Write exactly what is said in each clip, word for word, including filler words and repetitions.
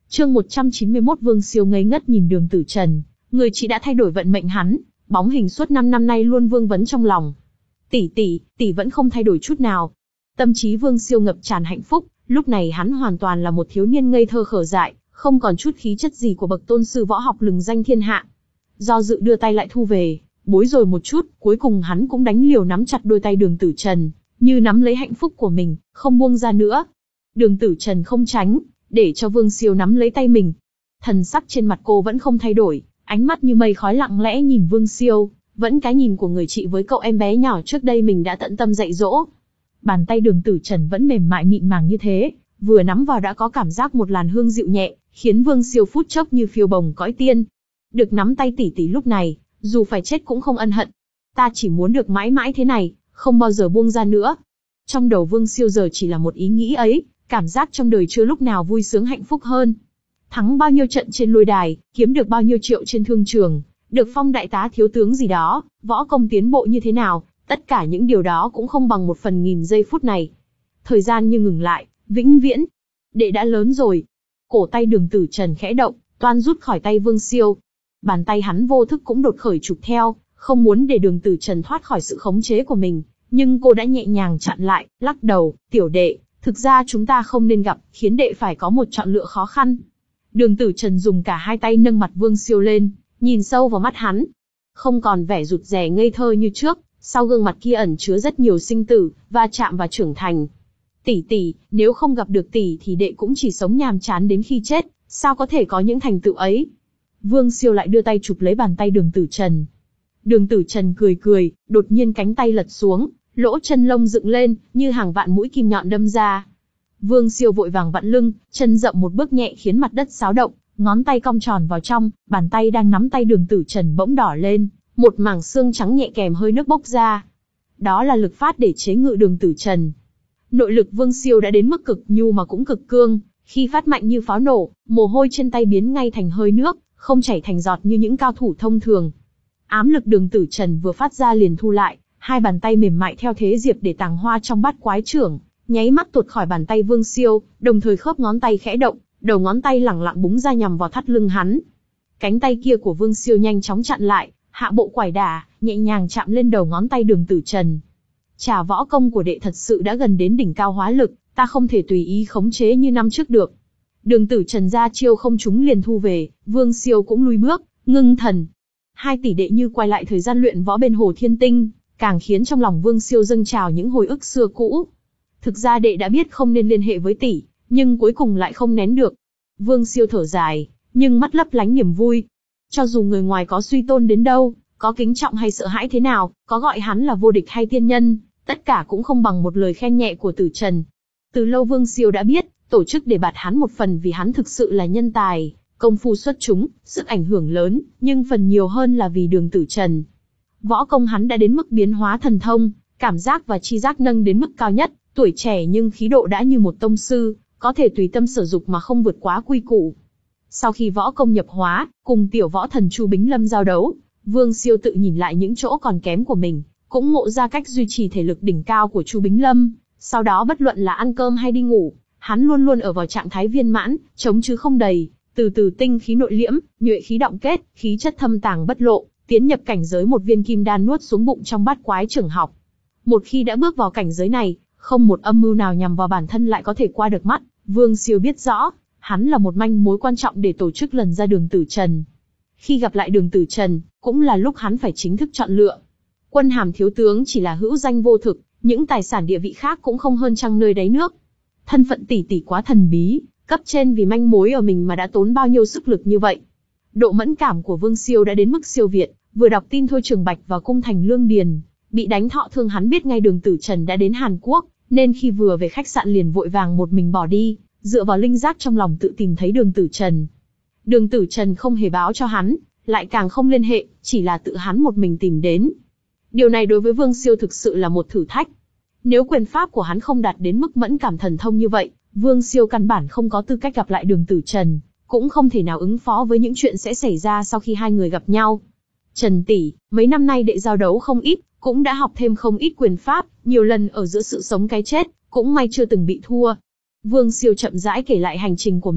Chương một trăm chín mươi mốt Vương Siêu ngây ngất nhìn Đường Tử Trần, người chị đã thay đổi vận mệnh hắn, bóng hình suốt năm năm nay luôn vương vấn trong lòng. Tỷ tỷ, tỷ vẫn không thay đổi chút nào. Tâm trí Vương Siêu ngập tràn hạnh phúc, lúc này hắn hoàn toàn là một thiếu niên ngây thơ khờ dại, không còn chút khí chất gì của bậc tôn sư võ học lừng danh thiên hạ. Do dự đưa tay lại thu về, bối rồi một chút, cuối cùng hắn cũng đánh liều nắm chặt đôi tay Đường Tử Trần, như nắm lấy hạnh phúc của mình, không buông ra nữa. Đường Tử Trần không tránh, để cho Vương Siêu nắm lấy tay mình. Thần sắc trên mặt cô vẫn không thay đổi, ánh mắt như mây khói lặng lẽ nhìn Vương Siêu, vẫn cái nhìn của người chị với cậu em bé nhỏ trước đây mình đã tận tâm dạy dỗ. Bàn tay Đường Tử Trần vẫn mềm mại mịn màng như thế, vừa nắm vào đã có cảm giác một làn hương dịu nhẹ, khiến Vương Siêu phút chốc như phiêu bồng cõi tiên. Được nắm tay tỷ tỷ lúc này, dù phải chết cũng không ân hận. Ta chỉ muốn được mãi mãi thế này, không bao giờ buông ra nữa. Trong đầu Vương Siêu giờ chỉ là một ý nghĩ ấy, cảm giác trong đời chưa lúc nào vui sướng hạnh phúc hơn. Thắng bao nhiêu trận trên lôi đài, kiếm được bao nhiêu triệu trên thương trường, được phong đại tá thiếu tướng gì đó, võ công tiến bộ như thế nào, tất cả những điều đó cũng không bằng một phần nghìn giây phút này. Thời gian như ngừng lại, vĩnh viễn. Đệ đã lớn rồi. Cổ tay Đường Tử Trần khẽ động, toan rút khỏi tay Vương Siêu. Bàn tay hắn vô thức cũng đột khởi chụp theo, không muốn để Đường Tử Trần thoát khỏi sự khống chế của mình, nhưng cô đã nhẹ nhàng chặn lại, lắc đầu, tiểu đệ, thực ra chúng ta không nên gặp, khiến đệ phải có một chọn lựa khó khăn. Đường Tử Trần dùng cả hai tay nâng mặt Vương Siêu lên, nhìn sâu vào mắt hắn. Không còn vẻ rụt rè ngây thơ như trước, sau gương mặt kia ẩn chứa rất nhiều sinh tử, va chạm và trưởng thành. Tỷ tỷ, nếu không gặp được tỷ thì đệ cũng chỉ sống nhàm chán đến khi chết, sao có thể có những thành tựu ấy? Vương Siêu lại đưa tay chụp lấy bàn tay Đường Tử Trần. Đường Tử Trần cười cười, đột nhiên cánh tay lật xuống, lỗ chân lông dựng lên, như hàng vạn mũi kim nhọn đâm ra. Vương Siêu vội vàng vặn lưng, chân dậm một bước nhẹ khiến mặt đất xáo động, ngón tay cong tròn vào trong, bàn tay đang nắm tay Đường Tử Trần bỗng đỏ lên, một mảng xương trắng nhẹ kèm hơi nước bốc ra. Đó là lực phát để chế ngự Đường Tử Trần. Nội lực Vương Siêu đã đến mức cực nhu mà cũng cực cương, khi phát mạnh như pháo nổ, mồ hôi trên tay biến ngay thành hơi nước, không chảy thành giọt như những cao thủ thông thường. Ám lực Đường Tử Trần vừa phát ra liền thu lại, hai bàn tay mềm mại theo thế diệp để tàng hoa trong bát quái trưởng, nháy mắt tuột khỏi bàn tay Vương Siêu, đồng thời khớp ngón tay khẽ động, đầu ngón tay lẳng lặng búng ra nhằm vào thắt lưng hắn. Cánh tay kia của Vương Siêu nhanh chóng chặn lại, hạ bộ quải đả, nhẹ nhàng chạm lên đầu ngón tay Đường Tử Trần. Chà, võ công của đệ thật sự đã gần đến đỉnh cao hóa lực, ta không thể tùy ý khống chế như năm trước được. Đường Tử Trần ra chiêu không trúng liền thu về, Vương Siêu cũng lùi bước, ngưng thần. Hai tỷ đệ như quay lại thời gian luyện võ bên Hồ Thiên Tinh, càng khiến trong lòng Vương Siêu dâng trào những hồi ức xưa cũ. Thực ra đệ đã biết không nên liên hệ với tỷ, nhưng cuối cùng lại không nén được. Vương Siêu thở dài, nhưng mắt lấp lánh niềm vui. Cho dù người ngoài có suy tôn đến đâu, có kính trọng hay sợ hãi thế nào, có gọi hắn là vô địch hay tiên nhân, tất cả cũng không bằng một lời khen nhẹ của Tử Trần. Từ lâu Vương Siêu đã biết, tổ chức để bạt hắn một phần vì hắn thực sự là nhân tài, công phu xuất chúng, sức ảnh hưởng lớn, nhưng phần nhiều hơn là vì Đường Tử Trần. Võ công hắn đã đến mức biến hóa thần thông, cảm giác và chi giác nâng đến mức cao nhất, tuổi trẻ nhưng khí độ đã như một tông sư, có thể tùy tâm sở dục mà không vượt quá quy củ. Sau khi võ công nhập hóa, cùng tiểu võ thần Chu Bính Lâm giao đấu, Vương Siêu tự nhìn lại những chỗ còn kém của mình, cũng ngộ ra cách duy trì thể lực đỉnh cao của Chu Bính Lâm. Sau đó bất luận là ăn cơm hay đi ngủ, hắn luôn luôn ở vào trạng thái viên mãn, chống chứ không đầy, từ từ tinh khí nội liễm, nhuệ khí động kết, khí chất thâm tàng bất lộ, tiến nhập cảnh giới một viên kim đan nuốt xuống bụng trong bát quái trưởng học. Một khi đã bước vào cảnh giới này, không một âm mưu nào nhằm vào bản thân lại có thể qua được mắt. Vương Siêu biết rõ, hắn là một manh mối quan trọng để tổ chức lần ra Đường Tử Trần. Khi gặp lại Đường Tử Trần, cũng là lúc hắn phải chính thức chọn lựa. Quân hàm thiếu tướng chỉ là hữu danh vô thực, những tài sản địa vị khác cũng không hơn trăng nơi đáy nước. Thân phận tỷ tỷ quá thần bí, cấp trên vì manh mối ở mình mà đã tốn bao nhiêu sức lực như vậy. Độ mẫn cảm của Vương Siêu đã đến mức siêu việt, vừa đọc tin Thôi Trường Bạch vào cung thành Lương Điền, bị đánh thọ thương, hắn biết ngay Đường Tử Trần đã đến Hàn Quốc, nên khi vừa về khách sạn liền vội vàng một mình bỏ đi, dựa vào linh giác trong lòng tự tìm thấy Đường Tử Trần. Đường Tử Trần không hề báo cho hắn, lại càng không liên hệ, chỉ là tự hắn một mình tìm đến. Điều này đối với Vương Siêu thực sự là một thử thách. Nếu quyền pháp của hắn không đạt đến mức mẫn cảm thần thông như vậy, Vương Siêu căn bản không có tư cách gặp lại Đường Tử Trần, cũng không thể nào ứng phó với những chuyện sẽ xảy ra sau khi hai người gặp nhau. Trần tỷ, mấy năm nay đệ giao đấu không ít, cũng đã học thêm không ít quyền pháp, nhiều lần ở giữa sự sống cái chết, cũng may chưa từng bị thua. Vương Siêu chậm rãi kể lại hành trình của mình,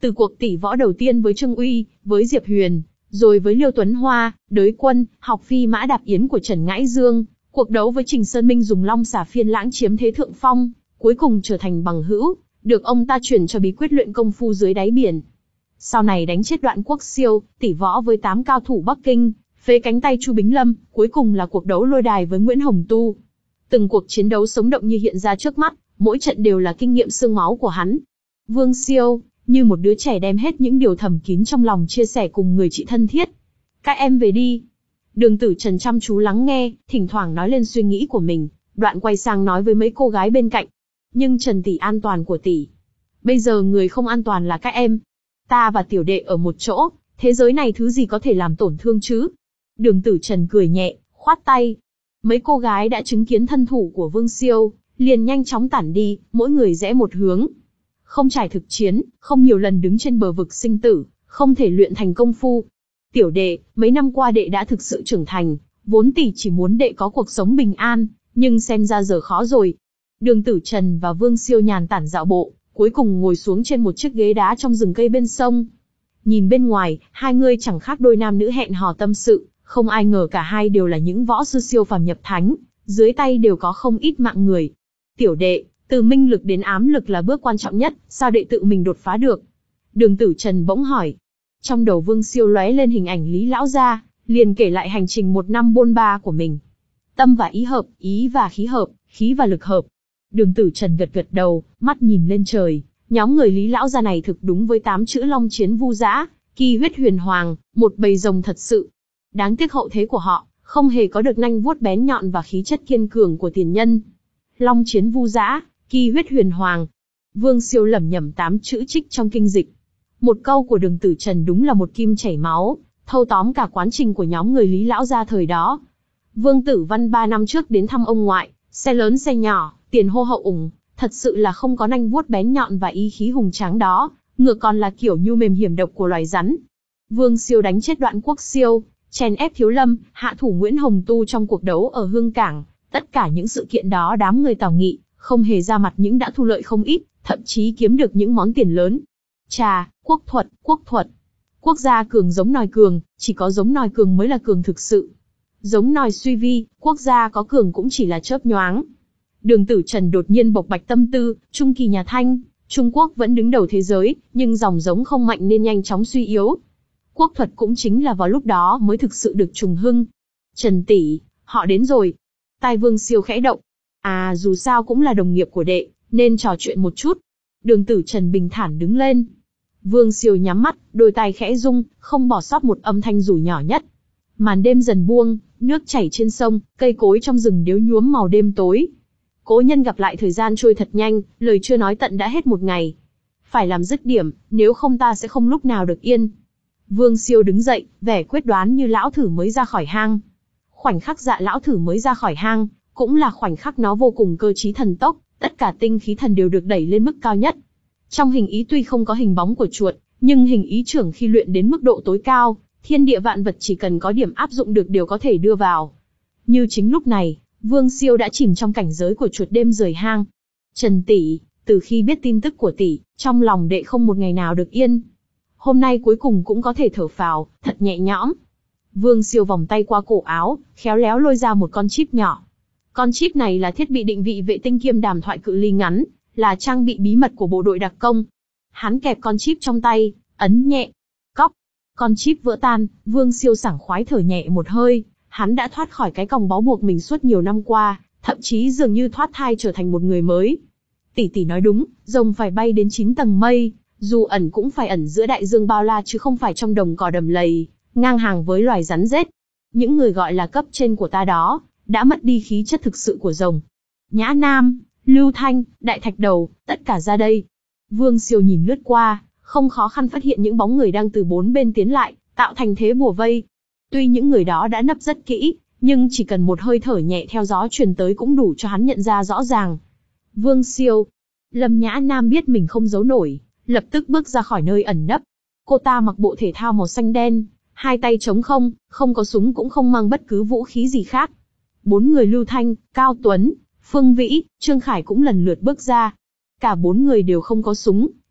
Từ cuộc tỷ võ đầu tiên với Trương Uy, với Diệp Huyền, rồi với Liêu Tuấn Hoa, Đới Quân, học phi Mã Đạp Yến của Trần Ngãi Dương, cuộc đấu với Trình Sơn Minh dùng long xà phiên lãng chiếm thế thượng phong, cuối cùng trở thành bằng hữu, được ông ta chuyển cho bí quyết luyện công phu dưới đáy biển. Sau này đánh chết Đoạn Quốc Siêu, tỷ võ với tám cao thủ Bắc Kinh, phế cánh tay Chu Bính Lâm, cuối cùng là cuộc đấu lôi đài với Nguyễn Hồng Tu. Từng cuộc chiến đấu sống động như hiện ra trước mắt, mỗi trận đều là kinh nghiệm xương máu của hắn. Vương Siêu, như một đứa trẻ đem hết những điều thầm kín trong lòng chia sẻ cùng người chị thân thiết. Các em về đi. Đường Tử Trần chăm chú lắng nghe, thỉnh thoảng nói lên suy nghĩ của mình, đoạn quay sang nói với mấy cô gái bên cạnh. Nhưng Trần tỷ an toàn của tỷ. Bây giờ người không an toàn là các em. Ta và tiểu đệ ở một chỗ, thế giới này thứ gì có thể làm tổn thương chứ? Đường Tử Trần cười nhẹ, khoát tay. Mấy cô gái đã chứng kiến thân thủ của Vương Siêu, liền nhanh chóng tản đi, mỗi người rẽ một hướng. Không trải thực chiến, không nhiều lần đứng trên bờ vực sinh tử, không thể luyện thành công phu. Tiểu đệ, mấy năm qua đệ đã thực sự trưởng thành, vốn tỷ chỉ muốn đệ có cuộc sống bình an, nhưng xem ra giờ khó rồi. Đường Tử Trần và Vương Siêu nhàn tản dạo bộ, cuối cùng ngồi xuống trên một chiếc ghế đá trong rừng cây bên sông. Nhìn bên ngoài, hai người chẳng khác đôi nam nữ hẹn hò tâm sự, không ai ngờ cả hai đều là những võ sư siêu phàm nhập thánh, dưới tay đều có không ít mạng người. Tiểu đệ, từ minh lực đến ám lực là bước quan trọng nhất, sao đệ tự mình đột phá được? Đường Tử Trần bỗng hỏi. Trong đầu Vương Siêu lóe lên hình ảnh Lý lão gia, liền kể lại hành trình một năm bôn ba của mình. Tâm và ý hợp, ý và khí hợp, khí và lực hợp. Đường Tử Trần gật gật đầu, mắt nhìn lên trời, nhóm người Lý lão gia này thực đúng với tám chữ long chiến vu dã, kỳ huyết huyền hoàng, một bầy rồng thật sự. Đáng tiếc hậu thế của họ, không hề có được nanh vuốt bén nhọn và khí chất kiên cường của tiền nhân. Long chiến vu dã, kỳ huyết huyền hoàng. Vương Siêu lẩm nhẩm tám chữ trích trong kinh dịch. Một câu của Đường Tử Trần đúng là một kim chảy máu, thâu tóm cả quán trình của nhóm người Lý lão gia thời đó. Vương Tử Văn ba năm trước đến thăm ông ngoại, xe lớn xe nhỏ, tiền hô hậu ủng, thật sự là không có nanh vuốt bén nhọn và ý khí hùng tráng đó, ngược còn là kiểu nhu mềm hiểm độc của loài rắn. Vương Siêu đánh chết Đoạn Quốc Siêu, chèn ép Thiếu Lâm, hạ thủ Nguyễn Hồng Tu trong cuộc đấu ở Hương Cảng, tất cả những sự kiện đó đám người Tào Nghị không hề ra mặt những đã thu lợi không ít, thậm chí kiếm được những món tiền lớn. Chà, quốc thuật, quốc thuật. Quốc gia cường giống nòi cường, chỉ có giống nòi cường mới là cường thực sự. Giống nòi suy vi, quốc gia có cường cũng chỉ là chớp nhoáng. Đường Tử Trần đột nhiên bộc bạch tâm tư, Trung kỳ nhà Thanh, Trung Quốc vẫn đứng đầu thế giới, nhưng dòng giống không mạnh nên nhanh chóng suy yếu. Quốc thuật cũng chính là vào lúc đó mới thực sự được trùng hưng. Trần tỷ, họ đến rồi. Tai Vương Siêu khẽ động. À, dù sao cũng là đồng nghiệp của đệ, nên trò chuyện một chút. Đường Tử Trần bình thản đứng lên. Vương Siêu nhắm mắt, đôi tai khẽ rung, không bỏ sót một âm thanh dù nhỏ nhất. Màn đêm dần buông, nước chảy trên sông, cây cối trong rừng điếu nhuốm màu đêm tối. Cố nhân gặp lại thời gian trôi thật nhanh, lời chưa nói tận đã hết một ngày. Phải làm dứt điểm, nếu không ta sẽ không lúc nào được yên. Vương Siêu đứng dậy, vẻ quyết đoán như lão thử mới ra khỏi hang. Khoảnh khắc dạ lão thử mới ra khỏi hang, cũng là khoảnh khắc nó vô cùng cơ trí thần tốc, tất cả tinh khí thần đều được đẩy lên mức cao nhất. Trong hình ý tuy không có hình bóng của chuột, nhưng hình ý trưởng khi luyện đến mức độ tối cao, thiên địa vạn vật chỉ cần có điểm áp dụng được đều có thể đưa vào. Như chính lúc này, Vương Siêu đã chìm trong cảnh giới của chuột đêm rời hang. Trần tỷ, từ khi biết tin tức của tỷ, trong lòng đệ không một ngày nào được yên. Hôm nay cuối cùng cũng có thể thở phào, thật nhẹ nhõm. Vương Siêu vòng tay qua cổ áo, khéo léo lôi ra một con chip nhỏ. Con chip này là thiết bị định vị vệ tinh kiêm đàm thoại cự ly ngắn, là trang bị bí mật của bộ đội đặc công. Hắn kẹp con chip trong tay, ấn nhẹ. Cóc. Con chip vỡ tan, Vương Siêu sảng khoái thở nhẹ một hơi. Hắn đã thoát khỏi cái còng bó buộc mình suốt nhiều năm qua, thậm chí dường như thoát thai trở thành một người mới. Tỷ tỷ nói đúng, rồng phải bay đến chín tầng mây, dù ẩn cũng phải ẩn giữa đại dương bao la chứ không phải trong đồng cỏ đầm lầy, ngang hàng với loài rắn rết. Những người gọi là cấp trên của ta đó, đã mất đi khí chất thực sự của rồng. Nhã Nam, Lưu Thanh, Đại Thạch Đầu, tất cả ra đây. Vương Siêu nhìn lướt qua, không khó khăn phát hiện những bóng người đang từ bốn bên tiến lại, tạo thành thế bùa vây. Tuy những người đó đã nấp rất kỹ, nhưng chỉ cần một hơi thở nhẹ theo gió truyền tới cũng đủ cho hắn nhận ra rõ ràng. Vương Siêu. Lâm Nhã Nam biết mình không giấu nổi, lập tức bước ra khỏi nơi ẩn nấp. Cô ta mặc bộ thể thao màu xanh đen, hai tay trống không, không có súng cũng không mang bất cứ vũ khí gì khác. Bốn người Lưu Thanh, Cao Tuấn, Phương Vĩ, Trương Khải cũng lần lượt bước ra. Cả bốn người đều không có súng,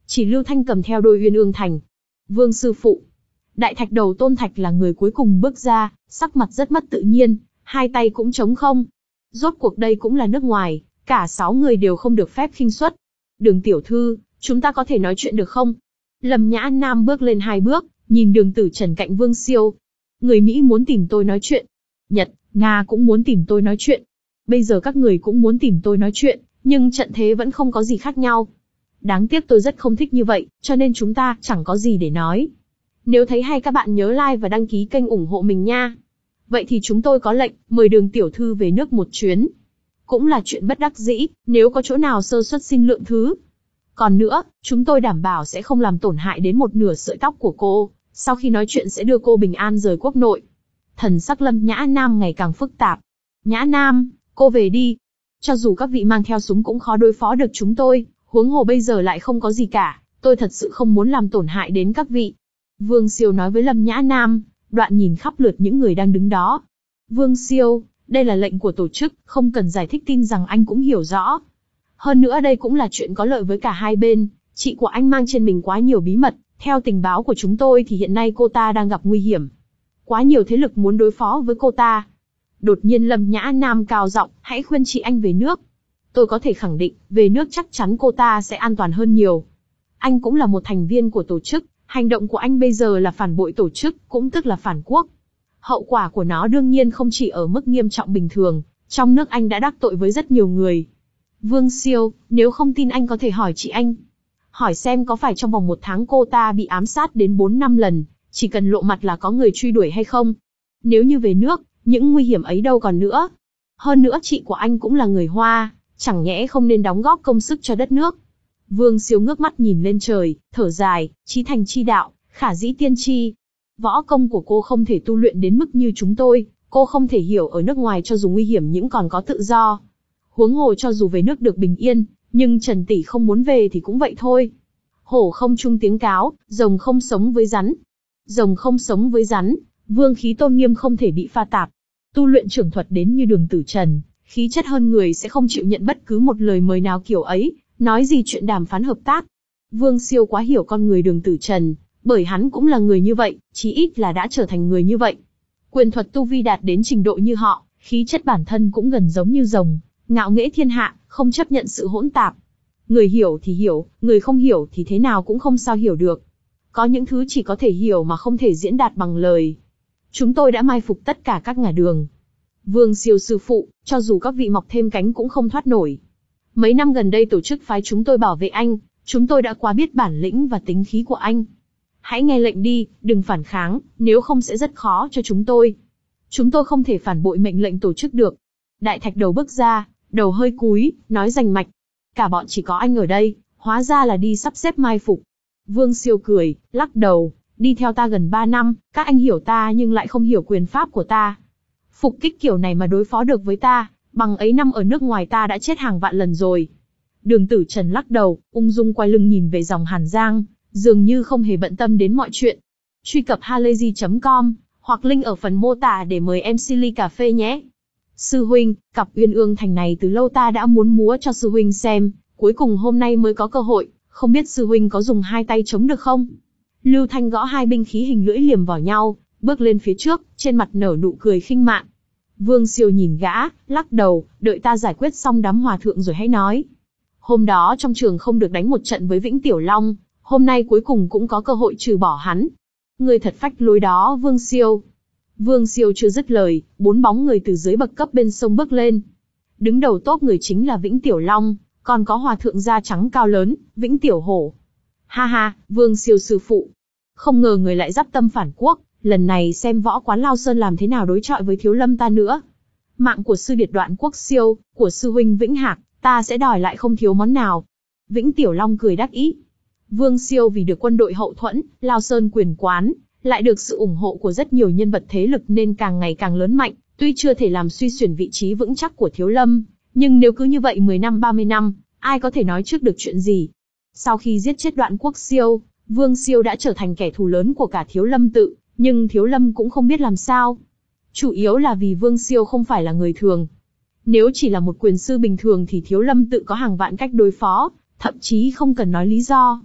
chỉ Lưu Thanh cầm theo đôi Uyên Ương Thành. Vương sư phụ. Đại thạch đầu Tôn Thạch là người cuối cùng bước ra, sắc mặt rất mất tự nhiên, hai tay cũng trống không. Rốt cuộc đây cũng là nước ngoài, cả sáu người đều không được phép khinh suất. Đường tiểu thư, chúng ta có thể nói chuyện được không? Lâm Nhã Nam bước lên hai bước, nhìn Đường Tử Trần cạnh Vương Siêu. Người Mỹ muốn tìm tôi nói chuyện. Nhật, Nga cũng muốn tìm tôi nói chuyện. Bây giờ các người cũng muốn tìm tôi nói chuyện, nhưng trận thế vẫn không có gì khác nhau. Đáng tiếc tôi rất không thích như vậy, cho nên chúng ta chẳng có gì để nói. Nếu thấy hay các bạn nhớ like và đăng ký kênh ủng hộ mình nha. Vậy thì chúng tôi có lệnh, mời Đường tiểu thư về nước một chuyến. Cũng là chuyện bất đắc dĩ, nếu có chỗ nào sơ suất xin lượng thứ. Còn nữa, chúng tôi đảm bảo sẽ không làm tổn hại đến một nửa sợi tóc của cô, sau khi nói chuyện sẽ đưa cô bình an rời quốc nội. Thần sắc Lâm Nhã Nam ngày càng phức tạp. Nhã Nam, cô về đi. Cho dù các vị mang theo súng cũng khó đối phó được chúng tôi, huống hồ bây giờ lại không có gì cả, tôi thật sự không muốn làm tổn hại đến các vị. Vương Siêu nói với Lâm Nhã Nam, đoạn nhìn khắp lượt những người đang đứng đó. Vương Siêu, đây là lệnh của tổ chức, không cần giải thích, tin rằng anh cũng hiểu rõ. Hơn nữa đây cũng là chuyện có lợi với cả hai bên, chị của anh mang trên mình quá nhiều bí mật, theo tình báo của chúng tôi thì hiện nay cô ta đang gặp nguy hiểm. Quá nhiều thế lực muốn đối phó với cô ta. Đột nhiên Lâm Nhã Nam cao giọng, hãy khuyên chị anh về nước. Tôi có thể khẳng định, về nước chắc chắn cô ta sẽ an toàn hơn nhiều. Anh cũng là một thành viên của tổ chức, hành động của anh bây giờ là phản bội tổ chức, cũng tức là phản quốc. Hậu quả của nó đương nhiên không chỉ ở mức nghiêm trọng bình thường, trong nước anh đã đắc tội với rất nhiều người. Vương Siêu, nếu không tin anh có thể hỏi chị anh. Hỏi xem có phải trong vòng một tháng cô ta bị ám sát đến bốn năm lần, chỉ cần lộ mặt là có người truy đuổi hay không? Nếu như về nước, những nguy hiểm ấy đâu còn nữa. Hơn nữa chị của anh cũng là người Hoa, chẳng nhẽ không nên đóng góp công sức cho đất nước. Vương Siêu ngước mắt nhìn lên trời, thở dài, chí thành chi đạo, khả dĩ tiên chi. Võ công của cô không thể tu luyện đến mức như chúng tôi, cô không thể hiểu ở nước ngoài cho dù nguy hiểm những còn có tự do. Huống hồ cho dù về nước được bình yên, nhưng Trần tỷ không muốn về thì cũng vậy thôi. Hổ không chung tiếng cáo, rồng không sống với rắn. Rồng không sống với rắn, vương khí tôn nghiêm không thể bị pha tạp. Tu luyện trưởng thuật đến như Đường Tử Trần, khí chất hơn người sẽ không chịu nhận bất cứ một lời mời nào kiểu ấy, nói gì chuyện đàm phán hợp tác. Vương Siêu quá hiểu con người Đường Tử Trần, bởi hắn cũng là người như vậy, chí ít là đã trở thành người như vậy. Quyền thuật tu vi đạt đến trình độ như họ, khí chất bản thân cũng gần giống như rồng, ngạo nghễ thiên hạ, không chấp nhận sự hỗn tạp. Người hiểu thì hiểu, người không hiểu thì thế nào cũng không sao hiểu được. Có những thứ chỉ có thể hiểu mà không thể diễn đạt bằng lời. Chúng tôi đã mai phục tất cả các ngả đường. Vương Siêu sư phụ, cho dù các vị mọc thêm cánh cũng không thoát nổi. Mấy năm gần đây tổ chức phái chúng tôi bảo vệ anh, chúng tôi đã quá biết bản lĩnh và tính khí của anh. Hãy nghe lệnh đi, đừng phản kháng, nếu không sẽ rất khó cho chúng tôi. Chúng tôi không thể phản bội mệnh lệnh tổ chức được. Đại thạch đầu bước ra, đầu hơi cúi, nói rành mạch. Cả bọn chỉ có anh ở đây, hóa ra là đi sắp xếp mai phục. Vương Siêu cười, lắc đầu, đi theo ta gần ba năm, các anh hiểu ta nhưng lại không hiểu quyền pháp của ta. Phục kích kiểu này mà đối phó được với ta, bằng ấy năm ở nước ngoài ta đã chết hàng vạn lần rồi. Đường Tử Trần lắc đầu, ung dung quay lưng nhìn về dòng Hàn Giang, dường như không hề bận tâm đến mọi chuyện. Truy cập halayzi chấm com, hoặc link ở phần mô tả để mời em xê ly cà phê nhé. Sư huynh, cặp Uyên Ương Thành này từ lâu ta đã muốn múa cho sư huynh xem, cuối cùng hôm nay mới có cơ hội, không biết sư huynh có dùng hai tay chống được không? Lưu Thanh gõ hai binh khí hình lưỡi liềm vào nhau, bước lên phía trước, trên mặt nở nụ cười khinh mạn. Vương Siêu nhìn gã, lắc đầu, đợi ta giải quyết xong đám hòa thượng rồi hãy nói. Hôm đó trong trường không được đánh một trận với Vĩnh Tiểu Long, hôm nay cuối cùng cũng có cơ hội trừ bỏ hắn. Người thật phách lối đó Vương Siêu. Vương Siêu chưa dứt lời, bốn bóng người từ dưới bậc cấp bên sông bước lên. Đứng đầu tốp người chính là Vĩnh Tiểu Long, còn có hòa thượng da trắng cao lớn, Vĩnh Tiểu Hổ. Ha ha, Vương Siêu sư phụ. Không ngờ người lại dắp tâm phản quốc, lần này xem võ quán Lao Sơn làm thế nào đối chọi với Thiếu Lâm ta nữa. Mạng của sư điệt Đoạn Quốc Siêu, của sư huynh Vĩnh Hạc, ta sẽ đòi lại không thiếu món nào. Vĩnh Tiểu Long cười đắc ý. Vương Siêu vì được quân đội hậu thuẫn, Lao Sơn quyền quán, lại được sự ủng hộ của rất nhiều nhân vật thế lực nên càng ngày càng lớn mạnh, tuy chưa thể làm suy xuyển vị trí vững chắc của Thiếu Lâm, nhưng nếu cứ như vậy mười năm ba mươi năm, ai có thể nói trước được chuyện gì. Sau khi giết chết Đoạn Quốc Siêu, Vương Siêu đã trở thành kẻ thù lớn của cả Thiếu Lâm tự, nhưng Thiếu Lâm cũng không biết làm sao. Chủ yếu là vì Vương Siêu không phải là người thường. Nếu chỉ là một quyền sư bình thường thì Thiếu Lâm tự có hàng vạn cách đối phó, thậm chí không cần nói lý do.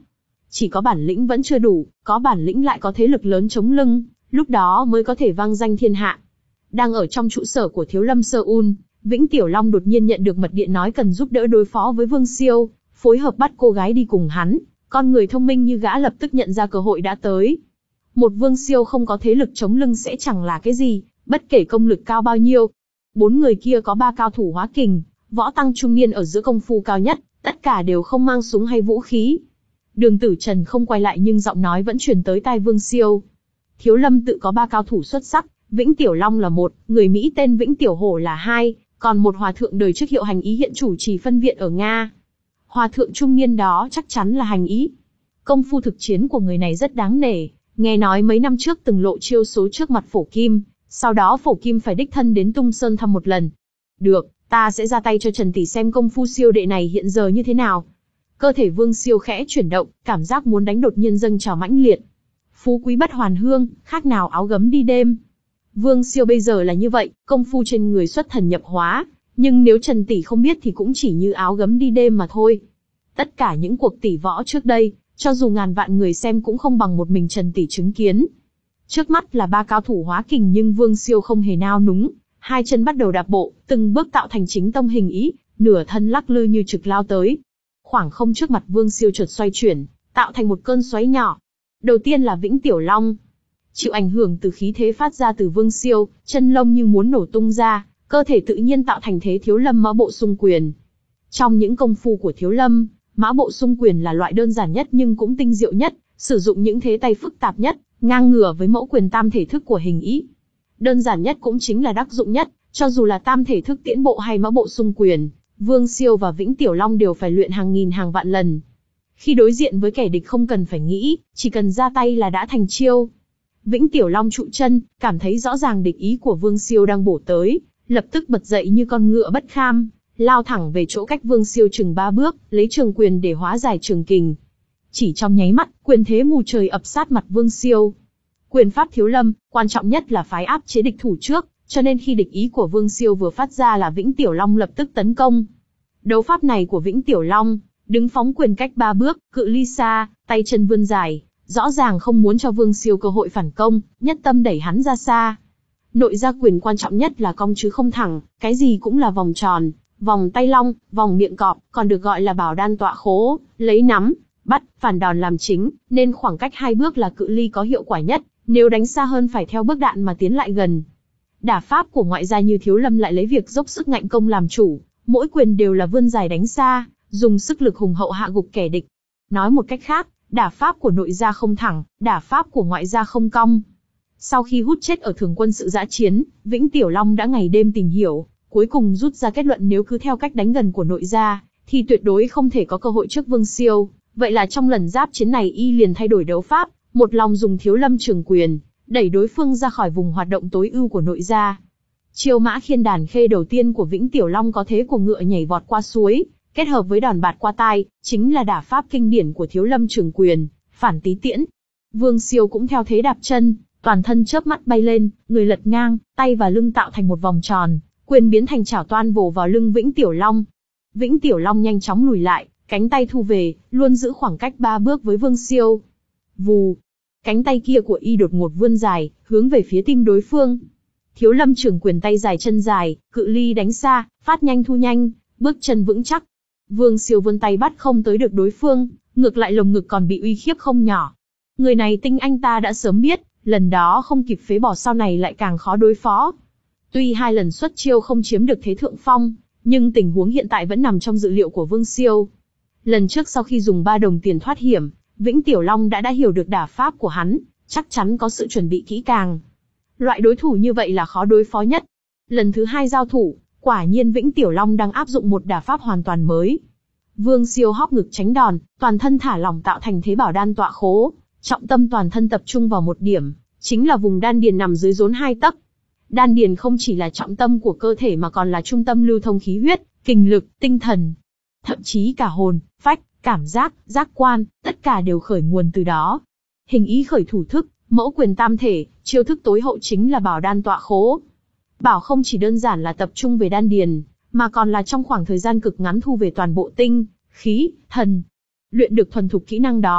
Chỉ có bản lĩnh vẫn chưa đủ, có bản lĩnh lại có thế lực lớn chống lưng, lúc đó mới có thể vang danh thiên hạ. Đang ở trong trụ sở của Thiếu Lâm Seoul, Vĩnh Tiểu Long đột nhiên nhận được mật điện nói cần giúp đỡ đối phó với Vương Siêu, phối hợp bắt cô gái đi cùng hắn. Con người thông minh như gã lập tức nhận ra cơ hội đã tới. Một Vương Siêu không có thế lực chống lưng sẽ chẳng là cái gì, bất kể công lực cao bao nhiêu. Bốn người kia có ba cao thủ hóa kình, võ tăng trung niên ở giữa công phu cao nhất, tất cả đều không mang súng hay vũ khí. Đường Tử Trần không quay lại nhưng giọng nói vẫn truyền tới tai Vương Siêu. Thiếu Lâm tự có ba cao thủ xuất sắc, Vĩnh Tiểu Long là một, người Mỹ tên Vĩnh Tiểu Hổ là hai, còn một hòa thượng đời trước hiệu Hành Ý hiện chủ trì phân viện ở Nga. Hòa thượng trung niên đó chắc chắn là Hành Ý. Công phu thực chiến của người này rất đáng nể, nghe nói mấy năm trước từng lộ chiêu số trước mặt Phổ Kim, sau đó Phổ Kim phải đích thân đến Tung Sơn thăm một lần. Được, ta sẽ ra tay cho Trần tỷ xem công phu Siêu đệ này hiện giờ như thế nào. Cơ thể Vương Siêu khẽ chuyển động, cảm giác muốn đánh đột nhiên dâng trào mãnh liệt. Phú quý bất hoàn hương, khác nào áo gấm đi đêm. Vương Siêu bây giờ là như vậy, công phu trên người xuất thần nhập hóa, nhưng nếu Trần tỷ không biết thì cũng chỉ như áo gấm đi đêm mà thôi. Tất cả những cuộc tỷ võ trước đây, cho dù ngàn vạn người xem cũng không bằng một mình Trần tỷ chứng kiến. Trước mắt là ba cao thủ hóa kình nhưng Vương Siêu không hề nao núng, hai chân bắt đầu đạp bộ, từng bước tạo thành chính tông hình ý, nửa thân lắc lư như trực lao tới. Khoảng không trước mặt Vương Siêu chợt xoay chuyển, tạo thành một cơn xoáy nhỏ. Đầu tiên là Vĩnh Tiểu Long. Chịu ảnh hưởng từ khí thế phát ra từ Vương Siêu, chân lông như muốn nổ tung ra, cơ thể tự nhiên tạo thành thế Thiếu Lâm Mã Bộ Xung Quyền. Trong những công phu của Thiếu Lâm, Mã Bộ Xung Quyền là loại đơn giản nhất nhưng cũng tinh diệu nhất, sử dụng những thế tay phức tạp nhất, ngang ngửa với mẫu quyền tam thể thức của Hình Ý. Đơn giản nhất cũng chính là đắc dụng nhất, cho dù là tam thể thức Tiễn Bộ hay Mã Bộ Xung Quyền, Vương Siêu và Vĩnh Tiểu Long đều phải luyện hàng nghìn hàng vạn lần. Khi đối diện với kẻ địch không cần phải nghĩ, chỉ cần ra tay là đã thành chiêu. Vĩnh Tiểu Long trụ chân, cảm thấy rõ ràng địch ý của Vương Siêu đang bổ tới, lập tức bật dậy như con ngựa bất kham, lao thẳng về chỗ cách Vương Siêu chừng ba bước, lấy trường quyền để hóa giải trường kình. Chỉ trong nháy mắt, quyền thế mù trời ập sát mặt Vương Siêu. Quyền pháp Thiếu Lâm, quan trọng nhất là phái áp chế địch thủ trước, cho nên khi địch ý của Vương Siêu vừa phát ra là Vĩnh Tiểu Long lập tức tấn công. Đấu pháp này của Vĩnh Tiểu Long, đứng phóng quyền cách ba bước, cự ly xa, tay chân vươn dài, rõ ràng không muốn cho Vương Siêu cơ hội phản công, nhất tâm đẩy hắn ra xa. Nội gia quyền quan trọng nhất là cong chứ không thẳng, cái gì cũng là vòng tròn, vòng tay long, vòng miệng cọp, còn được gọi là bảo đan tọa khố, lấy nắm, bắt, phản đòn làm chính, nên khoảng cách hai bước là cự ly có hiệu quả nhất, nếu đánh xa hơn phải theo bước đạn mà tiến lại gần. Đả pháp của ngoại gia như Thiếu Lâm lại lấy việc dốc sức ngạnh công làm chủ, mỗi quyền đều là vươn dài đánh xa, dùng sức lực hùng hậu hạ gục kẻ địch. Nói một cách khác, đả pháp của nội gia không thẳng, đả pháp của ngoại gia không cong. Sau khi hút chết ở thường quân sự dã chiến, Vĩnh Tiểu Long đã ngày đêm tìm hiểu, cuối cùng rút ra kết luận nếu cứ theo cách đánh gần của nội gia, thì tuyệt đối không thể có cơ hội trước Vương Siêu. Vậy là trong lần giáp chiến này y liền thay đổi đấu pháp, một lòng dùng Thiếu Lâm trường quyền, đẩy đối phương ra khỏi vùng hoạt động tối ưu của nội gia. Chiêu Mã Khiên Đàn Khê đầu tiên của Vĩnh Tiểu Long có thế của ngựa nhảy vọt qua suối, kết hợp với đòn bạt qua tai, chính là đả pháp kinh điển của Thiếu Lâm trường quyền, phản tí tiễn. Vương Siêu cũng theo thế đạp chân, toàn thân chớp mắt bay lên, người lật ngang, tay và lưng tạo thành một vòng tròn, quyền biến thành chảo toan vồ vào lưng Vĩnh Tiểu Long. Vĩnh Tiểu Long nhanh chóng lùi lại, cánh tay thu về, luôn giữ khoảng cách ba bước với Vương Siêu. Vù, cánh tay kia của y đột ngột vươn dài, hướng về phía tim đối phương. Thiếu Lâm trường quyền tay dài chân dài, cự ly đánh xa, phát nhanh thu nhanh, bước chân vững chắc. Vương Siêu vươn tay bắt không tới được đối phương, ngược lại lồng ngực còn bị uy khiếp không nhỏ. Người này tinh anh ta đã sớm biết, lần đó không kịp phế bỏ sau này lại càng khó đối phó. Tuy hai lần xuất chiêu không chiếm được thế thượng phong, nhưng tình huống hiện tại vẫn nằm trong dự liệu của Vương Siêu. Lần trước sau khi dùng ba đồng tiền thoát hiểm, Vĩnh Tiểu Long đã đã hiểu được đả pháp của hắn, chắc chắn có sự chuẩn bị kỹ càng. Loại đối thủ như vậy là khó đối phó nhất. Lần thứ hai giao thủ, quả nhiên Vĩnh Tiểu Long đang áp dụng một đả pháp hoàn toàn mới. Vương Siêu hóp ngực tránh đòn, toàn thân thả lỏng tạo thành thế bảo đan tọa khố, trọng tâm toàn thân tập trung vào một điểm, chính là vùng đan điền nằm dưới rốn hai tấc. Đan điền không chỉ là trọng tâm của cơ thể mà còn là trung tâm lưu thông khí huyết, kinh lực, tinh thần, thậm chí cả hồn, phách, cảm giác, giác quan, tất cả đều khởi nguồn từ đó. Hình Ý khởi thủ thức, mẫu quyền tam thể, chiêu thức tối hậu chính là bảo đan tọa khố. Bảo không chỉ đơn giản là tập trung về đan điền, mà còn là trong khoảng thời gian cực ngắn thu về toàn bộ tinh, khí, thần. Luyện được thuần thục kỹ năng đó,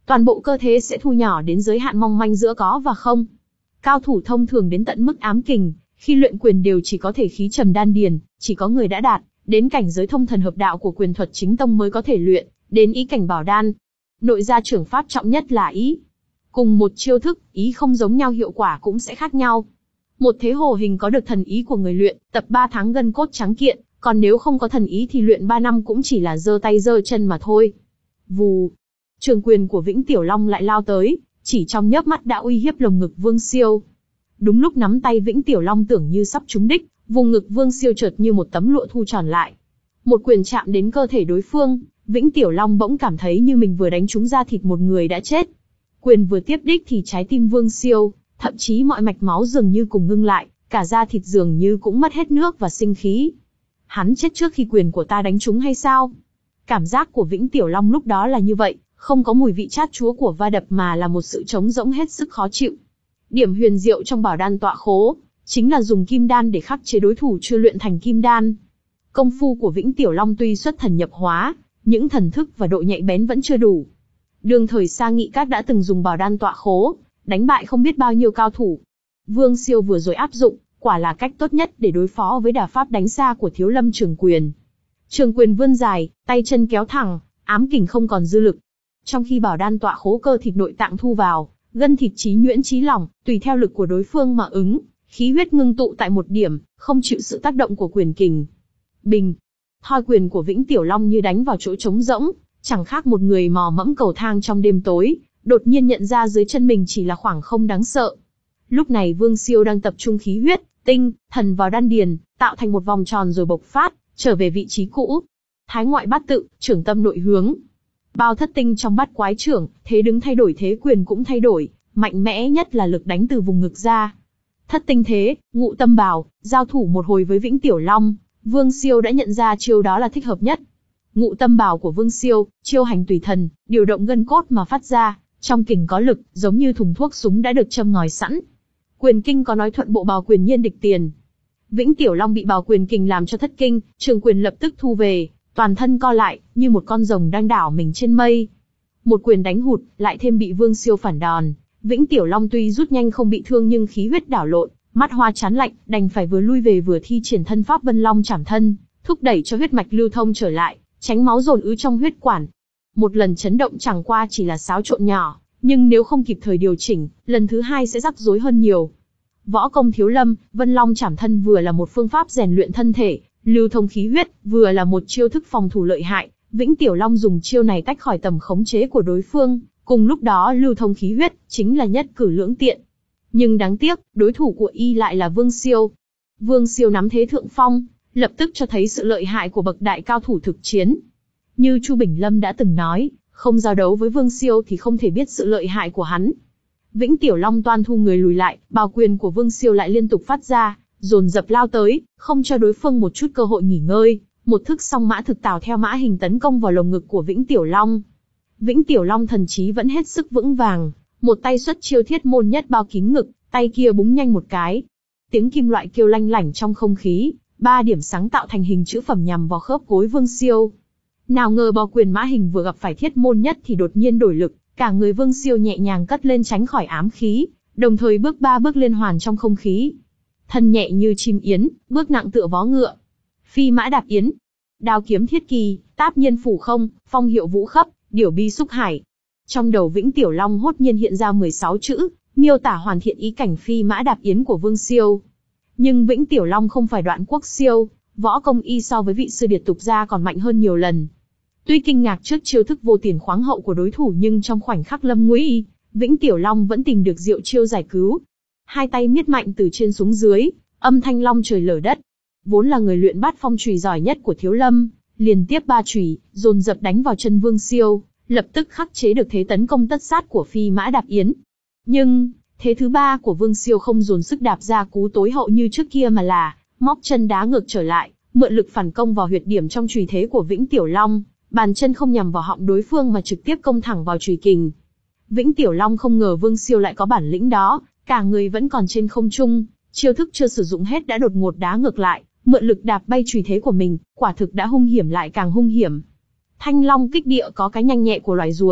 toàn bộ cơ thể sẽ thu nhỏ đến giới hạn mong manh giữa có và không. Cao thủ thông thường đến tận mức ám kình, khi luyện quyền đều chỉ có thể khí trầm đan điền, chỉ có người đã đạt đến cảnh giới thông thần hợp đạo của quyền thuật chính tông mới có thể luyện đến ý cảnh bảo đan. Nội gia trưởng pháp trọng nhất là ý. Cùng một chiêu thức, ý không giống nhau hiệu quả cũng sẽ khác nhau. Một thế hồ hình có được thần ý của người luyện, tập ba tháng gân cốt trắng kiện, còn nếu không có thần ý thì luyện ba năm cũng chỉ là giơ tay giơ chân mà thôi. Vù, trường quyền của Vĩnh Tiểu Long lại lao tới, chỉ trong chớp mắt đã uy hiếp lồng ngực Vương Siêu. Đúng lúc nắm tay Vĩnh Tiểu Long tưởng như sắp trúng đích, vùng ngực Vương Siêu chợt như một tấm lụa thu tròn lại. Một quyền chạm đến cơ thể đối phương, Vĩnh Tiểu Long bỗng cảm thấy như mình vừa đánh trúng da thịt một người đã chết. Quyền vừa tiếp đích thì trái tim Vương Siêu, thậm chí mọi mạch máu dường như cùng ngưng lại, cả da thịt dường như cũng mất hết nước và sinh khí. Hắn chết trước khi quyền của ta đánh trúng hay sao? Cảm giác của Vĩnh Tiểu Long lúc đó là như vậy, không có mùi vị chát chúa của va đập mà là một sự trống rỗng hết sức khó chịu. Điểm huyền diệu trong bảo đan tọa khố, chính là dùng kim đan để khắc chế đối thủ chưa luyện thành kim đan. Công phu của Vĩnh Tiểu Long tuy xuất thần nhập hóa, những thần thức và độ nhạy bén vẫn chưa đủ. Đương thời Sa Nghị Các đã từng dùng bảo đan tọa khố, đánh bại không biết bao nhiêu cao thủ. Vương Siêu vừa rồi áp dụng, quả là cách tốt nhất để đối phó với đà pháp đánh xa của Thiếu Lâm Trường Quyền. Trường quyền vươn dài, tay chân kéo thẳng, ám kình không còn dư lực. Trong khi bảo đan tọa khố cơ thịt nội tạng thu vào, gân thịt trí nhuyễn trí lỏng, tùy theo lực của đối phương mà ứng, khí huyết ngưng tụ tại một điểm, không chịu sự tác động của quyền kình. Bình, thoi quyền của Vĩnh Tiểu Long như đánh vào chỗ trống rỗng, chẳng khác một người mò mẫm cầu thang trong đêm tối, đột nhiên nhận ra dưới chân mình chỉ là khoảng không đáng sợ. Lúc này Vương Siêu đang tập trung khí huyết, tinh, thần vào đan điền, tạo thành một vòng tròn rồi bộc phát, trở về vị trí cũ. Thái ngoại bát tự, trưởng tâm nội hướng. Bao thất tinh trong bát quái trưởng, thế đứng thay đổi thế quyền cũng thay đổi, mạnh mẽ nhất là lực đánh từ vùng ngực ra. Thất tinh thế, ngụ tâm bào, giao thủ một hồi với Vĩnh Tiểu Long, Vương Siêu đã nhận ra chiêu đó là thích hợp nhất. Ngụ tâm bào của Vương Siêu, chiêu hành tùy thần, điều động gân cốt mà phát ra, trong kình có lực, giống như thùng thuốc súng đã được châm ngòi sẵn. Quyền kinh có nói thuận bộ bào quyền nhiên địch tiền. Vĩnh Tiểu Long bị bào quyền kình làm cho thất kinh, trường quyền lập tức thu về, toàn thân co lại, như một con rồng đang đảo mình trên mây. Một quyền đánh hụt, lại thêm bị Vương Siêu phản đòn. Vĩnh Tiểu Long tuy rút nhanh không bị thương nhưng khí huyết đảo lộn, mắt hoa chán lạnh, đành phải vừa lui về vừa thi triển thân pháp Vân Long Chảm Thân, thúc đẩy cho huyết mạch lưu thông trở lại, tránh máu dồn ứ trong huyết quản. Một lần chấn động chẳng qua chỉ là xáo trộn nhỏ, nhưng nếu không kịp thời điều chỉnh, lần thứ hai sẽ rắc rối hơn nhiều. Võ công Thiếu Lâm, Vân Long Chảm Thân vừa là một phương pháp rèn luyện thân thể, lưu thông khí huyết, vừa là một chiêu thức phòng thủ lợi hại. Vĩnh Tiểu Long dùng chiêu này tách khỏi tầm khống chế của đối phương, cùng lúc đó lưu thông khí huyết, chính là nhất cử lưỡng tiện. Nhưng đáng tiếc, đối thủ của y lại là Vương Siêu. Vương Siêu nắm thế thượng phong, lập tức cho thấy sự lợi hại của bậc đại cao thủ thực chiến. Như Chu Bình Lâm đã từng nói, không giao đấu với Vương Siêu thì không thể biết sự lợi hại của hắn. Vĩnh Tiểu Long toan thu người lùi lại, bào quyền của Vương Siêu lại liên tục phát ra, dồn dập lao tới, không cho đối phương một chút cơ hội nghỉ ngơi. Một thức song mã thực tào theo mã hình tấn công vào lồng ngực của Vĩnh Tiểu Long. Vĩnh Tiểu Long thần trí vẫn hết sức vững vàng, một tay xuất chiêu thiết môn nhất bao kín ngực, tay kia búng nhanh một cái. Tiếng kim loại kêu lanh lảnh trong không khí, ba điểm sáng tạo thành hình chữ phẩm nhằm vào khớp gối Vương Siêu. Nào ngờ bào quyền mã hình vừa gặp phải thiết môn nhất thì đột nhiên đổi lực, cả người Vương Siêu nhẹ nhàng cất lên tránh khỏi ám khí, đồng thời bước ba bước liên hoàn trong không khí. Thân nhẹ như chim yến, bước nặng tựa vó ngựa. Phi mã đạp yến, đao kiếm thiết kỳ, táp nhiên phủ không, phong hiệu vũ khắp, điểu bi xúc hải. Trong đầu Vĩnh Tiểu Long hốt nhiên hiện ra mười sáu chữ, miêu tả hoàn thiện ý cảnh phi mã đạp yến của Vương Siêu. Nhưng Vĩnh Tiểu Long không phải Đoạn Quốc Siêu, võ công y so với vị sư điệt tục gia còn mạnh hơn nhiều lần. Tuy kinh ngạc trước chiêu thức vô tiền khoáng hậu của đối thủ nhưng trong khoảnh khắc lâm nguy, Vĩnh Tiểu Long vẫn tìm được diệu chiêu giải cứu. Hai tay miết mạnh từ trên xuống dưới, âm thanh long trời lở đất. Vốn là người luyện bát phong chùy giỏi nhất của Thiếu Lâm, liên tiếp ba chùy, dồn dập đánh vào chân Vương Siêu, lập tức khắc chế được thế tấn công tất sát của phi mã đạp yến. Nhưng, thế thứ ba của Vương Siêu không dồn sức đạp ra cú tối hậu như trước kia mà là móc chân đá ngược trở lại, mượn lực phản công vào huyệt điểm trong chùy thế của Vĩnh Tiểu Long, bàn chân không nhằm vào họng đối phương mà trực tiếp công thẳng vào chùy kình. Vĩnh Tiểu Long không ngờ Vương Siêu lại có bản lĩnh đó, cả người vẫn còn trên không trung, chiêu thức chưa sử dụng hết đã đột ngột đá ngược lại, mượn lực đạp bay chùy thế của mình, quả thực đã hung hiểm lại càng hung hiểm. Thanh long kích địa có cái nhanh nhẹ của loài ruồi,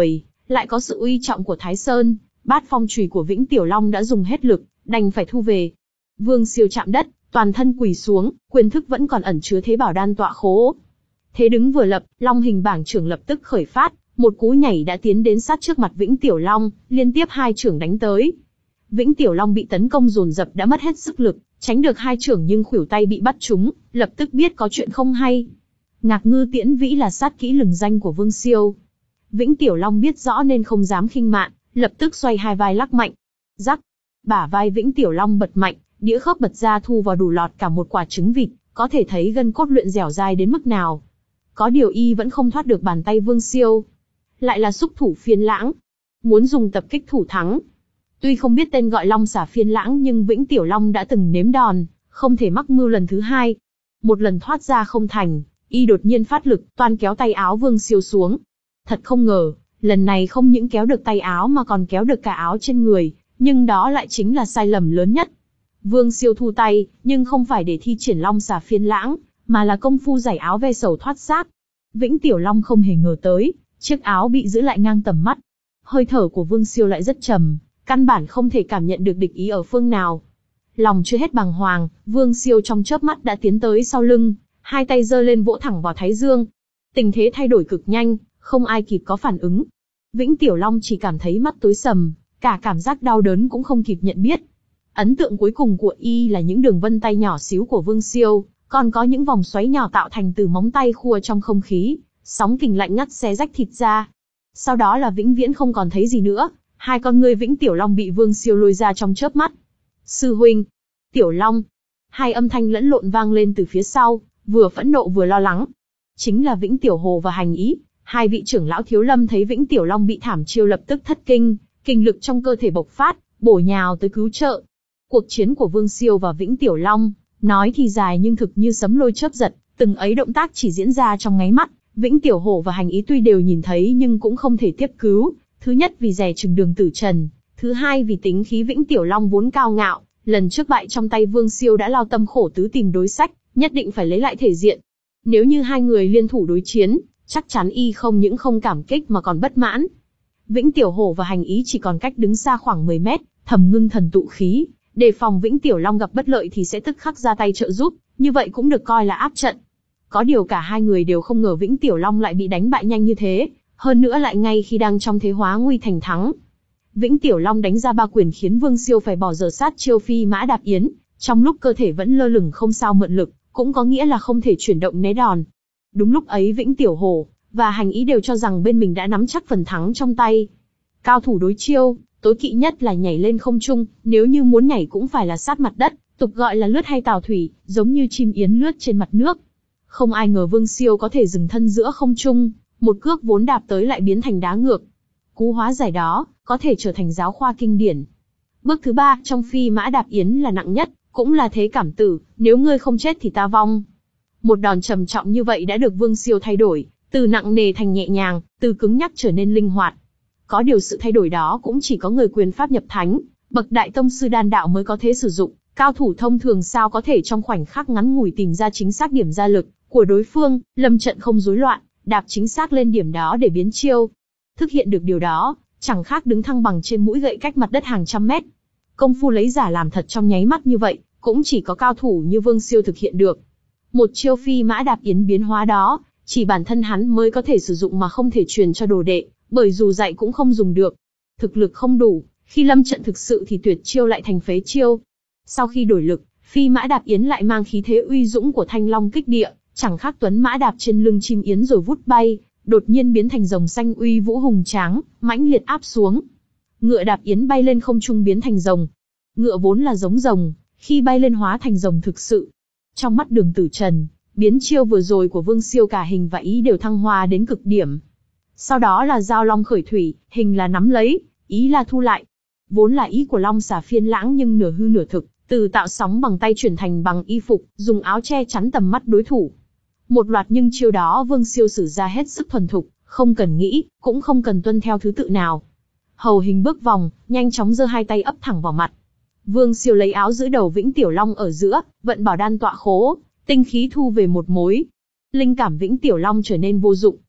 lại có sự uy trọng của Thái Sơn, bát phong chùy của Vĩnh Tiểu Long đã dùng hết lực, đành phải thu về. Vương Siêu chạm đất, toàn thân quỳ xuống, quyền thức vẫn còn ẩn chứa thế bảo đan tọa khố. Thế đứng vừa lập, Long hình bảng trưởng lập tức khởi phát, một cú nhảy đã tiến đến sát trước mặt Vĩnh Tiểu Long, liên tiếp hai chưởng đánh tới. Vĩnh Tiểu Long bị tấn công dồn dập đã mất hết sức lực, tránh được hai chưởng nhưng khuỷu tay bị bắt trúng, lập tức biết có chuyện không hay. Ngạc Ngư Tiễn Vĩ là sát kỹ lừng danh của Vương Siêu. Vĩnh Tiểu Long biết rõ nên không dám khinh mạn, lập tức xoay hai vai lắc mạnh. Rắc, bả vai Vĩnh Tiểu Long bật mạnh, đĩa khớp bật ra thu vào đủ lọt cả một quả trứng vịt, có thể thấy gân cốt luyện dẻo dai đến mức nào. Có điều y vẫn không thoát được bàn tay Vương Siêu. Lại là xúc thủ phiên lãng, muốn dùng tập kích thủ thắng. Tuy không biết tên gọi Long xả phiên lãng nhưng Vĩnh Tiểu Long đã từng nếm đòn, không thể mắc mưu lần thứ hai. Một lần thoát ra không thành, y đột nhiên phát lực, toan kéo tay áo Vương Siêu xuống. Thật không ngờ, lần này không những kéo được tay áo mà còn kéo được cả áo trên người, nhưng đó lại chính là sai lầm lớn nhất. Vương Siêu thu tay, nhưng không phải để thi triển Long xả phiên lãng, mà là công phu giải áo ve sầu thoát xác. Vĩnh Tiểu Long không hề ngờ tới, chiếc áo bị giữ lại ngang tầm mắt. Hơi thở của Vương Siêu lại rất trầm, căn bản không thể cảm nhận được địch ý ở phương nào. Lòng chưa hết bàng hoàng, Vương Siêu trong chớp mắt đã tiến tới sau lưng, hai tay giơ lên vỗ thẳng vào thái dương. Tình thế thay đổi cực nhanh, không ai kịp có phản ứng. Vĩnh Tiểu Long chỉ cảm thấy mắt tối sầm, cả cảm giác đau đớn cũng không kịp nhận biết. Ấn tượng cuối cùng của y là những đường vân tay nhỏ xíu của Vương Siêu, còn có những vòng xoáy nhỏ tạo thành từ móng tay khua trong không khí, sóng kình lạnh ngắt xé rách thịt ra. Sau đó là vĩnh viễn không còn thấy gì nữa, hai con ngươi Vĩnh Tiểu Long bị Vương Siêu lôi ra trong chớp mắt. Sư huynh, Tiểu Long, hai âm thanh lẫn lộn vang lên từ phía sau, vừa phẫn nộ vừa lo lắng. Chính là Vĩnh Tiểu Hồ và Hành Ý, hai vị trưởng lão thiếu lâm thấy Vĩnh Tiểu Long bị thảm chiêu lập tức thất kinh, kinh lực trong cơ thể bộc phát, bổ nhào tới cứu trợ. Cuộc chiến của Vương Siêu và Vĩnh Tiểu Long, nói thì dài nhưng thực như sấm lôi chớp giật, từng ấy động tác chỉ diễn ra trong nháy mắt. Vĩnh Tiểu Hổ và Hành Ý tuy đều nhìn thấy nhưng cũng không thể tiếp cứu, thứ nhất vì dè chừng Đường Tử Trần, thứ hai vì tính khí Vĩnh Tiểu Long vốn cao ngạo, lần trước bại trong tay Vương Siêu đã lao tâm khổ tứ tìm đối sách, nhất định phải lấy lại thể diện. Nếu như hai người liên thủ đối chiến, chắc chắn y không những không cảm kích mà còn bất mãn. Vĩnh Tiểu Hổ và Hành Ý chỉ còn cách đứng xa khoảng mười mét, thầm ngưng thần tụ khí, đề phòng Vĩnh Tiểu Long gặp bất lợi thì sẽ tức khắc ra tay trợ giúp, như vậy cũng được coi là áp trận. Có điều cả hai người đều không ngờ Vĩnh Tiểu Long lại bị đánh bại nhanh như thế, hơn nữa lại ngay khi đang trong thế hóa nguy thành thắng. Vĩnh Tiểu Long đánh ra ba quyền khiến Vương Siêu phải bỏ dở sát chiêu phi mã đạp yến, trong lúc cơ thể vẫn lơ lửng không sao mượn lực, cũng có nghĩa là không thể chuyển động né đòn. Đúng lúc ấy Vĩnh Tiểu Hổ và Hành Ý đều cho rằng bên mình đã nắm chắc phần thắng trong tay. Cao thủ đối chiêu, tối kỵ nhất là nhảy lên không trung, nếu như muốn nhảy cũng phải là sát mặt đất, tục gọi là lướt hay tàu thủy, giống như chim yến lướt trên mặt nước. Không ai ngờ Vương Siêu có thể dừng thân giữa không trung, một cước vốn đạp tới lại biến thành đá ngược. Cú hóa giải đó, có thể trở thành giáo khoa kinh điển. Bước thứ ba trong phi mã đạp yến là nặng nhất, cũng là thế cảm tử, nếu ngươi không chết thì ta vong. Một đòn trầm trọng như vậy đã được Vương Siêu thay đổi, từ nặng nề thành nhẹ nhàng, từ cứng nhắc trở nên linh hoạt. Có điều sự thay đổi đó cũng chỉ có người quyền pháp nhập thánh, bậc đại tông sư đan đạo mới có thể sử dụng, cao thủ thông thường sao có thể trong khoảnh khắc ngắn ngủi tìm ra chính xác điểm ra lực của đối phương, lâm trận không rối loạn, đạp chính xác lên điểm đó để biến chiêu. Thực hiện được điều đó, chẳng khác đứng thăng bằng trên mũi gậy cách mặt đất hàng trăm mét. Công phu lấy giả làm thật trong nháy mắt như vậy, cũng chỉ có cao thủ như Vương Siêu thực hiện được. Một chiêu phi mã đạp yến biến hóa đó, chỉ bản thân hắn mới có thể sử dụng mà không thể truyền cho đồ đệ, bởi dù dạy cũng không dùng được. Thực lực không đủ, khi lâm trận thực sự thì tuyệt chiêu lại thành phế chiêu. Sau khi đổi lực, phi mã đạp yến lại mang khí thế uy dũng của thanh long kích địa, chẳng khác tuấn mã đạp trên lưng chim yến rồi vút bay, đột nhiên biến thành rồng xanh uy vũ hùng tráng, mãnh liệt áp xuống. Ngựa đạp yến bay lên không trung biến thành rồng. Ngựa vốn là giống rồng, khi bay lên hóa thành rồng thực sự. Trong mắt Đường Tử Trần, biến chiêu vừa rồi của Vương Siêu cả hình và ý đều thăng hoa đến cực điểm. Sau đó là giao long khởi thủy, hình là nắm lấy, ý là thu lại. Vốn là ý của long xả phiên lãng nhưng nửa hư nửa thực, từ tạo sóng bằng tay chuyển thành bằng y phục, dùng áo che chắn tầm mắt đối thủ. Một loạt nhưng chiêu đó Vương Siêu sử ra hết sức thuần thục, không cần nghĩ, cũng không cần tuân theo thứ tự nào. Hầu hình bước vòng, nhanh chóng giơ hai tay ấp thẳng vào mặt. Vương Siêu lấy áo giữ đầu Vĩnh Tiểu Long ở giữa, vận bảo đan tọa khố, tinh khí thu về một mối. Linh cảm Vĩnh Tiểu Long trở nên vô dụng,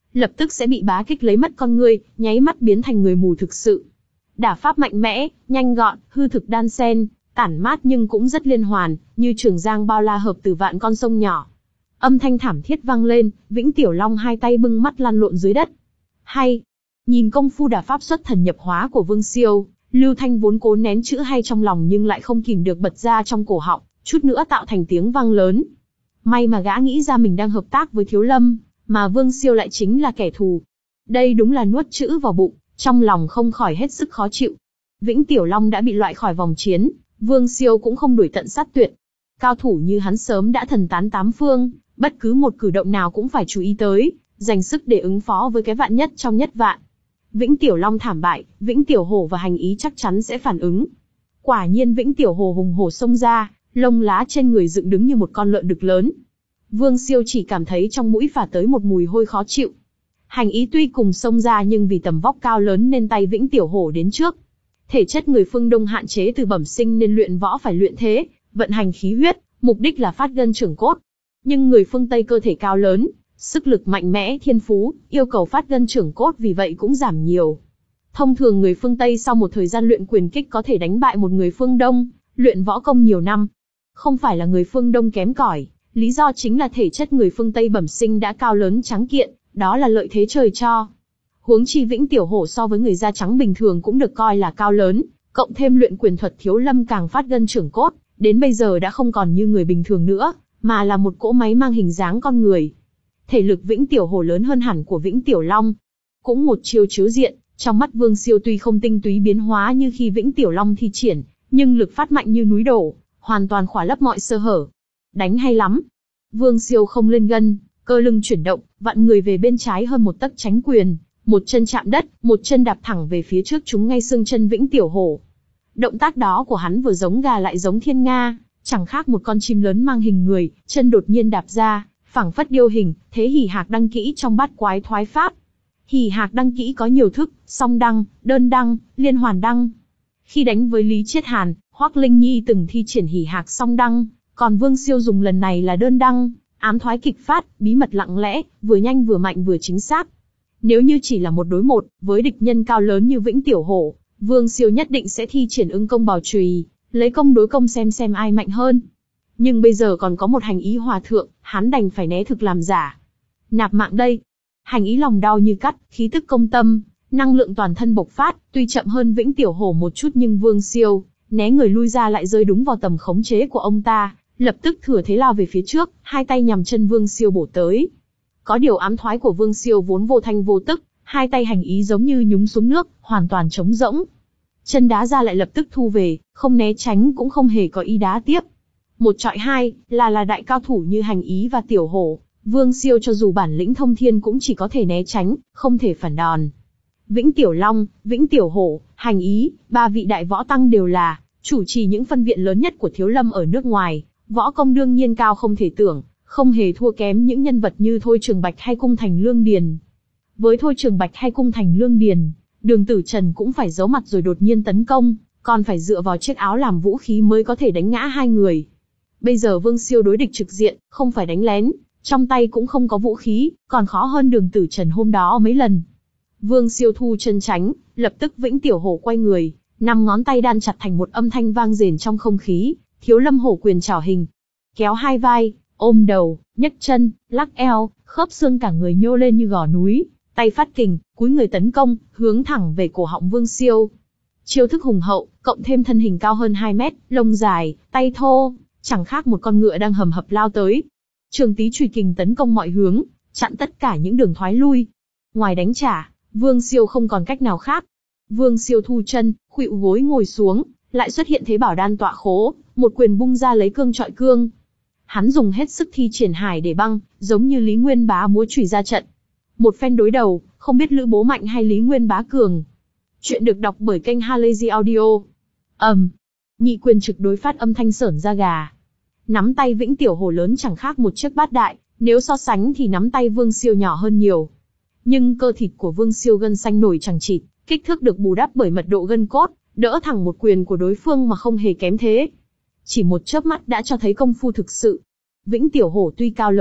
lập tức sẽ bị bá kích lấy mất con ngươi, nháy mắt biến thành người mù thực sự. Đả pháp mạnh mẽ, nhanh gọn, hư thực đan xen, tản mát nhưng cũng rất liên hoàn, như trường giang bao la hợp từ vạn con sông nhỏ. Âm thanh thảm thiết vang lên, Vĩnh Tiểu Long hai tay bưng mắt lăn lộn dưới đất. Hay, nhìn công phu đả pháp xuất thần nhập hóa của Vương Siêu, Lưu Thanh vốn cố nén chữ hay trong lòng nhưng lại không kìm được bật ra trong cổ họng, chút nữa tạo thành tiếng vang lớn. May mà gã nghĩ ra mình đang hợp tác với Thiếu Lâm, mà Vương Siêu lại chính là kẻ thù. Đây đúng là nuốt chữ vào bụng, trong lòng không khỏi hết sức khó chịu. Vĩnh Tiểu Long đã bị loại khỏi vòng chiến, Vương Siêu cũng không đuổi tận sát tuyệt. Cao thủ như hắn sớm đã thần tán tám phương, bất cứ một cử động nào cũng phải chú ý tới, dành sức để ứng phó với cái vạn nhất trong nhất vạn. Vĩnh Tiểu Long thảm bại, Vĩnh Tiểu Hổ và Hành Ý chắc chắn sẽ phản ứng. Quả nhiên Vĩnh Tiểu Hổ hùng hổ xông ra, lông lá trên người dựng đứng như một con lợn đực lớn. Vương Siêu chỉ cảm thấy trong mũi phả tới một mùi hôi khó chịu. Hành Ý tuy cùng xông ra nhưng vì tầm vóc cao lớn nên tay Vĩnh Tiểu Hổ đến trước. Thể chất người phương Đông hạn chế từ bẩm sinh nên luyện võ phải luyện thế, vận hành khí huyết, mục đích là phát gân trưởng cốt. Nhưng người phương Tây cơ thể cao lớn, sức lực mạnh mẽ thiên phú, yêu cầu phát gân trưởng cốt vì vậy cũng giảm nhiều. Thông thường người phương Tây sau một thời gian luyện quyền kích có thể đánh bại một người phương Đông, luyện võ công nhiều năm. Không phải là người phương Đông kém cỏi, lý do chính là thể chất người phương Tây bẩm sinh đã cao lớn trắng kiện, đó là lợi thế trời cho. Huống chi Vĩnh Tiểu Hổ so với người da trắng bình thường cũng được coi là cao lớn, cộng thêm luyện quyền thuật Thiếu Lâm càng phát gân trưởng cốt, đến bây giờ đã không còn như người bình thường nữa, mà là một cỗ máy mang hình dáng con người. Thể lực Vĩnh Tiểu Hổ lớn hơn hẳn của Vĩnh Tiểu Long. Cũng một chiêu chiếu diện, trong mắt Vương Siêu tuy không tinh túy biến hóa như khi Vĩnh Tiểu Long thi triển, nhưng lực phát mạnh như núi đổ, hoàn toàn khỏa lấp mọi sơ hở. Đánh hay lắm. Vương Siêu không lên gân, cơ lưng chuyển động, vặn người về bên trái hơn một tấc tránh quyền, một chân chạm đất, một chân đạp thẳng về phía trước trúng ngay xương chân Vĩnh Tiểu Hổ. Động tác đó của hắn vừa giống gà lại giống thiên nga, chẳng khác một con chim lớn mang hình người, chân đột nhiên đạp ra, phảng phất điêu hình, thế hỉ hạc đăng kỹ trong bát quái thoái pháp. Hỉ hạc đăng kỹ có nhiều thức, song đăng, đơn đăng, liên hoàn đăng. Khi đánh với Lý Chiết Hàn, Hoắc Linh Nhi từng thi triển hỉ hạc song đăng, còn Vương Siêu dùng lần này là đơn đăng, ám thoái kịch phát, bí mật lặng lẽ, vừa nhanh vừa mạnh vừa chính xác. Nếu như chỉ là một đối một, với địch nhân cao lớn như Vĩnh Tiểu Hổ, Vương Siêu nhất định sẽ thi triển ưng công bào chùy, lấy công đối công xem xem ai mạnh hơn. Nhưng bây giờ còn có một Hành Ý hòa thượng, hắn đành phải né thực làm giả. Nạp mạng đây. Hành Ý lòng đau như cắt, khí tức công tâm, năng lượng toàn thân bộc phát, tuy chậm hơn Vĩnh Tiểu Hổ một chút nhưng Vương Siêu, né người lui ra lại rơi đúng vào tầm khống chế của ông ta, lập tức thừa thế lao về phía trước, hai tay nhằm chân Vương Siêu bổ tới. Có điều ám thoái của Vương Siêu vốn vô thanh vô tức, hai tay Hành Ý giống như nhúng xuống nước, hoàn toàn trống rỗng. Chân đá ra lại lập tức thu về, không né tránh cũng không hề có ý đá tiếp. Một trọi hai, là là đại cao thủ như Hành Ý và Tiểu Hổ, Vương Siêu cho dù bản lĩnh thông thiên cũng chỉ có thể né tránh, không thể phản đòn. Vĩnh Tiểu Long, Vĩnh Tiểu Hổ, Hành Ý, ba vị đại võ tăng đều là chủ trì những phân viện lớn nhất của Thiếu Lâm ở nước ngoài, võ công đương nhiên cao không thể tưởng, không hề thua kém những nhân vật như Thôi Trường Bạch hay Cung Thành Lương Điền. Với Thôi Trường Bạch hay Cung Thành Lương Điền, Đường Tử Trần cũng phải giấu mặt rồi đột nhiên tấn công, còn phải dựa vào chiếc áo làm vũ khí mới có thể đánh ngã hai người. Bây giờ Vương Siêu đối địch trực diện, không phải đánh lén, trong tay cũng không có vũ khí, còn khó hơn Đường Tử Trần hôm đó mấy lần. Vương Siêu thu chân tránh, lập tức Vĩnh Tiểu Hổ quay người, năm ngón tay đan chặt thành một âm thanh vang rền trong không khí, Thiếu Lâm hổ quyền trảo hình. Kéo hai vai, ôm đầu, nhấc chân, lắc eo, khớp xương cả người nhô lên như gò núi, tay phát kình, cúi người tấn công, hướng thẳng về cổ họng Vương Siêu. Chiêu thức hùng hậu, cộng thêm thân hình cao hơn hai mét, lông dài, tay thô, chẳng khác một con ngựa đang hầm hập lao tới. Trường Tý chùy kình tấn công mọi hướng, chặn tất cả những đường thoái lui. Ngoài đánh trả, Vương Siêu không còn cách nào khác. Vương Siêu thu chân, khuỵu gối ngồi xuống, lại xuất hiện thế bảo đan tọa khố, một quyền bung ra lấy cương trọi cương. Hắn dùng hết sức thi triển hải để băng, giống như Lý Nguyên Bá múa chùy ra trận. Một phen đối đầu, không biết Lữ Bố mạnh hay Lý Nguyên Bá cường. Chuyện được đọc bởi kênh Halazy Audio. ầm, um, nhị quyền trực đối phát âm thanh sởn da gà. Nắm tay Vĩnh Tiểu Hổ lớn chẳng khác một chiếc bát đại, nếu so sánh thì nắm tay Vương Siêu nhỏ hơn nhiều. Nhưng cơ thịt của Vương Siêu gân xanh nổi chằng chịt, kích thước được bù đắp bởi mật độ gân cốt, đỡ thẳng một quyền của đối phương mà không hề kém thế. Chỉ một chớp mắt đã cho thấy công phu thực sự. Vĩnh Tiểu Hổ tuy cao lớn,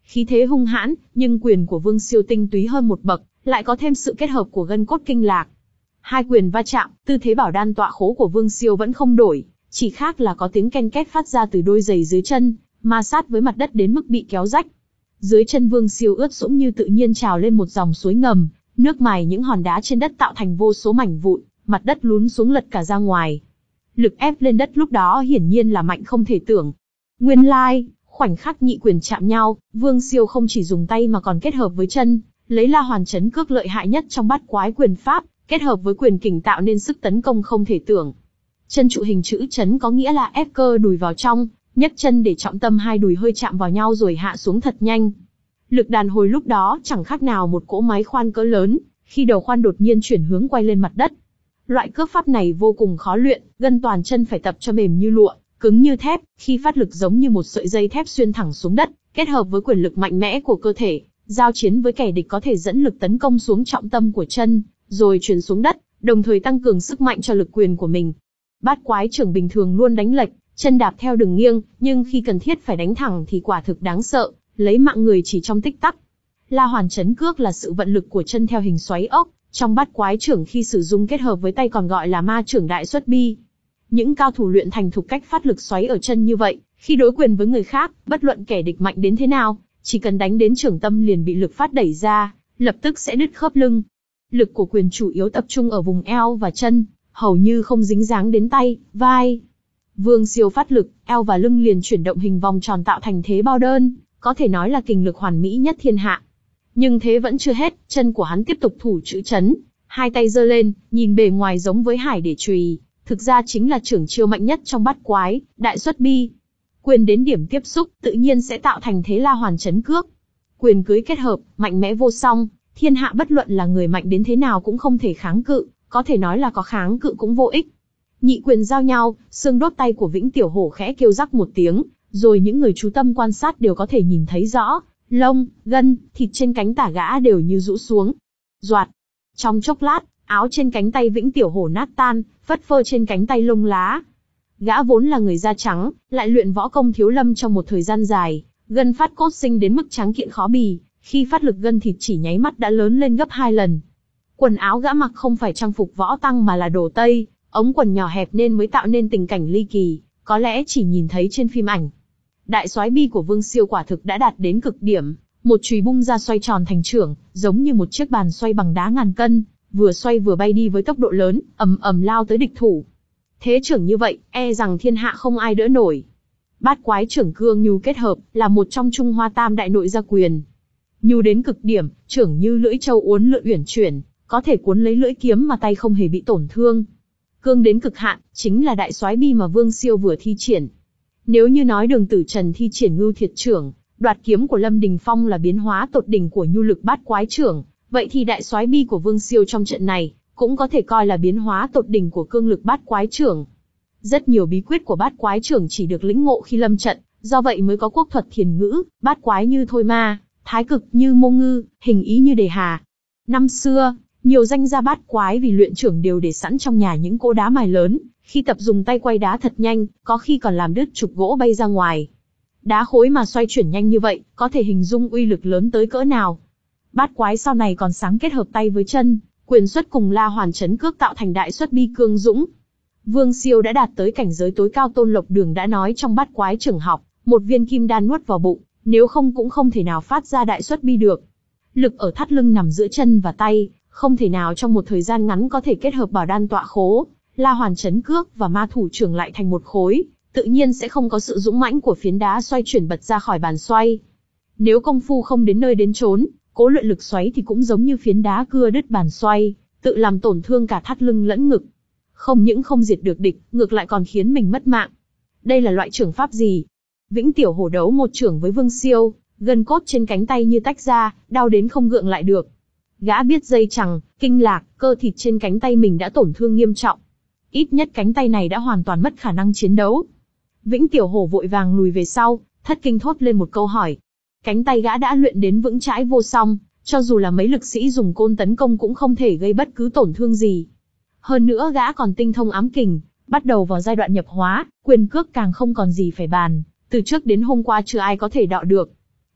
Khí thế hung hãn, nhưng quyền của Vương Siêu tinh túy hơn một bậc, lại có thêm sự kết hợp của gân cốt kinh lạc. Hai quyền va chạm, tư thế bảo đan tọa khố của Vương Siêu vẫn không đổi, chỉ khác là có tiếng ken két phát ra từ đôi giày dưới chân, ma sát với mặt đất đến mức bị kéo rách. Dưới chân Vương Siêu ướt sũng như tự nhiên trào lên một dòng suối ngầm, nước mài những hòn đá trên đất tạo thành vô số mảnh vụn, mặt đất lún xuống lật cả ra ngoài. Lực ép lên đất lúc đó hiển nhiên là mạnh không thể tưởng. Nguyên lai, khoảnh khắc nhị quyền chạm nhau, Vương Siêu không chỉ dùng tay mà còn kết hợp với chân, lấy La Hoàn Chấn Cước lợi hại nhất trong bát quái quyền pháp, kết hợp với quyền kình tạo nên sức tấn công không thể tưởng. Chân trụ hình chữ chấn có nghĩa là ép cơ đùi vào trong, nhấc chân để trọng tâm hai đùi hơi chạm vào nhau rồi hạ xuống thật nhanh. Lực đàn hồi lúc đó chẳng khác nào một cỗ máy khoan cỡ lớn, khi đầu khoan đột nhiên chuyển hướng quay lên mặt đất. Loại cước pháp này vô cùng khó luyện, gân toàn chân phải tập cho mềm như lụa, cứng như thép, khi phát lực giống như một sợi dây thép xuyên thẳng xuống đất, kết hợp với quyền lực mạnh mẽ của cơ thể, giao chiến với kẻ địch có thể dẫn lực tấn công xuống trọng tâm của chân, rồi truyền xuống đất, đồng thời tăng cường sức mạnh cho lực quyền của mình. Bát quái trưởng bình thường luôn đánh lệch, chân đạp theo đường nghiêng, nhưng khi cần thiết phải đánh thẳng thì quả thực đáng sợ, lấy mạng người chỉ trong tích tắc. La Hoàn Chấn Cước là sự vận lực của chân theo hình xoáy ốc, trong bát quái trưởng khi sử dụng kết hợp với tay còn gọi là ma trưởng đại xuất bi. Những cao thủ luyện thành thục cách phát lực xoáy ở chân như vậy, khi đối quyền với người khác, bất luận kẻ địch mạnh đến thế nào, chỉ cần đánh đến trưởng tâm liền bị lực phát đẩy ra, lập tức sẽ đứt khớp lưng. Lực của quyền chủ yếu tập trung ở vùng eo và chân, hầu như không dính dáng đến tay, vai. Vương Siêu phát lực, eo và lưng liền chuyển động hình vòng tròn tạo thành thế bao đơn, có thể nói là kình lực hoàn mỹ nhất thiên hạ. Nhưng thế vẫn chưa hết, chân của hắn tiếp tục thủ chữ chấn, hai tay giơ lên, nhìn bề ngoài giống với hải để chùy, thực ra chính là trưởng chiêu mạnh nhất trong bát quái, đại xuất bi. Quyền đến điểm tiếp xúc, tự nhiên sẽ tạo thành thế La Hoàn Chấn Cước. Quyền cưới kết hợp, mạnh mẽ vô song, thiên hạ bất luận là người mạnh đến thế nào cũng không thể kháng cự, có thể nói là có kháng cự cũng vô ích. Nhị quyền giao nhau, xương đốt tay của Vĩnh Tiểu Hổ khẽ kêu rắc một tiếng, rồi những người chú tâm quan sát đều có thể nhìn thấy rõ, lông, gân, thịt trên cánh tả gã đều như rũ xuống. Doạt. Trong chốc lát, áo trên cánh tay Vĩnh Tiểu Hổ nát tan, phất phơ trên cánh tay lông lá. Gã vốn là người da trắng, lại luyện võ công thiếu lâm trong một thời gian dài, gân phát cốt sinh đến mức trắng kiện khó bì, khi phát lực gân thịt chỉ nháy mắt đã lớn lên gấp hai lần. Quần áo gã mặc không phải trang phục võ tăng mà là đồ Tây, ống quần nhỏ hẹp nên mới tạo nên tình cảnh ly kỳ, có lẽ chỉ nhìn thấy trên phim ảnh. Đại soái bi của Vương Siêu quả thực đã đạt đến cực điểm, một chùy bung ra xoay tròn thành chưởng, giống như một chiếc bàn xoay bằng đá ngàn cân, vừa xoay vừa bay đi với tốc độ lớn, ầm ầm lao tới địch thủ. Thế trưởng như vậy, e rằng thiên hạ không ai đỡ nổi. Bát quái trưởng cương nhu kết hợp, là một trong Trung Hoa tam đại nội gia quyền. Nhu đến cực điểm, trưởng như lưỡi trâu uốn lượn uyển chuyển, có thể cuốn lấy lưỡi kiếm mà tay không hề bị tổn thương. Cương đến cực hạn, chính là đại soái bi mà Vương Siêu vừa thi triển. Nếu như nói Đường Tử Trần thi triển ngưu thiệt trưởng, đoạt kiếm của Lâm Đình Phong là biến hóa tột đỉnh của nhu lực bát quái trưởng, vậy thì đại soái bi của Vương Siêu trong trận này cũng có thể coi là biến hóa tột đỉnh của cương lực bát quái trưởng. Rất nhiều bí quyết của bát quái trưởng chỉ được lĩnh ngộ khi lâm trận, do vậy mới có quốc thuật thiền ngữ, bát quái như thôi ma, thái cực như mô ngư, hình ý như đề hà. Năm xưa, nhiều danh gia bát quái vì luyện trưởng đều để sẵn trong nhà những cỗ đá mài lớn, khi tập dùng tay quay đá thật nhanh, có khi còn làm đứt trục gỗ bay ra ngoài. Đá khối mà xoay chuyển nhanh như vậy, có thể hình dung uy lực lớn tới cỡ nào. Bát quái sau này còn sáng kết hợp tay với chân, quyền xuất cùng La Hoàn Chấn Cước tạo thành đại xuất bi cương dũng. Vương Siêu đã đạt tới cảnh giới tối cao. Tôn Lộc Đường đã nói trong bát quái trưởng học, một viên kim đan nuốt vào bụng, nếu không cũng không thể nào phát ra đại xuất bi được. Lực ở thắt lưng nằm giữa chân và tay, không thể nào trong một thời gian ngắn có thể kết hợp bảo đan tọa khố, La Hoàn Chấn Cước và ma thủ trưởng lại thành một khối, tự nhiên sẽ không có sự dũng mãnh của phiến đá xoay chuyển bật ra khỏi bàn xoay. Nếu công phu không đến nơi đến chốn, cố luyện lực xoáy thì cũng giống như phiến đá cưa đứt bàn xoay, tự làm tổn thương cả thắt lưng lẫn ngực. Không những không diệt được địch, ngược lại còn khiến mình mất mạng. Đây là loại trưởng pháp gì? Vĩnh Tiểu Hổ đấu một trưởng với Vương Siêu, gân cốt trên cánh tay như tách ra, đau đến không gượng lại được. Gã biết dây chằng, kinh lạc, cơ thịt trên cánh tay mình đã tổn thương nghiêm trọng. Ít nhất cánh tay này đã hoàn toàn mất khả năng chiến đấu. Vĩnh Tiểu Hổ vội vàng lùi về sau, thất kinh thốt lên một câu hỏi. Cánh tay gã đã luyện đến vững chãi vô song, cho dù là mấy lực sĩ dùng côn tấn công cũng không thể gây bất cứ tổn thương gì. Hơn nữa gã còn tinh thông ám kình, bắt đầu vào giai đoạn nhập hóa, quyền cước càng không còn gì phải bàn, từ trước đến hôm qua chưa ai có thể đọ được.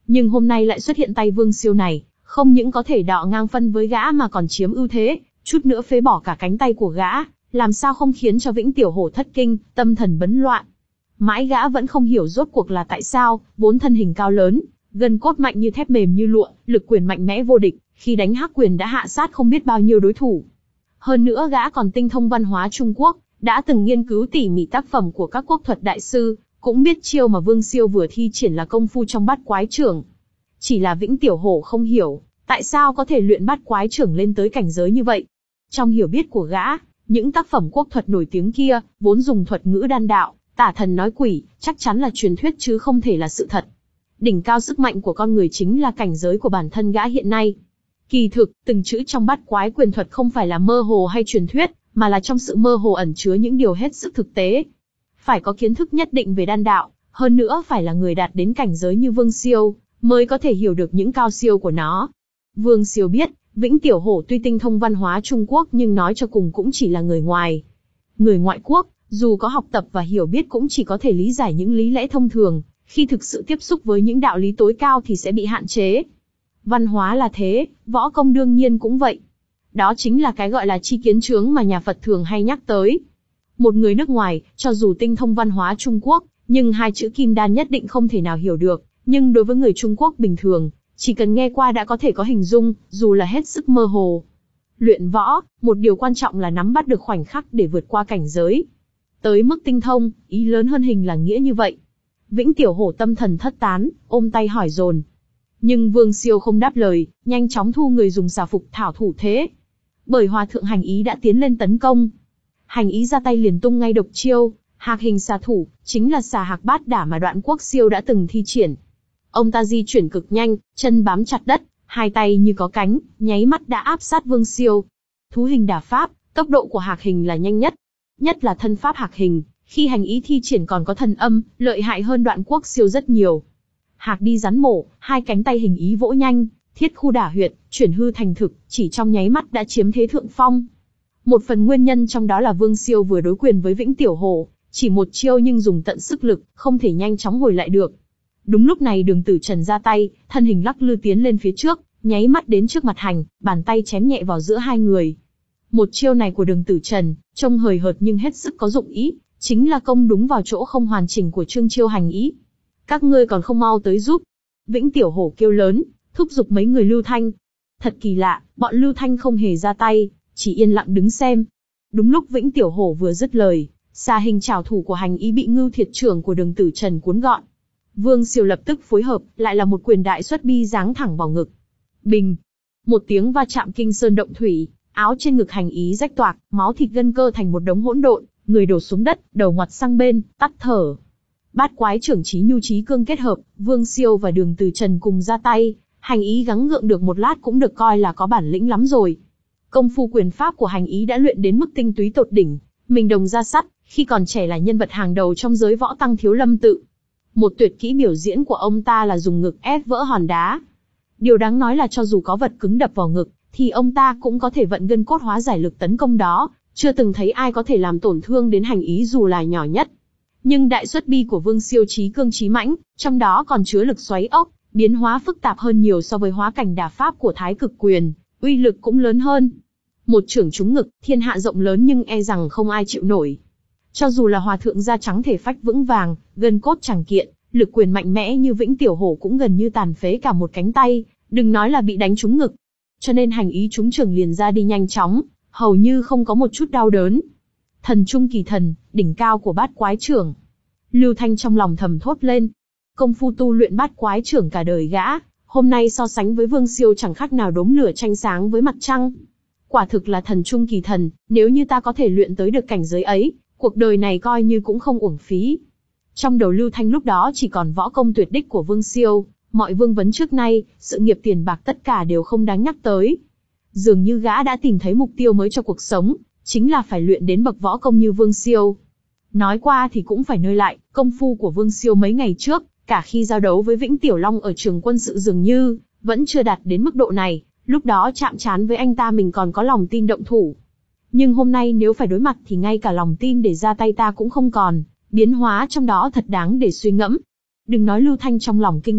Nhưng hôm nay lại xuất hiện tay Vương Siêu này, không những có thể đọ ngang phân với gã mà còn chiếm ưu thế, chút nữa phế bỏ cả cánh tay của gã, làm sao không khiến cho Vĩnh Tiểu Hổ thất kinh, tâm thần bấn loạn. Mãi gã vẫn không hiểu rốt cuộc là tại sao, vốn thân hình cao lớn, gân cốt mạnh như thép mềm như lụa, lực quyền mạnh mẽ vô địch, khi đánh hắc quyền đã hạ sát không biết bao nhiêu đối thủ. Hơn nữa gã còn tinh thông văn hóa Trung Quốc, đã từng nghiên cứu tỉ mỉ tác phẩm của các quốc thuật đại sư, cũng biết chiêu mà Vương Siêu vừa thi triển là công phu trong bát quái trưởng. Chỉ là Vĩnh Tiểu Hổ không hiểu, tại sao có thể luyện bát quái trưởng lên tới cảnh giới như vậy. Trong hiểu biết của gã, những tác phẩm quốc thuật nổi tiếng kia, vốn dùng thuật ngữ đan đạo, tả thần nói quỷ, chắc chắn là truyền thuyết chứ không thể là sự thật. Đỉnh cao sức mạnh của con người chính là cảnh giới của bản thân gã hiện nay. Kỳ thực, từng chữ trong bát quái quyền thuật không phải là mơ hồ hay truyền thuyết, mà là trong sự mơ hồ ẩn chứa những điều hết sức thực tế. Phải có kiến thức nhất định về đan đạo, hơn nữa phải là người đạt đến cảnh giới như Vương Siêu, mới có thể hiểu được những cao siêu của nó. Vương Siêu biết, Vĩnh Tiểu Hổ tuy tinh thông văn hóa Trung Quốc nhưng nói cho cùng cũng chỉ là người ngoài. Người ngoại quốc, dù có học tập và hiểu biết cũng chỉ có thể lý giải những lý lẽ thông thường, khi thực sự tiếp xúc với những đạo lý tối cao thì sẽ bị hạn chế. Văn hóa là thế, võ công đương nhiên cũng vậy. Đó chính là cái gọi là chi kiến chướng mà nhà Phật thường hay nhắc tới. Một người nước ngoài, cho dù tinh thông văn hóa Trung Quốc, nhưng hai chữ kim đan nhất định không thể nào hiểu được, nhưng đối với người Trung Quốc bình thường, chỉ cần nghe qua đã có thể có hình dung, dù là hết sức mơ hồ. Luyện võ, một điều quan trọng là nắm bắt được khoảnh khắc để vượt qua cảnh giới. Tới mức tinh thông, ý lớn hơn hình là nghĩa như vậy. Vĩnh Tiểu Hổ tâm thần thất tán, ôm tay hỏi dồn. Nhưng Vương Siêu không đáp lời, nhanh chóng thu người dùng xà phục thảo thủ thế. Bởi Hòa Thượng Hành Ý đã tiến lên tấn công. Hành Ý ra tay liền tung ngay độc chiêu, hạc hình xà thủ, chính là xà hạc bát đả mà Đoạn Quốc Siêu đã từng thi triển. Ông ta di chuyển cực nhanh, chân bám chặt đất, hai tay như có cánh, nháy mắt đã áp sát Vương Siêu. Thú hình đả pháp, tốc độ của hạc hình là nhanh nhất. Nhất là thân pháp hạc hình, khi Hành Ý thi triển còn có thần âm, lợi hại hơn Đoạn Quốc Siêu rất nhiều. Hạc đi rắn mổ, hai cánh tay Hình Ý vỗ nhanh, thiết khu đả huyệt, chuyển hư thành thực, chỉ trong nháy mắt đã chiếm thế thượng phong. Một phần nguyên nhân trong đó là Vương Siêu vừa đối quyền với Vĩnh Tiểu Hổ, chỉ một chiêu nhưng dùng tận sức lực, không thể nhanh chóng hồi lại được. Đúng lúc này Đường Tử Trần ra tay, thân hình lắc lư tiến lên phía trước, nháy mắt đến trước mặt Hành, bàn tay chém nhẹ vào giữa hai người. Một chiêu này của Đường Tử Trần, trông hời hợt nhưng hết sức có dụng ý, chính là công đúng vào chỗ không hoàn chỉnh của Trương chiêu Hành Ý. Các ngươi còn không mau tới giúp. Vĩnh Tiểu Hổ kêu lớn, thúc giục mấy người Lưu Thanh. Thật kỳ lạ, bọn Lưu Thanh không hề ra tay, chỉ yên lặng đứng xem. Đúng lúc Vĩnh Tiểu Hổ vừa dứt lời, xà hình trảo thủ của Hành Ý bị ngưu thiệt trưởng của Đường Tử Trần cuốn gọn. Vương Siêu lập tức phối hợp, lại là một quyền đại xuất bi giáng thẳng vào ngực. Bình! Một tiếng va chạm kinh sơn động thủy, áo trên ngực Hành Ý rách toạc, máu thịt gân cơ thành một đống hỗn độn, người đổ xuống đất, đầu ngoặt sang bên, tắt thở. Bát quái trưởng trí nhu trí cương kết hợp, Vương Siêu và Đường Tử Trần cùng ra tay, Hành Ý gắng gượng được một lát cũng được coi là có bản lĩnh lắm rồi. Công phu quyền pháp của Hành Ý đã luyện đến mức tinh túy tột đỉnh, mình đồng ra sắt, khi còn trẻ là nhân vật hàng đầu trong giới võ tăng Thiếu Lâm tự. Một tuyệt kỹ biểu diễn của ông ta là dùng ngực ép vỡ hòn đá. Điều đáng nói là cho dù có vật cứng đập vào ngực, thì ông ta cũng có thể vận gân cốt hóa giải lực tấn công đó, chưa từng thấy ai có thể làm tổn thương đến Hành Ý dù là nhỏ nhất. Nhưng đại xuất bi của Vương Siêu trí cương trí mãnh, trong đó còn chứa lực xoáy ốc, biến hóa phức tạp hơn nhiều so với hóa cảnh đả pháp của Thái Cực Quyền, uy lực cũng lớn hơn. Một chưởng trúng ngực, thiên hạ rộng lớn nhưng e rằng không ai chịu nổi. Cho dù là Hòa Thượng da trắng thể phách vững vàng, gân cốt chẳng kiện, lực quyền mạnh mẽ như Vĩnh Tiểu Hổ cũng gần như tàn phế cả một cánh tay, đừng nói là bị đánh trúng ngực. Cho nên Hành Ý trúng chưởng liền ra đi nhanh chóng, hầu như không có một chút đau đớn. Thần trung kỳ thần, đỉnh cao của bát quái trưởng. Lưu Thanh trong lòng thầm thốt lên. Công phu tu luyện bát quái trưởng cả đời gã, hôm nay so sánh với Vương Siêu chẳng khác nào đốm lửa tranh sáng với mặt trăng. Quả thực là thần trung kỳ thần, nếu như ta có thể luyện tới được cảnh giới ấy, cuộc đời này coi như cũng không uổng phí. Trong đầu Lưu Thanh lúc đó chỉ còn võ công tuyệt đích của Vương Siêu, mọi vương vấn trước nay, sự nghiệp tiền bạc tất cả đều không đáng nhắc tới. Dường như gã đã tìm thấy mục tiêu mới cho cuộc sống, chính là phải luyện đến bậc võ công như Vương Siêu. Nói qua thì cũng phải nơi lại, công phu của Vương Siêu mấy ngày trước, cả khi giao đấu với Vĩnh Tiểu Long ở trường quân sự dường như, vẫn chưa đạt đến mức độ này, lúc đó chạm trán với anh ta mình còn có lòng tin động thủ. Nhưng hôm nay nếu phải đối mặt thì ngay cả lòng tin để ra tay ta cũng không còn, biến hóa trong đó thật đáng để suy ngẫm. Đừng nói Lưu Thanh trong lòng kinh ngạc,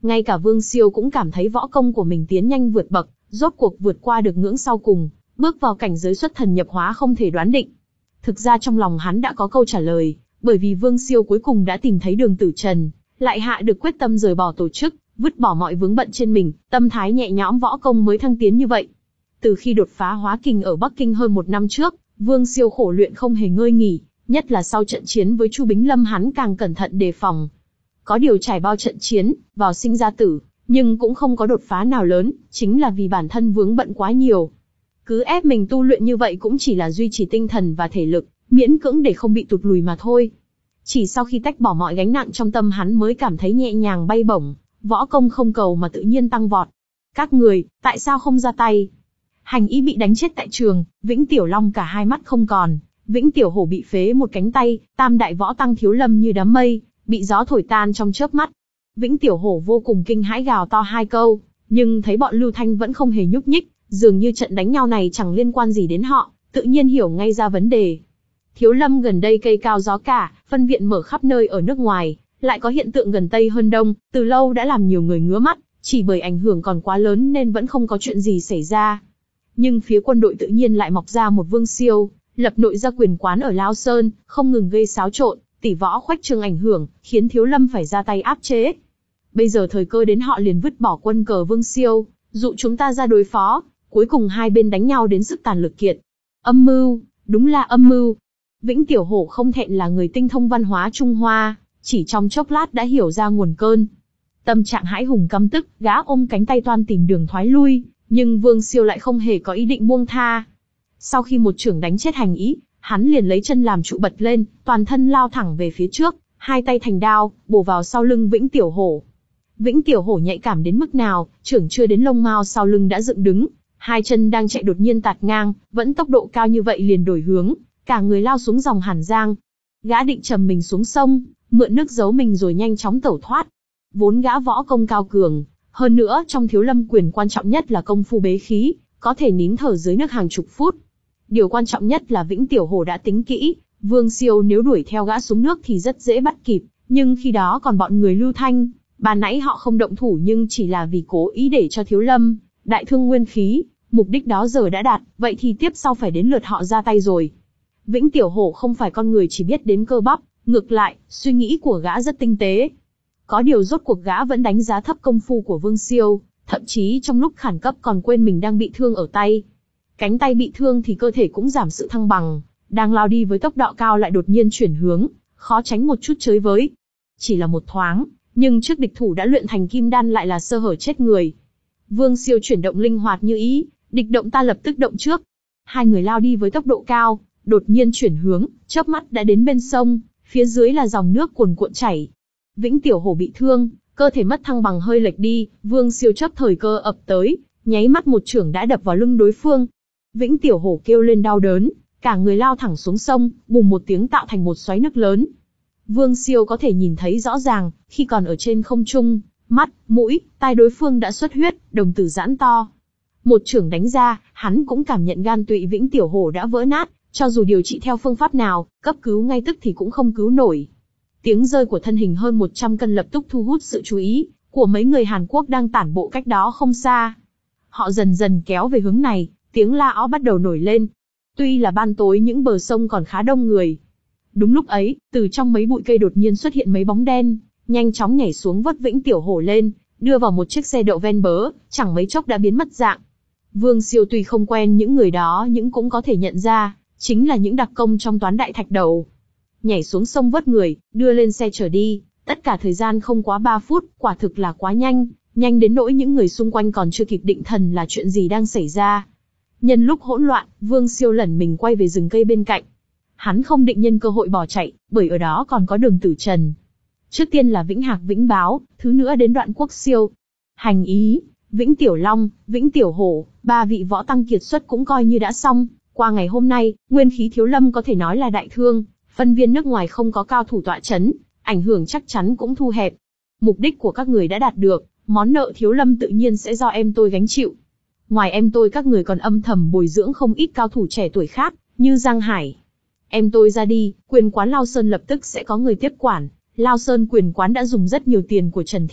Ngay cả Vương Siêu cũng cảm thấy võ công của mình tiến nhanh vượt bậc, rốt cuộc vượt qua được ngưỡng sau cùng, bước vào cảnh giới xuất thần nhập hóa không thể đoán định. Thực ra trong lòng hắn đã có câu trả lời, bởi vì Vương Siêu cuối cùng đã tìm thấy Đường Tử Trần, lại hạ được quyết tâm rời bỏ tổ chức, vứt bỏ mọi vướng bận trên mình, tâm thái nhẹ nhõm võ công mới thăng tiến như vậy. Từ khi đột phá hóa kình ở Bắc Kinh hơn một năm trước, Vương Siêu khổ luyện không hề ngơi nghỉ, nhất là sau trận chiến với Chu Bính Lâm hắn càng cẩn thận đề phòng. Có điều trải bao trận chiến, vào sinh ra tử, nhưng cũng không có đột phá nào lớn, chính là vì bản thân vướng bận quá nhiều. Cứ ép mình tu luyện như vậy cũng chỉ là duy trì tinh thần và thể lực, miễn cưỡng để không bị tụt lùi mà thôi. Chỉ sau khi tách bỏ mọi gánh nặng trong tâm hắn mới cảm thấy nhẹ nhàng bay bổng, võ công không cầu mà tự nhiên tăng vọt. Các người, tại sao không ra tay? Hành Ý bị đánh chết tại trường, Vĩnh Tiểu Long cả hai mắt không còn, Vĩnh Tiểu Hổ bị phế một cánh tay, tam đại võ tăng Thiếu Lâm như đám mây, bị gió thổi tan trong chớp mắt. Vĩnh Tiểu Hổ vô cùng kinh hãi gào to hai câu, nhưng thấy bọn Lưu Thanh vẫn không hề nhúc nhích, dường như trận đánh nhau này chẳng liên quan gì đến họ, tự nhiên hiểu ngay ra vấn đề. Thiếu Lâm gần đây cây cao gió cả, phân viện mở khắp nơi ở nước ngoài, lại có hiện tượng gần Tây hơn Đông, từ lâu đã làm nhiều người ngứa mắt, chỉ bởi ảnh hưởng còn quá lớn nên vẫn không có chuyện gì xảy ra. Nhưng phía quân đội tự nhiên lại mọc ra một Vương Siêu, lập nội gia quyền quán ở Lao Sơn, không ngừng gây xáo trộn, tỷ võ khoách trương ảnh hưởng, khiến Thiếu Lâm phải ra tay áp chế. Bây giờ thời cơ đến họ liền vứt bỏ quân cờ Vương Siêu, dụ chúng ta ra đối phó, cuối cùng hai bên đánh nhau đến sức tàn lực kiệt. Âm mưu, đúng là âm mưu. Vĩnh Tiểu Hổ không thẹn là người tinh thông văn hóa Trung Hoa, chỉ trong chốc lát đã hiểu ra nguồn cơn. Tâm trạng hãi hùng căm tức, gã ôm cánh tay toan tìm đường thoái lui, nhưng Vương Siêu lại không hề có ý định buông tha. Sau khi một chưởng đánh chết Hành Ý, hắn liền lấy chân làm trụ bật lên, toàn thân lao thẳng về phía trước, hai tay thành đao, bổ vào sau lưng Vĩnh Tiểu Hổ. Vĩnh Tiểu Hổ nhạy cảm đến mức nào, chưởng chưa đến lông mao sau lưng đã dựng đứng, hai chân đang chạy đột nhiên tạt ngang, vẫn tốc độ cao như vậy liền đổi hướng, cả người lao xuống dòng Hàn Giang. Gã định trầm mình xuống sông, mượn nước giấu mình rồi nhanh chóng tẩu thoát. Vốn gã võ công cao cường, hơn nữa trong Thiếu Lâm quyền quan trọng nhất là công phu bế khí, có thể nín thở dưới nước hàng chục phút. Điều quan trọng nhất là Vĩnh Tiểu Hổ đã tính kỹ, Vương Siêu nếu đuổi theo gã xuống nước thì rất dễ bắt kịp, nhưng khi đó còn bọn người Lưu Thanh, ban nãy họ không động thủ nhưng chỉ là vì cố ý để cho Thiếu Lâm đại thương nguyên khí, mục đích đó giờ đã đạt, vậy thì tiếp sau phải đến lượt họ ra tay rồi. Vĩnh Tiểu Hổ không phải con người chỉ biết đến cơ bắp, ngược lại, suy nghĩ của gã rất tinh tế. Có điều rốt cuộc gã vẫn đánh giá thấp công phu của Vương Siêu, thậm chí trong lúc khẩn cấp còn quên mình đang bị thương ở tay. Cánh tay bị thương thì cơ thể cũng giảm sự thăng bằng, đang lao đi với tốc độ cao lại đột nhiên chuyển hướng, khó tránh một chút chới với. Chỉ là một thoáng, nhưng trước địch thủ đã luyện thành kim đan lại là sơ hở chết người. Vương Siêu chuyển động linh hoạt như ý, địch động ta lập tức động trước. Hai người lao đi với tốc độ cao, đột nhiên chuyển hướng, chớp mắt đã đến bên sông, phía dưới là dòng nước cuồn cuộn chảy. Vĩnh Tiểu Hổ bị thương, cơ thể mất thăng bằng hơi lệch đi, Vương Siêu chớp thời cơ ập tới, nháy mắt một chưởng đã đập vào lưng đối phương. Vĩnh Tiểu Hổ kêu lên đau đớn, cả người lao thẳng xuống sông, bùng một tiếng tạo thành một xoáy nước lớn. Vương Siêu có thể nhìn thấy rõ ràng, khi còn ở trên không trung, mắt, mũi, tai đối phương đã xuất huyết, đồng tử giãn to. Một chưởng đánh ra, hắn cũng cảm nhận gan tụy Vĩnh Tiểu Hổ đã vỡ nát, cho dù điều trị theo phương pháp nào, cấp cứu ngay tức thì cũng không cứu nổi. Tiếng rơi của thân hình hơn một trăm cân lập tức thu hút sự chú ý của mấy người Hàn Quốc đang tản bộ cách đó không xa. Họ dần dần kéo về hướng này, tiếng la ó bắt đầu nổi lên. Tuy là ban tối những bờ sông còn khá đông người. Đúng lúc ấy, từ trong mấy bụi cây đột nhiên xuất hiện mấy bóng đen, nhanh chóng nhảy xuống vớt Vĩnh Tiểu Hổ lên, đưa vào một chiếc xe đậu ven bờ, chẳng mấy chốc đã biến mất dạng. Vương Siêu tuy không quen những người đó nhưng cũng có thể nhận ra, chính là những đặc công trong Toán Đại Thạch Đầu. Nhảy xuống sông vớt người, đưa lên xe chở đi, tất cả thời gian không quá ba phút, quả thực là quá nhanh, nhanh đến nỗi những người xung quanh còn chưa kịp định thần là chuyện gì đang xảy ra. Nhân lúc hỗn loạn, Vương Siêu lẩn mình quay về rừng cây bên cạnh. Hắn không định nhân cơ hội bỏ chạy, bởi ở đó còn có Đường Tử Trần. Trước tiên là Vĩnh Hạc Vĩnh Báo, thứ nữa đến Đoạn Quốc Siêu. Hành Ý, Vĩnh Tiểu Long, Vĩnh Tiểu Hổ, ba vị võ tăng kiệt xuất cũng coi như đã xong. Qua ngày hôm nay, nguyên khí Thiếu Lâm có thể nói là đại thương, phân viên nước ngoài không có cao thủ tọa chấn, ảnh hưởng chắc chắn cũng thu hẹp. Mục đích của các người đã đạt được, món nợ Thiếu Lâm tự nhiên sẽ do em tôi gánh chịu. Ngoài em tôi các người còn âm thầm bồi dưỡng không ít cao thủ trẻ tuổi khác, như Giang Hải. Em tôi ra đi, quyền quán Lao Sơn lập tức sẽ có người tiếp quản. Lao Sơn quyền quán đã dùng rất nhiều tiền của Trần Thị,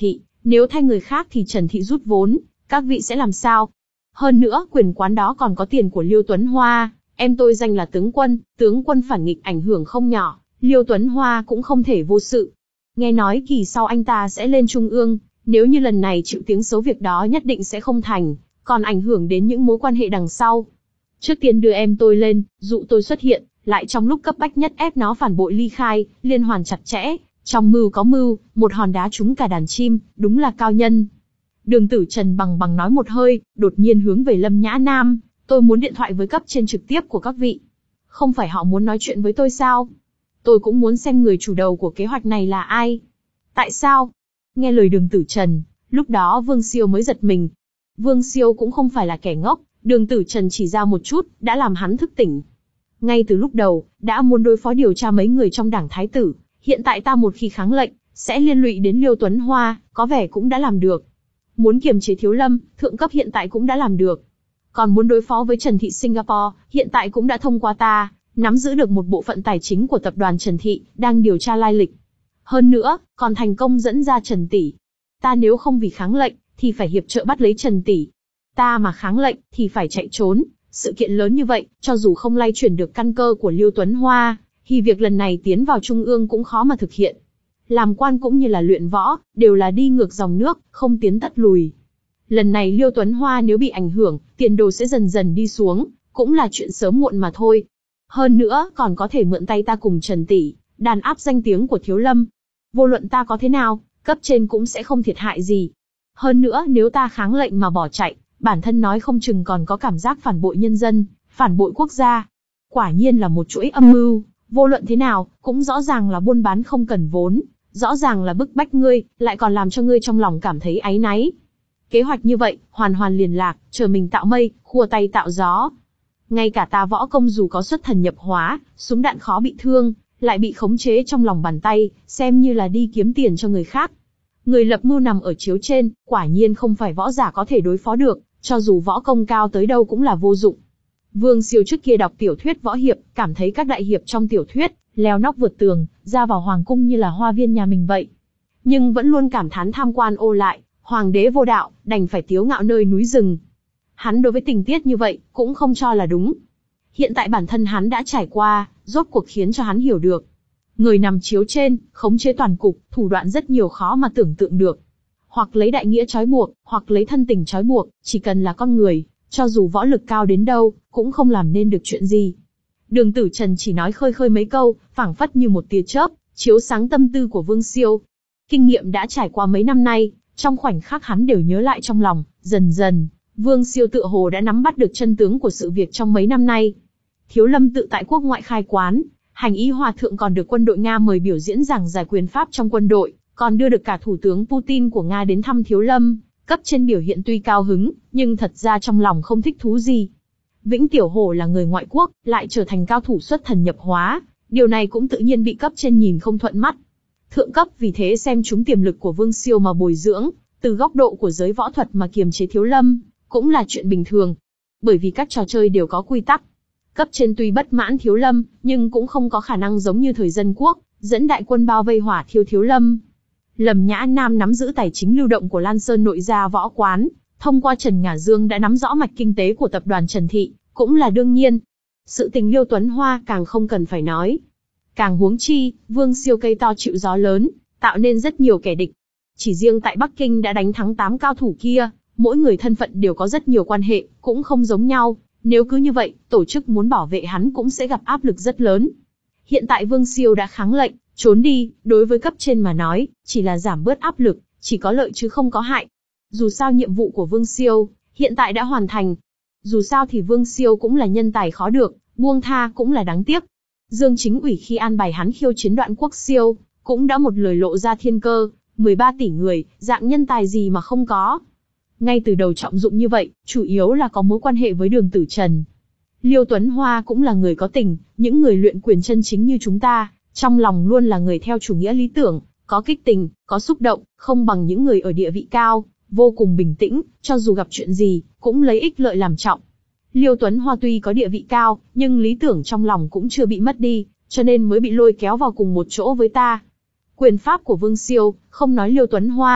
Nếu thay người khác thì Trần Thị rút vốn, các vị sẽ làm sao? Hơn nữa, quyền quán đó còn có tiền của Liêu Tuấn Hoa, em tôi danh là tướng quân, tướng quân phản nghịch ảnh hưởng không nhỏ, Liêu Tuấn Hoa cũng không thể vô sự. Nghe nói kỳ sau anh ta sẽ lên trung ương, nếu như lần này chịu tiếng xấu việc đó nhất định sẽ không thành, còn ảnh hưởng đến những mối quan hệ đằng sau. Trước tiên đưa em tôi lên, dụ tôi xuất hiện, lại trong lúc cấp bách nhất ép nó phản bội ly khai, liên hoàn chặt chẽ, trong mưu có mưu, một hòn đá trúng cả đàn chim, đúng là cao nhân. Đường Tử Trần bằng bằng nói một hơi, đột nhiên hướng về Lâm Nhã Nam, tôi muốn điện thoại với cấp trên trực tiếp của các vị. Không phải họ muốn nói chuyện với tôi sao? Tôi cũng muốn xem người chủ đầu của kế hoạch này là ai. Tại sao? Nghe lời Đường Tử Trần, lúc đó Vương Siêu mới giật mình. Vương Siêu cũng không phải là kẻ ngốc, Đường Tử Trần chỉ ra một chút, đã làm hắn thức tỉnh. Ngay từ lúc đầu, đã muốn đối phó điều tra mấy người trong đảng Thái tử, hiện tại ta một khi kháng lệnh, sẽ liên lụy đến Liêu Tuấn Hoa, có vẻ cũng đã làm được. Muốn kiềm chế Thiếu Lâm, thượng cấp hiện tại cũng đã làm được. Còn muốn đối phó với Trần Thị Singapore, hiện tại cũng đã thông qua ta, nắm giữ được một bộ phận tài chính của tập đoàn Trần Thị, đang điều tra lai lịch. Hơn nữa, còn thành công dẫn ra Trần Tỷ. Ta nếu không vì kháng lệnh, thì phải hiệp trợ bắt lấy Trần Tỷ. Ta mà kháng lệnh, thì phải chạy trốn. Sự kiện lớn như vậy, cho dù không lay chuyển được căn cơ của Liêu Tuấn Hoa, thì việc lần này tiến vào Trung ương cũng khó mà thực hiện. Làm quan cũng như là luyện võ, đều là đi ngược dòng nước, không tiến tất lùi. Lần này Liêu Tuấn Hoa nếu bị ảnh hưởng, tiền đồ sẽ dần dần đi xuống, cũng là chuyện sớm muộn mà thôi. Hơn nữa, còn có thể mượn tay ta cùng Trần Tỷ, đàn áp danh tiếng của Thiếu Lâm. Vô luận ta có thế nào, cấp trên cũng sẽ không thiệt hại gì. Hơn nữa, nếu ta kháng lệnh mà bỏ chạy, bản thân nói không chừng còn có cảm giác phản bội nhân dân, phản bội quốc gia. Quả nhiên là một chuỗi âm mưu, vô luận thế nào, cũng rõ ràng là buôn bán không cần vốn, rõ ràng là bức bách ngươi, lại còn làm cho ngươi trong lòng cảm thấy áy náy. Kế hoạch như vậy, hoàn hoàn liền lạc, chờ mình tạo mây, khua tay tạo gió. Ngay cả ta võ công dù có xuất thần nhập hóa, súng đạn khó bị thương, lại bị khống chế trong lòng bàn tay, xem như là đi kiếm tiền cho người khác. Người lập mưu nằm ở chiếu trên, quả nhiên không phải võ giả có thể đối phó được, cho dù võ công cao tới đâu cũng là vô dụng. Vương Siêu trước kia đọc tiểu thuyết võ hiệp, cảm thấy các đại hiệp trong tiểu thuyết, leo nóc vượt tường, ra vào hoàng cung như là hoa viên nhà mình vậy. Nhưng vẫn luôn cảm thán tham quan ô lại, hoàng đế vô đạo, đành phải tiếu ngạo nơi núi rừng. Hắn đối với tình tiết như vậy, cũng không cho là đúng. Hiện tại bản thân hắn đã trải qua, rốt cuộc khiến cho hắn hiểu được. Người nằm chiếu trên, khống chế toàn cục, thủ đoạn rất nhiều khó mà tưởng tượng được. Hoặc lấy đại nghĩa trói buộc, hoặc lấy thân tình trói buộc, chỉ cần là con người, cho dù võ lực cao đến đâu, cũng không làm nên được chuyện gì. Đường Tử Trần chỉ nói khơi khơi mấy câu, phảng phất như một tia chớp, chiếu sáng tâm tư của Vương Siêu. Kinh nghiệm đã trải qua mấy năm nay, trong khoảnh khắc hắn đều nhớ lại trong lòng, dần dần, Vương Siêu tựa hồ đã nắm bắt được chân tướng của sự việc trong mấy năm nay. Thiếu Lâm tự tại quốc ngoại khai quán, Hành Y Hòa Thượng còn được quân đội Nga mời biểu diễn giảng giải quyền pháp trong quân đội, còn đưa được cả Thủ tướng Putin của Nga đến thăm Thiếu Lâm. Cấp trên biểu hiện tuy cao hứng, nhưng thật ra trong lòng không thích thú gì. Vĩnh Tiểu Hổ là người ngoại quốc, lại trở thành cao thủ xuất thần nhập hóa, điều này cũng tự nhiên bị cấp trên nhìn không thuận mắt. Thượng cấp vì thế xem chúng tiềm lực của Vương Siêu mà bồi dưỡng, từ góc độ của giới võ thuật mà kiềm chế Thiếu Lâm, cũng là chuyện bình thường. Bởi vì các trò chơi đều có quy tắc. Cấp trên tuy bất mãn Thiếu Lâm, nhưng cũng không có khả năng giống như thời dân quốc, dẫn đại quân bao vây hỏa thiêu Thiếu Lâm. Lâm Nhã Nam nắm giữ tài chính lưu động của Lan Sơn nội gia võ quán, thông qua Trần Ngả Dương đã nắm rõ mạch kinh tế của tập đoàn Trần Thị, cũng là đương nhiên. Sự tình Liêu Tuấn Hoa càng không cần phải nói. Càng huống chi, Vương Siêu cây to chịu gió lớn, tạo nên rất nhiều kẻ địch. Chỉ riêng tại Bắc Kinh đã đánh thắng tám cao thủ kia, mỗi người thân phận đều có rất nhiều quan hệ, cũng không giống nhau. Nếu cứ như vậy, tổ chức muốn bảo vệ hắn cũng sẽ gặp áp lực rất lớn. Hiện tại Vương Siêu đã kháng lệnh, trốn đi, đối với cấp trên mà nói, chỉ là giảm bớt áp lực, chỉ có lợi chứ không có hại. Dù sao nhiệm vụ của Vương Siêu, hiện tại đã hoàn thành. Dù sao thì Vương Siêu cũng là nhân tài khó được, buông tha cũng là đáng tiếc. Dương Chính Ủy khi an bài hắn khiêu chiến Đoạn Quốc Siêu, cũng đã một lời lộ ra thiên cơ, mười ba tỷ người, dạng nhân tài gì mà không có. Ngay từ đầu trọng dụng như vậy, chủ yếu là có mối quan hệ với Đường Tử Trần. Liêu Tuấn Hoa cũng là người có tình, những người luyện quyền chân chính như chúng ta, trong lòng luôn là người theo chủ nghĩa lý tưởng, có kích tình, có xúc động, không bằng những người ở địa vị cao, vô cùng bình tĩnh, cho dù gặp chuyện gì, cũng lấy ích lợi làm trọng. Liêu Tuấn Hoa tuy có địa vị cao, nhưng lý tưởng trong lòng cũng chưa bị mất đi, cho nên mới bị lôi kéo vào cùng một chỗ với ta. Quyền pháp của Vương Siêu, không nói Liêu Tuấn Hoa,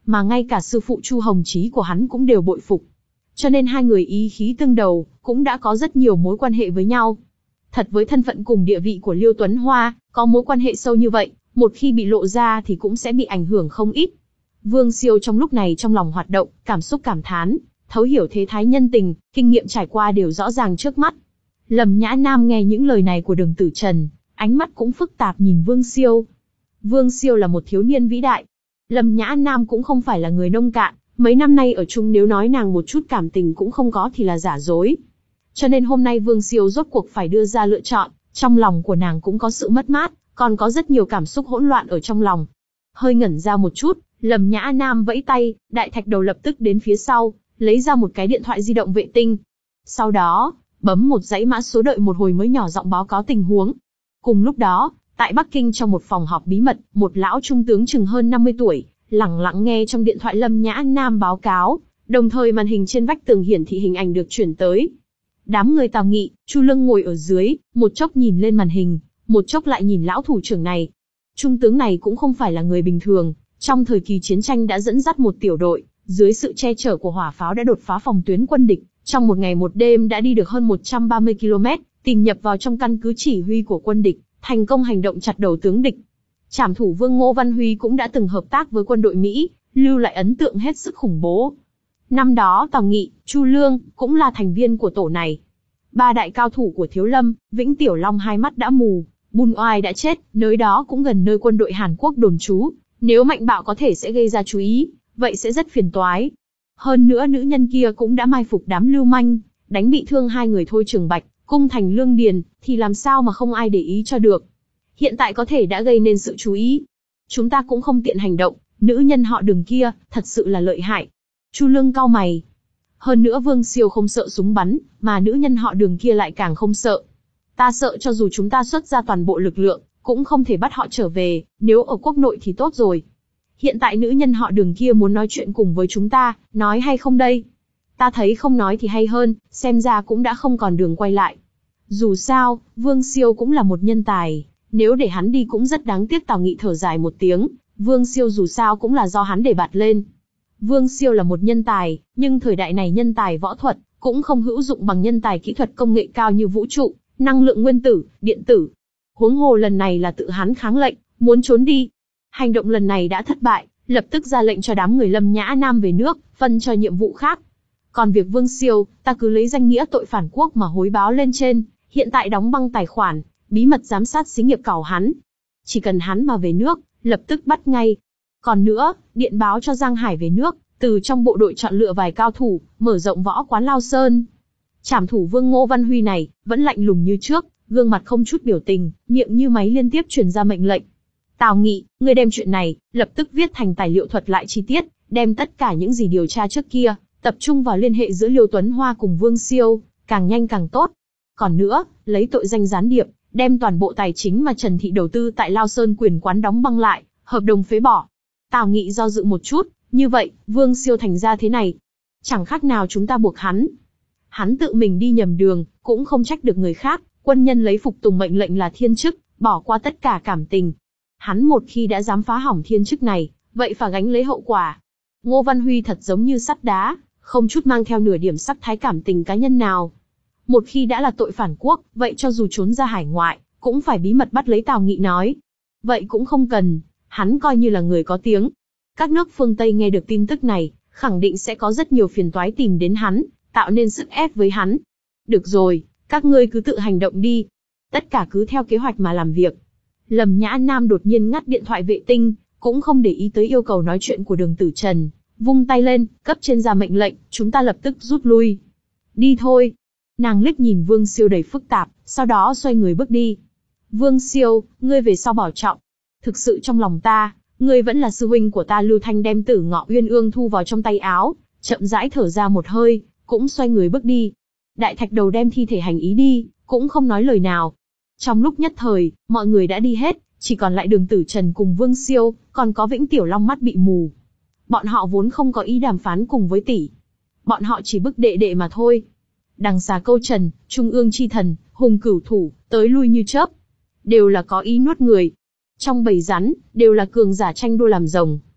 mà ngay cả sư phụ Chu Hồng Chí của hắn cũng đều bội phục. Cho nên hai người ý khí tương đầu, cũng đã có rất nhiều mối quan hệ với nhau. Thật với thân phận cùng địa vị của Liêu Tuấn Hoa, có mối quan hệ sâu như vậy, một khi bị lộ ra thì cũng sẽ bị ảnh hưởng không ít. Vương Siêu trong lúc này trong lòng hoạt động, cảm xúc cảm thán, thấu hiểu thế thái nhân tình, kinh nghiệm trải qua đều rõ ràng trước mắt. Lâm Nhã Nam nghe những lời này của Đường Tử Trần, ánh mắt cũng phức tạp nhìn Vương Siêu. Vương Siêu là một thiếu niên vĩ đại. Lâm Nhã Nam cũng không phải là người nông cạn, mấy năm nay ở chung nếu nói nàng một chút cảm tình cũng không có thì là giả dối. Cho nên hôm nay Vương Siêu rốt cuộc phải đưa ra lựa chọn, trong lòng của nàng cũng có sự mất mát, còn có rất nhiều cảm xúc hỗn loạn ở trong lòng. Hơi ngẩn ra một chút, Lâm Nhã Nam vẫy tay, Đại Thạch Đầu lập tức đến phía sau, lấy ra một cái điện thoại di động vệ tinh. Sau đó, bấm một dãy mã số đợi một hồi mới nhỏ giọng báo cáo tình huống. Cùng lúc đó, tại Bắc Kinh trong một phòng họp bí mật, một lão trung tướng chừng hơn năm mươi tuổi, lẳng lặng nghe trong điện thoại Lâm Nhã Nam báo cáo, đồng thời màn hình trên vách tường hiển thị hình ảnh được chuyển tới. Đám người Tào Nghị, Chu Lương ngồi ở dưới, một chốc nhìn lên màn hình, một chốc lại nhìn lão thủ trưởng này. Trung tướng này cũng không phải là người bình thường, trong thời kỳ chiến tranh đã dẫn dắt một tiểu đội, dưới sự che chở của hỏa pháo đã đột phá phòng tuyến quân địch, trong một ngày một đêm đã đi được hơn một trăm ba mươi ki lô mét, tìm nhập vào trong căn cứ chỉ huy của quân địch, thành công hành động chặt đầu tướng địch. Trảm thủ vương Ngô Văn Huy cũng đã từng hợp tác với quân đội Mỹ, lưu lại ấn tượng hết sức khủng bố. Năm đó Tào Nghị, Chu Lương cũng là thành viên của tổ này. Ba đại cao thủ của Thiếu Lâm, Vĩnh Tiểu Long hai mắt đã mù, Bun Oai đã chết, nơi đó cũng gần nơi quân đội Hàn Quốc đồn trú. Nếu Mạnh Bạo có thể sẽ gây ra chú ý, vậy sẽ rất phiền toái. Hơn nữa nữ nhân kia cũng đã mai phục đám lưu manh, đánh bị thương hai người Thôi Trường Bạch, Cung Thành Lương Điền, thì làm sao mà không ai để ý cho được. Hiện tại có thể đã gây nên sự chú ý. Chúng ta cũng không tiện hành động, nữ nhân họ Đường kia, thật sự là lợi hại. Chu Lương cau mày. Hơn nữa Vương Siêu không sợ súng bắn, mà nữ nhân họ Đường kia lại càng không sợ. Ta sợ cho dù chúng ta xuất ra toàn bộ lực lượng, cũng không thể bắt họ trở về, nếu ở quốc nội thì tốt rồi. Hiện tại nữ nhân họ Đường kia muốn nói chuyện cùng với chúng ta, nói hay không đây? Ta thấy không nói thì hay hơn, xem ra cũng đã không còn đường quay lại. Dù sao, Vương Siêu cũng là một nhân tài, nếu để hắn đi cũng rất đáng tiếc. Tào Nghị thở dài một tiếng, Vương Siêu dù sao cũng là do hắn để bạt lên. Vương Siêu là một nhân tài, nhưng thời đại này nhân tài võ thuật, cũng không hữu dụng bằng nhân tài kỹ thuật công nghệ cao như vũ trụ, năng lượng nguyên tử, điện tử. Huống hồ lần này là tự hắn kháng lệnh, muốn trốn đi. Hành động lần này đã thất bại, lập tức ra lệnh cho đám người Lâm Nhã Nam về nước, phân cho nhiệm vụ khác. Còn việc Vương Siêu, ta cứ lấy danh nghĩa tội phản quốc mà hối báo lên trên, hiện tại đóng băng tài khoản, bí mật giám sát xí nghiệp cẩu hắn. Chỉ cần hắn mà về nước, lập tức bắt ngay. Còn nữa, điện báo cho Giang Hải về nước, từ trong bộ đội chọn lựa vài cao thủ, mở rộng võ quán Lao Sơn. Trảm thủ vương Ngô Văn Huy này, vẫn lạnh lùng như trước, gương mặt không chút biểu tình, miệng như máy liên tiếp truyền ra mệnh lệnh. Tào Nghị, ngươi đem chuyện này, lập tức viết thành tài liệu thuật lại chi tiết, đem tất cả những gì điều tra trước kia, tập trung vào liên hệ giữa Liêu Tuấn Hoa cùng Vương Siêu, càng nhanh càng tốt. Còn nữa, lấy tội danh gián điệp, đem toàn bộ tài chính mà Trần Thị đầu tư tại Lao Sơn quyền quán đóng băng lại, hợp đồng phế bỏ. Tào Nghị do dự một chút, như vậy, Vương Siêu thành ra thế này. Chẳng khác nào chúng ta buộc hắn. Hắn tự mình đi nhầm đường, cũng không trách được người khác, quân nhân lấy phục tùng mệnh lệnh là thiên chức, bỏ qua tất cả cảm tình. Hắn một khi đã dám phá hỏng thiên chức này, vậy phải gánh lấy hậu quả. Ngô Văn Huy thật giống như sắt đá, không chút mang theo nửa điểm sắc thái cảm tình cá nhân nào. Một khi đã là tội phản quốc, vậy cho dù trốn ra hải ngoại, cũng phải bí mật bắt lấy. Tào Nghị nói. Vậy cũng không cần, hắn coi như là người có tiếng. Các nước phương Tây nghe được tin tức này, khẳng định sẽ có rất nhiều phiền toái tìm đến hắn, tạo nên sức ép với hắn. Được rồi, các ngươi cứ tự hành động đi. Tất cả cứ theo kế hoạch mà làm việc. Lâm Nhã Nam đột nhiên ngắt điện thoại vệ tinh, cũng không để ý tới yêu cầu nói chuyện của Đường Tử Trần, vung tay lên, cấp trên ra mệnh lệnh, chúng ta lập tức rút lui. Đi thôi. Nàng liếc nhìn Vương Siêu đầy phức tạp, sau đó xoay người bước đi. Vương Siêu, ngươi về sau bảo trọng. Thực sự trong lòng ta, ngươi vẫn là sư huynh của ta. Lưu Thanh đem Tử Ngọ Uyên Ương thu vào trong tay áo, chậm rãi thở ra một hơi, cũng xoay người bước đi. Đại Thạch Đầu đem thi thể hành ý đi, cũng không nói lời nào. Trong lúc nhất thời, mọi người đã đi hết, chỉ còn lại Đường Tử Trần cùng Vương Siêu, còn có Vĩnh Tiểu Long mắt bị mù. Bọn họ vốn không có ý đàm phán cùng với tỷ. Bọn họ chỉ bức đệ đệ mà thôi. Đằng Xà Câu Trần, Trung ương chi thần, Hùng Cửu Thủ, tới lui như chớp. Đều là có ý nuốt người. Trong bầy rắn, đều là cường giả tranh đua làm rồng.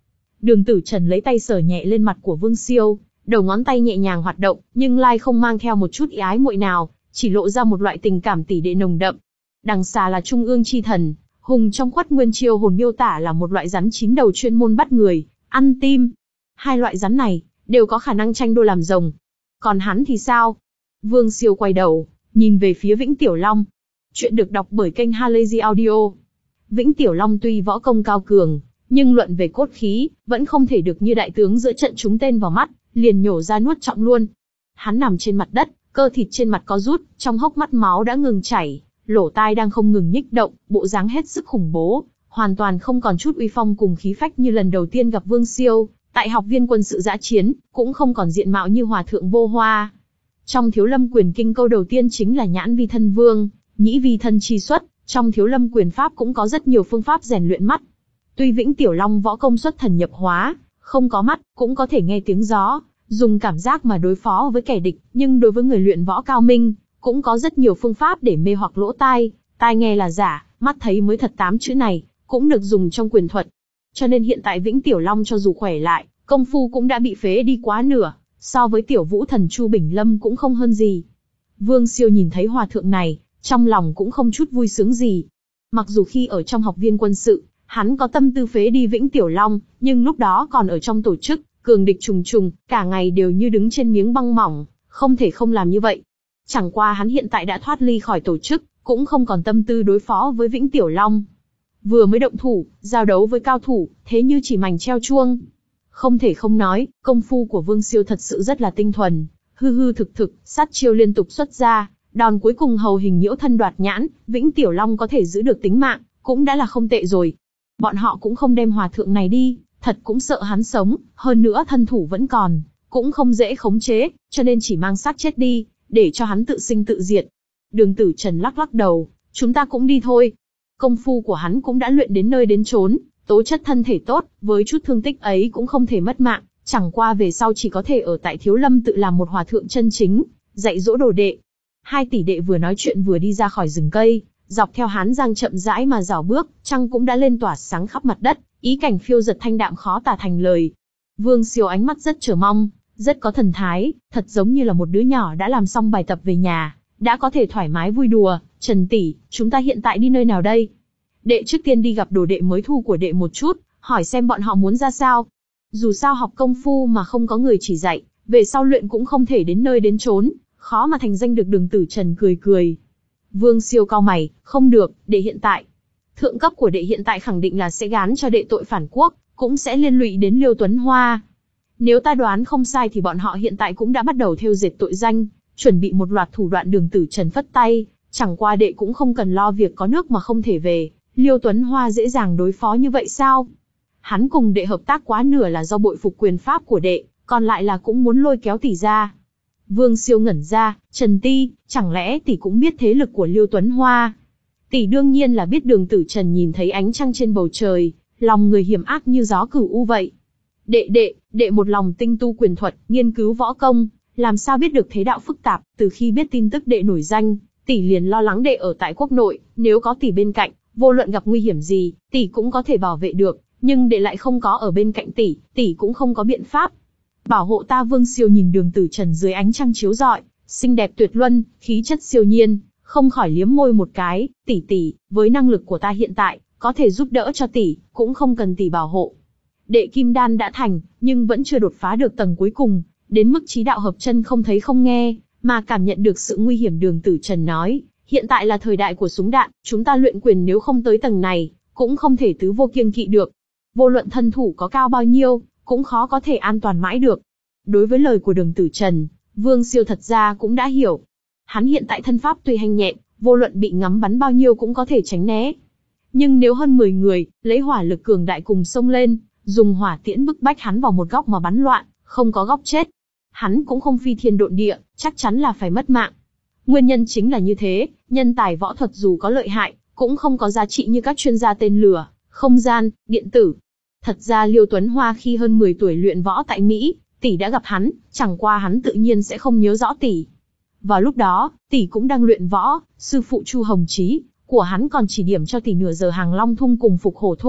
Đường Tử Trần lấy tay sờ nhẹ lên mặt của Vương Siêu, đầu ngón tay nhẹ nhàng hoạt động, nhưng lai không mang theo một chút ý ái muội nào, chỉ lộ ra một loại tình cảm tỷ đệ nồng đậm. Đằng xà là trung ương chi thần, hùng trong Khuất Nguyên Chiêu hồn miêu tả là một loại rắn chín đầu chuyên môn bắt người, ăn tim. Hai loại rắn này đều có khả năng tranh đua làm rồng. Còn hắn thì sao? Vương Siêu quay đầu, nhìn về phía Vĩnh Tiểu Long. Chuyện được đọc bởi kênh Halazy Audio. Vĩnh Tiểu Long tuy võ công cao cường, nhưng luận về cốt khí, vẫn không thể được như đại tướng giữa trận trúng tên vào mắt, liền nhổ ra nuốt trọng luôn. Hắn nằm trên mặt đất, cơ thịt trên mặt có rút, trong hốc mắt máu đã ngừng chảy, lỗ tai đang không ngừng nhích động, bộ dáng hết sức khủng bố, hoàn toàn không còn chút uy phong cùng khí phách như lần đầu tiên gặp Vương Siêu, tại học viên quân sự dã chiến, cũng không còn diện mạo như hòa thượng Vô Hoa. Trong Thiếu Lâm Quyền Kinh câu đầu tiên chính là nhãn vi thân vương, nhĩ vi thân chi xuất, trong Thiếu Lâm Quyền Pháp cũng có rất nhiều phương pháp rèn luyện mắt. Tuy Vĩnh Tiểu Long võ công xuất thần nhập hóa, không có mắt, cũng có thể nghe tiếng gió, dùng cảm giác mà đối phó với kẻ địch, nhưng đối với người luyện võ cao minh, cũng có rất nhiều phương pháp để mê hoặc lỗ tai, tai nghe là giả, mắt thấy mới thật tám chữ này, cũng được dùng trong quyền thuật. Cho nên hiện tại Vĩnh Tiểu Long cho dù khỏe lại, công phu cũng đã bị phế đi quá nửa, so với tiểu vũ thần Chu Bình Lâm cũng không hơn gì. Vương Siêu nhìn thấy hòa thượng này, trong lòng cũng không chút vui sướng gì. Mặc dù khi ở trong học viên quân sự, hắn có tâm tư phế đi Vĩnh Tiểu Long, nhưng lúc đó còn ở trong tổ chức, cường địch trùng trùng, cả ngày đều như đứng trên miếng băng mỏng, không thể không làm như vậy. Chẳng qua hắn hiện tại đã thoát ly khỏi tổ chức, cũng không còn tâm tư đối phó với Vĩnh Tiểu Long. Vừa mới động thủ, giao đấu với cao thủ, thế như chỉ mảnh treo chuông. Không thể không nói, công phu của Vương Siêu thật sự rất là tinh thuần, hư hư thực thực, sát chiêu liên tục xuất ra, đòn cuối cùng hầu hình nhiễu thân đoạt nhãn, Vĩnh Tiểu Long có thể giữ được tính mạng, cũng đã là không tệ rồi. Bọn họ cũng không đem hòa thượng này đi, thật cũng sợ hắn sống, hơn nữa thân thủ vẫn còn, cũng không dễ khống chế, cho nên chỉ mang xác chết đi, để cho hắn tự sinh tự diệt. Đường Tử Trần lắc lắc đầu, chúng ta cũng đi thôi. Công phu của hắn cũng đã luyện đến nơi đến chốn, tố chất thân thể tốt, với chút thương tích ấy cũng không thể mất mạng, chẳng qua về sau chỉ có thể ở tại Thiếu Lâm tự làm một hòa thượng chân chính, dạy dỗ đồ đệ. Hai tỷ đệ vừa nói chuyện vừa đi ra khỏi rừng cây, dọc theo Hán Giang chậm rãi mà dạo bước, trăng cũng đã lên tỏa sáng khắp mặt đất, ý cảnh phiêu dật thanh đạm khó tả thành lời. Vương Siêu ánh mắt rất chờ mong, rất có thần thái, thật giống như là một đứa nhỏ đã làm xong bài tập về nhà, đã có thể thoải mái vui đùa. Trần tỷ, chúng ta hiện tại đi nơi nào đây? Đệ trước tiên đi gặp đồ đệ mới thu của đệ một chút, hỏi xem bọn họ muốn ra sao. Dù sao học công phu mà không có người chỉ dạy, về sau luyện cũng không thể đến nơi đến chốn, khó mà thành danh được. Đường Tử Trần cười cười. Vương Siêu cau mày, không được, đệ hiện tại. Thượng cấp của đệ hiện tại khẳng định là sẽ gán cho đệ tội phản quốc, cũng sẽ liên lụy đến Liêu Tuấn Hoa. Nếu ta đoán không sai thì bọn họ hiện tại cũng đã bắt đầu thêu dệt tội danh, chuẩn bị một loạt thủ đoạn. Đường Tử Trần phất tay, chẳng qua đệ cũng không cần lo việc có nước mà không thể về, Liêu Tuấn Hoa dễ dàng đối phó như vậy sao? Hắn cùng đệ hợp tác quá nửa là do bội phục quyền pháp của đệ, còn lại là cũng muốn lôi kéo tỷ ra. Vương Siêu ngẩn ra, Trần Ti, chẳng lẽ tỷ cũng biết thế lực của Liêu Tuấn Hoa? Tỷ đương nhiên là biết. Đường Tử Trần nhìn thấy ánh trăng trên bầu trời, lòng người hiểm ác như gió cửu u vậy. Đệ đệ, đệ một lòng tinh tu quyền thuật, nghiên cứu võ công, làm sao biết được thế đạo phức tạp. Từ khi biết tin tức đệ nổi danh, tỷ liền lo lắng đệ ở tại quốc nội, nếu có tỷ bên cạnh, vô luận gặp nguy hiểm gì, tỷ cũng có thể bảo vệ được, nhưng đệ lại không có ở bên cạnh tỷ, tỷ cũng không có biện pháp bảo hộ ta. Vương Siêu nhìn Đường Tử Trần dưới ánh trăng chiếu rọi, xinh đẹp tuyệt luân, khí chất siêu nhiên, không khỏi liếm môi một cái. Tỷ tỷ, với năng lực của ta hiện tại, có thể giúp đỡ cho tỷ, cũng không cần tỷ bảo hộ. Đệ kim đan đã thành, nhưng vẫn chưa đột phá được tầng cuối cùng, đến mức chí đạo hợp chân không thấy không nghe, mà cảm nhận được sự nguy hiểm. Đường Tử Trần nói, hiện tại là thời đại của súng đạn, chúng ta luyện quyền nếu không tới tầng này, cũng không thể tứ vô kiêng kỵ được. Vô luận thân thủ có cao bao nhiêu, cũng khó có thể an toàn mãi được. Đối với lời của Đường Tử Trần, Vương Siêu thật ra cũng đã hiểu. Hắn hiện tại thân pháp tuy nhanh nhẹn, vô luận bị ngắm bắn bao nhiêu cũng có thể tránh né. Nhưng nếu hơn mười người, lấy hỏa lực cường đại cùng xông lên, dùng hỏa tiễn bức bách hắn vào một góc mà bắn loạn, không có góc chết, hắn cũng không phi thiên độn địa, chắc chắn là phải mất mạng. Nguyên nhân chính là như thế, nhân tài võ thuật dù có lợi hại, cũng không có giá trị như các chuyên gia tên lửa, không gian, điện tử. Thật ra Liêu Tuấn Hoa khi hơn mười tuổi luyện võ tại Mỹ, tỷ đã gặp hắn, chẳng qua hắn tự nhiên sẽ không nhớ rõ tỷ. Vào lúc đó, tỷ cũng đang luyện võ, sư phụ Chu Hồng Chí của hắn còn chỉ điểm cho tỷ nửa giờ Hàng Long thung cùng Phục Hổ thung,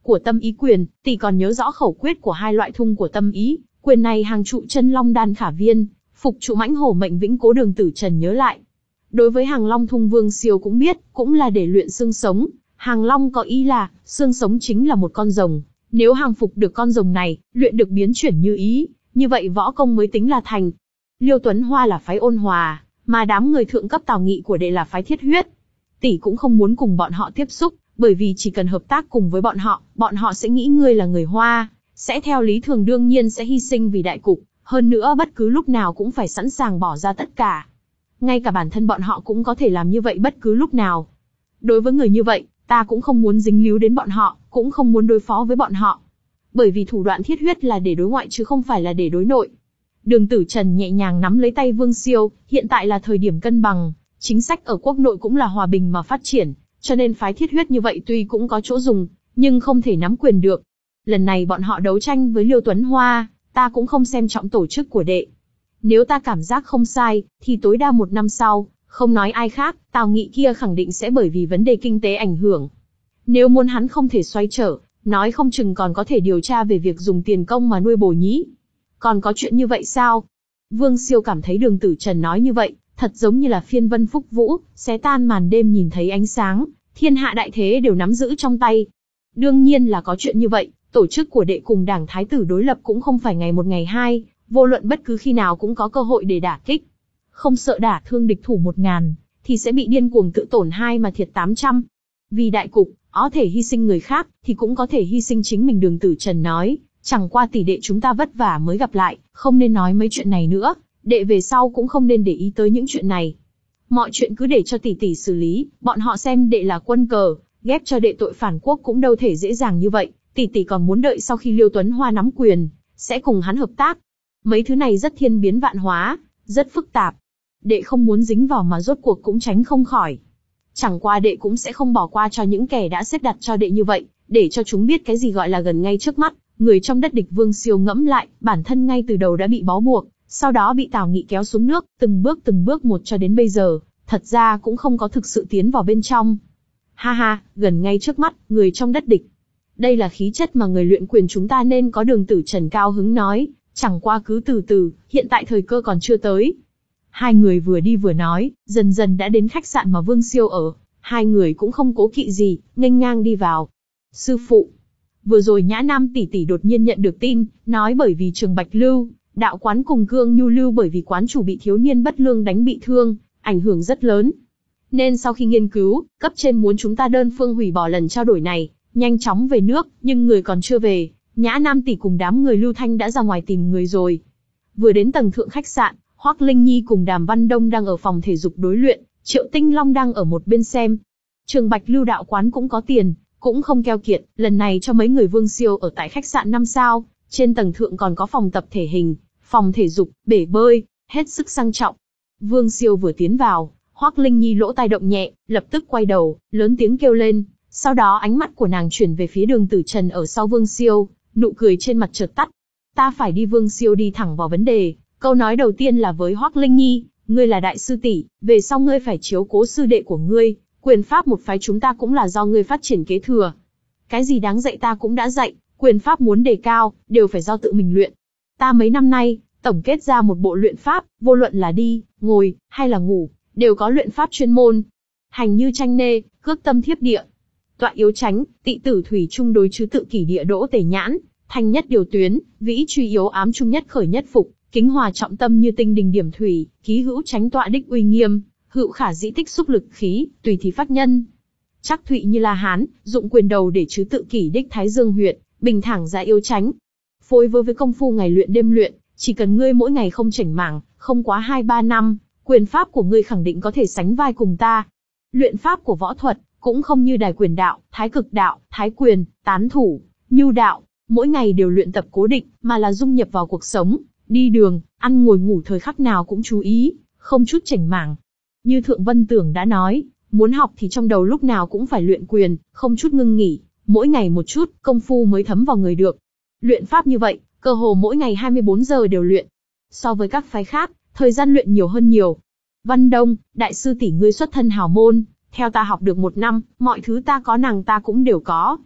Của tâm ý quyền, tỷ còn nhớ rõ khẩu quyết của hai loại thung của tâm ý, quyền này hàng trụ chân long đan khả viên, phục trụ mãnh hổ mệnh vĩnh cố. Đường Tử Trần nhớ lại. Đối với hàng long thung Vương Siêu cũng biết, cũng là để luyện xương sống. Hàng long có ý là, xương sống chính là một con rồng. Nếu hàng phục được con rồng này, luyện được biến chuyển như ý, như vậy võ công mới tính là thành. Liêu Tuấn Hoa là phái ôn hòa, mà đám người thượng cấp Tào Nghị của đệ là phái thiết huyết. Tỷ cũng không muốn cùng bọn họ tiếp xúc, bởi vì chỉ cần hợp tác cùng với bọn họ, bọn họ sẽ nghĩ ngươi là người Hoa, sẽ theo lý thường đương nhiên sẽ hy sinh vì đại cục, hơn nữa bất cứ lúc nào cũng phải sẵn sàng bỏ ra tất cả. Ngay cả bản thân bọn họ cũng có thể làm như vậy bất cứ lúc nào. Đối với người như vậy, ta cũng không muốn dính líu đến bọn họ, cũng không muốn đối phó với bọn họ. Bởi vì thủ đoạn thiết huyết là để đối ngoại chứ không phải là để đối nội. Đường Tử Trần nhẹ nhàng nắm lấy tay Vương Siêu, hiện tại là thời điểm cân bằng, chính sách ở quốc nội cũng là hòa bình mà phát triển, cho nên phái thiết huyết như vậy tuy cũng có chỗ dùng, nhưng không thể nắm quyền được. Lần này bọn họ đấu tranh với Liêu Tuấn Hoa, ta cũng không xem trọng tổ chức của đệ. Nếu ta cảm giác không sai, thì tối đa một năm sau, không nói ai khác, Tào Nghị kia khẳng định sẽ bởi vì vấn đề kinh tế ảnh hưởng. Nếu muốn hắn không thể xoay trở, nói không chừng còn có thể điều tra về việc dùng tiền công mà nuôi bổ nhĩ. Còn có chuyện như vậy sao? Vương Siêu cảm thấy Đường Tử Trần nói như vậy, thật giống như là phiên vân phúc vũ, xé tan màn đêm nhìn thấy ánh sáng, thiên hạ đại thế đều nắm giữ trong tay. Đương nhiên là có chuyện như vậy, tổ chức của đệ cùng đảng thái tử đối lập cũng không phải ngày một ngày hai, vô luận bất cứ khi nào cũng có cơ hội để đả kích. Không sợ đả thương địch thủ một ngàn, thì sẽ bị điên cuồng tự tổn hai mà thiệt tám trăm. Vì đại cục, có thể hy sinh người khác, thì cũng có thể hy sinh chính mình. Đường Tử Trần nói, chẳng qua tỷ đệ chúng ta vất vả mới gặp lại, không nên nói mấy chuyện này nữa, đệ về sau cũng không nên để ý tới những chuyện này. Mọi chuyện cứ để cho tỷ tỷ xử lý, bọn họ xem đệ là quân cờ, ghép cho đệ tội phản quốc cũng đâu thể dễ dàng như vậy, tỷ tỷ còn muốn đợi sau khi Liêu Tuấn Hoa nắm quyền, sẽ cùng hắn hợp tác. Mấy thứ này rất thiên biến vạn hóa, rất phức tạp. Đệ không muốn dính vào mà rốt cuộc cũng tránh không khỏi. Chẳng qua đệ cũng sẽ không bỏ qua cho những kẻ đã xếp đặt cho đệ như vậy, để cho chúng biết cái gì gọi là gần ngay trước mắt. Người trong đất địch. Vương Siêu ngẫm lại, bản thân ngay từ đầu đã bị bó buộc, sau đó bị Tào Nghị kéo xuống nước, từng bước từng bước một cho đến bây giờ, thật ra cũng không có thực sự tiến vào bên trong. Ha ha, gần ngay trước mắt, người trong đất địch. Đây là khí chất mà người luyện quyền chúng ta nên có. Đường Tử Trần cao hứng nói, chẳng qua cứ từ từ, hiện tại thời cơ còn chưa tới. Hai người vừa đi vừa nói, dần dần đã đến khách sạn mà Vương Siêu ở. Hai người cũng không cố kỵ gì, nghênh ngang đi vào. Sư phụ, vừa rồi Nhã Nam tỷ tỷ đột nhiên nhận được tin, nói bởi vì Trường Bạch Lưu, đạo quán cùng Cương Nhu Lưu bởi vì quán chủ bị thiếu niên bất lương đánh bị thương, ảnh hưởng rất lớn. Nên sau khi nghiên cứu, cấp trên muốn chúng ta đơn phương hủy bỏ lần trao đổi này, nhanh chóng về nước, nhưng người còn chưa về. Nhã Nam tỷ cùng đám người Lưu Thanh đã ra ngoài tìm người rồi. Vừa đến tầng thượng khách sạn, Hoắc Linh Nhi cùng Đàm Văn Đông đang ở phòng thể dục đối luyện, Triệu Tinh Long đang ở một bên xem. Trường Bạch Lưu đạo quán cũng có tiền, cũng không keo kiệt, lần này cho mấy người Vương Siêu ở tại khách sạn năm sao, trên tầng thượng còn có phòng tập thể hình, phòng thể dục, bể bơi, hết sức sang trọng. Vương Siêu vừa tiến vào, Hoắc Linh Nhi lỗ tai động nhẹ, lập tức quay đầu, lớn tiếng kêu lên, sau đó ánh mắt của nàng chuyển về phía Đường Tử Trần ở sau Vương Siêu, nụ cười trên mặt chợt tắt. Ta phải đi. Vương Siêu đi thẳng vào vấn đề, câu nói đầu tiên là với Hoắc Linh Nhi, ngươi là đại sư tỷ, về sau ngươi phải chiếu cố sư đệ của ngươi, quyền pháp một phái chúng ta cũng là do ngươi phát triển kế thừa. Cái gì đáng dạy ta cũng đã dạy, quyền pháp muốn đề cao, đều phải do tự mình luyện. Ta mấy năm nay, tổng kết ra một bộ luyện pháp, vô luận là đi, ngồi, hay là ngủ, đều có luyện pháp chuyên môn. Hành như tranh nê, cước tâm thiếp địa. Tọa yếu tránh, tị tử thủy trung đối chứ tự kỷ địa đỗ tề nhãn, thanh nhất điều tuyến, vĩ truy yếu ám trung nhất khởi nhất phục, kính hòa trọng tâm như tinh đình điểm thủy, ký hữu tránh tọa đích uy nghiêm, hữu khả dĩ tích xúc lực khí, tùy thì phát nhân. Chắc thụy như La Hán, dụng quyền đầu để chứ tự kỷ đích thái dương huyệt, bình thẳng ra yếu tránh. Phối với với công phu ngày luyện đêm luyện, chỉ cần ngươi mỗi ngày không chảnh mảng, không quá hai ba năm, quyền pháp của ngươi khẳng định có thể sánh vai cùng ta. Luyện pháp của võ thuật, cũng không như đài quyền đạo, thái cực đạo, thái quyền, tán thủ, nhu đạo, mỗi ngày đều luyện tập cố định, mà là dung nhập vào cuộc sống, đi đường, ăn ngồi ngủ thời khắc nào cũng chú ý, không chút chảnh mảng. Như Thượng Vân Tưởng đã nói, muốn học thì trong đầu lúc nào cũng phải luyện quyền, không chút ngưng nghỉ, mỗi ngày một chút, công phu mới thấm vào người được. Luyện pháp như vậy, cơ hồ mỗi ngày hai mươi bốn giờ đều luyện. So với các phái khác, thời gian luyện nhiều hơn nhiều. Văn Đông, đại sư tỷ ngươi xuất thân hào môn, theo ta học được một năm, mọi thứ ta có nàng ta cũng đều có.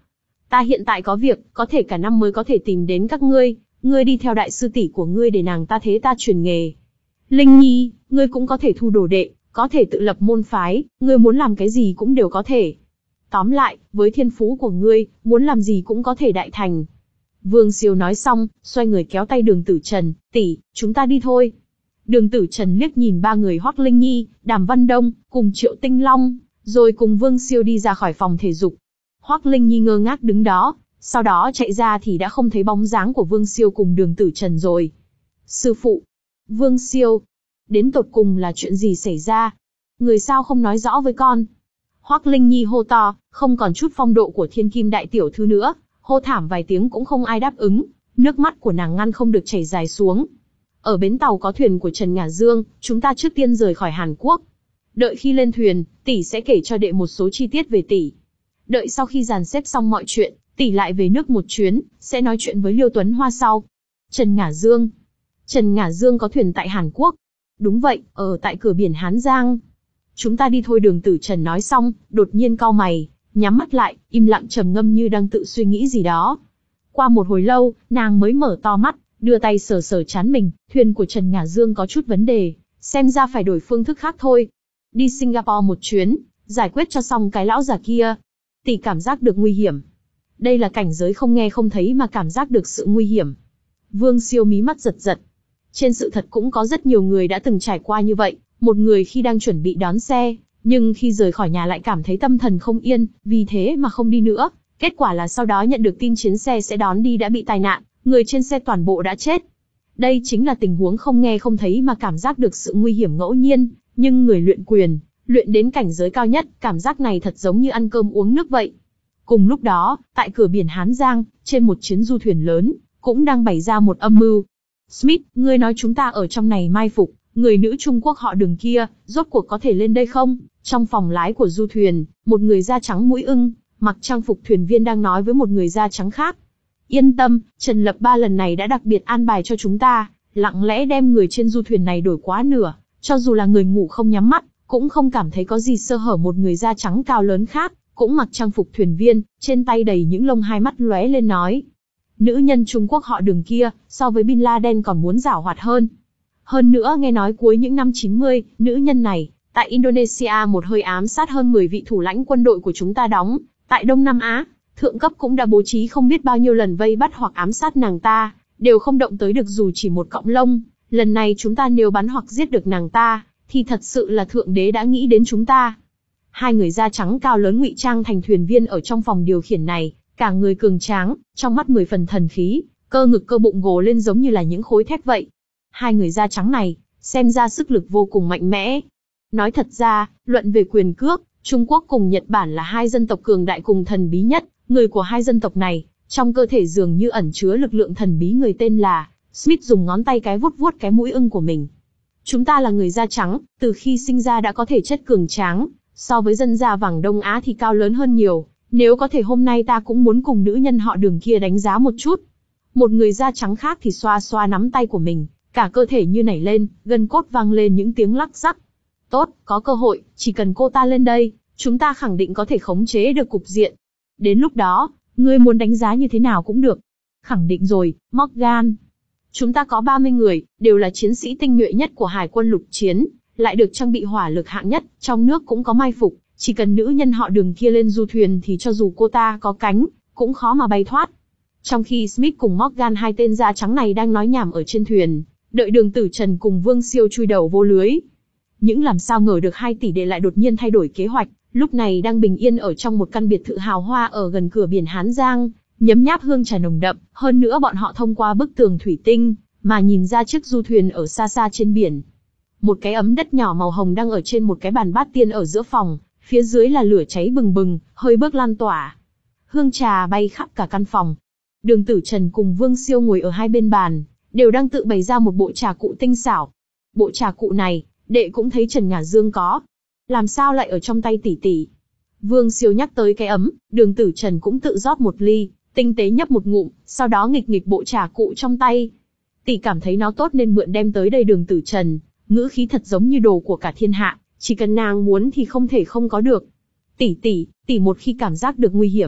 Ta hiện tại có việc, có thể cả năm mới có thể tìm đến các ngươi, ngươi đi theo đại sư tỷ của ngươi để nàng ta thế ta truyền nghề. Linh Nhi, ngươi cũng có thể thu đồ đệ, có thể tự lập môn phái, ngươi muốn làm cái gì cũng đều có thể. Tóm lại, với thiên phú của ngươi, muốn làm gì cũng có thể đại thành. Vương Siêu nói xong, xoay người kéo tay Đường Tử Trần, tỷ, chúng ta đi thôi. Đường Tử Trần liếc nhìn ba người Hoắc Linh Nhi, Đàm Văn Đông, cùng Triệu Tinh Long, rồi cùng Vương Siêu đi ra khỏi phòng thể dục. Hoắc Linh Nhi ngơ ngác đứng đó, sau đó chạy ra thì đã không thấy bóng dáng của Vương Siêu cùng Đường Tử Trần rồi. Sư phụ, Vương Siêu, đến tột cùng là chuyện gì xảy ra? Người sao không nói rõ với con? Hoắc Linh Nhi hô to, không còn chút phong độ của thiên kim đại tiểu thư nữa, hô thảm vài tiếng cũng không ai đáp ứng, nước mắt của nàng ngăn không được chảy dài xuống. Ở bến tàu có thuyền của Trần Ngả Dương, chúng ta trước tiên rời khỏi Hàn Quốc. Đợi khi lên thuyền, tỷ sẽ kể cho đệ một số chi tiết về tỷ. Đợi sau khi dàn xếp xong mọi chuyện, tỷ lại về nước một chuyến, sẽ nói chuyện với Liêu Tuấn Hoa sau. Trần Ngả Dương. Trần Ngả Dương có thuyền tại Hàn Quốc. Đúng vậy, ở tại cửa biển Hán Giang. Chúng ta đi thôi. Đường Tử Trần nói xong, đột nhiên cau mày, nhắm mắt lại, im lặng trầm ngâm như đang tự suy nghĩ gì đó. Qua một hồi lâu, nàng mới mở to mắt, đưa tay sờ sờ trán mình, thuyền của Trần Ngả Dương có chút vấn đề, xem ra phải đổi phương thức khác thôi. Đi Singapore một chuyến, giải quyết cho xong cái lão già kia. Tỷ cảm giác được nguy hiểm. Đây là cảnh giới không nghe không thấy mà cảm giác được sự nguy hiểm. Vương Siêu mí mắt giật giật. Trên sự thật cũng có rất nhiều người đã từng trải qua như vậy, một người khi đang chuẩn bị đón xe, nhưng khi rời khỏi nhà lại cảm thấy tâm thần không yên, vì thế mà không đi nữa. Kết quả là sau đó nhận được tin chuyến xe sẽ đón đi đã bị tai nạn, người trên xe toàn bộ đã chết. Đây chính là tình huống không nghe không thấy mà cảm giác được sự nguy hiểm ngẫu nhiên, nhưng người luyện quyền, luyện đến cảnh giới cao nhất, cảm giác này thật giống như ăn cơm uống nước vậy. Cùng lúc đó, tại cửa biển Hán Giang, trên một chiến du thuyền lớn, cũng đang bày ra một âm mưu. Smith, ngươi nói chúng ta ở trong này mai phục, người nữ Trung Quốc họ Đường kia, rốt cuộc có thể lên đây không? Trong phòng lái của du thuyền, một người da trắng mũi ưng, mặc trang phục thuyền viên đang nói với một người da trắng khác. Yên tâm, Trần Lập Ba lần này đã đặc biệt an bài cho chúng ta, lặng lẽ đem người trên du thuyền này đổi quá nửa, cho dù là người ngủ không nhắm mắt, cũng không cảm thấy có gì sơ hở. Một người da trắng cao lớn khác, cũng mặc trang phục thuyền viên, trên tay đầy những lông, hai mắt lóe lên nói. Nữ nhân Trung Quốc họ Đường kia, so với Bin Laden còn muốn giảo hoạt hơn. Hơn nữa nghe nói cuối những năm chín mươi, nữ nhân này, tại Indonesia một hơi ám sát hơn mười vị thủ lãnh quân đội của chúng ta đóng, tại Đông Nam Á, thượng cấp cũng đã bố trí không biết bao nhiêu lần vây bắt hoặc ám sát nàng ta, đều không động tới được dù chỉ một cọng lông. Lần này chúng ta nếu bắn hoặc giết được nàng ta, thì thật sự là Thượng Đế đã nghĩ đến chúng ta. Hai người da trắng cao lớn ngụy trang thành thuyền viên ở trong phòng điều khiển này, cả người cường tráng, trong mắt mười phần thần khí, cơ ngực cơ bụng gồ lên giống như là những khối thép vậy. Hai người da trắng này, xem ra sức lực vô cùng mạnh mẽ. Nói thật ra, luận về quyền cước, Trung Quốc cùng Nhật Bản là hai dân tộc cường đại cùng thần bí nhất. Người của hai dân tộc này, trong cơ thể dường như ẩn chứa lực lượng thần bí. Người tên là Smith dùng ngón tay cái vuốt vuốt cái mũi ưng của mình. Chúng ta là người da trắng, từ khi sinh ra đã có thể chất cường tráng, so với dân da vàng Đông Á thì cao lớn hơn nhiều. Nếu có thể hôm nay ta cũng muốn cùng nữ nhân họ Đường kia đánh giá một chút. Một người da trắng khác thì xoa xoa nắm tay của mình, cả cơ thể như nảy lên, gân cốt vang lên những tiếng lắc rắc. Tốt, có cơ hội, chỉ cần cô ta lên đây, chúng ta khẳng định có thể khống chế được cục diện. Đến lúc đó, ngươi muốn đánh giá như thế nào cũng được. Khẳng định rồi, Morgan. Chúng ta có ba mươi người, đều là chiến sĩ tinh nhuệ nhất của Hải quân lục chiến, lại được trang bị hỏa lực hạng nhất, trong nước cũng có mai phục. Chỉ cần nữ nhân họ Đường kia lên du thuyền thì cho dù cô ta có cánh, cũng khó mà bay thoát. Trong khi Smith cùng Morgan, hai tên da trắng này đang nói nhảm ở trên thuyền, đợi Đường Tử Trần cùng Vương Siêu chui đầu vô lưới. Những làm sao ngờ được hai tỷ đệ lại đột nhiên thay đổi kế hoạch, lúc này đang bình yên ở trong một căn biệt thự hào hoa ở gần cửa biển Hán Giang, nhấm nháp hương trà nồng đậm, hơn nữa bọn họ thông qua bức tường thủy tinh, mà nhìn ra chiếc du thuyền ở xa xa trên biển. Một cái ấm đất nhỏ màu hồng đang ở trên một cái bàn bát tiên ở giữa phòng, phía dưới là lửa cháy bừng bừng, hơi bước lan tỏa. Hương trà bay khắp cả căn phòng. Đường Tử Trần cùng Vương Siêu ngồi ở hai bên bàn, đều đang tự bày ra một bộ trà cụ tinh xảo. Bộ trà cụ này, đệ cũng thấy Trần Ngả Dương có. Làm sao lại ở trong tay tỷ tỷ? Vương Siêu nhắc tới cái ấm, Đường Tử Trần cũng tự rót một ly, tinh tế nhấp một ngụm, sau đó nghịch nghịch bộ trà cụ trong tay. Tỷ cảm thấy nó tốt nên mượn đem tới đây. Đường Tử Trần, ngữ khí thật giống như đồ của cả thiên hạ, chỉ cần nàng muốn thì không thể không có được. Tỷ tỷ, tỷ một khi cảm giác được nguy hiểm,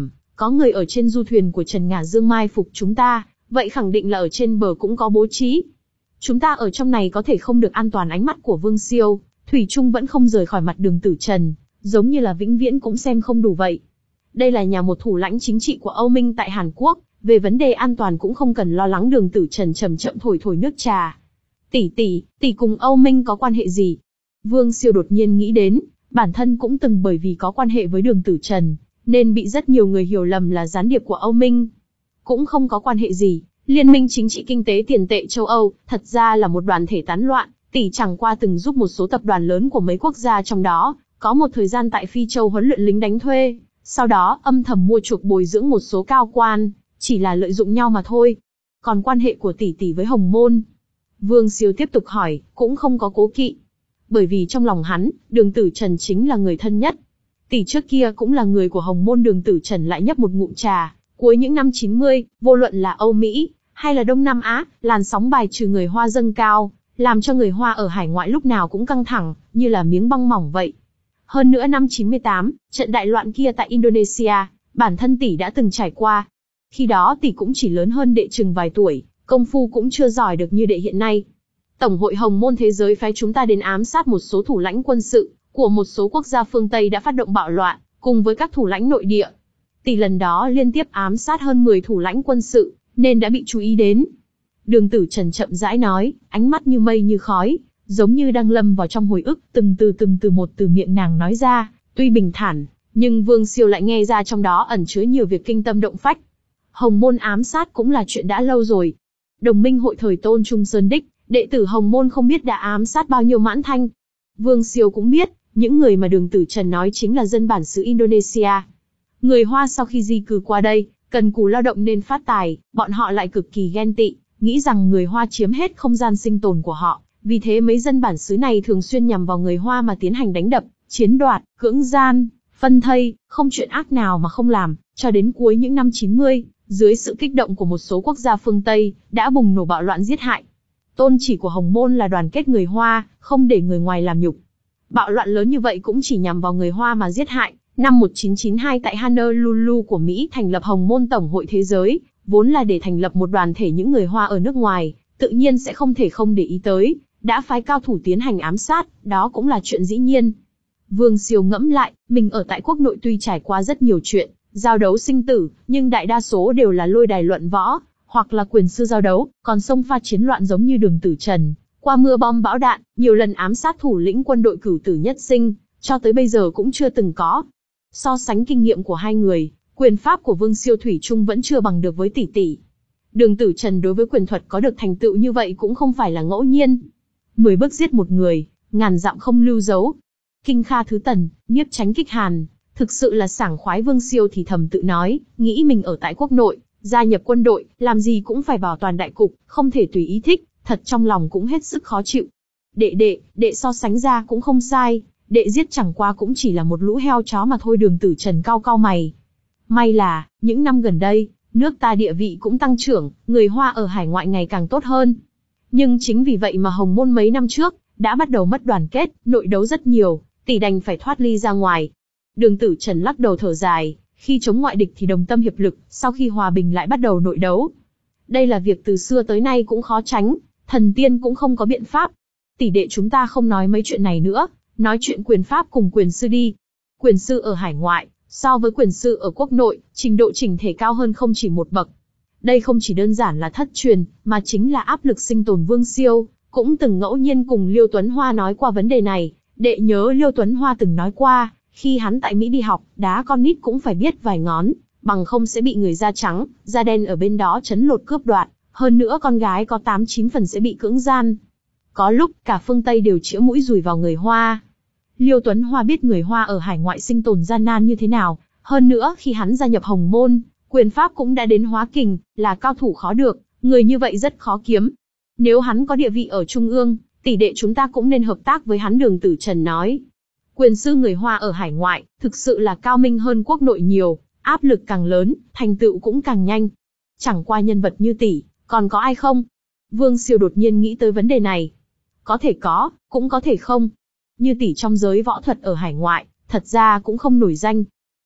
có người ở trên du thuyền của Trần Ngả Dương mai phục chúng ta, vậy khẳng định là ở trên bờ cũng có bố trí. Chúng ta ở trong này có thể không được an toàn. Ánh mắt của Vương Siêu, thủy chung vẫn không rời khỏi mặt Đường Tử Trần, giống như là vĩnh viễn cũng xem không đủ vậy. Đây là nhà một thủ lãnh chính trị của Âu Minh tại Hàn Quốc, về vấn đề an toàn cũng không cần lo lắng. Đường Tử Trần chậm chậm thổi thổi nước trà. Tỷ tỷ, tỷ cùng Âu Minh có quan hệ gì? Vương Siêu đột nhiên nghĩ đến, bản thân cũng từng bởi vì có quan hệ với Đường Tử Trần, nên bị rất nhiều người hiểu lầm là gián điệp của Âu Minh. Cũng không có quan hệ gì, Liên minh chính trị kinh tế tiền tệ châu Âu, thật ra là một đoàn thể tán loạn, tỷ chẳng qua từng giúp một số tập đoàn lớn của mấy quốc gia trong đó, có một thời gian tại Phi Châu huấn luyện lính đánh thuê, sau đó âm thầm mua chuộc bồi dưỡng một số cao quan, chỉ là lợi dụng nhau mà thôi. Còn quan hệ của tỷ tỷ với Hồng Môn? Vương Siêu tiếp tục hỏi, cũng không có cố kỵ. Bởi vì trong lòng hắn, Đường Tử Trần chính là người thân nhất. Tỷ trước kia cũng là người của Hồng Môn. Đường Tử Trần lại nhấp một ngụm trà. Cuối những năm chín mươi, vô luận là Âu Mỹ, hay là Đông Nam Á, làn sóng bài trừ người Hoa dâng cao, làm cho người Hoa ở hải ngoại lúc nào cũng căng thẳng, như là miếng băng mỏng vậy. Hơn nữa năm chín mươi tám, trận đại loạn kia tại Indonesia, bản thân tỷ đã từng trải qua. Khi đó tỷ cũng chỉ lớn hơn đệ chừng vài tuổi, công phu cũng chưa giỏi được như đệ hiện nay. Tổng hội Hồng Môn Thế giới phái chúng ta đến ám sát một số thủ lãnh quân sự của một số quốc gia phương Tây đã phát động bạo loạn, cùng với các thủ lãnh nội địa. Tỷ lần đó liên tiếp ám sát hơn mười thủ lãnh quân sự, nên đã bị chú ý đến. Đường Tử Trần chậm rãi nói, ánh mắt như mây như khói, giống như đang lâm vào trong hồi ức, từng từ từng từ một từ miệng nàng nói ra, tuy bình thản, nhưng Vương Siêu lại nghe ra trong đó ẩn chứa nhiều việc kinh tâm động phách. Hồng Môn ám sát cũng là chuyện đã lâu rồi. Đồng minh hội thời Tôn Trung Sơn đích, đệ tử Hồng Môn không biết đã ám sát bao nhiêu mãn thanh. Vương Siêu cũng biết, những người mà Đường Tử Trần nói chính là dân bản xứ Indonesia. Người Hoa sau khi di cư qua đây, cần cù lao động nên phát tài, bọn họ lại cực kỳ ghen tị, nghĩ rằng người Hoa chiếm hết không gian sinh tồn của họ. Vì thế mấy dân bản xứ này thường xuyên nhằm vào người Hoa mà tiến hành đánh đập, chiếm đoạt, cưỡng gian, phân thây, không chuyện ác nào mà không làm, cho đến cuối những năm chín mươi, dưới sự kích động của một số quốc gia phương Tây, đã bùng nổ bạo loạn giết hại. Tôn chỉ của Hồng Môn là đoàn kết người Hoa, không để người ngoài làm nhục. Bạo loạn lớn như vậy cũng chỉ nhằm vào người Hoa mà giết hại. Năm một nghìn chín trăm chín mươi hai tại Honolulu của Mỹ thành lập Hồng Môn Tổng hội Thế giới, vốn là để thành lập một đoàn thể những người Hoa ở nước ngoài, tự nhiên sẽ không thể không để ý tới, đã phái cao thủ tiến hành ám sát, đó cũng là chuyện dĩ nhiên. Vương Siêu ngẫm lại, mình ở tại quốc nội tuy trải qua rất nhiều chuyện, giao đấu sinh tử, nhưng đại đa số đều là lôi đài luận võ, hoặc là quyền sư giao đấu, còn xông pha chiến loạn giống như Đường Tử Trần, qua mưa bom bão đạn, nhiều lần ám sát thủ lĩnh quân đội cửu tử nhất sinh, cho tới bây giờ cũng chưa từng có. So sánh kinh nghiệm của hai người, quyền pháp của Vương Siêu thủy chung vẫn chưa bằng được với tỷ tỷ. Đường Tử Trần đối với quyền thuật có được thành tựu như vậy cũng không phải là ngẫu nhiên. Mười bước giết một người, ngàn dặm không lưu dấu. Kinh kha thứ tần, nhiếp tránh kích hàn, thực sự là sảng khoái. Vương Siêu thì thầm tự nói, nghĩ mình ở tại quốc nội, gia nhập quân đội, làm gì cũng phải bảo toàn đại cục, không thể tùy ý thích, thật trong lòng cũng hết sức khó chịu. Đệ đệ, đệ so sánh ra cũng không sai, đệ giết chẳng qua cũng chỉ là một lũ heo chó mà thôi. Đường Tử Trần cau cau mày. May là, những năm gần đây, nước ta địa vị cũng tăng trưởng, người Hoa ở hải ngoại ngày càng tốt hơn. Nhưng chính vì vậy mà Hồng Môn mấy năm trước, đã bắt đầu mất đoàn kết, nội đấu rất nhiều, tỷ đành phải thoát ly ra ngoài. Đường Tử Trần lắc đầu thở dài, khi chống ngoại địch thì đồng tâm hiệp lực, sau khi hòa bình lại bắt đầu nội đấu. Đây là việc từ xưa tới nay cũng khó tránh, thần tiên cũng không có biện pháp. Tỷ đệ chúng ta không nói mấy chuyện này nữa, nói chuyện quyền pháp cùng quyền sư đi. Quyền sư ở hải ngoại, so với quyền sư ở quốc nội, trình độ chỉnh thể cao hơn không chỉ một bậc. Đây không chỉ đơn giản là thất truyền, mà chính là áp lực sinh tồn. Vương Siêu cũng từng ngẫu nhiên cùng Liêu Tuấn Hoa nói qua vấn đề này. Đệ nhớ Liêu Tuấn Hoa từng nói qua, khi hắn tại Mỹ đi học, đá con nít cũng phải biết vài ngón, bằng không sẽ bị người da trắng, da đen ở bên đó trấn lột cướp đoạt. Hơn nữa con gái có tám chín phần sẽ bị cưỡng gian. Có lúc cả phương Tây đều chĩa mũi dùi vào người Hoa. Liêu Tuấn Hoa biết người Hoa ở hải ngoại sinh tồn gian nan như thế nào. Hơn nữa khi hắn gia nhập Hồng Môn, quyền pháp cũng đã đến hóa kình, là cao thủ khó được, người như vậy rất khó kiếm. Nếu hắn có địa vị ở Trung ương, tỷ đệ chúng ta cũng nên hợp tác với hắn. Đường Tử Trần nói. Quyền sư người Hoa ở hải ngoại, thực sự là cao minh hơn quốc nội nhiều, áp lực càng lớn, thành tựu cũng càng nhanh. Chẳng qua nhân vật như tỷ, còn có ai không? Vương Siêu đột nhiên nghĩ tới vấn đề này. Có thể có, cũng có thể không. Như tỷ trong giới võ thuật ở hải ngoại, thật ra cũng không nổi danh.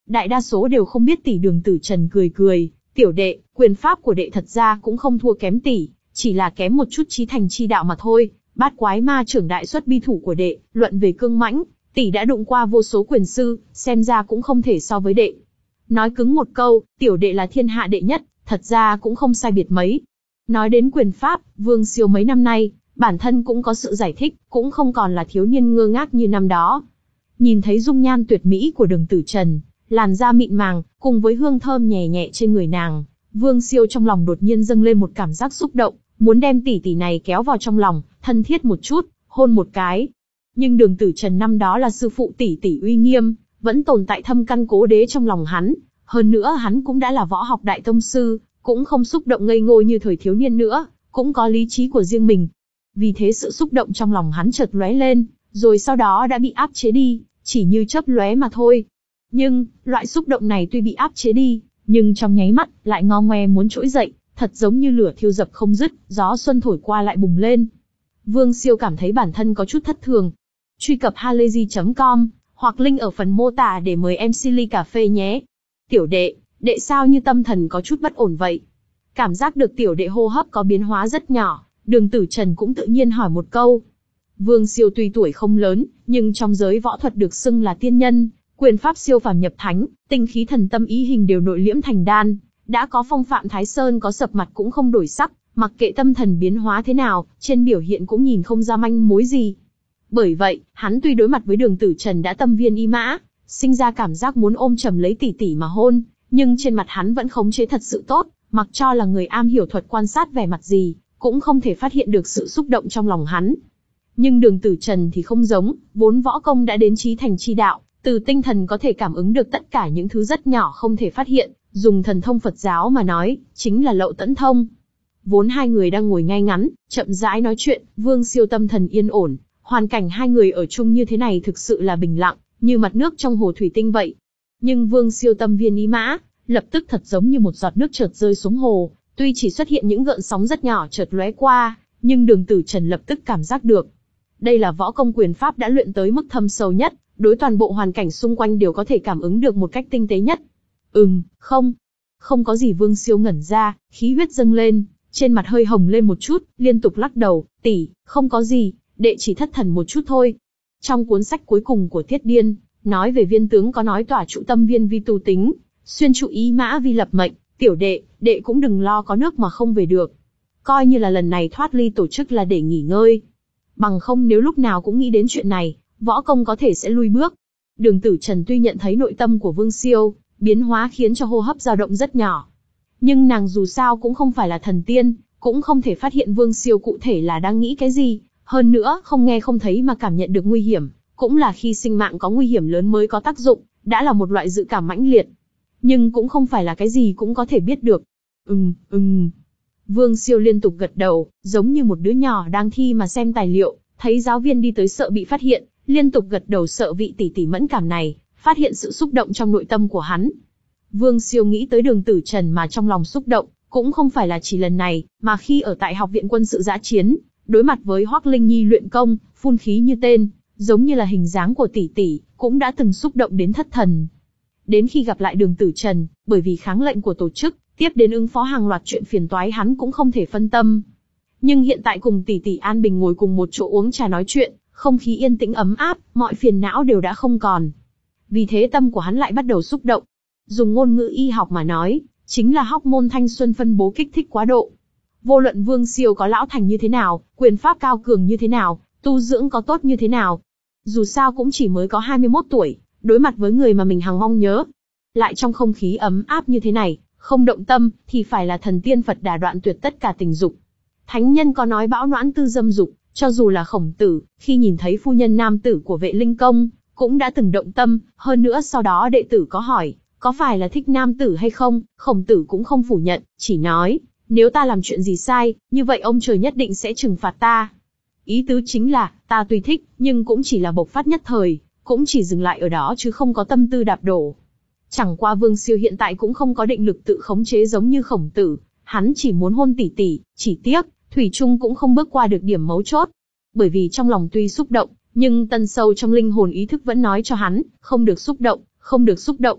Đại đa số đều không biết tỷ. Đường Tử Trần cười cười, tiểu đệ, quyền pháp của đệ thật ra cũng không thua kém tỷ, chỉ là kém một chút chí thành chi đạo mà thôi. Bát quái ma trưởng đại xuất bi thủ của đệ, luận về cương mãnh, tỷ đã đụng qua vô số quyền sư, xem ra cũng không thể so với đệ. Nói cứng một câu, tiểu đệ là thiên hạ đệ nhất, thật ra cũng không sai biệt mấy. Nói đến quyền pháp, Vương Siêu mấy năm nay, bản thân cũng có sự giải thích, cũng không còn là thiếu niên ngơ ngác như năm đó. Nhìn thấy dung nhan tuyệt mỹ của Đường Tử Trần, làn da mịn màng, cùng với hương thơm nhẹ nhẹ trên người nàng, Vương Siêu trong lòng đột nhiên dâng lên một cảm giác xúc động, muốn đem tỷ tỷ này kéo vào trong lòng, thân thiết một chút, hôn một cái. Nhưng Đường Tử Trần năm đó là sư phụ tỷ tỷ uy nghiêm, vẫn tồn tại thâm căn cố đế trong lòng hắn, hơn nữa hắn cũng đã là võ học đại tông sư, cũng không xúc động ngây ngô như thời thiếu niên nữa, cũng có lý trí của riêng mình. Vì thế sự xúc động trong lòng hắn chợt lóe lên, rồi sau đó đã bị áp chế đi, chỉ như chớp lóe mà thôi. Nhưng, loại xúc động này tuy bị áp chế đi, nhưng trong nháy mắt, lại ngo ngoe muốn trỗi dậy, thật giống như lửa thiêu dập không dứt, gió xuân thổi qua lại bùng lên. Vương Siêu cảm thấy bản thân có chút thất thường. Truy cập halayzi chấm com, hoặc link ở phần mô tả để mời em xê ly cà phê nhé. Tiểu đệ, đệ sao như tâm thần có chút bất ổn vậy? Cảm giác được tiểu đệ hô hấp có biến hóa rất nhỏ, Đường Tử Trần cũng tự nhiên hỏi một câu. Vương Siêu tuy tuổi không lớn, nhưng trong giới võ thuật được xưng là tiên nhân, quyền pháp siêu phàm nhập thánh, tinh khí thần tâm ý hình đều nội liễm thành đan, đã có phong phạm Thái Sơn có sập mặt cũng không đổi sắc, mặc kệ tâm thần biến hóa thế nào, trên biểu hiện cũng nhìn không ra manh mối gì. Bởi vậy, hắn tuy đối mặt với Đường Tử Trần đã tâm viên ý mã, sinh ra cảm giác muốn ôm chầm lấy tỷ tỷ mà hôn, nhưng trên mặt hắn vẫn khống chế thật sự tốt, mặc cho là người am hiểu thuật quan sát vẻ mặt gì, cũng không thể phát hiện được sự xúc động trong lòng hắn. Nhưng Đường Tử Trần thì không giống, vốn võ công đã đến chí thành chi đạo, từ tinh thần có thể cảm ứng được tất cả những thứ rất nhỏ không thể phát hiện, dùng thần thông Phật giáo mà nói, chính là lậu tẫn thông. Vốn hai người đang ngồi ngay ngắn, chậm rãi nói chuyện, Vương Siêu tâm thần yên ổn, hoàn cảnh hai người ở chung như thế này thực sự là bình lặng, như mặt nước trong hồ thủy tinh vậy. Nhưng Vương Siêu tâm viên ý mã, lập tức thật giống như một giọt nước chợt rơi xuống hồ, tuy chỉ xuất hiện những gợn sóng rất nhỏ chợt lóe qua, nhưng Đường Tử Trần lập tức cảm giác được. Đây là võ công quyền pháp đã luyện tới mức thâm sâu nhất, đối toàn bộ hoàn cảnh xung quanh đều có thể cảm ứng được một cách tinh tế nhất. Ừm, không, không có gì. Vương Siêu ngẩn ra, khí huyết dâng lên, trên mặt hơi hồng lên một chút, liên tục lắc đầu, tỷ, không có gì, đệ chỉ thất thần một chút thôi. Trong cuốn sách cuối cùng của Thiết Điên, nói về viên tướng có nói tỏa trụ tâm viên vi tu tính, xuyên trụ ý mã vi lập mệnh, tiểu đệ, đệ cũng đừng lo có nước mà không về được. Coi như là lần này thoát ly tổ chức là để nghỉ ngơi. Bằng không nếu lúc nào cũng nghĩ đến chuyện này, võ công có thể sẽ lui bước. Đường Tử Trần tuy nhận thấy nội tâm của Vương Siêu biến hóa khiến cho hô hấp dao động rất nhỏ, nhưng nàng dù sao cũng không phải là thần tiên, cũng không thể phát hiện Vương Siêu cụ thể là đang nghĩ cái gì, hơn nữa không nghe không thấy mà cảm nhận được nguy hiểm, cũng là khi sinh mạng có nguy hiểm lớn mới có tác dụng, đã là một loại dự cảm mãnh liệt. Nhưng cũng không phải là cái gì cũng có thể biết được. Ừm, ừm. Vương Siêu liên tục gật đầu, giống như một đứa nhỏ đang thi mà xem tài liệu, thấy giáo viên đi tới sợ bị phát hiện, liên tục gật đầu sợ vị tỷ tỷ mẫn cảm này phát hiện sự xúc động trong nội tâm của hắn. Vương Siêu nghĩ tới Đường Tử Trần mà trong lòng xúc động, cũng không phải là chỉ lần này, mà khi ở tại học viện quân sự dã chiến, đối mặt với Hoắc Linh Nhi luyện công, phun khí như tên, giống như là hình dáng của tỷ tỷ, cũng đã từng xúc động đến thất thần. Đến khi gặp lại Đường Tử Trần, bởi vì kháng lệnh của tổ chức, tiếp đến ứng phó hàng loạt chuyện phiền toái hắn cũng không thể phân tâm. Nhưng hiện tại cùng tỷ tỷ an bình ngồi cùng một chỗ uống trà nói chuyện, không khí yên tĩnh ấm áp, mọi phiền não đều đã không còn. Vì thế tâm của hắn lại bắt đầu xúc động. Dùng ngôn ngữ y học mà nói, chính là hormone thanh xuân phân bố kích thích quá độ. Vô luận Vương Siêu có lão thành như thế nào, quyền pháp cao cường như thế nào, tu dưỡng có tốt như thế nào, dù sao cũng chỉ mới có hai mươi mốt tuổi, đối mặt với người mà mình hằng mong nhớ, lại trong không khí ấm áp như thế này, không động tâm, thì phải là thần tiên Phật Đà đoạn tuyệt tất cả tình dục. Thánh nhân có nói bão noãn tư dâm dục, cho dù là Khổng Tử, khi nhìn thấy phu nhân nam tử của Vệ Linh Công, cũng đã từng động tâm, hơn nữa sau đó đệ tử có hỏi, có phải là thích nam tử hay không, Khổng Tử cũng không phủ nhận, chỉ nói, nếu ta làm chuyện gì sai, như vậy ông trời nhất định sẽ trừng phạt ta. Ý tứ chính là, ta tuy thích, nhưng cũng chỉ là bộc phát nhất thời, cũng chỉ dừng lại ở đó chứ không có tâm tư đạp đổ. Chẳng qua Vương Siêu hiện tại cũng không có định lực tự khống chế giống như Khổng Tử, hắn chỉ muốn hôn tỷ tỷ, chỉ tiếc, thủy chung cũng không bước qua được điểm mấu chốt. Bởi vì trong lòng tuy xúc động, nhưng tân sâu trong linh hồn ý thức vẫn nói cho hắn, không được xúc động, không được xúc động.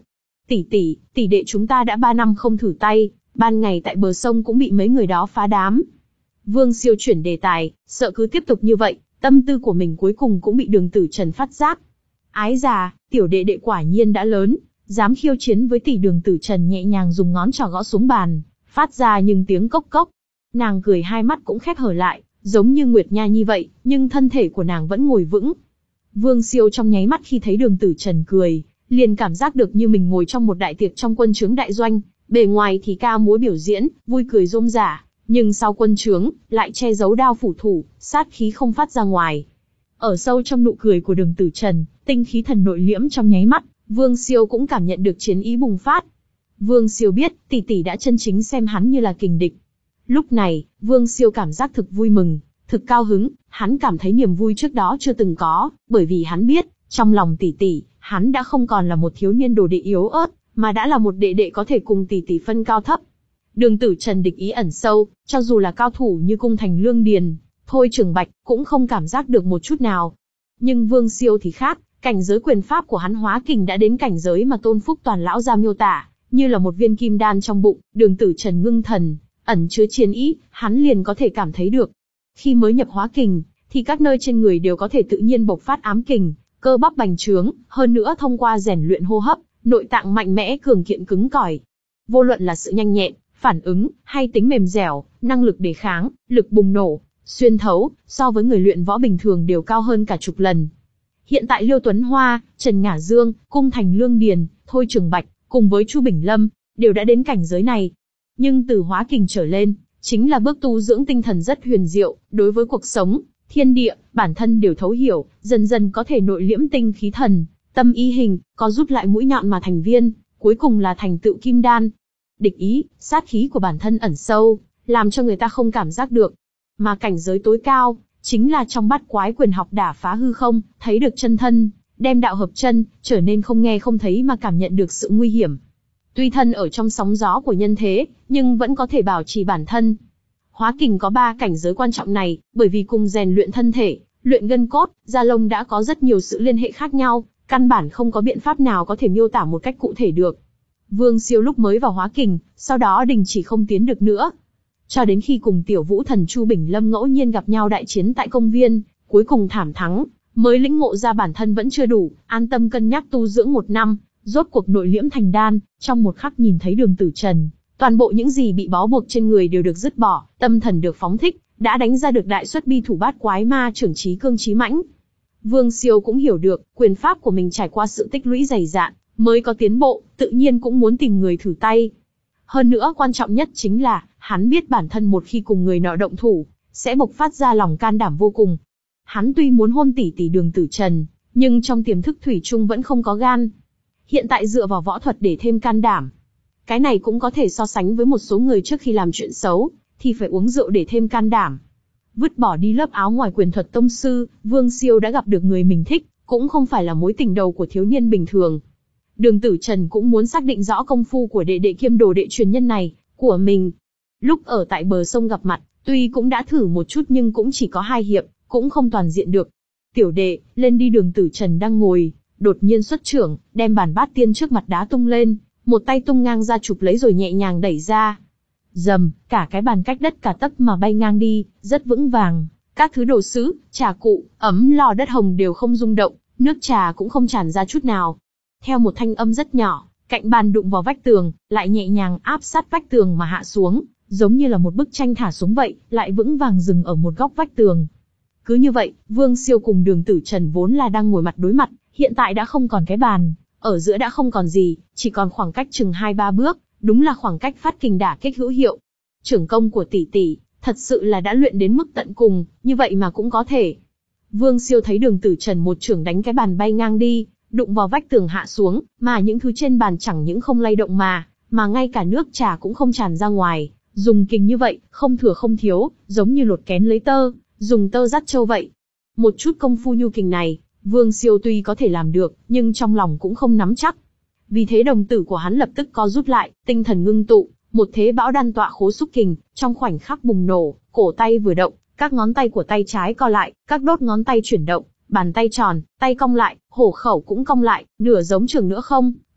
Tỷ tỷ, tỷ đệ chúng ta đã ba năm không thử tay, ban ngày tại bờ sông cũng bị mấy người đó phá đám. Vương Siêu chuyển đề tài, sợ cứ tiếp tục như vậy, tâm tư của mình cuối cùng cũng bị Đường Tử Trần phát giác. Ái già, tiểu đệ đệ quả nhiên đã lớn, dám khiêu chiến với tỷ. Đường Tử Trần nhẹ nhàng dùng ngón trỏ gõ xuống bàn, phát ra những tiếng cốc cốc. Nàng cười hai mắt cũng khép hờ lại, giống như Nguyệt Nha Nhi vậy, nhưng thân thể của nàng vẫn ngồi vững. Vương Siêu trong nháy mắt khi thấy Đường Tử Trần cười, liền cảm giác được như mình ngồi trong một đại tiệc trong quân trướng đại doanh, bề ngoài thì ca múa biểu diễn, vui cười rôm rả, nhưng sau quân trướng, lại che giấu đao phủ thủ, sát khí không phát ra ngoài. Ở sâu trong nụ cười của Đường Tử Trần, tinh khí thần nội liễm trong nháy mắt, Vương Siêu cũng cảm nhận được chiến ý bùng phát. Vương Siêu biết, tỷ tỷ đã chân chính xem hắn như là kình địch. Lúc này, Vương Siêu cảm giác thực vui mừng, thực cao hứng, hắn cảm thấy niềm vui trước đó chưa từng có, bởi vì hắn biết, trong lòng tỷ tỷ, hắn đã không còn là một thiếu niên đồ đệ yếu ớt, mà đã là một đệ đệ có thể cùng tỷ tỷ phân cao thấp. Đường Tử Trần địch ý ẩn sâu, cho dù là cao thủ như Cung Thành Lương Điền, Thôi Trường Bạch, cũng không cảm giác được một chút nào. Nhưng Vương Siêu thì khác, cảnh giới quyền pháp của hắn hóa kình đã đến cảnh giới mà Tôn Phúc Toàn lão ra miêu tả, như là một viên kim đan trong bụng. Đường Tử Trần ngưng thần, ẩn chứa chiến ý, hắn liền có thể cảm thấy được. Khi mới nhập hóa kình, thì các nơi trên người đều có thể tự nhiên bộc phát ám kình, cơ bắp bành trướng, hơn nữa thông qua rèn luyện hô hấp, nội tạng mạnh mẽ cường kiện cứng cỏi. Vô luận là sự nhanh nhẹn, phản ứng, hay tính mềm dẻo, năng lực đề kháng, lực bùng nổ, xuyên thấu, so với người luyện võ bình thường đều cao hơn cả chục lần. Hiện tại Liêu Tuấn Hoa, Trần Ngả Dương, Cung Thành Lương Điền, Thôi Trường Bạch, cùng với Chu Bình Lâm, đều đã đến cảnh giới này. Nhưng từ hóa kình trở lên, chính là bước tu dưỡng tinh thần rất huyền diệu, đối với cuộc sống, thiên địa, bản thân đều thấu hiểu, dần dần có thể nội liễm tinh khí thần, tâm ý hình, có rút lại mũi nhọn mà thành viên, cuối cùng là thành tựu kim đan. Địch ý, sát khí của bản thân ẩn sâu, làm cho người ta không cảm giác được. Mà cảnh giới tối cao, chính là trong bát quái quyền học đả phá hư không, thấy được chân thân, đem đạo hợp chân, trở nên không nghe không thấy mà cảm nhận được sự nguy hiểm. Tuy thân ở trong sóng gió của nhân thế, nhưng vẫn có thể bảo trì bản thân. Hóa kình có ba cảnh giới quan trọng này, bởi vì cùng rèn luyện thân thể, luyện gân cốt, da lông đã có rất nhiều sự liên hệ khác nhau, căn bản không có biện pháp nào có thể miêu tả một cách cụ thể được. Vương Siêu lúc mới vào hóa kình, sau đó đình chỉ không tiến được nữa. Cho đến khi cùng tiểu vũ thần Chu Bình Lâm ngẫu nhiên gặp nhau đại chiến tại công viên, cuối cùng thảm thắng, mới lĩnh ngộ ra bản thân vẫn chưa đủ, an tâm cân nhắc tu dưỡng một năm, rốt cuộc nội liễm thành đan, trong một khắc nhìn thấy Đường Tử Trần, toàn bộ những gì bị bó buộc trên người đều được dứt bỏ, tâm thần được phóng thích, đã đánh ra được đại xuất bi thủ bát quái ma trưởng trí cương trí mãnh. Vương Siêu cũng hiểu được, quyền pháp của mình trải qua sự tích lũy dày dạn, mới có tiến bộ, tự nhiên cũng muốn tìm người thử tay. Hơn nữa quan trọng nhất chính là, hắn biết bản thân một khi cùng người nọ động thủ, sẽ bộc phát ra lòng can đảm vô cùng. Hắn tuy muốn hôn tỷ tỷ Đường Tử Trần, nhưng trong tiềm thức thủy chung vẫn không có gan. Hiện tại dựa vào võ thuật để thêm can đảm. Cái này cũng có thể so sánh với một số người trước khi làm chuyện xấu, thì phải uống rượu để thêm can đảm. Vứt bỏ đi lớp áo ngoài quyền thuật tông sư, Vương Siêu đã gặp được người mình thích, cũng không phải là mối tình đầu của thiếu niên bình thường. Đường Tử Trần cũng muốn xác định rõ công phu của đệ đệ kiêm đồ đệ truyền nhân này, của mình. Lúc ở tại bờ sông gặp mặt, tuy cũng đã thử một chút nhưng cũng chỉ có hai hiệp, cũng không toàn diện được. Tiểu đệ, lên đi. Đường Tử Trần đang ngồi, đột nhiên xuất trưởng, đem bàn bát tiên trước mặt đá tung lên, một tay tung ngang ra chụp lấy rồi nhẹ nhàng đẩy ra. Dầm, cả cái bàn cách đất cả tấc mà bay ngang đi, rất vững vàng. Các thứ đồ sứ, trà cụ, ấm lò đất hồng đều không rung động, nước trà cũng không tràn ra chút nào. Theo một thanh âm rất nhỏ, cạnh bàn đụng vào vách tường, lại nhẹ nhàng áp sát vách tường mà hạ xuống, giống như là một bức tranh thả xuống vậy, lại vững vàng dừng ở một góc vách tường. Cứ như vậy, Vương Siêu cùng Đường Tử Trần vốn là đang ngồi mặt đối mặt, hiện tại đã không còn cái bàn, ở giữa đã không còn gì, chỉ còn khoảng cách chừng hai ba bước, đúng là khoảng cách phát kình đả kích hữu hiệu. Trưởng công của tỷ tỷ, thật sự là đã luyện đến mức tận cùng, như vậy mà cũng có thể. Vương Siêu thấy Đường Tử Trần một chưởng đánh cái bàn bay ngang đi, đụng vào vách tường hạ xuống, mà những thứ trên bàn chẳng những không lay động mà, mà ngay cả nước trà cũng không tràn ra ngoài, dùng kình như vậy, không thừa không thiếu, giống như lột kén lấy tơ, dùng tơ dắt trâu vậy. Một chút công phu nhu kình này, Vương Siêu tuy có thể làm được, nhưng trong lòng cũng không nắm chắc. Vì thế đồng tử của hắn lập tức co rút lại, tinh thần ngưng tụ, một thế bão đan tọa khố xúc kình, trong khoảnh khắc bùng nổ, cổ tay vừa động, các ngón tay của tay trái co lại, các đốt ngón tay chuyển động, bàn tay tròn, tay cong lại, hổ khẩu cũng cong lại, nửa giống trường nữa không,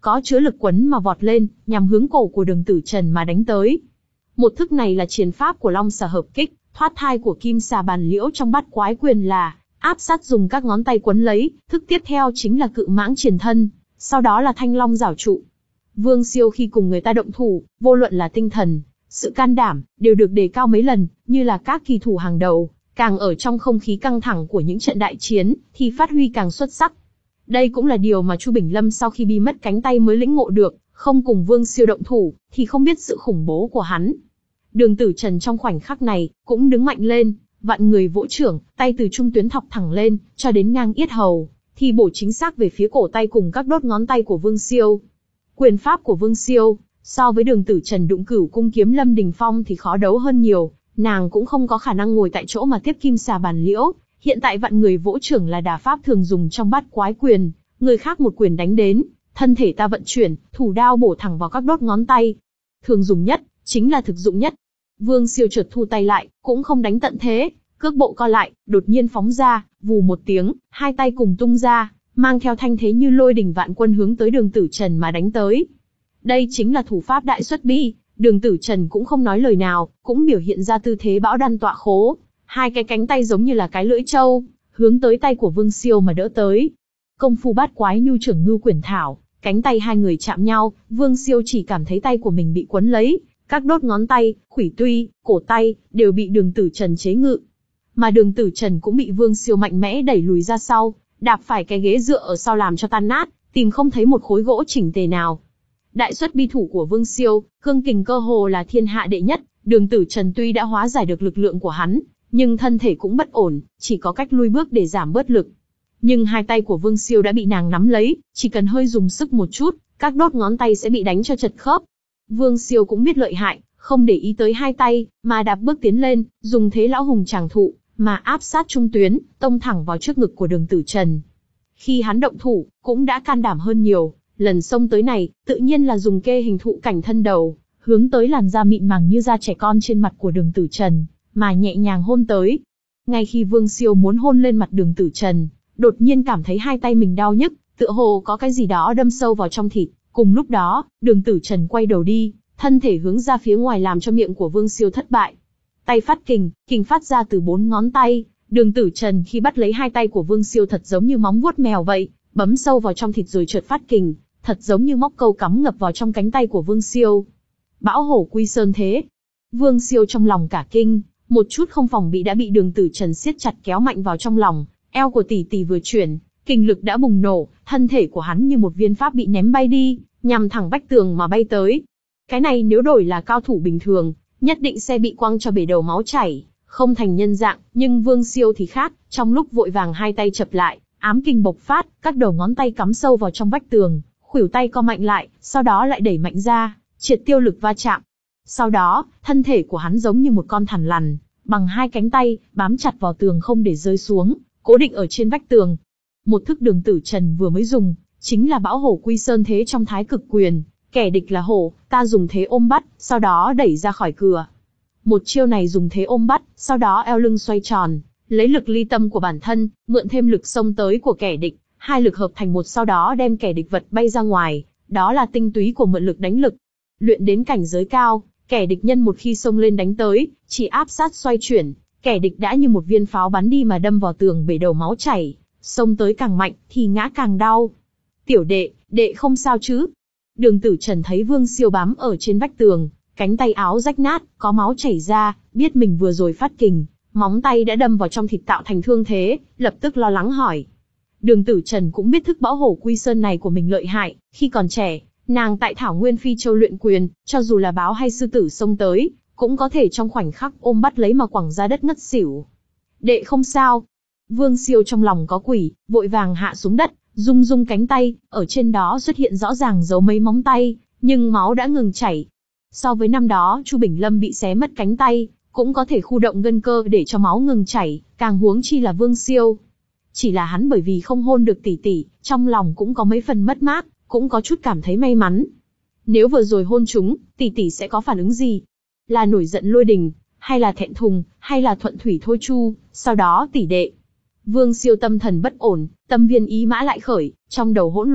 có chứa lực quấn mà vọt lên, nhằm hướng cổ của Đường Tử Trần mà đánh tới. Một thức này là chiến pháp của Long Xà hợp kích, thoát thai của Kim Xà Bàn Liễu trong Bát Quái Quyền là áp sát dùng các ngón tay quấn lấy, thức tiếp theo chính là Cự Mãng Triển Thân, sau đó là Thanh Long Giảo Trụ. Vương Siêu khi cùng người ta động thủ, vô luận là tinh thần, sự can đảm, đều được đề cao mấy lần, như là các kỳ thủ hàng đầu, càng ở trong không khí căng thẳng của những trận đại chiến, thì phát huy càng xuất sắc. Đây cũng là điều mà Chu Bình Lâm sau khi bị mất cánh tay mới lĩnh ngộ được, không cùng Vương Siêu động thủ, thì không biết sự khủng bố của hắn. Đường Tử Trần trong khoảnh khắc này, cũng đứng mạnh lên, vặn người vỗ chưởng, tay từ trung tuyến thọc thẳng lên, cho đến ngang yết hầu, thì bổ chính xác về phía cổ tay cùng các đốt ngón tay của Vương Siêu. Quyền pháp của Vương Siêu, so với Đường Tử Trần đụng Cửu Cung Kiếm Lâm Đình Phong thì khó đấu hơn nhiều, nàng cũng không có khả năng ngồi tại chỗ mà tiếp Kim Xà Bàn Liễu. Hiện tại vặn người vỗ chưởng là đà pháp thường dùng trong Bát Quái Quyền, người khác một quyền đánh đến, thân thể ta vận chuyển, thủ đao bổ thẳng vào các đốt ngón tay. Thường dùng nhất, chính là thực dụng nhất. Vương Siêu chợt thu tay lại, cũng không đánh tận thế, cước bộ co lại, đột nhiên phóng ra, vù một tiếng, hai tay cùng tung ra, mang theo thanh thế như lôi đình vạn quân hướng tới Đường Tử Trần mà đánh tới. Đây chính là thủ pháp đại xuất bi, Đường Tử Trần cũng không nói lời nào, cũng biểu hiện ra tư thế bão đan tọa khố, hai cái cánh tay giống như là cái lưỡi trâu, hướng tới tay của Vương Siêu mà đỡ tới. Công phu Bát Quái Nhu Trưởng Ngưu Quyển Thảo, cánh tay hai người chạm nhau, Vương Siêu chỉ cảm thấy tay của mình bị quấn lấy, các đốt ngón tay, khuỷu tuy, cổ tay, đều bị Đường Tử Trần chế ngự. Mà Đường Tử Trần cũng bị Vương Siêu mạnh mẽ đẩy lùi ra sau, đạp phải cái ghế dựa ở sau làm cho tan nát, tìm không thấy một khối gỗ chỉnh tề nào. Đại xuất bi thủ của Vương Siêu, cương kình cơ hồ là thiên hạ đệ nhất, Đường Tử Trần tuy đã hóa giải được lực lượng của hắn, nhưng thân thể cũng bất ổn, chỉ có cách lui bước để giảm bớt lực. Nhưng hai tay của Vương Siêu đã bị nàng nắm lấy, chỉ cần hơi dùng sức một chút, các đốt ngón tay sẽ bị đánh cho chật khớp. Vương Siêu cũng biết lợi hại, không để ý tới hai tay, mà đạp bước tiến lên, dùng thế lão hùng tràng thụ, mà áp sát trung tuyến, tông thẳng vào trước ngực của Đường Tử Trần. Khi hắn động thủ, cũng đã can đảm hơn nhiều, lần xông tới này, tự nhiên là dùng kê hình thụ cảnh thân đầu, hướng tới làn da mịn màng như da trẻ con trên mặt của Đường Tử Trần, mà nhẹ nhàng hôn tới. Ngay khi Vương Siêu muốn hôn lên mặt Đường Tử Trần, đột nhiên cảm thấy hai tay mình đau nhức, tựa hồ có cái gì đó đâm sâu vào trong thịt. Cùng lúc đó, Đường Tử Trần quay đầu đi, thân thể hướng ra phía ngoài làm cho miệng của Vương Siêu thất bại. Tay phát kình, kình phát ra từ bốn ngón tay. Đường Tử Trần khi bắt lấy hai tay của Vương Siêu thật giống như móng vuốt mèo vậy, bấm sâu vào trong thịt rồi chợt phát kình, thật giống như móc câu cắm ngập vào trong cánh tay của Vương Siêu. Bão hổ quy sơn thế. Vương Siêu trong lòng cả kinh, một chút không phòng bị đã bị Đường Tử Trần siết chặt kéo mạnh vào trong lòng, eo của tỷ tỷ vừa chuyển, kinh lực đã bùng nổ, thân thể của hắn như một viên pháp bị ném bay đi, nhằm thẳng vách tường mà bay tới. Cái này nếu đổi là cao thủ bình thường, nhất định sẽ bị quăng cho bể đầu máu chảy, không thành nhân dạng, nhưng Vương Siêu thì khác, trong lúc vội vàng hai tay chập lại, ám kình bộc phát, các đầu ngón tay cắm sâu vào trong vách tường, khuỷu tay co mạnh lại, sau đó lại đẩy mạnh ra, triệt tiêu lực va chạm. Sau đó, thân thể của hắn giống như một con thằn lằn, bằng hai cánh tay, bám chặt vào tường không để rơi xuống, cố định ở trên vách tường. Một thức Đường Tử Trần vừa mới dùng, chính là bão hổ quy sơn thế trong Thái Cực Quyền, kẻ địch là hổ, ta dùng thế ôm bắt, sau đó đẩy ra khỏi cửa. Một chiêu này dùng thế ôm bắt, sau đó eo lưng xoay tròn, lấy lực ly tâm của bản thân, mượn thêm lực xông tới của kẻ địch, hai lực hợp thành một sau đó đem kẻ địch vật bay ra ngoài, đó là tinh túy của mượn lực đánh lực. Luyện đến cảnh giới cao, kẻ địch nhân một khi xông lên đánh tới, chỉ áp sát xoay chuyển, kẻ địch đã như một viên pháo bắn đi mà đâm vào tường bể đầu máu chảy, xông tới càng mạnh thì ngã càng đau. Tiểu đệ, đệ không sao chứ? Đường Tử Trần thấy Vương Siêu bám ở trên vách tường, cánh tay áo rách nát, có máu chảy ra, biết mình vừa rồi phát kình, móng tay đã đâm vào trong thịt tạo thành thương thế, lập tức lo lắng hỏi. Đường Tử Trần cũng biết thức bão hổ quy sơn này của mình lợi hại, khi còn trẻ, nàng tại Thảo Nguyên Phi Châu luyện quyền, cho dù là báo hay sư tử xông tới, cũng có thể trong khoảnh khắc ôm bắt lấy mà quẳng ra đất ngất xỉu. Đệ không sao. Vương Siêu trong lòng có quỷ, vội vàng hạ xuống đất, rung rung cánh tay, ở trên đó xuất hiện rõ ràng dấu mấy móng tay, nhưng máu đã ngừng chảy. So với năm đó Chu Bình Lâm bị xé mất cánh tay, cũng có thể khu động gân cơ để cho máu ngừng chảy, càng huống chi là Vương Siêu. Chỉ là hắn bởi vì không hôn được tỷ tỷ, trong lòng cũng có mấy phần mất mát, cũng có chút cảm thấy may mắn. Nếu vừa rồi hôn chúng, tỷ tỷ sẽ có phản ứng gì? Là nổi giận lôi đình, hay là thẹn thùng, hay là thuận thủy thôi chu, sau đó tỷ đệ. Vương Siêu tâm thần bất ổn, tâm viên ý mã lại khởi, trong đầu hỗn loạn,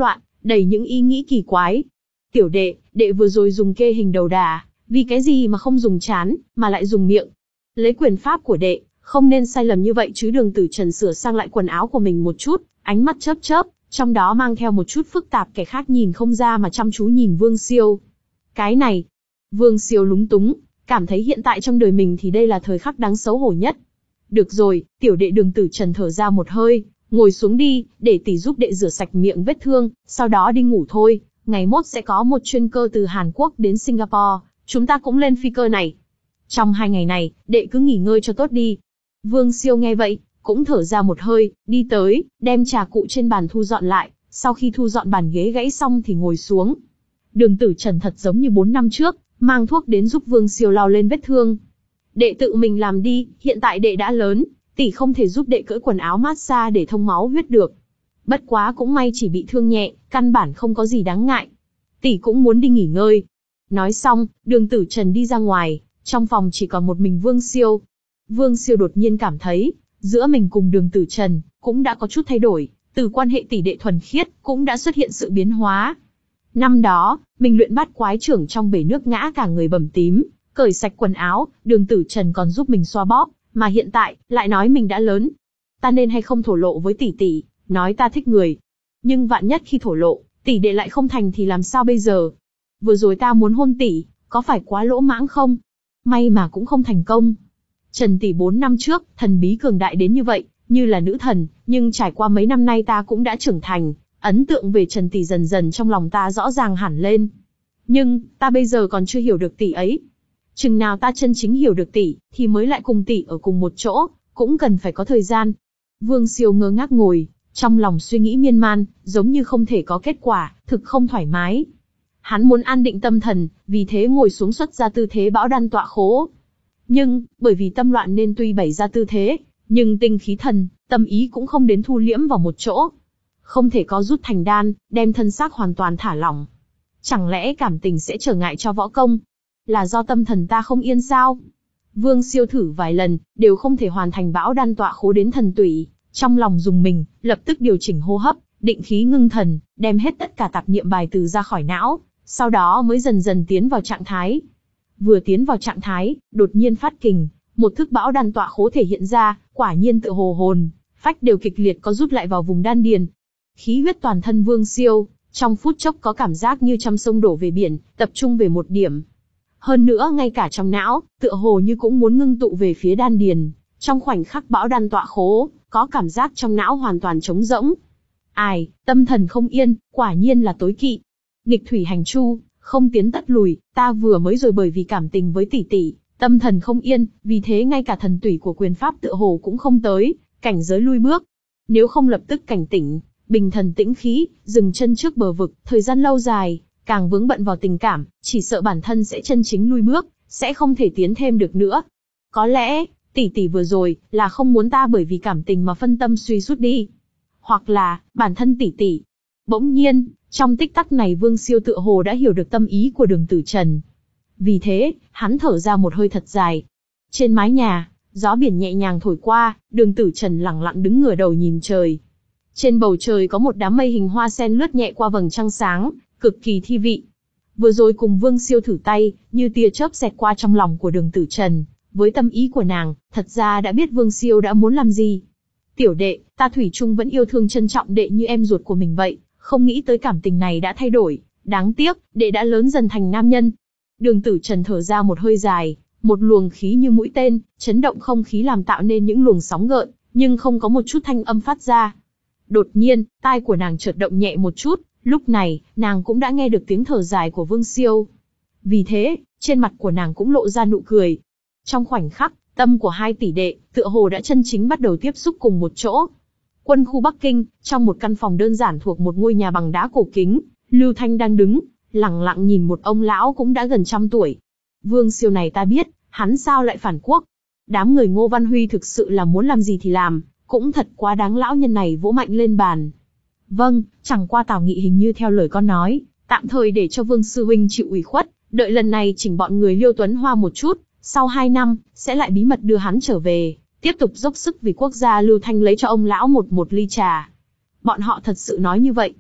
đầy những ý nghĩ kỳ quái. Tiểu đệ, đệ vừa rồi dùng kê hình đầu đà, vì cái gì mà không dùng trán, mà lại dùng miệng? Lấy quyền pháp của đệ, không nên sai lầm như vậy chứ. Đường Tử Trần sửa sang lại quần áo của mình một chút, ánh mắt chớp chớp, trong đó mang theo một chút phức tạp, kẻ khác nhìn không ra mà chăm chú nhìn Vương Siêu. Cái này, Vương Siêu lúng túng, cảm thấy hiện tại trong đời mình thì đây là thời khắc đáng xấu hổ nhất. Được rồi, tiểu đệ. Đường Tử Trần thở ra một hơi, ngồi xuống đi, để tỷ giúp đệ rửa sạch miệng vết thương, sau đó đi ngủ thôi. Ngày mốt sẽ có một chuyên cơ từ Hàn Quốc đến Singapore, chúng ta cũng lên phi cơ này. Trong hai ngày này, đệ cứ nghỉ ngơi cho tốt đi. Vương Siêu nghe vậy, cũng thở ra một hơi, đi tới, đem trà cụ trên bàn thu dọn lại, sau khi thu dọn bàn ghế gãy xong thì ngồi xuống. Đường Tử Trần thật giống như bốn năm trước, mang thuốc đến giúp Vương Siêu lau lên vết thương. Đệ tự mình làm đi, hiện tại đệ đã lớn, tỷ không thể giúp đệ cởi quần áo massage để thông máu huyết được. Bất quá cũng may chỉ bị thương nhẹ, căn bản không có gì đáng ngại. Tỷ cũng muốn đi nghỉ ngơi. Nói xong, Đường Tử Trần đi ra ngoài, trong phòng chỉ còn một mình Vương Siêu. Vương Siêu đột nhiên cảm thấy, giữa mình cùng Đường Tử Trần, cũng đã có chút thay đổi, từ quan hệ tỷ đệ thuần khiết, cũng đã xuất hiện sự biến hóa. Năm đó, mình luyện bát quái trưởng trong bể nước ngã cả người bầm tím, cởi sạch quần áo, Đường Tử Trần còn giúp mình xoa bóp, mà hiện tại, lại nói mình đã lớn. Ta nên hay không thổ lộ với tỷ tỷ, nói ta thích người. Nhưng vạn nhất khi thổ lộ, tỷ đệ lại không thành thì làm sao bây giờ? Vừa rồi ta muốn hôn tỷ, có phải quá lỗ mãng không? May mà cũng không thành công. Trần tỷ bốn năm trước, thần bí cường đại đến như vậy, như là nữ thần, nhưng trải qua mấy năm nay ta cũng đã trưởng thành, ấn tượng về Trần tỷ dần dần trong lòng ta rõ ràng hẳn lên. Nhưng, ta bây giờ còn chưa hiểu được tỷ ấy. Chừng nào ta chân chính hiểu được tỷ, thì mới lại cùng tỷ ở cùng một chỗ, cũng cần phải có thời gian. Vương Siêu ngơ ngác ngồi, trong lòng suy nghĩ miên man, giống như không thể có kết quả, thực không thoải mái. Hắn muốn an định tâm thần, vì thế ngồi xuống xuất ra tư thế bão đan tọa khố. Nhưng, bởi vì tâm loạn nên tuy bày ra tư thế, nhưng tinh khí thần, tâm ý cũng không đến thu liễm vào một chỗ. Không thể có rút thành đan, đem thân xác hoàn toàn thả lỏng. Chẳng lẽ cảm tình sẽ trở ngại cho võ công? Là do tâm thần ta không yên sao? Vương Siêu thử vài lần, đều không thể hoàn thành bão đan tọa khố đến thần tủy. Trong lòng dùng mình, lập tức điều chỉnh hô hấp, định khí ngưng thần, đem hết tất cả tạp niệm bài từ ra khỏi não, sau đó mới dần dần tiến vào trạng thái. Vừa tiến vào trạng thái, đột nhiên phát kình, một thức bão đan tọa khố thể hiện ra, quả nhiên tự hồ hồn, phách đều kịch liệt có rút lại vào vùng đan điền. Khí huyết toàn thân Vương Siêu, trong phút chốc có cảm giác như trăm sông đổ về biển, tập trung về một điểm. Hơn nữa ngay cả trong não, tựa hồ như cũng muốn ngưng tụ về phía đan điền. Trong khoảnh khắc bão đan tọa khố, có cảm giác trong não hoàn toàn trống rỗng. Ai, tâm thần không yên, quả nhiên là tối kỵ. Nghịch thủy hành chu, không tiến tất lùi, ta vừa mới rồi bởi vì cảm tình với tỷ tỷ, tâm thần không yên, vì thế ngay cả thần tủy của quyền pháp tựa hồ cũng không tới, cảnh giới lui bước. Nếu không lập tức cảnh tỉnh, bình thần tĩnh khí, dừng chân trước bờ vực, thời gian lâu dài, càng vướng bận vào tình cảm, chỉ sợ bản thân sẽ chân chính lui bước, sẽ không thể tiến thêm được nữa. Có lẽ, tỷ tỷ vừa rồi, là không muốn ta bởi vì cảm tình mà phân tâm suy sút đi. Hoặc là, bản thân tỷ tỷ. Bỗng nhiên, trong tích tắc này Vương Siêu tựa hồ đã hiểu được tâm ý của Đường Tử Trần. Vì thế, hắn thở ra một hơi thật dài. Trên mái nhà, gió biển nhẹ nhàng thổi qua, Đường Tử Trần lẳng lặng đứng ngửa đầu nhìn trời. Trên bầu trời có một đám mây hình hoa sen lướt nhẹ qua vầng trăng sáng, cực kỳ thi vị. Vừa rồi cùng Vương Siêu thử tay, như tia chớp xẹt qua trong lòng của Đường Tử Trần. Với tâm ý của nàng, thật ra đã biết Vương Siêu đã muốn làm gì. Tiểu đệ, ta thủy chung vẫn yêu thương trân trọng đệ như em ruột của mình vậy, không nghĩ tới cảm tình này đã thay đổi. Đáng tiếc, đệ đã lớn dần thành nam nhân. Đường Tử Trần thở ra một hơi dài, một luồng khí như mũi tên, chấn động không khí làm tạo nên những luồng sóng gợn, nhưng không có một chút thanh âm phát ra. Đột nhiên, tai của nàng chợt động nhẹ một chút, lúc này, nàng cũng đã nghe được tiếng thở dài của Vương Siêu. Vì thế, trên mặt của nàng cũng lộ ra nụ cười. Trong khoảnh khắc, tâm của hai tỷ đệ, tựa hồ đã chân chính bắt đầu tiếp xúc cùng một chỗ. Quân khu Bắc Kinh, trong một căn phòng đơn giản thuộc một ngôi nhà bằng đá cổ kính, Lưu Thanh đang đứng, lẳng lặng nhìn một ông lão cũng đã gần trăm tuổi. Vương Siêu này ta biết, hắn sao lại phản quốc? Đám người Ngô Văn Huy thực sự là muốn làm gì thì làm, cũng thật quá đáng. Lão nhân này vỗ mạnh lên bàn. Vâng, chẳng qua Tào Nghị hình như theo lời con nói, tạm thời để cho Vương sư huynh chịu ủy khuất, đợi lần này chỉnh bọn người Liêu Tuấn Hoa một chút, sau hai năm, sẽ lại bí mật đưa hắn trở về, tiếp tục dốc sức vì quốc gia. Lưu Thanh lấy cho ông lão một một ly trà. Bọn họ thật sự nói như vậy.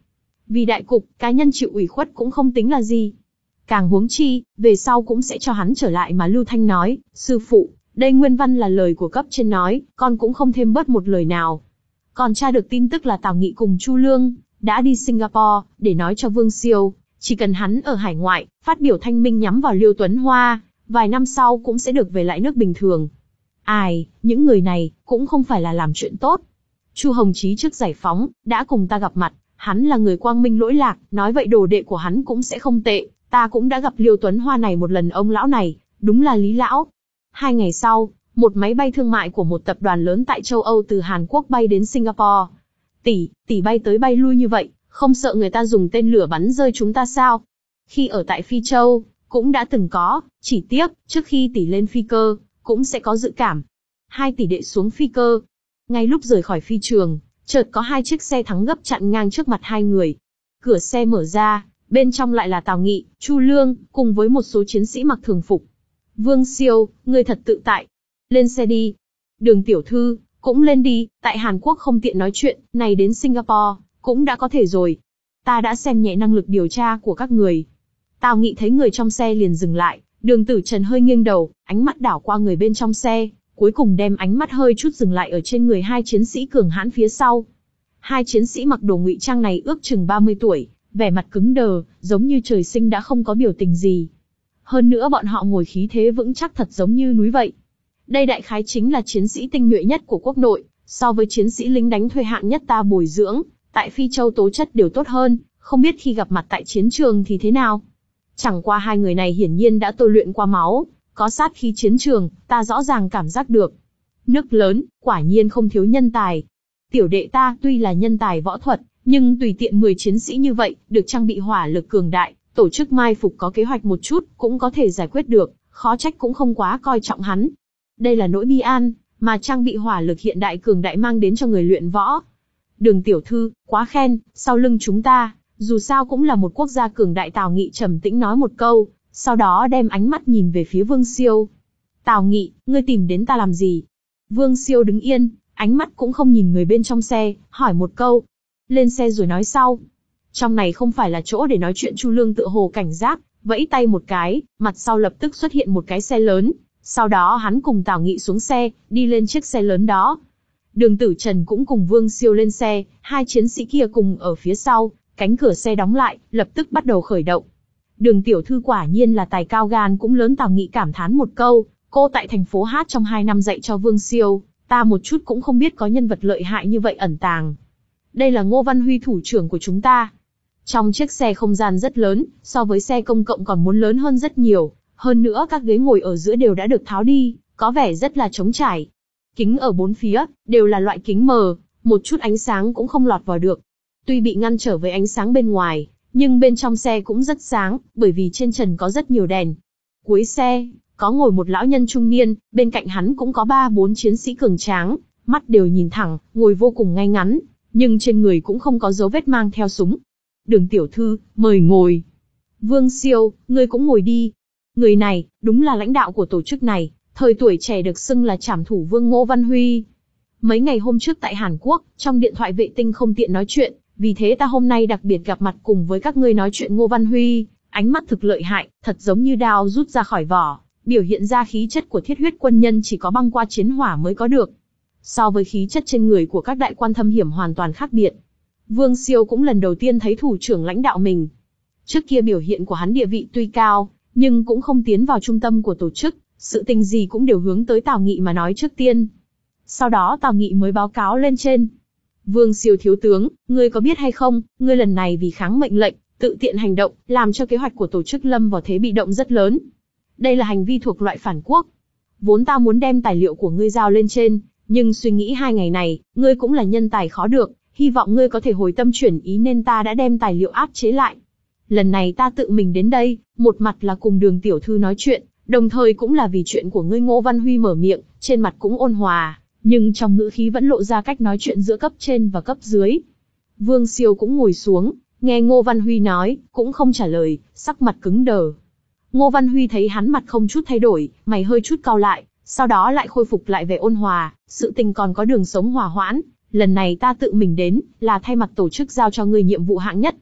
Vì đại cục, cá nhân chịu ủy khuất cũng không tính là gì. Càng huống chi, về sau cũng sẽ cho hắn trở lại mà Lưu Thanh nói, sư phụ, đây nguyên văn là lời của cấp trên nói, con cũng không thêm bớt một lời nào. Còn tra được tin tức là Tào Nghị cùng Chu Lương đã đi Singapore để nói cho Vương Siêu, chỉ cần hắn ở hải ngoại, phát biểu thanh minh nhắm vào Liêu Tuấn Hoa, vài năm sau cũng sẽ được về lại nước bình thường. Ai, những người này cũng không phải là làm chuyện tốt. Chu Hồng Chí trước giải phóng đã cùng ta gặp mặt, hắn là người quang minh lỗi lạc, nói vậy đồ đệ của hắn cũng sẽ không tệ. Ta cũng đã gặp Liêu Tuấn Hoa này một lần, ông lão này đúng là Lý lão. Hai ngày sau, một máy bay thương mại của một tập đoàn lớn tại châu Âu từ Hàn Quốc bay đến Singapore. Tỷ, tỷ bay tới bay lui như vậy, không sợ người ta dùng tên lửa bắn rơi chúng ta sao? Khi ở tại Phi Châu, cũng đã từng có, chỉ tiếc, trước khi tỷ lên phi cơ, cũng sẽ có dự cảm. Hai tỷ đệ xuống phi cơ. Ngay lúc rời khỏi phi trường, chợt có hai chiếc xe thắng gấp chặn ngang trước mặt hai người. Cửa xe mở ra, bên trong lại là Tào Nghị, Chu Lương, cùng với một số chiến sĩ mặc thường phục. Vương Siêu, ngươi thật tự tại. Lên xe đi. Đường tiểu thư, cũng lên đi, tại Hàn Quốc không tiện nói chuyện, này đến Singapore, cũng đã có thể rồi. Ta đã xem nhẹ năng lực điều tra của các người. Tào Nghị thấy người trong xe liền dừng lại, Đường Tử Trần hơi nghiêng đầu, ánh mắt đảo qua người bên trong xe, cuối cùng đem ánh mắt hơi chút dừng lại ở trên người hai chiến sĩ cường hãn phía sau. Hai chiến sĩ mặc đồ ngụy trang này ước chừng ba mươi tuổi, vẻ mặt cứng đờ, giống như trời sinh đã không có biểu tình gì. Hơn nữa bọn họ ngồi khí thế vững chắc thật giống như núi vậy. Đây đại khái chính là chiến sĩ tinh nhuệ nhất của quốc nội, so với chiến sĩ lính đánh thuê hạng nhất ta bồi dưỡng, tại Phi Châu tố chất đều tốt hơn, không biết khi gặp mặt tại chiến trường thì thế nào. Chẳng qua hai người này hiển nhiên đã tôi luyện qua máu, có sát khí chiến trường, ta rõ ràng cảm giác được. Nước lớn, quả nhiên không thiếu nhân tài. Tiểu đệ ta tuy là nhân tài võ thuật, nhưng tùy tiện mười chiến sĩ như vậy, được trang bị hỏa lực cường đại, tổ chức mai phục có kế hoạch một chút, cũng có thể giải quyết được, khó trách cũng không quá coi trọng hắn. Đây là nỗi bi an, mà trang bị hỏa lực hiện đại cường đại mang đến cho người luyện võ. Đường tiểu thư, quá khen, sau lưng chúng ta, dù sao cũng là một quốc gia cường đại. Tào Nghị trầm tĩnh nói một câu, sau đó đem ánh mắt nhìn về phía Vương Siêu. Tào Nghị, ngươi tìm đến ta làm gì? Vương Siêu đứng yên, ánh mắt cũng không nhìn người bên trong xe, hỏi một câu. Lên xe rồi nói sau. Trong này không phải là chỗ để nói chuyện. Chu Lương tựa hồ cảnh giác, vẫy tay một cái, mặt sau lập tức xuất hiện một cái xe lớn. Sau đó hắn cùng Tào Nghị xuống xe, đi lên chiếc xe lớn đó. Đường Tử Trần cũng cùng Vương Siêu lên xe, hai chiến sĩ kia cùng ở phía sau, cánh cửa xe đóng lại, lập tức bắt đầu khởi động. Đường tiểu thư quả nhiên là tài cao gan cũng lớn. Tào Nghị cảm thán một câu, cô tại thành phố hát trong hai năm dạy cho Vương Siêu, ta một chút cũng không biết có nhân vật lợi hại như vậy ẩn tàng. Đây là Ngô Văn Huy, thủ trưởng của chúng ta. Trong chiếc xe không gian rất lớn, so với xe công cộng còn muốn lớn hơn rất nhiều, hơn nữa các ghế ngồi ở giữa đều đã được tháo đi, có vẻ rất là trống trải. Kính ở bốn phía, đều là loại kính mờ, một chút ánh sáng cũng không lọt vào được. Tuy bị ngăn trở với ánh sáng bên ngoài, nhưng bên trong xe cũng rất sáng, bởi vì trên trần có rất nhiều đèn. Cuối xe, có ngồi một lão nhân trung niên, bên cạnh hắn cũng có ba bốn chiến sĩ cường tráng, mắt đều nhìn thẳng, ngồi vô cùng ngay ngắn, nhưng trên người cũng không có dấu vết mang theo súng. Đường tiểu thư, mời ngồi. Vương Siêu, ngươi cũng ngồi đi. Người này, đúng là lãnh đạo của tổ chức này, thời tuổi trẻ được xưng là trảm thủ vương Ngô Văn Huy. Mấy ngày hôm trước tại Hàn Quốc, trong điện thoại vệ tinh không tiện nói chuyện, vì thế ta hôm nay đặc biệt gặp mặt cùng với các ngươi nói chuyện. Ngô Văn Huy, ánh mắt thực lợi hại, thật giống như đao rút ra khỏi vỏ, biểu hiện ra khí chất của thiết huyết quân nhân chỉ có băng qua chiến hỏa mới có được. So với khí chất trên người của các đại quan thâm hiểm hoàn toàn khác biệt. Vương Siêu cũng lần đầu tiên thấy thủ trưởng lãnh đạo mình. Trước kia biểu hiện của hắn địa vị tuy cao, nhưng cũng không tiến vào trung tâm của tổ chức, sự tình gì cũng đều hướng tới Tào Nghị mà nói trước tiên. Sau đó Tào Nghị mới báo cáo lên trên. Vương Siêu thiếu tướng, ngươi có biết hay không, ngươi lần này vì kháng mệnh lệnh, tự tiện hành động, làm cho kế hoạch của tổ chức lâm vào thế bị động rất lớn. Đây là hành vi thuộc loại phản quốc. Vốn ta muốn đem tài liệu của ngươi giao lên trên, nhưng suy nghĩ hai ngày này, ngươi cũng là nhân tài khó được, hy vọng ngươi có thể hồi tâm chuyển ý nên ta đã đem tài liệu áp chế lại. Lần này ta tự mình đến đây, một mặt là cùng Đường tiểu thư nói chuyện, đồng thời cũng là vì chuyện của ngươi. Ngô Văn Huy mở miệng, trên mặt cũng ôn hòa, nhưng trong ngữ khí vẫn lộ ra cách nói chuyện giữa cấp trên và cấp dưới. Vương Siêu cũng ngồi xuống, nghe Ngô Văn Huy nói, cũng không trả lời, sắc mặt cứng đờ. Ngô Văn Huy thấy hắn mặt không chút thay đổi, mày hơi chút cau lại, sau đó lại khôi phục lại vẻ ôn hòa, sự tình còn có đường sống hòa hoãn, lần này ta tự mình đến, là thay mặt tổ chức giao cho ngươi nhiệm vụ hạng nhất.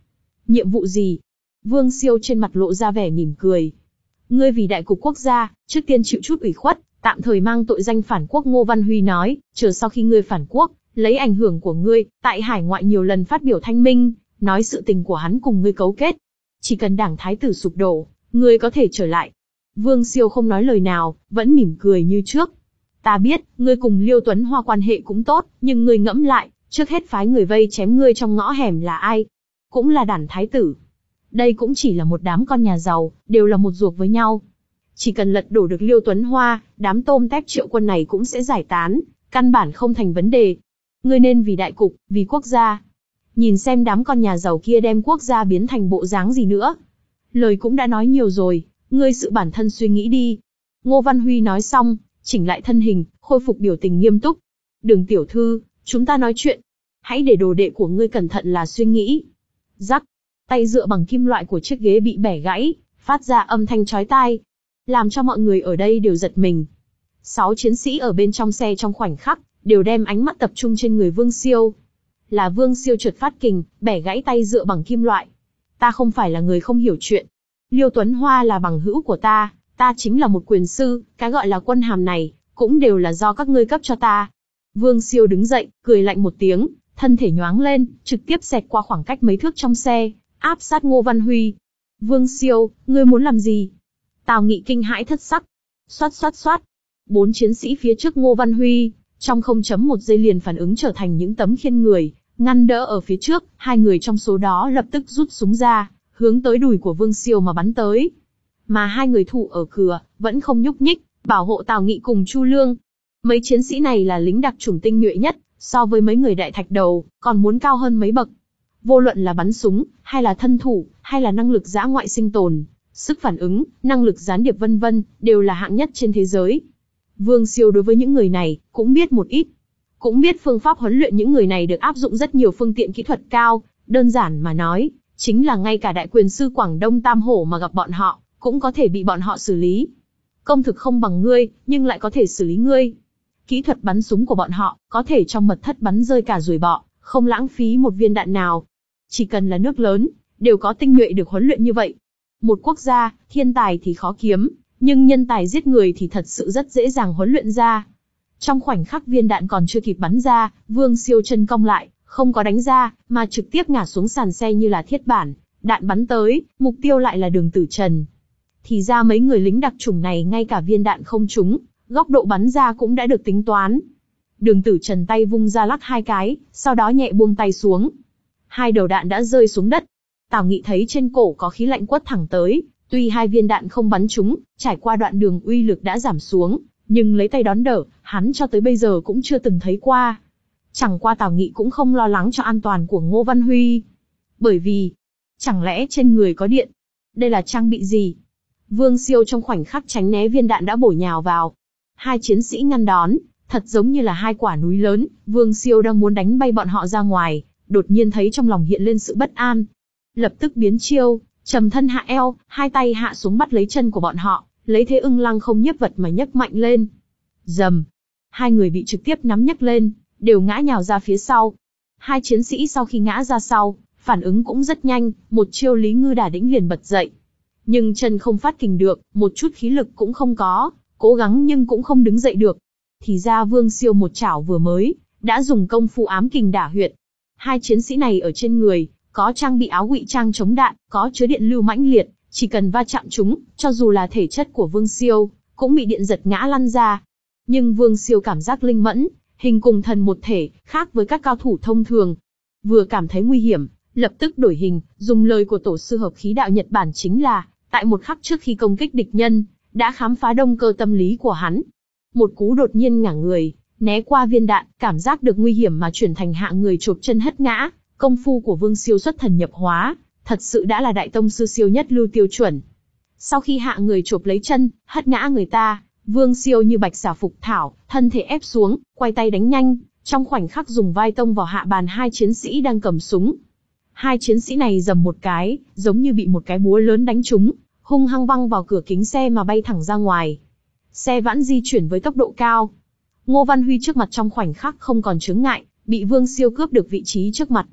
Nhiệm vụ gì? Vương Siêu trên mặt lộ ra vẻ mỉm cười. Ngươi vì đại cục quốc gia, trước tiên chịu chút ủy khuất, tạm thời mang tội danh phản quốc. Ngô Văn Huy nói, chờ sau khi ngươi phản quốc, lấy ảnh hưởng của ngươi, tại hải ngoại nhiều lần phát biểu thanh minh, nói sự tình của hắn cùng ngươi cấu kết. Chỉ cần đảng thái tử sụp đổ, ngươi có thể trở lại. Vương Siêu không nói lời nào, vẫn mỉm cười như trước. Ta biết, ngươi cùng Liêu Tuấn Hoa quan hệ cũng tốt, nhưng ngươi ngẫm lại, trước hết phái người vây chém ngươi trong ngõ hẻm là ai? Cũng là đản thái tử. Đây cũng chỉ là một đám con nhà giàu, đều là một ruột với nhau. Chỉ cần lật đổ được Liêu Tuấn Hoa, đám tôm tép Triệu Quân này cũng sẽ giải tán, căn bản không thành vấn đề. Ngươi nên vì đại cục, vì quốc gia. Nhìn xem đám con nhà giàu kia đem quốc gia biến thành bộ dáng gì nữa. Lời cũng đã nói nhiều rồi, ngươi tự bản thân suy nghĩ đi. Ngô Văn Huy nói xong, chỉnh lại thân hình, khôi phục biểu tình nghiêm túc. Đường tiểu thư, chúng ta nói chuyện. Hãy để đồ đệ của ngươi cẩn thận là suy nghĩ. Rắc, tay dựa bằng kim loại của chiếc ghế bị bẻ gãy, phát ra âm thanh chói tai, làm cho mọi người ở đây đều giật mình. Sáu chiến sĩ ở bên trong xe trong khoảnh khắc, đều đem ánh mắt tập trung trên người Vương Siêu. Là Vương Siêu trượt phát kình, bẻ gãy tay dựa bằng kim loại. Ta không phải là người không hiểu chuyện. Liêu Tuấn Hoa là bằng hữu của ta, ta chính là một quyền sư, cái gọi là quân hàm này, cũng đều là do các ngươi cấp cho ta. Vương Siêu đứng dậy, cười lạnh một tiếng, thân thể nhoáng lên, trực tiếp xẹt qua khoảng cách mấy thước trong xe, áp sát Ngô Văn Huy. Vương Siêu, ngươi muốn làm gì? Tào Nghị kinh hãi thất sắc. Xoát xoát xoát. Bốn chiến sĩ phía trước Ngô Văn Huy, trong không chấm một giây liền phản ứng trở thành những tấm khiên người, ngăn đỡ ở phía trước, hai người trong số đó lập tức rút súng ra, hướng tới đùi của Vương Siêu mà bắn tới. Mà hai người thủ ở cửa, vẫn không nhúc nhích, bảo hộ Tào Nghị cùng Chu Lương. Mấy chiến sĩ này là lính đặc chủng tinh nhuệ nhất, so với mấy người đại thạch đầu, còn muốn cao hơn mấy bậc. Vô luận là bắn súng, hay là thân thủ, hay là năng lực dã ngoại sinh tồn, sức phản ứng, năng lực gián điệp vân vân, đều là hạng nhất trên thế giới. Vương Siêu đối với những người này, cũng biết một ít. Cũng biết phương pháp huấn luyện những người này được áp dụng rất nhiều phương tiện kỹ thuật cao, đơn giản mà nói, chính là ngay cả đại quyền sư Quảng Đông Tam Hổ mà gặp bọn họ, cũng có thể bị bọn họ xử lý. Công thực không bằng ngươi, nhưng lại có thể xử lý ngươi. Kỹ thuật bắn súng của bọn họ, có thể trong mật thất bắn rơi cả ruồi bọ, không lãng phí một viên đạn nào. Chỉ cần là nước lớn, đều có tinh nhuệ được huấn luyện như vậy. Một quốc gia, thiên tài thì khó kiếm, nhưng nhân tài giết người thì thật sự rất dễ dàng huấn luyện ra. Trong khoảnh khắc viên đạn còn chưa kịp bắn ra, Vương Siêu chân cong lại, không có đánh ra, mà trực tiếp ngả xuống sàn xe như là thiết bản. Đạn bắn tới, mục tiêu lại là Đường Tử Trần. Thì ra mấy người lính đặc chủng này ngay cả viên đạn không trúng, góc độ bắn ra cũng đã được tính toán. Đường Tử Trần tay vung ra lắc hai cái, sau đó nhẹ buông tay xuống. Hai đầu đạn đã rơi xuống đất. Tào Nghị thấy trên cổ có khí lạnh quất thẳng tới, tuy hai viên đạn không bắn trúng, trải qua đoạn đường uy lực đã giảm xuống, nhưng lấy tay đón đỡ, hắn cho tới bây giờ cũng chưa từng thấy qua. Chẳng qua Tào Nghị cũng không lo lắng cho an toàn của Ngô Văn Huy. Bởi vì, chẳng lẽ trên người có điện? Đây là trang bị gì? Vương Siêu trong khoảnh khắc tránh né viên đạn đã bổ nhào vào. Hai chiến sĩ ngăn đón, thật giống như là hai quả núi lớn, Vương Siêu đang muốn đánh bay bọn họ ra ngoài, đột nhiên thấy trong lòng hiện lên sự bất an. Lập tức biến chiêu, trầm thân hạ eo, hai tay hạ xuống bắt lấy chân của bọn họ, lấy thế ưng lăng không nhiếp vật mà nhấc mạnh lên. Rầm, hai người bị trực tiếp nắm nhấc lên, đều ngã nhào ra phía sau. Hai chiến sĩ sau khi ngã ra sau, phản ứng cũng rất nhanh, một chiêu Lý Ngư Đả Đĩnh liền bật dậy. Nhưng chân không phát kình được, một chút khí lực cũng không có, cố gắng nhưng cũng không đứng dậy được. Thì ra Vương Siêu một chảo vừa mới, đã dùng công phu ám kình đả huyệt. Hai chiến sĩ này ở trên người, có trang bị áo ngụy trang chống đạn, có chứa điện lưu mãnh liệt, chỉ cần va chạm chúng, cho dù là thể chất của Vương Siêu, cũng bị điện giật ngã lăn ra. Nhưng Vương Siêu cảm giác linh mẫn, hình cùng thần một thể, khác với các cao thủ thông thường. Vừa cảm thấy nguy hiểm, lập tức đổi hình, dùng lời của tổ sư hợp khí đạo Nhật Bản chính là, tại một khắc trước khi công kích địch nhân, đã khám phá động cơ tâm lý của hắn. Một cú đột nhiên ngả người, né qua viên đạn, cảm giác được nguy hiểm mà chuyển thành hạ người chộp chân hất ngã. Công phu của Vương Siêu xuất thần nhập hóa, thật sự đã là đại tông sư siêu nhất lưu tiêu chuẩn. Sau khi hạ người chộp lấy chân, hất ngã người ta, Vương Siêu như bạch xà phục thảo, thân thể ép xuống, quay tay đánh nhanh, trong khoảnh khắc dùng vai tông vào hạ bàn hai chiến sĩ đang cầm súng. Hai chiến sĩ này dầm một cái, giống như bị một cái búa lớn đánh trúng, hung hăng văng vào cửa kính xe mà bay thẳng ra ngoài. Xe vãn di chuyển với tốc độ cao. Ngô Văn Huy trước mặt trong khoảnh khắc không còn chướng ngại, bị Vương Siêu cướp được vị trí trước mặt.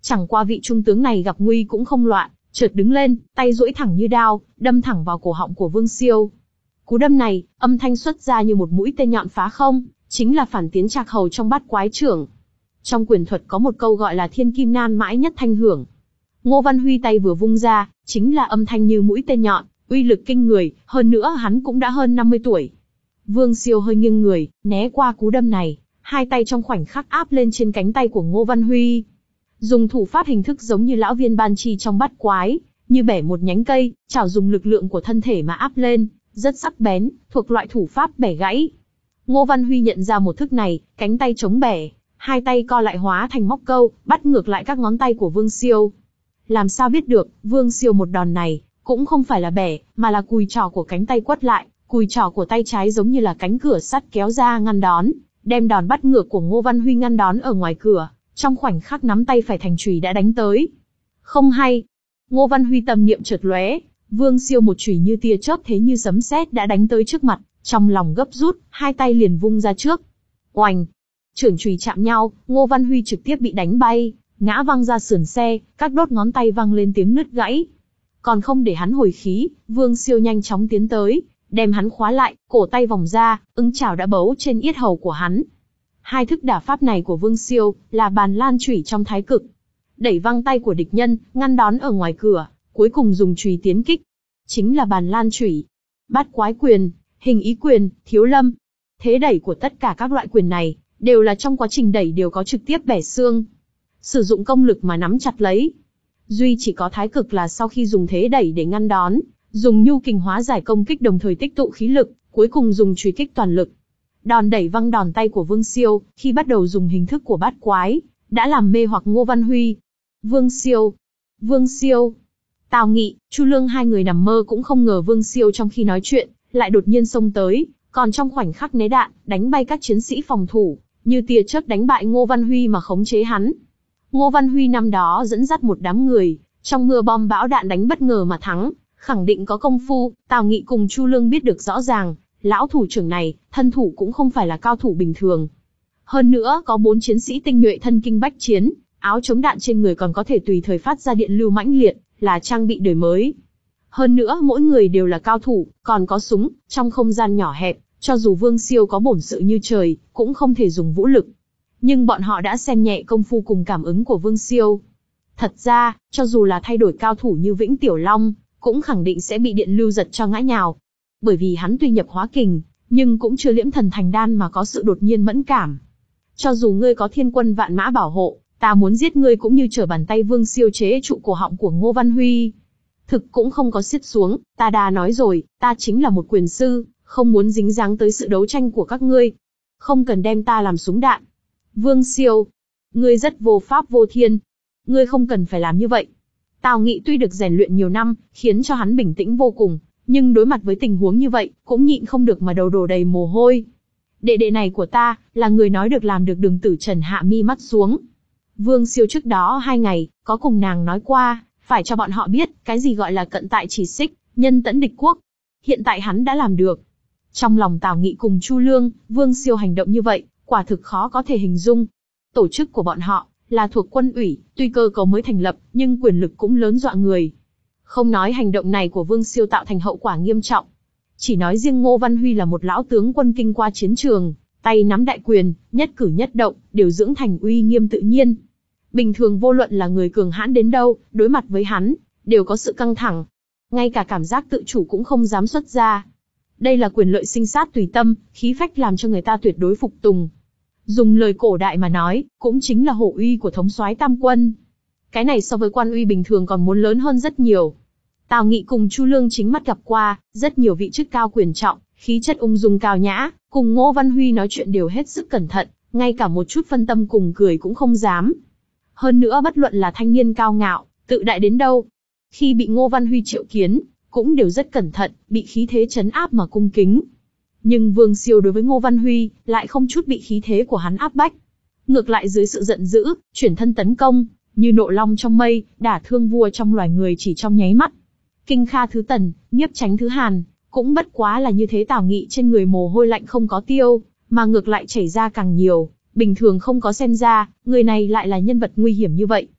Chẳng qua vị trung tướng này gặp nguy cũng không loạn, chợt đứng lên, tay duỗi thẳng như đao, đâm thẳng vào cổ họng của Vương Siêu. Cú đâm này, âm thanh xuất ra như một mũi tên nhọn phá không, chính là phản tiến trạc hầu trong bát quái trưởng. Trong quyền thuật có một câu gọi là thiên kim nan mãi nhất thanh hưởng. Ngô Văn Huy tay vừa vung ra, chính là âm thanh như mũi tên nhọn, uy lực kinh người, hơn nữa hắn cũng đã hơn năm mươi tuổi. Vương Siêu hơi nghiêng người, né qua cú đâm này, hai tay trong khoảnh khắc áp lên trên cánh tay của Ngô Văn Huy. Dùng thủ pháp hình thức giống như lão viên ban chi trong bát quái, như bẻ một nhánh cây, chảo dùng lực lượng của thân thể mà áp lên, rất sắc bén, thuộc loại thủ pháp bẻ gãy. Ngô Văn Huy nhận ra một thức này, cánh tay chống bẻ, hai tay co lại hóa thành móc câu, bắt ngược lại các ngón tay của Vương Siêu. Làm sao biết được, Vương Siêu một đòn này, cũng không phải là bẻ, mà là cùi trỏ của cánh tay quất lại, cùi trỏ của tay trái giống như là cánh cửa sắt kéo ra ngăn đón, đem đòn bắt ngược của Ngô Văn Huy ngăn đón ở ngoài cửa, trong khoảnh khắc nắm tay phải thành chùy đã đánh tới. Không hay. Ngô Văn Huy tâm niệm chợt lóe, Vương Siêu một chùy như tia chớp thế như sấm sét đã đánh tới trước mặt, trong lòng gấp rút, hai tay liền vung ra trước. Oành! Chưởng chùy chạm nhau, Ngô Văn Huy trực tiếp bị đánh bay, ngã văng ra sườn xe, các đốt ngón tay vang lên tiếng nứt gãy. Còn không để hắn hồi khí, Vương Siêu nhanh chóng tiến tới, đem hắn khóa lại, cổ tay vòng ra, ưng chảo đã bấu trên yết hầu của hắn. Hai thức đả pháp này của Vương Siêu là bàn lan chủy trong thái cực, đẩy văng tay của địch nhân, ngăn đón ở ngoài cửa, cuối cùng dùng chùy tiến kích, chính là bàn lan chủy. Bát quái quyền, hình ý quyền, thiếu lâm. Thế đẩy của tất cả các loại quyền này đều là trong quá trình đẩy đều có trực tiếp bẻ xương, sử dụng công lực mà nắm chặt lấy. Duy chỉ có thái cực là sau khi dùng thế đẩy để ngăn đón, dùng nhu kình hóa giải công kích đồng thời tích tụ khí lực, cuối cùng dùng chùy kích toàn lực. Đòn đẩy văng đòn tay của Vương Siêu, khi bắt đầu dùng hình thức của bát quái, đã làm mê hoặc Ngô Văn Huy. Vương Siêu, Vương Siêu. Tào Nghị, Chu Lương hai người nằm mơ cũng không ngờ Vương Siêu trong khi nói chuyện, lại đột nhiên xông tới, còn trong khoảnh khắc né đạn, đánh bay các chiến sĩ phòng thủ, như tia chớp đánh bại Ngô Văn Huy mà khống chế hắn. Ngô Văn Huy năm đó dẫn dắt một đám người, trong mưa bom bão đạn đánh bất ngờ mà thắng, khẳng định có công phu. Tào Nghị cùng Chu Lương biết được rõ ràng, lão thủ trưởng này, thân thủ cũng không phải là cao thủ bình thường. Hơn nữa có bốn chiến sĩ tinh nhuệ thân kinh bách chiến, áo chống đạn trên người còn có thể tùy thời phát ra điện lưu mãnh liệt, là trang bị đời mới. Hơn nữa mỗi người đều là cao thủ, còn có súng, trong không gian nhỏ hẹp, cho dù Vương Siêu có bổn sự như trời, cũng không thể dùng vũ lực. Nhưng bọn họ đã xem nhẹ công phu cùng cảm ứng của Vương Siêu. Thật ra, cho dù là thay đổi cao thủ như Vĩnh Tiểu Long, cũng khẳng định sẽ bị điện lưu giật cho ngã nhào. Bởi vì hắn tuy nhập hóa kình, nhưng cũng chưa liễm thần thành đan mà có sự đột nhiên mẫn cảm. Cho dù ngươi có thiên quân vạn mã bảo hộ, ta muốn giết ngươi cũng như trở bàn tay Vương Siêu chế trụ cổ họng của Ngô Văn Huy. Thực cũng không có xiết xuống, ta đã nói rồi, ta chính là một quyền sư, không muốn dính dáng tới sự đấu tranh của các ngươi. Không cần đem ta làm súng đạn. Vương Siêu, ngươi rất vô pháp vô thiên. Ngươi không cần phải làm như vậy. Tào Nghị tuy được rèn luyện nhiều năm, khiến cho hắn bình tĩnh vô cùng, nhưng đối mặt với tình huống như vậy, cũng nhịn không được mà đầu đổ đầy mồ hôi. Đệ đệ này của ta, là người nói được làm được. Đường Tử Trần hạ mi mắt xuống. Vương Siêu trước đó hai ngày, có cùng nàng nói qua, phải cho bọn họ biết, cái gì gọi là cận tại chỉ xích, nhân tẫn địch quốc. Hiện tại hắn đã làm được. Trong lòng Tào Nghị cùng Chu Lương, Vương Siêu hành động như vậy, quả thực khó có thể hình dung. Tổ chức của bọn họ, là thuộc quân ủy, tuy cơ cấu mới thành lập, nhưng quyền lực cũng lớn dọa người. Không nói hành động này của Vương Siêu tạo thành hậu quả nghiêm trọng. Chỉ nói riêng Ngô Văn Huy là một lão tướng quân kinh qua chiến trường, tay nắm đại quyền, nhất cử nhất động, đều dưỡng thành uy nghiêm tự nhiên. Bình thường vô luận là người cường hãn đến đâu, đối mặt với hắn, đều có sự căng thẳng. Ngay cả cảm giác tự chủ cũng không dám xuất ra. Đây là quyền lợi sinh sát tùy tâm, khí phách làm cho người ta tuyệt đối phục tùng. Dùng lời cổ đại mà nói, cũng chính là hổ uy của thống soái tam quân. Cái này so với quan uy bình thường còn muốn lớn hơn rất nhiều. Tào Nghị cùng Chu Lương chính mắt gặp qua, rất nhiều vị chức cao quyền trọng, khí chất ung dung cao nhã, cùng Ngô Văn Huy nói chuyện đều hết sức cẩn thận, ngay cả một chút phân tâm cùng cười cũng không dám. Hơn nữa bất luận là thanh niên cao ngạo, tự đại đến đâu, khi bị Ngô Văn Huy triệu kiến, cũng đều rất cẩn thận, bị khí thế trấn áp mà cung kính. Nhưng Vương Siêu đối với Ngô Văn Huy, lại không chút bị khí thế của hắn áp bách. Ngược lại dưới sự giận dữ, chuyển thân tấn công, như nộ long trong mây, đả thương vua trong loài người chỉ trong nháy mắt. Kinh Kha thứ Tần, Nhiếp Chánh thứ Hàn, cũng bất quá là như thế. Tào Nghị trên người mồ hôi lạnh không có tiêu, mà ngược lại chảy ra càng nhiều, bình thường không có xem ra, người này lại là nhân vật nguy hiểm như vậy.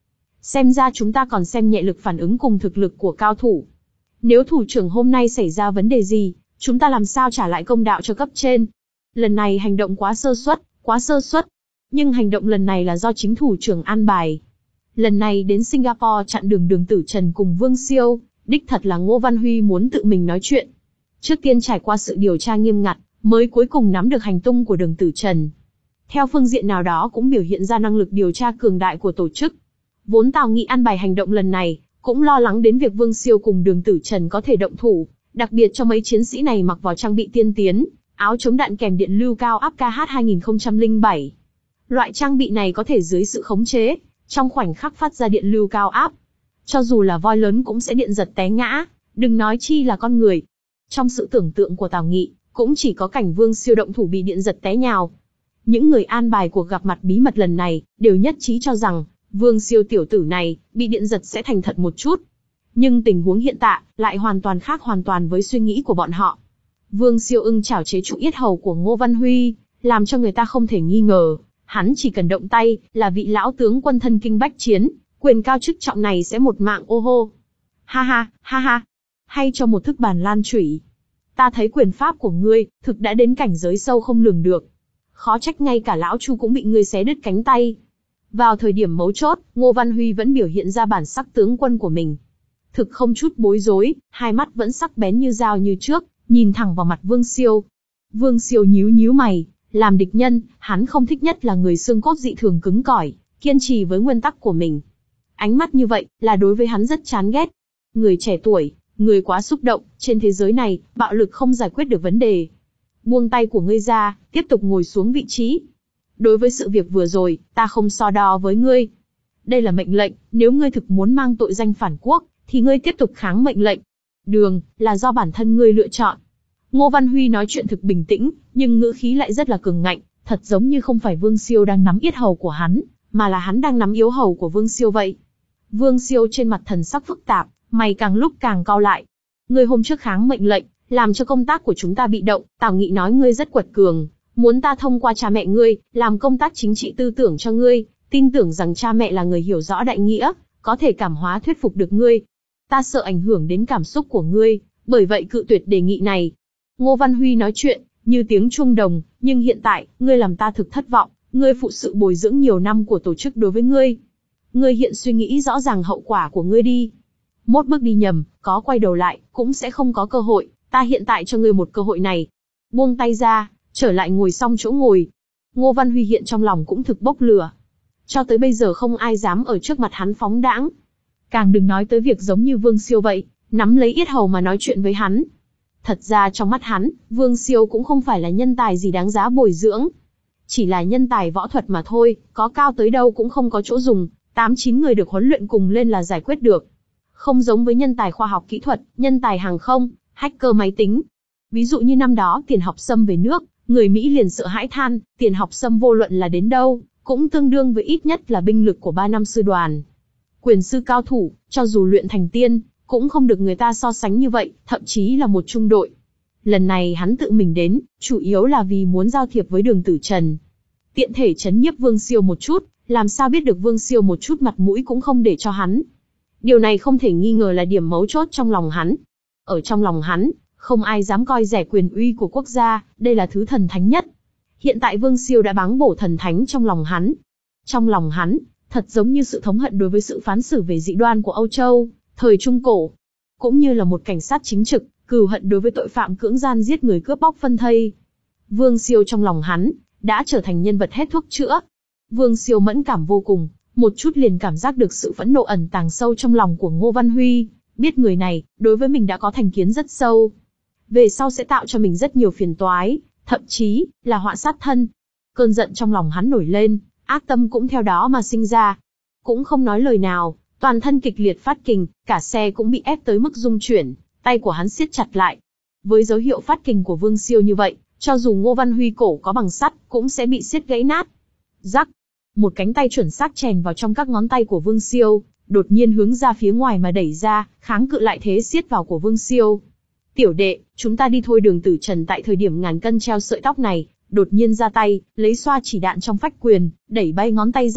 Xem ra chúng ta còn xem nhẹ lực phản ứng cùng thực lực của cao thủ. Nếu thủ trưởng hôm nay xảy ra vấn đề gì, chúng ta làm sao trả lại công đạo cho cấp trên? Lần này hành động quá sơ suất, quá sơ suất. Nhưng hành động lần này là do chính thủ trưởng an bài. Lần này đến Singapore chặn đường Đường Tử Trần cùng Vương Siêu, đích thật là Ngô Văn Huy muốn tự mình nói chuyện. Trước tiên trải qua sự điều tra nghiêm ngặt, mới cuối cùng nắm được hành tung của Đường Tử Trần. Theo phương diện nào đó cũng biểu hiện ra năng lực điều tra cường đại của tổ chức. Vốn Tào Nghị an bài hành động lần này, cũng lo lắng đến việc Vương Siêu cùng Đường Tử Trần có thể động thủ, đặc biệt cho mấy chiến sĩ này mặc vào trang bị tiên tiến, áo chống đạn kèm điện lưu cao áp K H hai không không bảy. Loại trang bị này có thể dưới sự khống chế, trong khoảnh khắc phát ra điện lưu cao áp. Cho dù là voi lớn cũng sẽ điện giật té ngã, đừng nói chi là con người. Trong sự tưởng tượng của Tào Nghị, cũng chỉ có cảnh Vương Siêu động thủ bị điện giật té nhào. Những người an bài cuộc gặp mặt bí mật lần này, đều nhất trí cho rằng, Vương Siêu tiểu tử này, bị điện giật sẽ thành thật một chút. Nhưng tình huống hiện tại, lại hoàn toàn khác hoàn toàn với suy nghĩ của bọn họ. Vương Siêu ưng chảo chế trụ yết hầu của Ngô Văn Huy, làm cho người ta không thể nghi ngờ, hắn chỉ cần động tay, là vị lão tướng quân thân kinh bách chiến, quyền cao chức trọng này sẽ một mạng ô hô. Ha ha, ha ha, hay cho một thức bàn lan chủy. Ta thấy quyền pháp của ngươi, thực đã đến cảnh giới sâu không lường được. Khó trách ngay cả lão Chu cũng bị ngươi xé đứt cánh tay. Vào thời điểm mấu chốt, Ngô Văn Huy vẫn biểu hiện ra bản sắc tướng quân của mình. Thực không chút bối rối, hai mắt vẫn sắc bén như dao như trước, nhìn thẳng vào mặt Vương Siêu. Vương Siêu nhíu nhíu mày, làm địch nhân, hắn không thích nhất là người xương cốt dị thường cứng cỏi, kiên trì với nguyên tắc của mình. Ánh mắt như vậy, là đối với hắn rất chán ghét. Người trẻ tuổi, người quá xúc động, trên thế giới này, bạo lực không giải quyết được vấn đề. Buông tay của ngươi ra, tiếp tục ngồi xuống vị trí. Đối với sự việc vừa rồi, ta không so đo với ngươi. Đây là mệnh lệnh, nếu ngươi thực muốn mang tội danh phản quốc, thì ngươi tiếp tục kháng mệnh lệnh. Đường, là do bản thân ngươi lựa chọn. Ngô Văn Huy nói chuyện thực bình tĩnh, nhưng ngữ khí lại rất là cường ngạnh, thật giống như không phải Vương Siêu đang nắm yết hầu của hắn, mà là hắn đang nắm yếu hầu của Vương Siêu vậy. Vương Siêu trên mặt thần sắc phức tạp, mày càng lúc càng cau lại. Ngươi hôm trước kháng mệnh lệnh, làm cho công tác của chúng ta bị động, Tào Nghị nói ngươi rất quật cường, muốn ta thông qua cha mẹ ngươi, làm công tác chính trị tư tưởng cho ngươi, tin tưởng rằng cha mẹ là người hiểu rõ đại nghĩa, có thể cảm hóa thuyết phục được ngươi. Ta sợ ảnh hưởng đến cảm xúc của ngươi, bởi vậy cự tuyệt đề nghị này. Ngô Văn Huy nói chuyện, như tiếng chuông đồng, nhưng hiện tại, ngươi làm ta thực thất vọng, ngươi phụ sự bồi dưỡng nhiều năm của tổ chức đối với ngươi. Ngươi hiện suy nghĩ rõ ràng hậu quả của ngươi đi. Mốt bước đi nhầm, có quay đầu lại, cũng sẽ không có cơ hội, ta hiện tại cho ngươi một cơ hội này. Buông tay ra, trở lại ngồi xong chỗ ngồi. Ngô Văn Huy hiện trong lòng cũng thực bốc lửa. Cho tới bây giờ không ai dám ở trước mặt hắn phóng đãng. Càng đừng nói tới việc giống như Vương Siêu vậy, nắm lấy yết hầu mà nói chuyện với hắn. Thật ra trong mắt hắn, Vương Siêu cũng không phải là nhân tài gì đáng giá bồi dưỡng. Chỉ là nhân tài võ thuật mà thôi, có cao tới đâu cũng không có chỗ dùng, tám chín người được huấn luyện cùng lên là giải quyết được. Không giống với nhân tài khoa học kỹ thuật, nhân tài hàng không, hacker máy tính. Ví dụ như năm đó Tiền Học Sâm về nước, người Mỹ liền sợ hãi than, Tiền Học Sâm vô luận là đến đâu, cũng tương đương với ít nhất là binh lực của ba năm sư đoàn. Quyền sư cao thủ, cho dù luyện thành tiên, cũng không được người ta so sánh như vậy, thậm chí là một trung đội. Lần này hắn tự mình đến, chủ yếu là vì muốn giao thiệp với Đường Tử Trần. Tiện thể chấn nhiếp Vương Siêu một chút, làm sao biết được Vương Siêu một chút mặt mũi cũng không để cho hắn. Điều này không thể nghi ngờ là điểm mấu chốt trong lòng hắn. Ở trong lòng hắn, không ai dám coi rẻ quyền uy của quốc gia, đây là thứ thần thánh nhất. Hiện tại Vương Siêu đã báng bổ thần thánh trong lòng hắn. Trong lòng hắn, thật giống như sự thống hận đối với sự phán xử về dị đoan của Âu Châu, thời Trung Cổ. Cũng như là một cảnh sát chính trực, cừu hận đối với tội phạm cưỡng gian giết người cướp bóc phân thây. Vương Siêu trong lòng hắn, đã trở thành nhân vật hết thuốc chữa. Vương Siêu mẫn cảm vô cùng, một chút liền cảm giác được sự phẫn nộ ẩn tàng sâu trong lòng của Ngô Văn Huy, biết người này, đối với mình đã có thành kiến rất sâu. Về sau sẽ tạo cho mình rất nhiều phiền toái, thậm chí, là họa sát thân. Cơn giận trong lòng hắn nổi lên, ác tâm cũng theo đó mà sinh ra. Cũng không nói lời nào, toàn thân kịch liệt phát kình, cả xe cũng bị ép tới mức rung chuyển, tay của hắn siết chặt lại. Với dấu hiệu phát kình của Vương Siêu như vậy, cho dù Ngô Văn Huy cổ có bằng sắt, cũng sẽ bị siết gãy nát. Rắc, một cánh tay chuẩn xác chèn vào trong các ngón tay của Vương Siêu, đột nhiên hướng ra phía ngoài mà đẩy ra, kháng cự lại thế siết vào của Vương Siêu. Tiểu đệ, chúng ta đi thôi. Đường Tử Trần tại thời điểm ngàn cân treo sợi tóc này, đột nhiên ra tay, lấy xoa chỉ đạn trong phách quyền, đẩy bay ngón tay ra,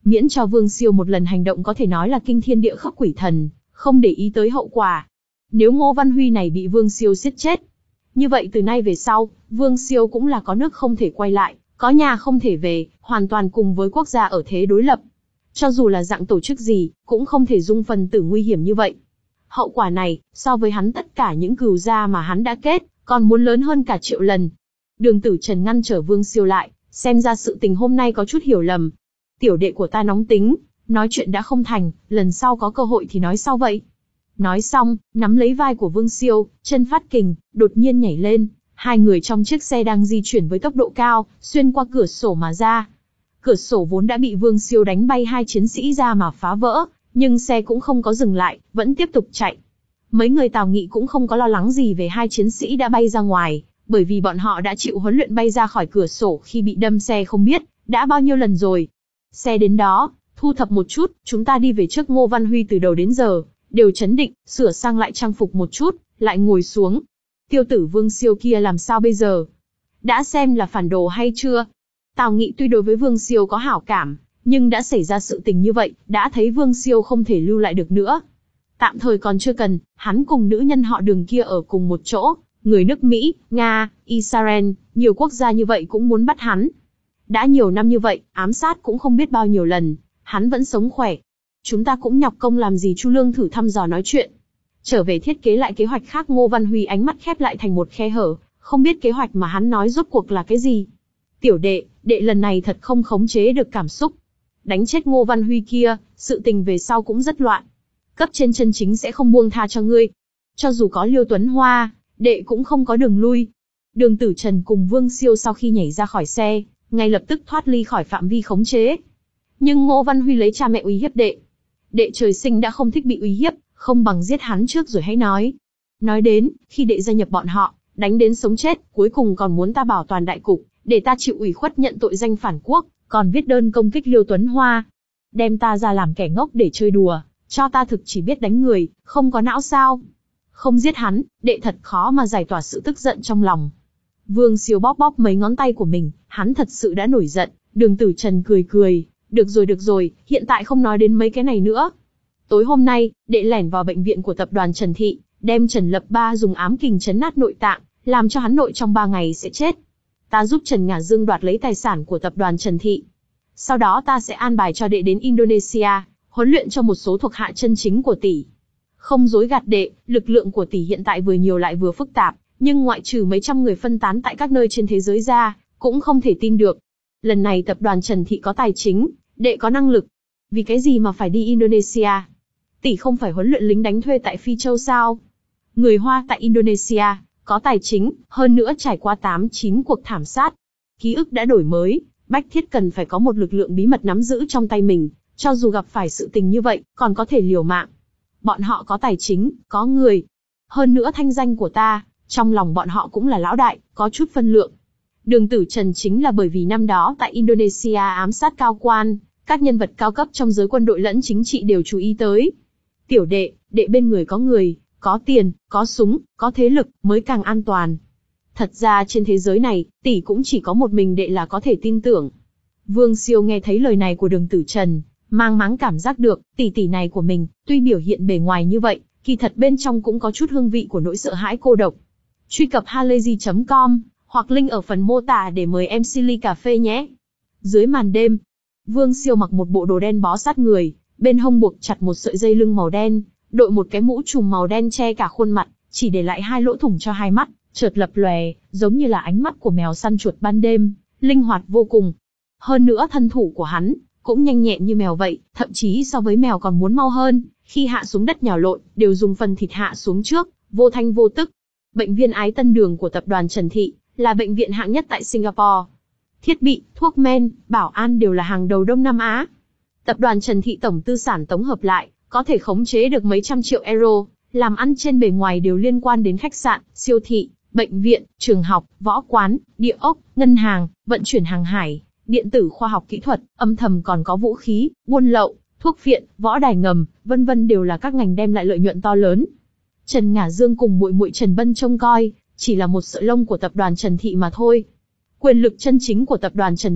Miễn cho Vương Siêu một lần hành động có thể nói là kinh thiên địa khắc quỷ thần, không để ý tới hậu quả. Nếu Ngô Văn Huy này bị Vương Siêu giết chết, như vậy từ nay về sau, Vương Siêu cũng là có nước không thể quay lại, có nhà không thể về, hoàn toàn cùng với quốc gia ở thế đối lập. Cho dù là dạng tổ chức gì, cũng không thể dung phần tử nguy hiểm như vậy. Hậu quả này, so với hắn tất cả những cừu gia mà hắn đã kết, còn muốn lớn hơn cả triệu lần. Đường Tử Trần ngăn trở Vương Siêu lại, xem ra sự tình hôm nay có chút hiểu lầm. Tiểu đệ của ta nóng tính, nói chuyện đã không thành, lần sau có cơ hội thì nói sau vậy. Nói xong, nắm lấy vai của Vương Siêu, chân phát kình, đột nhiên nhảy lên. Hai người trong chiếc xe đang di chuyển với tốc độ cao, xuyên qua cửa sổ mà ra. Cửa sổ vốn đã bị Vương Siêu đánh bay hai chiến sĩ ra mà phá vỡ, nhưng xe cũng không có dừng lại, vẫn tiếp tục chạy. Mấy người Tào Nghị cũng không có lo lắng gì về hai chiến sĩ đã bay ra ngoài, bởi vì bọn họ đã chịu huấn luyện bay ra khỏi cửa sổ khi bị đâm xe không biết đã bao nhiêu lần rồi. Xe đến đó, thu thập một chút, chúng ta đi về trước. Ngô Văn Huy từ đầu đến giờ đều trấn định, sửa sang lại trang phục một chút, lại ngồi xuống. Tiêu tử Vương Siêu kia làm sao bây giờ? Đã xem là phản đồ hay chưa? Tào Nghị tuy đối với Vương Siêu có hảo cảm, nhưng đã xảy ra sự tình như vậy, đã thấy Vương Siêu không thể lưu lại được nữa. Tạm thời còn chưa cần, hắn cùng nữ nhân họ Đường kia ở cùng một chỗ, người nước Mỹ, Nga, Israel, nhiều quốc gia như vậy cũng muốn bắt hắn. Đã nhiều năm như vậy, ám sát cũng không biết bao nhiêu lần, hắn vẫn sống khỏe. Chúng ta cũng nhọc công làm gì? Chu Lương thử thăm dò nói chuyện. Trở về thiết kế lại kế hoạch khác. Ngô Văn Huy ánh mắt khép lại thành một khe hở, không biết kế hoạch mà hắn nói rốt cuộc là cái gì. Tiểu đệ, đệ lần này thật không khống chế được cảm xúc. Đánh chết Ngô Văn Huy kia, sự tình về sau cũng rất loạn. Cấp trên chân chính sẽ không buông tha cho ngươi. Cho dù có Liêu Tuấn Hoa, đệ cũng không có đường lui. Đường Tử Trần cùng Vương Siêu sau khi nhảy ra khỏi xe, ngay lập tức thoát ly khỏi phạm vi khống chế. Nhưng Ngô Văn Huy lấy cha mẹ uy hiếp đệ. Đệ trời sinh đã không thích bị uy hiếp, không bằng giết hắn trước rồi hãy nói. Nói đến, khi đệ gia nhập bọn họ, đánh đến sống chết, cuối cùng còn muốn ta bảo toàn đại cục, để ta chịu ủy khuất nhận tội danh phản quốc, còn viết đơn công kích Liêu Tuấn Hoa. Đem ta ra làm kẻ ngốc để chơi đùa, cho ta thực chỉ biết đánh người, không có não sao. Không giết hắn, đệ thật khó mà giải tỏa sự tức giận trong lòng. Vương Siêu bóp bóp mấy ngón tay của mình, hắn thật sự đã nổi giận. Đường Tử Trần cười cười, được rồi được rồi, hiện tại không nói đến mấy cái này nữa. Tối hôm nay, đệ lẻn vào bệnh viện của tập đoàn Trần Thị, đem Trần Lập Ba dùng ám kình chấn nát nội tạng, làm cho hắn nội trong ba ngày sẽ chết. Ta giúp Trần Ngả Dương đoạt lấy tài sản của tập đoàn Trần Thị. Sau đó ta sẽ an bài cho đệ đến Indonesia, huấn luyện cho một số thuộc hạ chân chính của tỷ. Không dối gạt đệ, lực lượng của tỷ hiện tại vừa nhiều lại vừa phức tạp, nhưng ngoại trừ mấy trăm người phân tán tại các nơi trên thế giới ra, cũng không thể tin được. Lần này tập đoàn Trần Thị có tài chính, đệ có năng lực. Vì cái gì mà phải đi Indonesia? Tỷ không phải huấn luyện lính đánh thuê tại Phi Châu sao? Người Hoa tại Indonesia, có tài chính, hơn nữa trải qua tám chín cuộc thảm sát. Ký ức đã đổi mới, bách thiết cần phải có một lực lượng bí mật nắm giữ trong tay mình, cho dù gặp phải sự tình như vậy, còn có thể liều mạng. Bọn họ có tài chính, có người. Hơn nữa thanh danh của ta, trong lòng bọn họ cũng là lão đại, có chút phân lượng. Đường Tử Trần chính là bởi vì năm đó tại Indonesia ám sát cao quan, các nhân vật cao cấp trong giới quân đội lẫn chính trị đều chú ý tới. Tiểu đệ, đệ bên người có người, có tiền, có súng, có thế lực, mới càng an toàn. Thật ra trên thế giới này, tỷ cũng chỉ có một mình đệ là có thể tin tưởng. Vương Siêu nghe thấy lời này của Đường Tử Trần, mang máng cảm giác được, tỷ tỷ này của mình, tuy biểu hiện bề ngoài như vậy, kỳ thật bên trong cũng có chút hương vị của nỗi sợ hãi cô độc. Truy cập halayzi chấm com, hoặc link ở phần mô tả để mời em xê ly cà phê nhé. Dưới màn đêm, Vương Siêu mặc một bộ đồ đen bó sát người, bên hông buộc chặt một sợi dây lưng màu đen, đội một cái mũ trùm màu đen che cả khuôn mặt, chỉ để lại hai lỗ thủng cho hai mắt, chợt lập lòe, giống như là ánh mắt của mèo săn chuột ban đêm, linh hoạt vô cùng. Hơn nữa thân thủ của hắn cũng nhanh nhẹn như mèo vậy, thậm chí so với mèo còn muốn mau hơn, khi hạ xuống đất nhào lộn, đều dùng phần thịt hạ xuống trước, vô thanh vô tức. Bệnh viện Ái Tân Đường của tập đoàn Trần Thị là bệnh viện hạng nhất tại Singapore. Thiết bị, thuốc men, bảo an đều là hàng đầu Đông Nam Á. Tập đoàn Trần Thị tổng tư sản tổng hợp lại, có thể khống chế được mấy trăm triệu euro, làm ăn trên bề ngoài đều liên quan đến khách sạn, siêu thị, bệnh viện, trường học, võ quán, địa ốc, ngân hàng, vận chuyển hàng hải, điện tử khoa học kỹ thuật, âm thầm còn có vũ khí, buôn lậu, thuốc viện, võ đài ngầm, vân vân đều là các ngành đem lại lợi nhuận to lớn. Trần Ngả Dương cùng muội muội Trần Bân trông coi, chỉ là một sợi lông của tập đoàn Trần Thị mà thôi. Quyền lực chân chính của tập đoàn Trần Thị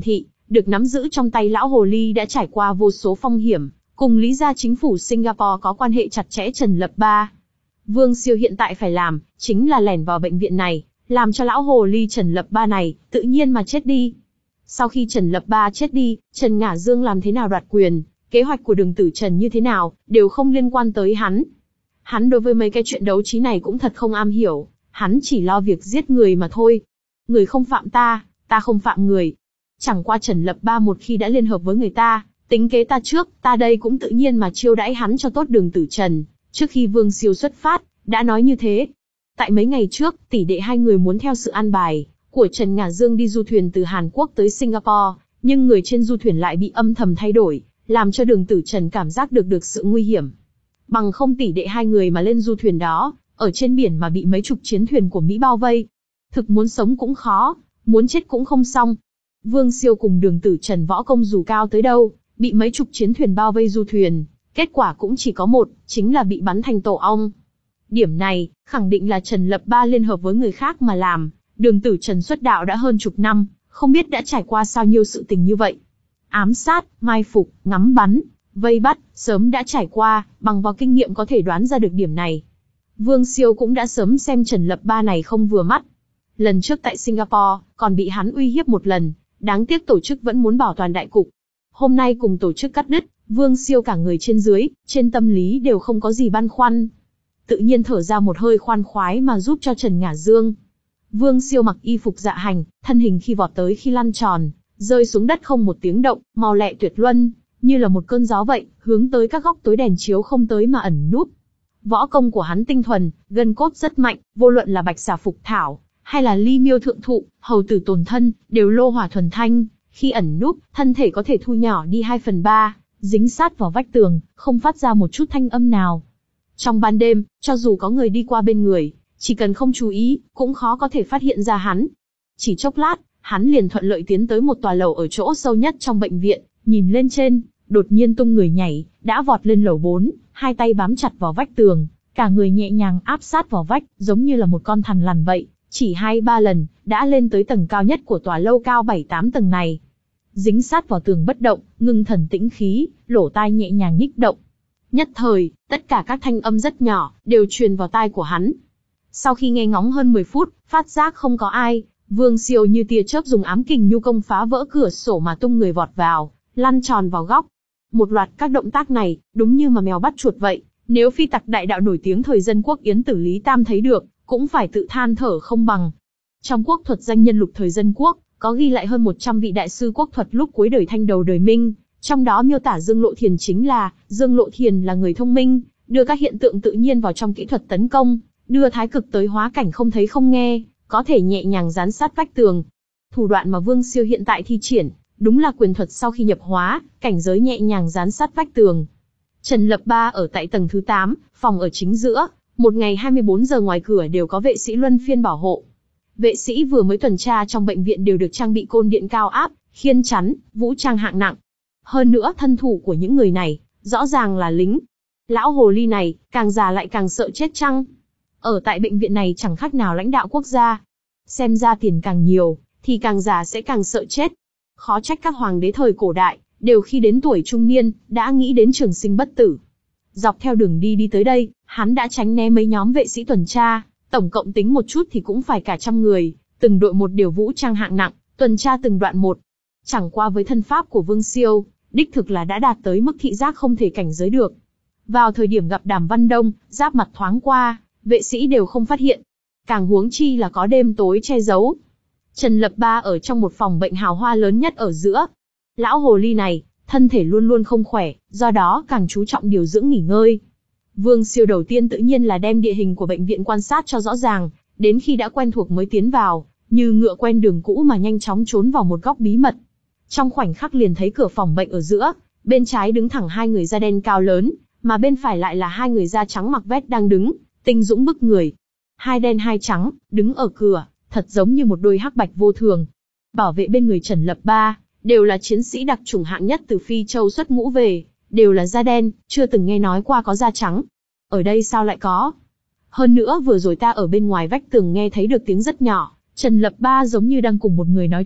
được nắm giữ trong tay lão hồ ly đã trải qua vô số phong hiểm, cùng lý gia chính phủ Singapore có quan hệ chặt chẽ Trần Lập Ba. Vương Siêu hiện tại phải làm, chính là lẻn vào bệnh viện này, làm cho lão hồ ly Trần Lập Ba này, tự nhiên mà chết đi. Sau khi Trần Lập Ba chết đi, Trần Ngả Dương làm thế nào đoạt quyền, kế hoạch của Đường Tử Trần như thế nào, đều không liên quan tới hắn. Hắn đối với mấy cái chuyện đấu trí này cũng thật không am hiểu, hắn chỉ lo việc giết người mà thôi. Người không phạm ta, ta không phạm người. Chẳng qua Trần Lập Ba một khi đã liên hợp với người ta, tính kế ta trước, ta đây cũng tự nhiên mà chiêu đãi hắn cho tốt. Đường Tử Trần, trước khi Vương Siêu xuất phát, đã nói như thế. Tại mấy ngày trước, tỷ đệ hai người muốn theo sự an bài của Trần Ngả Dương đi du thuyền từ Hàn Quốc tới Singapore, nhưng người trên du thuyền lại bị âm thầm thay đổi, làm cho Đường Tử Trần cảm giác được được sự nguy hiểm. Bằng không tỷ đệ hai người mà lên du thuyền đó, ở trên biển mà bị mấy chục chiến thuyền của Mỹ bao vây, thực muốn sống cũng khó, muốn chết cũng không xong. Vương Siêu cùng Đường Tử Trần võ công dù cao tới đâu, bị mấy chục chiến thuyền bao vây du thuyền, kết quả cũng chỉ có một, chính là bị bắn thành tổ ong. Điểm này, khẳng định là Trần Lập Ba liên hợp với người khác mà làm. Đường Tử Trần xuất đạo đã hơn chục năm, không biết đã trải qua sao nhiêu sự tình như vậy. Ám sát, mai phục, ngắm bắn, vây bắt, sớm đã trải qua, bằng vào kinh nghiệm có thể đoán ra được điểm này. Vương Siêu cũng đã sớm xem Trần Lập Ba này không vừa mắt. Lần trước tại Singapore, còn bị hắn uy hiếp một lần, đáng tiếc tổ chức vẫn muốn bảo toàn đại cục. Hôm nay cùng tổ chức cắt đứt, Vương Siêu cả người trên dưới, trên tâm lý đều không có gì băn khoăn. Tự nhiên thở ra một hơi khoan khoái mà giúp cho Trần Ngả Dương. Vương Siêu mặc y phục dạ hành, thân hình khi vọt tới khi lăn tròn, rơi xuống đất không một tiếng động, mau lẹ tuyệt luân, như là một cơn gió vậy, hướng tới các góc tối đèn chiếu không tới mà ẩn núp. Võ công của hắn tinh thuần, gân cốt rất mạnh, vô luận là Bạch Xà Phục Thảo, hay là Ly Miêu Thượng Thụ, Hầu Tử Tồn Thân, đều lô hỏa thuần thanh, khi ẩn núp, thân thể có thể thu nhỏ đi hai phần ba, dính sát vào vách tường, không phát ra một chút thanh âm nào. Trong ban đêm, cho dù có người đi qua bên người, chỉ cần không chú ý, cũng khó có thể phát hiện ra hắn. Chỉ chốc lát, hắn liền thuận lợi tiến tới một tòa lầu ở chỗ sâu nhất trong bệnh viện, nhìn lên trên, đột nhiên tung người nhảy, đã vọt lên lầu bốn, hai tay bám chặt vào vách tường, cả người nhẹ nhàng áp sát vào vách, giống như là một con thằn lằn vậy, chỉ hai ba lần, đã lên tới tầng cao nhất của tòa lâu cao bảy tám tầng này. Dính sát vào tường bất động, ngưng thần tĩnh khí, lỗ tai nhẹ nhàng nhích động. Nhất thời, tất cả các thanh âm rất nhỏ, đều truyền vào tai của hắn. Sau khi nghe ngóng hơn mười phút, phát giác không có ai, Vương Siêu như tia chớp dùng ám kình nhu công phá vỡ cửa sổ mà tung người vọt vào, lăn tròn vào góc. Một loạt các động tác này, đúng như mà mèo bắt chuột vậy, nếu phi tặc đại đạo nổi tiếng thời dân quốc Yến Tử Lý Tam thấy được, cũng phải tự than thở không bằng. Trong quốc thuật danh nhân lục thời dân quốc, có ghi lại hơn một trăm vị đại sư quốc thuật lúc cuối đời Thanh đầu đời Minh, trong đó miêu tả Dương Lộ Thiền chính là, Dương Lộ Thiền là người thông minh, đưa các hiện tượng tự nhiên vào trong kỹ thuật tấn công, đưa thái cực tới hóa cảnh không thấy không nghe, có thể nhẹ nhàng dán sát vách tường. Thủ đoạn mà Vương Siêu hiện tại thi triển, đúng là quyền thuật sau khi nhập hóa, cảnh giới nhẹ nhàng dán sát vách tường. Trần Lập Ba ở tại tầng thứ tám, phòng ở chính giữa, một ngày hai mươi bốn giờ ngoài cửa đều có vệ sĩ luân phiên bảo hộ. Vệ sĩ vừa mới tuần tra trong bệnh viện đều được trang bị côn điện cao áp, khiên chắn, vũ trang hạng nặng. Hơn nữa thân thủ của những người này, rõ ràng là lính. Lão hồ ly này, càng già lại càng sợ chết chăng? Ở tại bệnh viện này chẳng khác nào lãnh đạo quốc gia. Xem ra tiền càng nhiều, thì càng già sẽ càng sợ chết. Khó trách các hoàng đế thời cổ đại, đều khi đến tuổi trung niên, đã nghĩ đến trường sinh bất tử. Dọc theo đường đi đi tới đây, hắn đã tránh né mấy nhóm vệ sĩ tuần tra, tổng cộng tính một chút thì cũng phải cả trăm người, từng đội một đều vũ trang hạng nặng, tuần tra từng đoạn một. Chẳng qua với thân pháp của Vương Siêu, đích thực là đã đạt tới mức thị giác không thể cảnh giới được. Vào thời điểm gặp Đàm Văn Đông, giáp mặt thoáng qua, vệ sĩ đều không phát hiện. Càng huống chi là có đêm tối che giấu. Trần Lập Ba ở trong một phòng bệnh hào hoa lớn nhất ở giữa. Lão hồ ly này, thân thể luôn luôn không khỏe, do đó càng chú trọng điều dưỡng nghỉ ngơi. Vương Siêu đầu tiên tự nhiên là đem địa hình của bệnh viện quan sát cho rõ ràng, đến khi đã quen thuộc mới tiến vào, như ngựa quen đường cũ mà nhanh chóng trốn vào một góc bí mật. Trong khoảnh khắc liền thấy cửa phòng bệnh ở giữa, bên trái đứng thẳng hai người da đen cao lớn, mà bên phải lại là hai người da trắng mặc vest đang đứng, tinh dũng bức người. Hai đen hai trắng, đứng ở cửa, thật giống như một đôi hắc bạch vô thường. Bảo vệ bên người Trần Lập Ba, đều là chiến sĩ đặc chủng hạng nhất từ Phi Châu xuất ngũ về, đều là da đen, chưa từng nghe nói qua có da trắng. Ở đây sao lại có? Hơn nữa vừa rồi ta ở bên ngoài vách tường nghe thấy được tiếng rất nhỏ, Trần Lập Ba giống như đang cùng một người nói chuyện,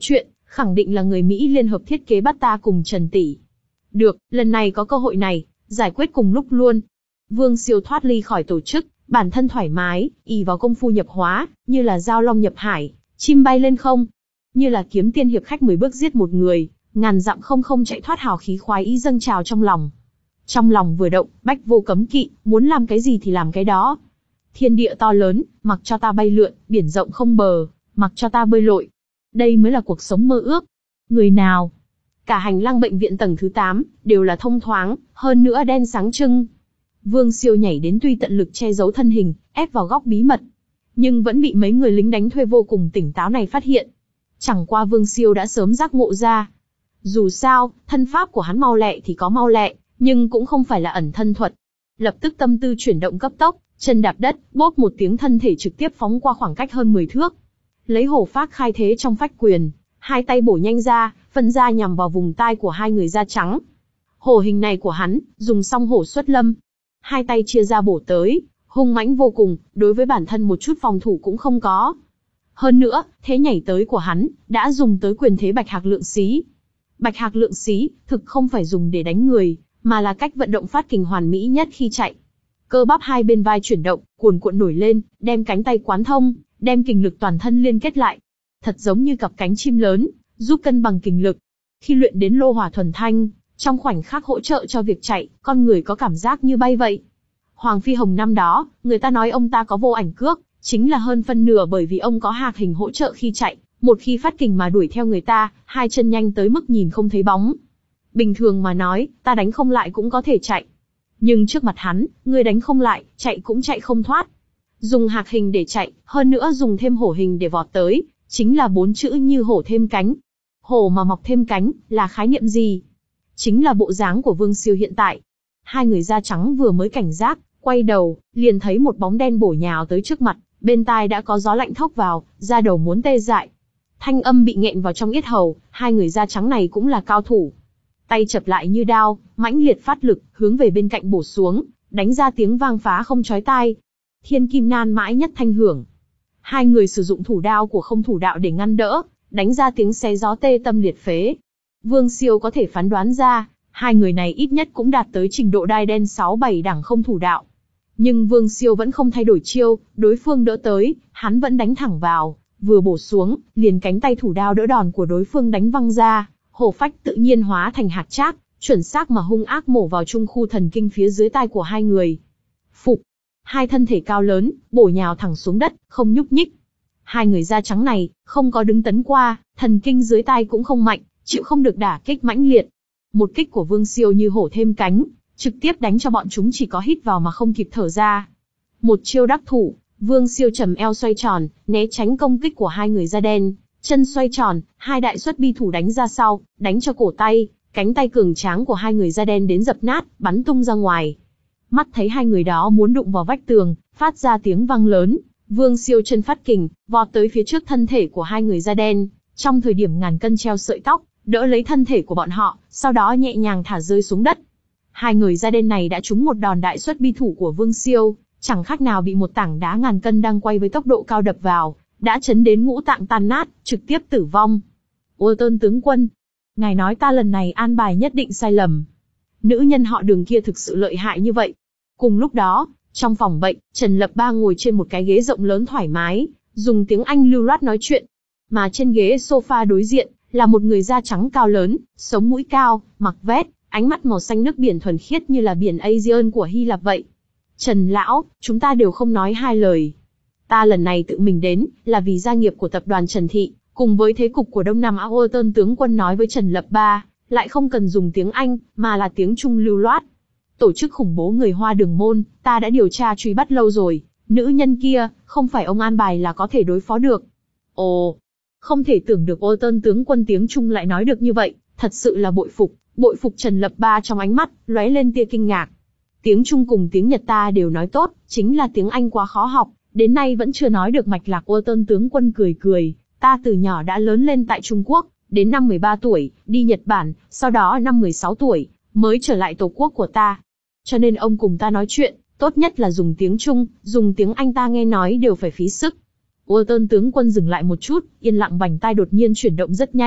Khẳng định là người Mỹ liên hợp thiết kế bắt ta cùng Trần tỷ. Được, lần này có cơ hội này, giải quyết cùng lúc luôn. Vương Siêu thoát ly khỏi tổ chức, bản thân thoải mái, ỷ vào công phu nhập hóa, như là dao long nhập hải, chim bay lên không. Như là kiếm tiên hiệp khách mười bước giết một người, ngàn dặm không không chạy thoát, hào khí khoái ý dâng trào trong lòng. Trong lòng vừa động, bách vô cấm kỵ, muốn làm cái gì thì làm cái đó. Thiên địa to lớn, mặc cho ta bay lượn, biển rộng không bờ, mặc cho ta bơi lội. Đây mới là cuộc sống mơ ước. Người nào? Cả hành lang bệnh viện tầng thứ tám, đều là thông thoáng, hơn nữa đen sáng trưng. Vương Siêu nhảy đến tuy tận lực che giấu thân hình, ép vào góc bí mật. Nhưng vẫn bị mấy người lính đánh thuê vô cùng tỉnh táo này phát hiện. Chẳng qua Vương Siêu đã sớm giác ngộ ra. Dù sao, thân pháp của hắn mau lẹ thì có mau lẹ, nhưng cũng không phải là ẩn thân thuật. Lập tức tâm tư chuyển động cấp tốc, chân đạp đất, bốp một tiếng thân thể trực tiếp phóng qua khoảng cách hơn mười thước. Lấy hổ phách khai thế trong phách quyền, hai tay bổ nhanh ra, phân ra nhằm vào vùng tai của hai người da trắng. Hổ hình này của hắn, dùng song hổ xuất lâm. Hai tay chia ra bổ tới, hung mãnh vô cùng, đối với bản thân một chút phòng thủ cũng không có. Hơn nữa, thế nhảy tới của hắn, đã dùng tới quyền thế bạch hạc lượng xí. Bạch hạc lượng xí, thực không phải dùng để đánh người, mà là cách vận động phát kình hoàn mỹ nhất khi chạy. Cơ bắp hai bên vai chuyển động, cuồn cuộn nổi lên, đem cánh tay quán thông, đem kình lực toàn thân liên kết lại. Thật giống như cặp cánh chim lớn, giúp cân bằng kình lực. Khi luyện đến lô hỏa thuần thanh, trong khoảnh khắc hỗ trợ cho việc chạy, con người có cảm giác như bay vậy. Hoàng Phi Hồng năm đó, người ta nói ông ta có vô ảnh cước, chính là hơn phân nửa bởi vì ông có hạc hình hỗ trợ khi chạy, một khi phát kình mà đuổi theo người ta, hai chân nhanh tới mức nhìn không thấy bóng. Bình thường mà nói, ta đánh không lại cũng có thể chạy. Nhưng trước mặt hắn, người đánh không lại, chạy cũng chạy không thoát. Dùng hạc hình để chạy, hơn nữa dùng thêm hổ hình để vọt tới, chính là bốn chữ như hổ thêm cánh. Hổ mà mọc thêm cánh, là khái niệm gì? Chính là bộ dáng của Vương Siêu hiện tại. Hai người da trắng vừa mới cảnh giác, quay đầu, liền thấy một bóng đen bổ nhào tới trước mặt, bên tai đã có gió lạnh thốc vào, da đầu muốn tê dại. Thanh âm bị nghẹn vào trong yết hầu, hai người da trắng này cũng là cao thủ. Tay chập lại như đao, mãnh liệt phát lực, hướng về bên cạnh bổ xuống, đánh ra tiếng vang phá không chói tai. Thiên kim nan mãi nhất thanh hưởng. Hai người sử dụng thủ đao của không thủ đạo để ngăn đỡ, đánh ra tiếng xé gió tê tâm liệt phế. Vương Siêu có thể phán đoán ra, hai người này ít nhất cũng đạt tới trình độ đai đen sáu bảy đẳng không thủ đạo. Nhưng Vương Siêu vẫn không thay đổi chiêu, đối phương đỡ tới, hắn vẫn đánh thẳng vào, vừa bổ xuống, liền cánh tay thủ đao đỡ đòn của đối phương đánh văng ra, hổ phách tự nhiên hóa thành hạc trác, chuẩn xác mà hung ác mổ vào trung khu thần kinh phía dưới tai của hai người. Phục, hai thân thể cao lớn, bổ nhào thẳng xuống đất, không nhúc nhích. Hai người da trắng này, không có đứng tấn qua, thần kinh dưới tai cũng không mạnh, chịu không được đả kích mãnh liệt. Một kích của Vương Siêu như hổ thêm cánh, trực tiếp đánh cho bọn chúng chỉ có hít vào mà không kịp thở ra. Một chiêu đắc thủ, Vương Siêu trầm eo xoay tròn, né tránh công kích của hai người da đen, chân xoay tròn, hai đại xuất bi thủ đánh ra sau, đánh cho cổ tay, cánh tay cường tráng của hai người da đen đến dập nát, bắn tung ra ngoài. Mắt thấy hai người đó muốn đụng vào vách tường, phát ra tiếng vang lớn, Vương Siêu chân phát kình, vọt tới phía trước thân thể của hai người da đen, trong thời điểm ngàn cân treo sợi tóc, đỡ lấy thân thể của bọn họ, sau đó nhẹ nhàng thả rơi xuống đất. Hai người da đen này đã trúng một đòn đại xuất bi thủ của Vương Siêu, chẳng khác nào bị một tảng đá ngàn cân đang quay với tốc độ cao đập vào, đã chấn đến ngũ tạng tan nát, trực tiếp tử vong. Walton tướng quân, ngài nói ta lần này an bài nhất định sai lầm. Nữ nhân họ Đường kia thực sự lợi hại như vậy. Cùng lúc đó, trong phòng bệnh, Trần Lập Ba ngồi trên một cái ghế rộng lớn thoải mái, dùng tiếng Anh lưu loát nói chuyện. Mà trên ghế sofa đối diện, là một người da trắng cao lớn, sống mũi cao, mặc vest, ánh mắt màu xanh nước biển thuần khiết như là biển Aegean của Hy Lạp vậy. Trần lão, chúng ta đều không nói hai lời. Ta lần này tự mình đến, là vì gia nghiệp của tập đoàn Trần Thị, cùng với thế cục của Đông Nam Á. Walton tướng quân nói với Trần Lập Ba, lại không cần dùng tiếng Anh, mà là tiếng Trung lưu loát. Tổ chức khủng bố người Hoa Đường Môn, ta đã điều tra truy bắt lâu rồi, nữ nhân kia, không phải ông an bài là có thể đối phó được. Ồ, không thể tưởng được Walton tướng quân tiếng Trung lại nói được như vậy, thật sự là bội phục, bội phục. Trần Lập Ba trong ánh mắt, lóe lên tia kinh ngạc. Tiếng Trung cùng tiếng Nhật ta đều nói tốt, chính là tiếng Anh quá khó học, đến nay vẫn chưa nói được mạch lạc. Walton tướng quân cười cười, ta từ nhỏ đã lớn lên tại Trung Quốc, đến năm mười ba tuổi, đi Nhật Bản, sau đó năm mười sáu tuổi, mới trở lại tổ quốc của ta. Cho nên ông cùng ta nói chuyện, tốt nhất là dùng tiếng Trung, dùng tiếng Anh ta nghe nói đều phải phí sức. Walton tướng quân dừng lại một chút, yên lặng, vành tai đột nhiên chuyển động rất nhanh,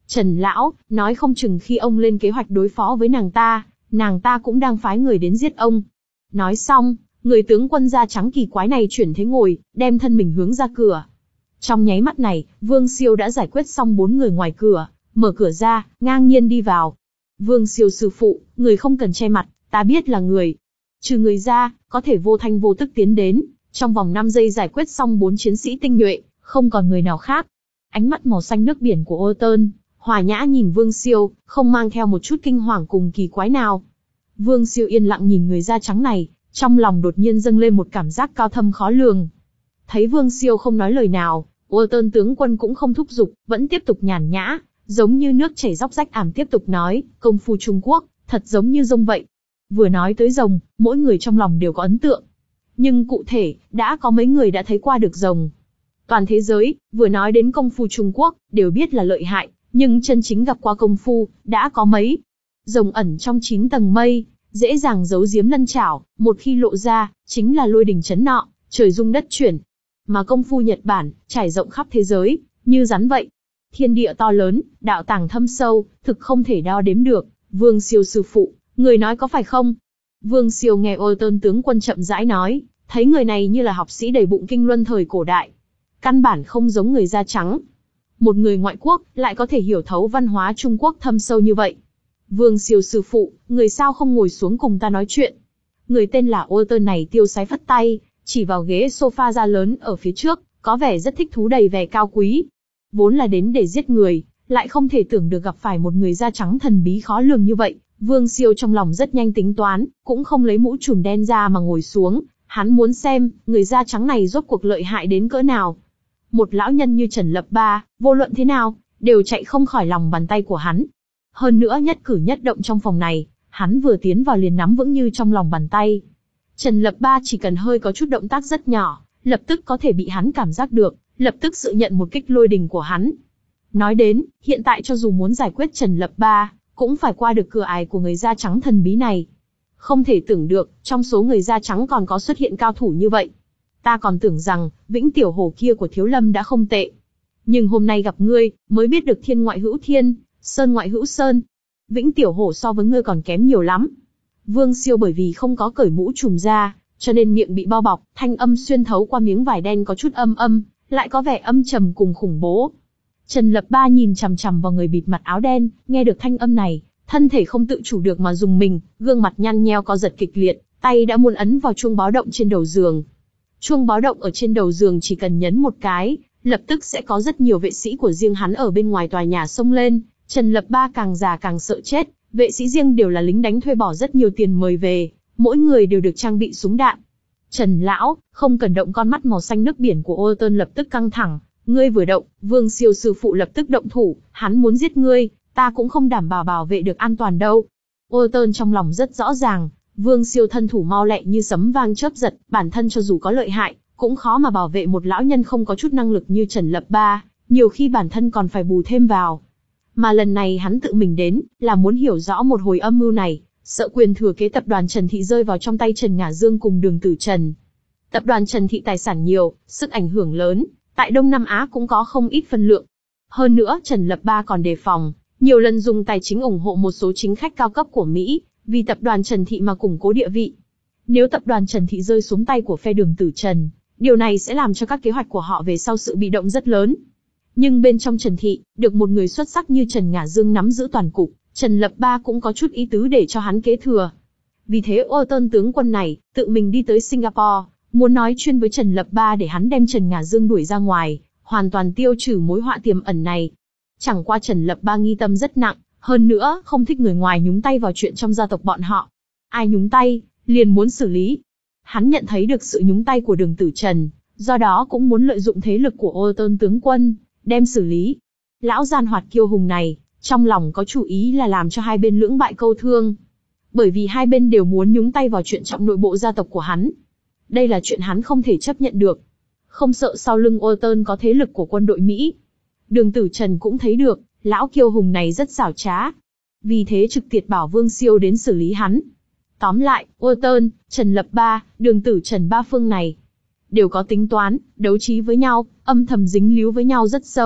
Trần lão, nói không chừng khi ông lên kế hoạch đối phó với nàng ta, nàng ta cũng đang phái người đến giết ông. Nói xong, người tướng quân da trắng kỳ quái này chuyển thế ngồi, đem thân mình hướng ra cửa. Trong nháy mắt này, Vương Siêu đã giải quyết xong bốn người ngoài cửa, mở cửa ra, ngang nhiên đi vào. Vương Siêu sư phụ, người không cần che mặt, ta biết là người. Trừ người ra, có thể vô thanh vô tức tiến đến, trong vòng năm giây giải quyết xong bốn chiến sĩ tinh nhuệ, không còn người nào khác. Ánh mắt màu xanh nước biển của Otton, hòa nhã nhìn Vương Siêu, không mang theo một chút kinh hoàng cùng kỳ quái nào. Vương Siêu yên lặng nhìn người da trắng này, trong lòng đột nhiên dâng lên một cảm giác cao thâm khó lường. Thấy Vương Siêu không nói lời nào, Otton tướng quân cũng không thúc giục, vẫn tiếp tục nhàn nhã, giống như nước chảy róc rách ảm tiếp tục nói, công phu Trung Quốc, thật giống như rồng vậy. Vừa nói tới rồng, mỗi người trong lòng đều có ấn tượng. Nhưng cụ thể, đã có mấy người đã thấy qua được rồng. Toàn thế giới, vừa nói đến công phu Trung Quốc, đều biết là lợi hại, nhưng chân chính gặp qua công phu, đã có mấy. Rồng ẩn trong chín tầng mây, dễ dàng giấu giếm lân chảo, một khi lộ ra, chính là lôi đình chấn nọ, trời rung đất chuyển. Mà công phu Nhật Bản, trải rộng khắp thế giới, như rắn vậy. Thiên địa to lớn, đạo tàng thâm sâu, thực không thể đo đếm được. Vương Siêu sư phụ, người nói có phải không? Vương Siêu nghe Otton tướng quân chậm rãi nói, thấy người này như là học sĩ đầy bụng kinh luân thời cổ đại. Căn bản không giống người da trắng. Một người ngoại quốc, lại có thể hiểu thấu văn hóa Trung Quốc thâm sâu như vậy. Vương Siêu sư phụ, người sao không ngồi xuống cùng ta nói chuyện? Người tên là Otton này tiêu sái phất tay, chỉ vào ghế sofa da lớn ở phía trước, có vẻ rất thích thú đầy vẻ cao quý. Vốn là đến để giết người, lại không thể tưởng được gặp phải một người da trắng thần bí khó lường như vậy. Vương Siêu trong lòng rất nhanh tính toán, cũng không lấy mũ trùm đen ra mà ngồi xuống. Hắn muốn xem, người da trắng này rốt cuộc lợi hại đến cỡ nào. Một lão nhân như Trần Lập Ba, vô luận thế nào, đều chạy không khỏi lòng bàn tay của hắn. Hơn nữa nhất cử nhất động trong phòng này, hắn vừa tiến vào liền nắm vững như trong lòng bàn tay. Trần Lập Ba chỉ cần hơi có chút động tác rất nhỏ, lập tức có thể bị hắn cảm giác được, lập tức sự nhận một kích lôi đình của hắn. Nói đến, hiện tại cho dù muốn giải quyết Trần Lập Ba, cũng phải qua được cửa ải của người da trắng thần bí này. Không thể tưởng được, trong số người da trắng còn có xuất hiện cao thủ như vậy. Ta còn tưởng rằng, Vĩnh Tiểu Hổ kia của Thiếu Lâm đã không tệ. Nhưng hôm nay gặp ngươi, mới biết được thiên ngoại hữu thiên, sơn ngoại hữu sơn. Vĩnh Tiểu Hổ so với ngươi còn kém nhiều lắm. Vương Siêu bởi vì không có cởi mũ trùm ra, cho nên miệng bị bao bọc, thanh âm xuyên thấu qua miếng vải đen có chút âm âm, lại có vẻ âm trầm cùng khủng bố. Trần Lập Ba nhìn chằm chằm vào người bịt mặt áo đen, nghe được thanh âm này, thân thể không tự chủ được mà rùng mình, gương mặt nhăn nheo co giật kịch liệt, tay đã muốn ấn vào chuông báo động trên đầu giường. Chuông báo động ở trên đầu giường chỉ cần nhấn một cái, lập tức sẽ có rất nhiều vệ sĩ của riêng hắn ở bên ngoài tòa nhà xông lên. Trần Lập Ba càng già càng sợ chết, vệ sĩ riêng đều là lính đánh thuê bỏ rất nhiều tiền mời về, mỗi người đều được trang bị súng đạn. Trần lão, không cần động. Con mắt màu xanh nước biển của Otton lập tức căng thẳng, ngươi vừa động, Vương Siêu sư phụ lập tức động thủ, hắn muốn giết ngươi, ta cũng không đảm bảo bảo vệ được an toàn đâu. Otton trong lòng rất rõ ràng, Vương Siêu thân thủ mau lẹ như sấm vang chớp giật, bản thân cho dù có lợi hại, cũng khó mà bảo vệ một lão nhân không có chút năng lực như Trần Lập Ba, nhiều khi bản thân còn phải bù thêm vào. Mà lần này hắn tự mình đến, là muốn hiểu rõ một hồi âm mưu này, sợ quyền thừa kế tập đoàn Trần Thị rơi vào trong tay Trần Ngả Dương cùng Đường Tử Trần. Tập đoàn Trần Thị tài sản nhiều, sức ảnh hưởng lớn, tại Đông Nam Á cũng có không ít phân lượng. Hơn nữa Trần Lập Ba còn đề phòng, nhiều lần dùng tài chính ủng hộ một số chính khách cao cấp của Mỹ, vì tập đoàn Trần Thị mà củng cố địa vị. Nếu tập đoàn Trần Thị rơi xuống tay của phe Đường Tử Trần, điều này sẽ làm cho các kế hoạch của họ về sau sự bị động rất lớn. Nhưng bên trong Trần Thị, được một người xuất sắc như Trần Ngả Dương nắm giữ toàn cục, Trần Lập Ba cũng có chút ý tứ để cho hắn kế thừa. Vì thế Otton tướng quân này, tự mình đi tới Singapore, muốn nói chuyên với Trần Lập Ba để hắn đem Trần Ngả Dương đuổi ra ngoài, hoàn toàn tiêu trừ mối họa tiềm ẩn này. Chẳng qua Trần Lập Ba nghi tâm rất nặng, hơn nữa không thích người ngoài nhúng tay vào chuyện trong gia tộc bọn họ. Ai nhúng tay, liền muốn xử lý. Hắn nhận thấy được sự nhúng tay của Đường Tử Trần, do đó cũng muốn lợi dụng thế lực của Otton tướng quân, đem xử lý. Lão gian hoạt kiêu hùng này, trong lòng có chủ ý là làm cho hai bên lưỡng bại câu thương. Bởi vì hai bên đều muốn nhúng tay vào chuyện trọng nội bộ gia tộc của hắn. Đây là chuyện hắn không thể chấp nhận được. Không sợ sau lưng Otton có thế lực của quân đội Mỹ. Đường Tử Trần cũng thấy được, lão kiêu hùng này rất xảo trá. Vì thế trực tiếp bảo Vương Siêu đến xử lý hắn. Tóm lại, Otton, Trần Lập Ba, Đường Tử Trần ba phương này đều có tính toán, đấu trí với nhau, âm thầm dính líu với nhau rất sâu,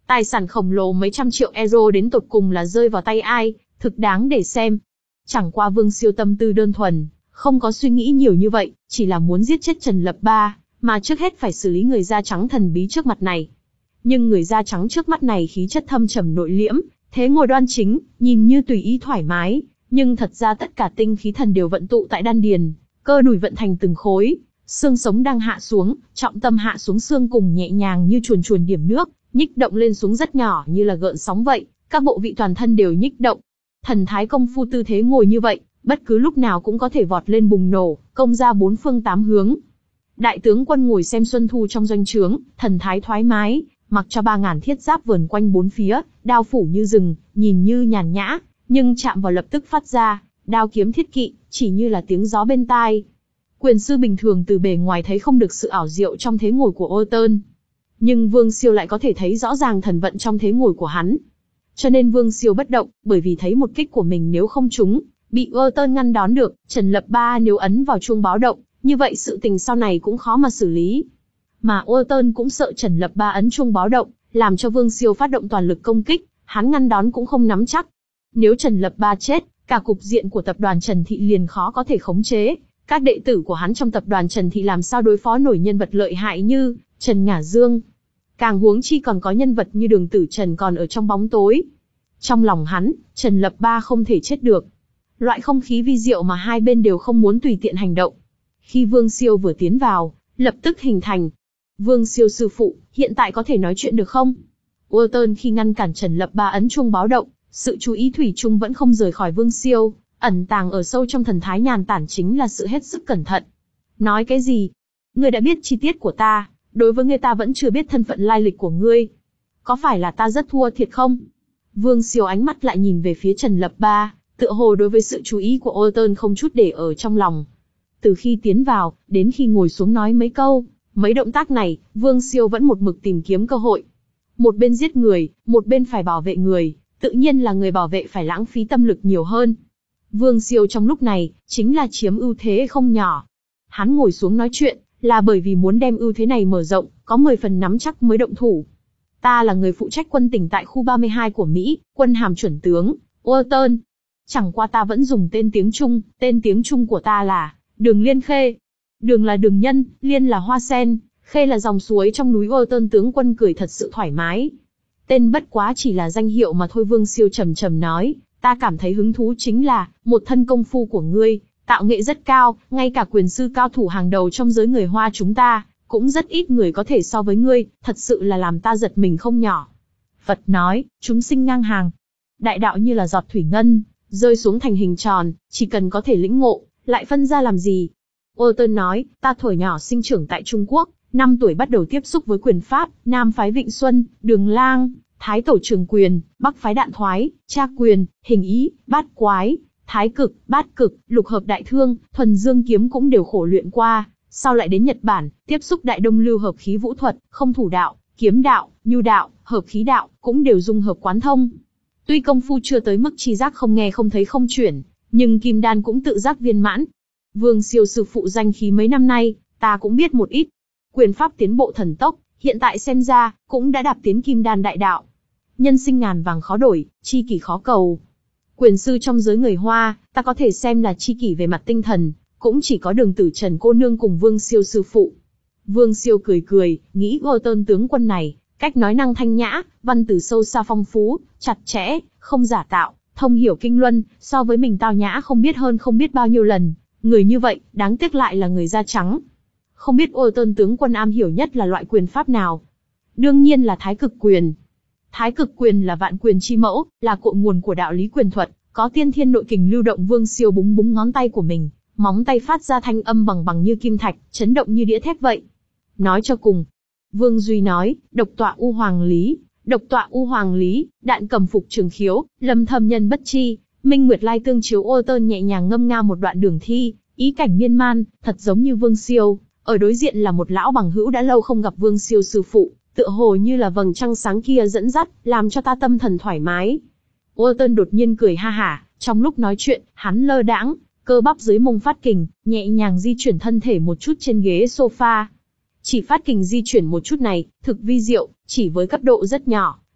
Tài sản khổng lồ mấy trăm triệu euro đến tột cùng là rơi vào tay ai, thực đáng để xem. Chẳng qua Vương Siêu tâm tư đơn thuần, không có suy nghĩ nhiều như vậy, chỉ là muốn giết chết Trần Lập Ba, mà trước hết phải xử lý người da trắng thần bí trước mặt này. Nhưng người da trắng trước mắt này khí chất thâm trầm nội liễm, thế ngồi đoan chính, nhìn như tùy ý thoải mái, nhưng thật ra tất cả tinh khí thần đều vận tụ tại đan điền, cơ đùi vận thành từng khối, xương sống đang hạ xuống, trọng tâm hạ xuống xương cùng nhẹ nhàng như chuồn chuồn điểm nước, nhích động lên xuống rất nhỏ như là gợn sóng vậy, các bộ vị toàn thân đều nhích động. Thần thái công phu tư thế ngồi như vậy, bất cứ lúc nào cũng có thể vọt lên bùng nổ, công ra bốn phương tám hướng. Đại tướng quân ngồi xem xuân thu trong doanh trướng, thần thái thoải mái, mặc cho ba ngàn thiết giáp vờn quanh bốn phía, đao phủ như rừng, nhìn như nhàn nhã, nhưng chạm vào lập tức phát ra, đao kiếm thiết kỵ, chỉ như là tiếng gió bên tai. Quyền sư bình thường từ bề ngoài thấy không được sự ảo diệu trong thế ngồi của Otton, nhưng Vương Siêu lại có thể thấy rõ ràng thần vận trong thế ngồi của hắn. Cho nên Vương Siêu bất động, bởi vì thấy một kích của mình nếu không trúng, bị Otton ngăn đón được, Trần Lập Ba nếu ấn vào chuông báo động, như vậy sự tình sau này cũng khó mà xử lý. Mà Otton cũng sợ Trần Lập Ba ấn chuông báo động, làm cho Vương Siêu phát động toàn lực công kích, hắn ngăn đón cũng không nắm chắc. Nếu Trần Lập Ba chết, cả cục diện của tập đoàn Trần Thị liền khó có thể khống chế. Các đệ tử của hắn trong tập đoàn Trần Thị làm sao đối phó nổi nhân vật lợi hại như Trần Ngả Dương. Càng huống chi còn có nhân vật như Đường Tử Trần còn ở trong bóng tối. Trong lòng hắn, Trần Lập Ba không thể chết được. Loại không khí vi diệu mà hai bên đều không muốn tùy tiện hành động. Khi Vương Siêu vừa tiến vào, lập tức hình thành. Vương Siêu sư phụ, hiện tại có thể nói chuyện được không? Otton khi ngăn cản Trần Lập Ba ấn chuông báo động, sự chú ý thủy chung vẫn không rời khỏi Vương Siêu, ẩn tàng ở sâu trong thần thái nhàn tản chính là sự hết sức cẩn thận. Nói cái gì? Ngươi đã biết chi tiết của ta, đối với ngươi ta vẫn chưa biết thân phận lai lịch của ngươi. Có phải là ta rất thua thiệt không? Vương Siêu ánh mắt lại nhìn về phía Trần Lập Ba, tựa hồ đối với sự chú ý của Otton không chút để ở trong lòng. Từ khi tiến vào, đến khi ngồi xuống nói mấy câu, mấy động tác này, Vương Siêu vẫn một mực tìm kiếm cơ hội. Một bên giết người, một bên phải bảo vệ người, tự nhiên là người bảo vệ phải lãng phí tâm lực nhiều hơn. Vương Siêu trong lúc này, chính là chiếm ưu thế không nhỏ. Hắn ngồi xuống nói chuyện, là bởi vì muốn đem ưu thế này mở rộng, có mười phần nắm chắc mới động thủ. Ta là người phụ trách quân tỉnh tại khu ba mươi hai của Mỹ, quân hàm chuẩn tướng, Otton. Chẳng qua ta vẫn dùng tên tiếng Trung, tên tiếng Trung của ta là Đường Liên Khê. Đường là đường nhân, Liên là hoa sen, Khê là dòng suối trong núi. Otton tướng quân cười thật sự thoải mái. Tên bất quá chỉ là danh hiệu mà thôi. Vương Siêu trầm trầm nói, ta cảm thấy hứng thú chính là, một thân công phu của ngươi, tạo nghệ rất cao, ngay cả quyền sư cao thủ hàng đầu trong giới người Hoa chúng ta, cũng rất ít người có thể so với ngươi, thật sự là làm ta giật mình không nhỏ. Phật nói, chúng sinh ngang hàng. Đại đạo như là giọt thủy ngân, rơi xuống thành hình tròn, chỉ cần có thể lĩnh ngộ, lại phân ra làm gì. Otton nói, ta thuở nhỏ sinh trưởng tại Trung Quốc, năm tuổi bắt đầu tiếp xúc với quyền pháp, Nam phái Vịnh Xuân, Đường Lang, Thái Tổ Trường Quyền, Bắc phái Đạn Thoái, Tra Quyền, Hình Ý, Bát Quái, Thái Cực, Bát Cực, Lục Hợp Đại Thương, Thuần Dương Kiếm cũng đều khổ luyện qua. Sau lại đến Nhật Bản, tiếp xúc Đại Đông Lưu hợp khí vũ thuật, không thủ đạo, kiếm đạo, nhu đạo, hợp khí đạo, cũng đều dung hợp quán thông. Tuy công phu chưa tới mức chi giác không nghe không thấy không chuyển, nhưng kim đan cũng tự giác viên mãn. Vương Siêu sư phụ danh khí mấy năm nay, ta cũng biết một ít. Quyền pháp tiến bộ thần tốc, hiện tại xem ra, cũng đã đạp tiến kim đan đại đạo. Nhân sinh ngàn vàng khó đổi, chi kỷ khó cầu. Quyền sư trong giới người Hoa, ta có thể xem là chi kỷ về mặt tinh thần, cũng chỉ có Đường Tử Trần cô nương cùng Vương Siêu sư phụ. Vương Siêu cười cười, nghĩ Otton tướng quân này, cách nói năng thanh nhã, văn từ sâu xa phong phú, chặt chẽ, không giả tạo, thông hiểu kinh luân, so với mình tao nhã không biết hơn không biết bao nhiêu lần. Người như vậy, đáng tiếc lại là người da trắng. Không biết Otton tướng quân am hiểu nhất là loại quyền pháp nào? Đương nhiên là Thái Cực Quyền. Thái Cực Quyền là vạn quyền chi mẫu, là cội nguồn của đạo lý quyền thuật, có tiên thiên nội kình lưu động. Vương Siêu búng búng ngón tay của mình, móng tay phát ra thanh âm bằng bằng như kim thạch, chấn động như đĩa thép vậy. Nói cho cùng, Vương Duy nói, độc tọa u hoàng lý, độc tọa u hoàng lý, đạn cầm phục trường khiếu, lâm thâm nhân bất chi, minh nguyệt lai tương chiếu. Otton nhẹ nhàng ngâm nga một đoạn đường thi, ý cảnh miên man, thật giống như Vương Siêu. Ở đối diện là một lão bằng hữu đã lâu không gặp Vương Siêu sư phụ, tựa hồ như là vầng trăng sáng kia dẫn dắt, làm cho ta tâm thần thoải mái. Otton đột nhiên cười ha hả, trong lúc nói chuyện, hắn lơ đãng, cơ bắp dưới mông phát kình, nhẹ nhàng di chuyển thân thể một chút trên ghế sofa. Chỉ phát kình di chuyển một chút này, thực vi diệu, chỉ với cấp độ rất nhỏ,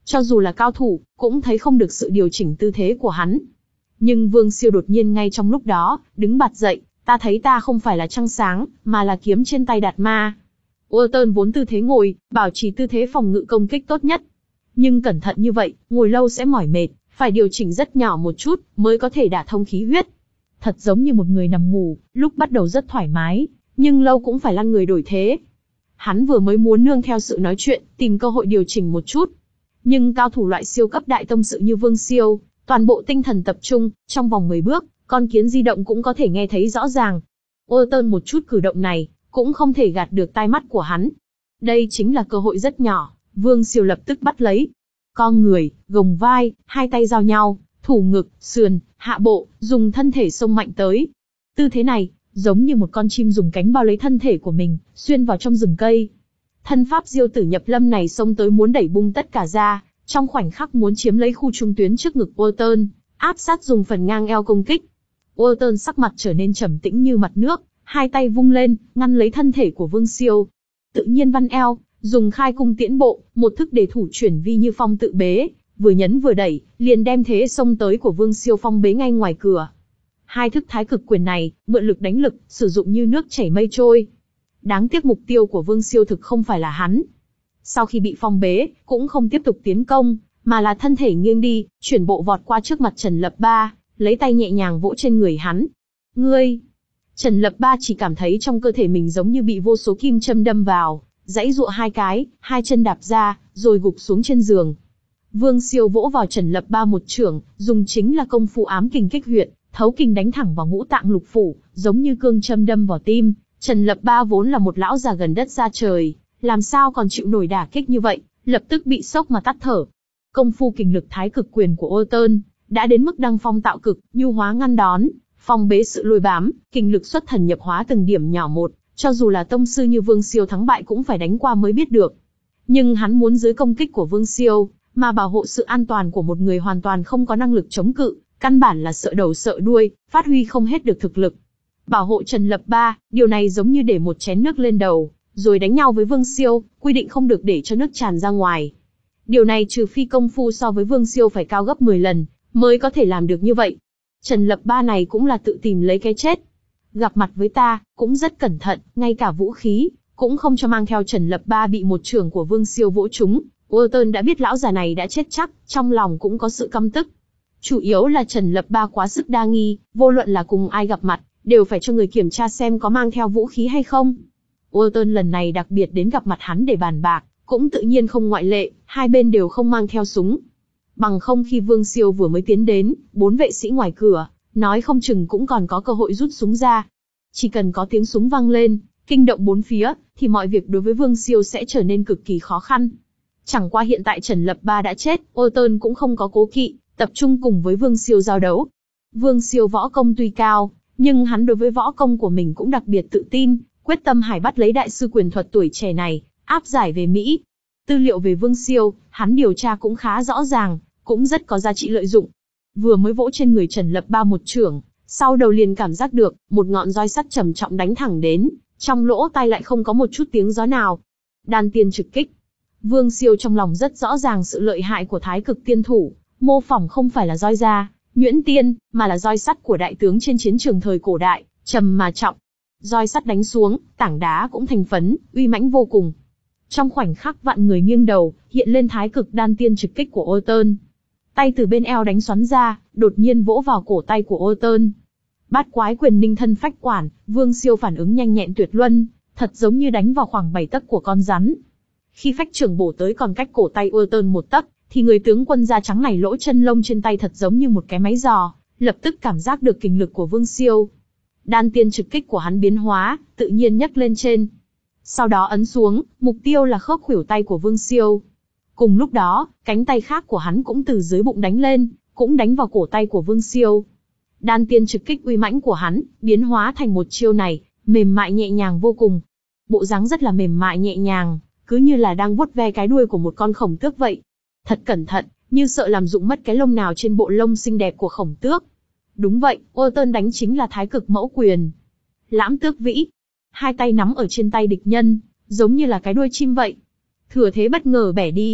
Cho dù là cao thủ, cũng thấy không được sự điều chỉnh tư thế của hắn. Nhưng Vương Siêu đột nhiên ngay trong lúc đó, đứng bật dậy, ta thấy ta không phải là trăng sáng, mà là kiếm trên tay Đạt Ma. Ullton vốn tư thế ngồi, bảo trì tư thế phòng ngự công kích tốt nhất. Nhưng cẩn thận như vậy, ngồi lâu sẽ mỏi mệt, phải điều chỉnh rất nhỏ một chút, mới có thể đả thông khí huyết. Thật giống như một người nằm ngủ, lúc bắt đầu rất thoải mái, nhưng lâu cũng phải lăn người đổi thế. Hắn vừa mới muốn nương theo sự nói chuyện, tìm cơ hội điều chỉnh một chút. Nhưng cao thủ loại siêu cấp đại tông sự như Vương Siêu, toàn bộ tinh thần tập trung, trong vòng mười bước, con kiến di động cũng có thể nghe thấy rõ ràng. Ullton một chút cử động này, cũng không thể gạt được tai mắt của hắn. Đây chính là cơ hội rất nhỏ, Vương Siêu lập tức bắt lấy. Con người, gồng vai, hai tay giao nhau, thủ ngực, sườn, hạ bộ, dùng thân thể xông mạnh tới. Tư thế này, giống như một con chim dùng cánh bao lấy thân thể của mình, xuyên vào trong rừng cây. Thân pháp diêu tử nhập lâm này xông tới muốn đẩy bung tất cả ra, trong khoảnh khắc muốn chiếm lấy khu trung tuyến trước ngực Ullton, áp sát dùng phần ngang eo công kích. Ullton sắc mặt trở nên trầm tĩnh như mặt nước, hai tay vung lên, ngăn lấy thân thể của Vương Siêu. Tự nhiên văn eo, dùng khai cung tiễn bộ, một thức để thủ chuyển vi như phong tự bế, vừa nhấn vừa đẩy, liền đem thế xông tới của Vương Siêu phong bế ngay ngoài cửa. Hai thức thái cực quyền này, mượn lực đánh lực, sử dụng như nước chảy mây trôi. Đáng tiếc mục tiêu của Vương Siêu thực không phải là hắn. Sau khi bị phong bế, cũng không tiếp tục tiến công, mà là thân thể nghiêng đi, chuyển bộ vọt qua trước mặt Trần Lập Ba, lấy tay nhẹ nhàng vỗ trên người hắn. Ngươi! Trần Lập Ba chỉ cảm thấy trong cơ thể mình giống như bị vô số kim châm đâm vào, giãy giụa hai cái, hai chân đạp ra, rồi gục xuống trên giường. Vương Siêu vỗ vào Trần Lập Ba một chưởng, dùng chính là công phu ám kình kích huyệt, thấu kình đánh thẳng vào ngũ tạng lục phủ, giống như cương châm đâm vào tim. Trần Lập Ba vốn là một lão già gần đất xa trời, làm sao còn chịu nổi đả kích như vậy, lập tức bị sốc mà tắt thở. Công phu kình lực thái cực quyền của Ullton đã đến mức đăng phong tạo cực, nhu hóa ngăn đón, phong bế sự lôi bám, kình lực xuất thần nhập hóa từng điểm nhỏ một, cho dù là tông sư như Vương Siêu thắng bại cũng phải đánh qua mới biết được. Nhưng hắn muốn dưới công kích của Vương Siêu, mà bảo hộ sự an toàn của một người hoàn toàn không có năng lực chống cự, căn bản là sợ đầu sợ đuôi, phát huy không hết được thực lực. Bảo hộ Trần Lập Ba, điều này giống như để một chén nước lên đầu, rồi đánh nhau với Vương Siêu, quy định không được để cho nước tràn ra ngoài. Điều này trừ phi công phu so với Vương Siêu phải cao gấp mười lần, mới có thể làm được như vậy. Trần Lập Ba này cũng là tự tìm lấy cái chết. Gặp mặt với ta, cũng rất cẩn thận, ngay cả vũ khí, cũng không cho mang theo. Trần Lập Ba bị một chưởng của Vương Siêu vỗ trúng, Ullton đã biết lão già này đã chết chắc, trong lòng cũng có sự căm tức. Chủ yếu là Trần Lập Ba quá sức đa nghi, vô luận là cùng ai gặp mặt, đều phải cho người kiểm tra xem có mang theo vũ khí hay không. Ullton lần này đặc biệt đến gặp mặt hắn để bàn bạc, cũng tự nhiên không ngoại lệ, hai bên đều không mang theo súng. Bằng không khi Vương Siêu vừa mới tiến đến, bốn vệ sĩ ngoài cửa, nói không chừng cũng còn có cơ hội rút súng ra. Chỉ cần có tiếng súng vang lên, kinh động bốn phía, thì mọi việc đối với Vương Siêu sẽ trở nên cực kỳ khó khăn. Chẳng qua hiện tại Trần Lập Ba đã chết, Ullton cũng không có cố kỵ, tập trung cùng với Vương Siêu giao đấu. Vương Siêu võ công tuy cao, nhưng hắn đối với võ công của mình cũng đặc biệt tự tin, quyết tâm hải bắt lấy đại sư quyền thuật tuổi trẻ này, áp giải về Mỹ. Tư liệu về Vương Siêu, hắn điều tra cũng khá rõ ràng, cũng rất có giá trị lợi dụng. Vừa mới vỗ trên người Trần Lập Ba một chưởng, sau đầu liền cảm giác được, một ngọn roi sắt trầm trọng đánh thẳng đến, trong lỗ tai lại không có một chút tiếng gió nào. Đan tiên trực kích. Vương Siêu trong lòng rất rõ ràng sự lợi hại của thái cực tiên thủ, mô phỏng không phải là roi da, nhuyễn tiên, mà là roi sắt của đại tướng trên chiến trường thời cổ đại, trầm mà trọng. Roi sắt đánh xuống, tảng đá cũng thành phấn, uy mãnh vô cùng. Trong khoảnh khắc vạn người nghiêng đầu, hiện lên thái cực đan tiên trực kích của Ullton. Tay từ bên eo đánh xoắn ra, đột nhiên vỗ vào cổ tay của Ullton. Bát quái quyền ninh thân phách quản, Vương Siêu phản ứng nhanh nhẹn tuyệt luân, thật giống như đánh vào khoảng bảy tấc của con rắn. Khi phách trưởng bổ tới còn cách cổ tay Ullton một tấc, thì người tướng quân da trắng này lỗ chân lông trên tay thật giống như một cái máy giò, lập tức cảm giác được kình lực của Vương Siêu. Đan tiên trực kích của hắn biến hóa, tự nhiên nhấc lên trên. Sau đó ấn xuống, mục tiêu là khớp khuỷu tay của Vương Siêu. Cùng lúc đó, cánh tay khác của hắn cũng từ dưới bụng đánh lên, cũng đánh vào cổ tay của Vương Siêu. Đan tiên trực kích uy mãnh của hắn, biến hóa thành một chiêu này, mềm mại nhẹ nhàng vô cùng. Bộ dáng rất là mềm mại nhẹ nhàng, cứ như là đang vuốt ve cái đuôi của một con khổng tước vậy. Thật cẩn thận, như sợ làm rụng mất cái lông nào trên bộ lông xinh đẹp của khổng tước. Đúng vậy, Ullton đánh chính là thái cực mẫu quyền. Lãm tước vĩ. Hai tay nắm ở trên tay địch nhân, giống như là cái đuôi chim vậy. Thừa thế bất ngờ bẻ đi.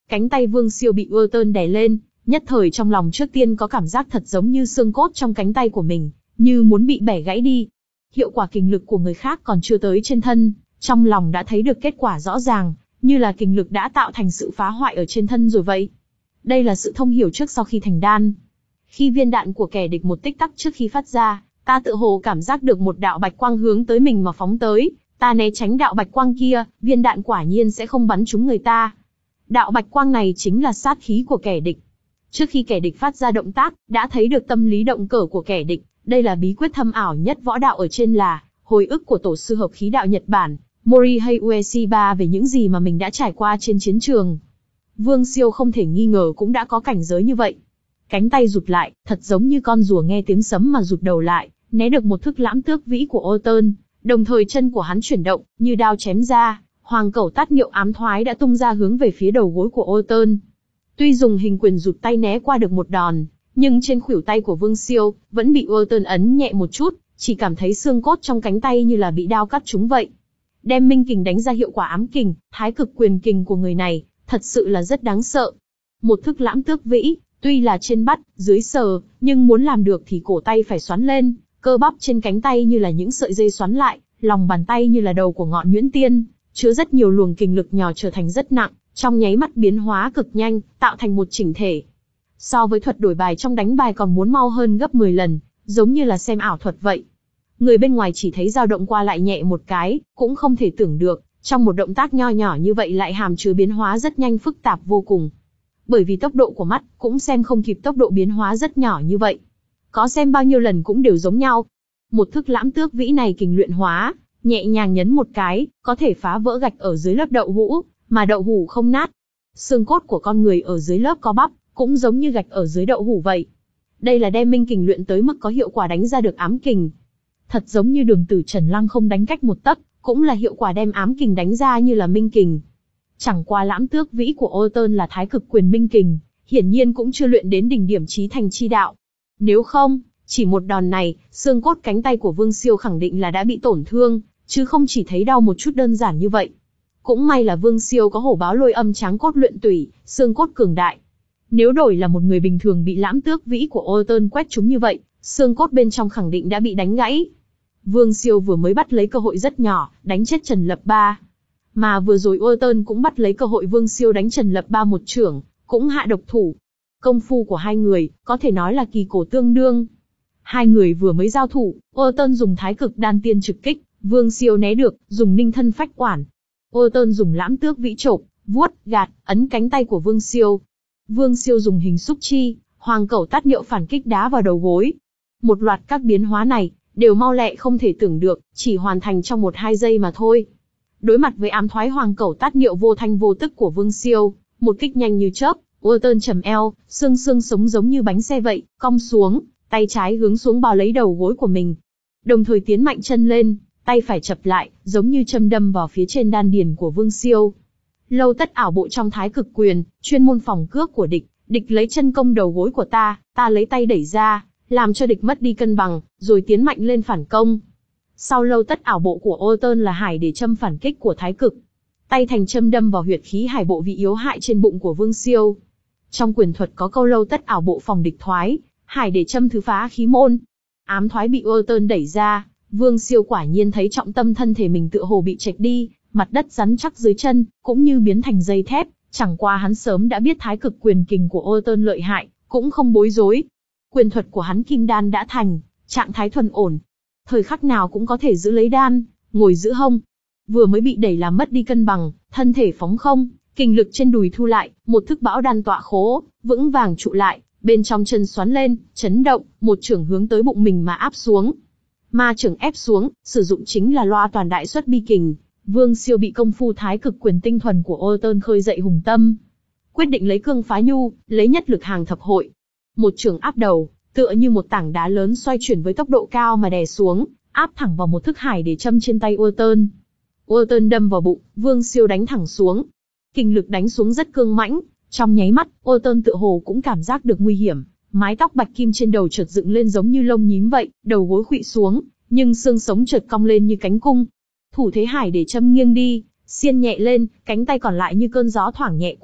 Cánh tay Vương Siêu bị Walton đè lên, nhất thời trong lòng trước tiên có cảm giác thật giống như xương cốt trong cánh tay của mình, như muốn bị bẻ gãy đi. Hiệu quả kình lực của người khác còn chưa tới trên thân, trong lòng đã thấy được kết quả rõ ràng, như là kình lực đã tạo thành sự phá hoại ở trên thân rồi vậy. Đây là sự thông hiểu trước sau khi thành đan. Khi viên đạn của kẻ địch một tích tắc trước khi phát ra, ta tự hồ cảm giác được một đạo bạch quang hướng tới mình mà phóng tới, ta né tránh đạo bạch quang kia, viên đạn quả nhiên sẽ không bắn trúng người ta. Đạo bạch quang này chính là sát khí của kẻ địch. Trước khi kẻ địch phát ra động tác, đã thấy được tâm lý động cờ của kẻ địch, đây là bí quyết thâm ảo nhất võ đạo ở trên là hồi ức của tổ sư hợp khí đạo Nhật Bản, Morihei Ueshiba về những gì mà mình đã trải qua trên chiến trường. Vương Siêu không thể nghi ngờ cũng đã có cảnh giới như vậy. Cánh tay rụt lại, thật giống như con rùa nghe tiếng sấm mà rụt đầu lại, né được một thức lãm tước vĩ của Walton, đồng thời chân của hắn chuyển động, như đao chém ra, hoàng cẩu tát niệu ám thoái đã tung ra hướng về phía đầu gối của Walton. Tuy dùng hình quyền rụt tay né qua được một đòn, nhưng trên khuỷu tay của Vương Siêu vẫn bị Walton ấn nhẹ một chút, chỉ cảm thấy xương cốt trong cánh tay như là bị đao cắt trúng vậy. Đem minh kình đánh ra hiệu quả ám kình, thái cực quyền kình của người này, thật sự là rất đáng sợ. Một thức lãm tước vĩ, tuy là trên bắt, dưới sờ, nhưng muốn làm được thì cổ tay phải xoắn lên, cơ bắp trên cánh tay như là những sợi dây xoắn lại, lòng bàn tay như là đầu của ngọn nhuyễn tiên, chứa rất nhiều luồng kình lực nhỏ trở thành rất nặng, trong nháy mắt biến hóa cực nhanh, tạo thành một chỉnh thể. So với thuật đổi bài trong đánh bài còn muốn mau hơn gấp mười lần, giống như là xem ảo thuật vậy. Người bên ngoài chỉ thấy dao động qua lại nhẹ một cái, cũng không thể tưởng được, trong một động tác nho nhỏ như vậy lại hàm chứa biến hóa rất nhanh phức tạp vô cùng. Bởi vì tốc độ của mắt cũng xem không kịp tốc độ biến hóa rất nhỏ như vậy. Có xem bao nhiêu lần cũng đều giống nhau. Một thức lãm tước vĩ này kình luyện hóa, nhẹ nhàng nhấn một cái, có thể phá vỡ gạch ở dưới lớp đậu hũ, mà đậu hũ không nát. Xương cốt của con người ở dưới lớp có bắp, cũng giống như gạch ở dưới đậu hũ vậy. Đây là đem minh kình luyện tới mức có hiệu quả đánh ra được ám kình. Thật giống như Đường Tử Trần lăng không đánh cách một tấc, cũng là hiệu quả đem ám kình đánh ra như là minh kình. Chẳng qua lãm tước vĩ của Walton là thái cực quyền minh kình, hiển nhiên cũng chưa luyện đến đỉnh điểm chí thành chi đạo. Nếu không, chỉ một đòn này, xương cốt cánh tay của Vương Siêu khẳng định là đã bị tổn thương, chứ không chỉ thấy đau một chút đơn giản như vậy. Cũng may là Vương Siêu có hổ báo lôi âm tráng cốt luyện tủy, xương cốt cường đại. Nếu đổi là một người bình thường bị lãm tước vĩ của Walton quét trúng như vậy, xương cốt bên trong khẳng định đã bị đánh gãy. Vương Siêu vừa mới bắt lấy cơ hội rất nhỏ, đánh chết Trần Lập Ba. Mà vừa rồi Walton cũng bắt lấy cơ hội Vương Siêu đánh Trần Lập Ba một chưởng, cũng hạ độc thủ. Công phu của hai người, có thể nói là kỳ cổ tương đương. Hai người vừa mới giao thủ, Walton dùng thái cực đan tiên trực kích, Vương Siêu né được, dùng ninh thân phách quản. Walton dùng lãm tước vĩ chộp, vuốt, gạt, ấn cánh tay của Vương Siêu. Vương Siêu dùng hình xúc chi, hoàng cẩu tát niệu phản kích đá vào đầu gối. Một loạt các biến hóa này, đều mau lẹ không thể tưởng được, chỉ hoàn thành trong một hai giây mà thôi. Đối mặt với ám thoái hoàng cẩu tát niệu vô thanh vô tức của Vương Siêu, một kích nhanh như chớp, Walton trầm eo, xương xương sống giống như bánh xe vậy, cong xuống, tay trái hướng xuống bao lấy đầu gối của mình. Đồng thời tiến mạnh chân lên, tay phải chập lại, giống như châm đâm vào phía trên đan điền của Vương Siêu. Lâu tất ảo bộ trong thái cực quyền, chuyên môn phòng cước của địch, địch lấy chân công đầu gối của ta, ta lấy tay đẩy ra, làm cho địch mất đi cân bằng, rồi tiến mạnh lên phản công. Sau lâu tất ảo bộ của Walton là hải để châm phản kích của thái cực. Tay thành châm đâm vào huyệt khí hải bộ vị yếu hại trên bụng của Vương Siêu. Trong quyền thuật có câu lâu tất ảo bộ phòng địch thoái, hải để châm thứ phá khí môn. Ám thoái bị Walton đẩy ra, Vương Siêu quả nhiên thấy trọng tâm thân thể mình tựa hồ bị chệch đi, mặt đất rắn chắc dưới chân, cũng như biến thành dây thép, chẳng qua hắn sớm đã biết thái cực quyền kình của Walton lợi hại, cũng không bối rối. Quyền thuật của hắn kim đan đã thành, trạng thái thuần ổn. Thời khắc nào cũng có thể giữ lấy đan, ngồi giữ hông. Vừa mới bị đẩy làm mất đi cân bằng, thân thể phóng không, kình lực trên đùi thu lại, một thức bão đan tọa khố, vững vàng trụ lại, bên trong chân xoắn lên, chấn động, một chưởng hướng tới bụng mình mà áp xuống. Ma chưởng ép xuống, sử dụng chính là loa toàn đại xuất bi kình. Vương Siêu bị công phu thái cực quyền tinh thuần của Walton khơi dậy hùng tâm. Quyết định lấy cương phá nhu, lấy nhất lực hàng thập hội. Một chưởng áp đầu, tựa như một tảng đá lớn xoay chuyển với tốc độ cao mà đè xuống, áp thẳng vào một thức hải để châm trên tay Walton. Walton đâm vào bụng, Vương Siêu đánh thẳng xuống. Kình lực đánh xuống rất cương mãnh, trong nháy mắt, Walton tựa hồ cũng cảm giác được nguy hiểm, mái tóc bạch kim trên đầu chợt dựng lên giống như lông nhím vậy, đầu gối khuỵu xuống, nhưng xương sống chợt cong lên như cánh cung. Thủ thế hải để châm nghiêng đi, xiên nhẹ lên, cánh tay còn lại như cơn gió thoảng nhẹ qua,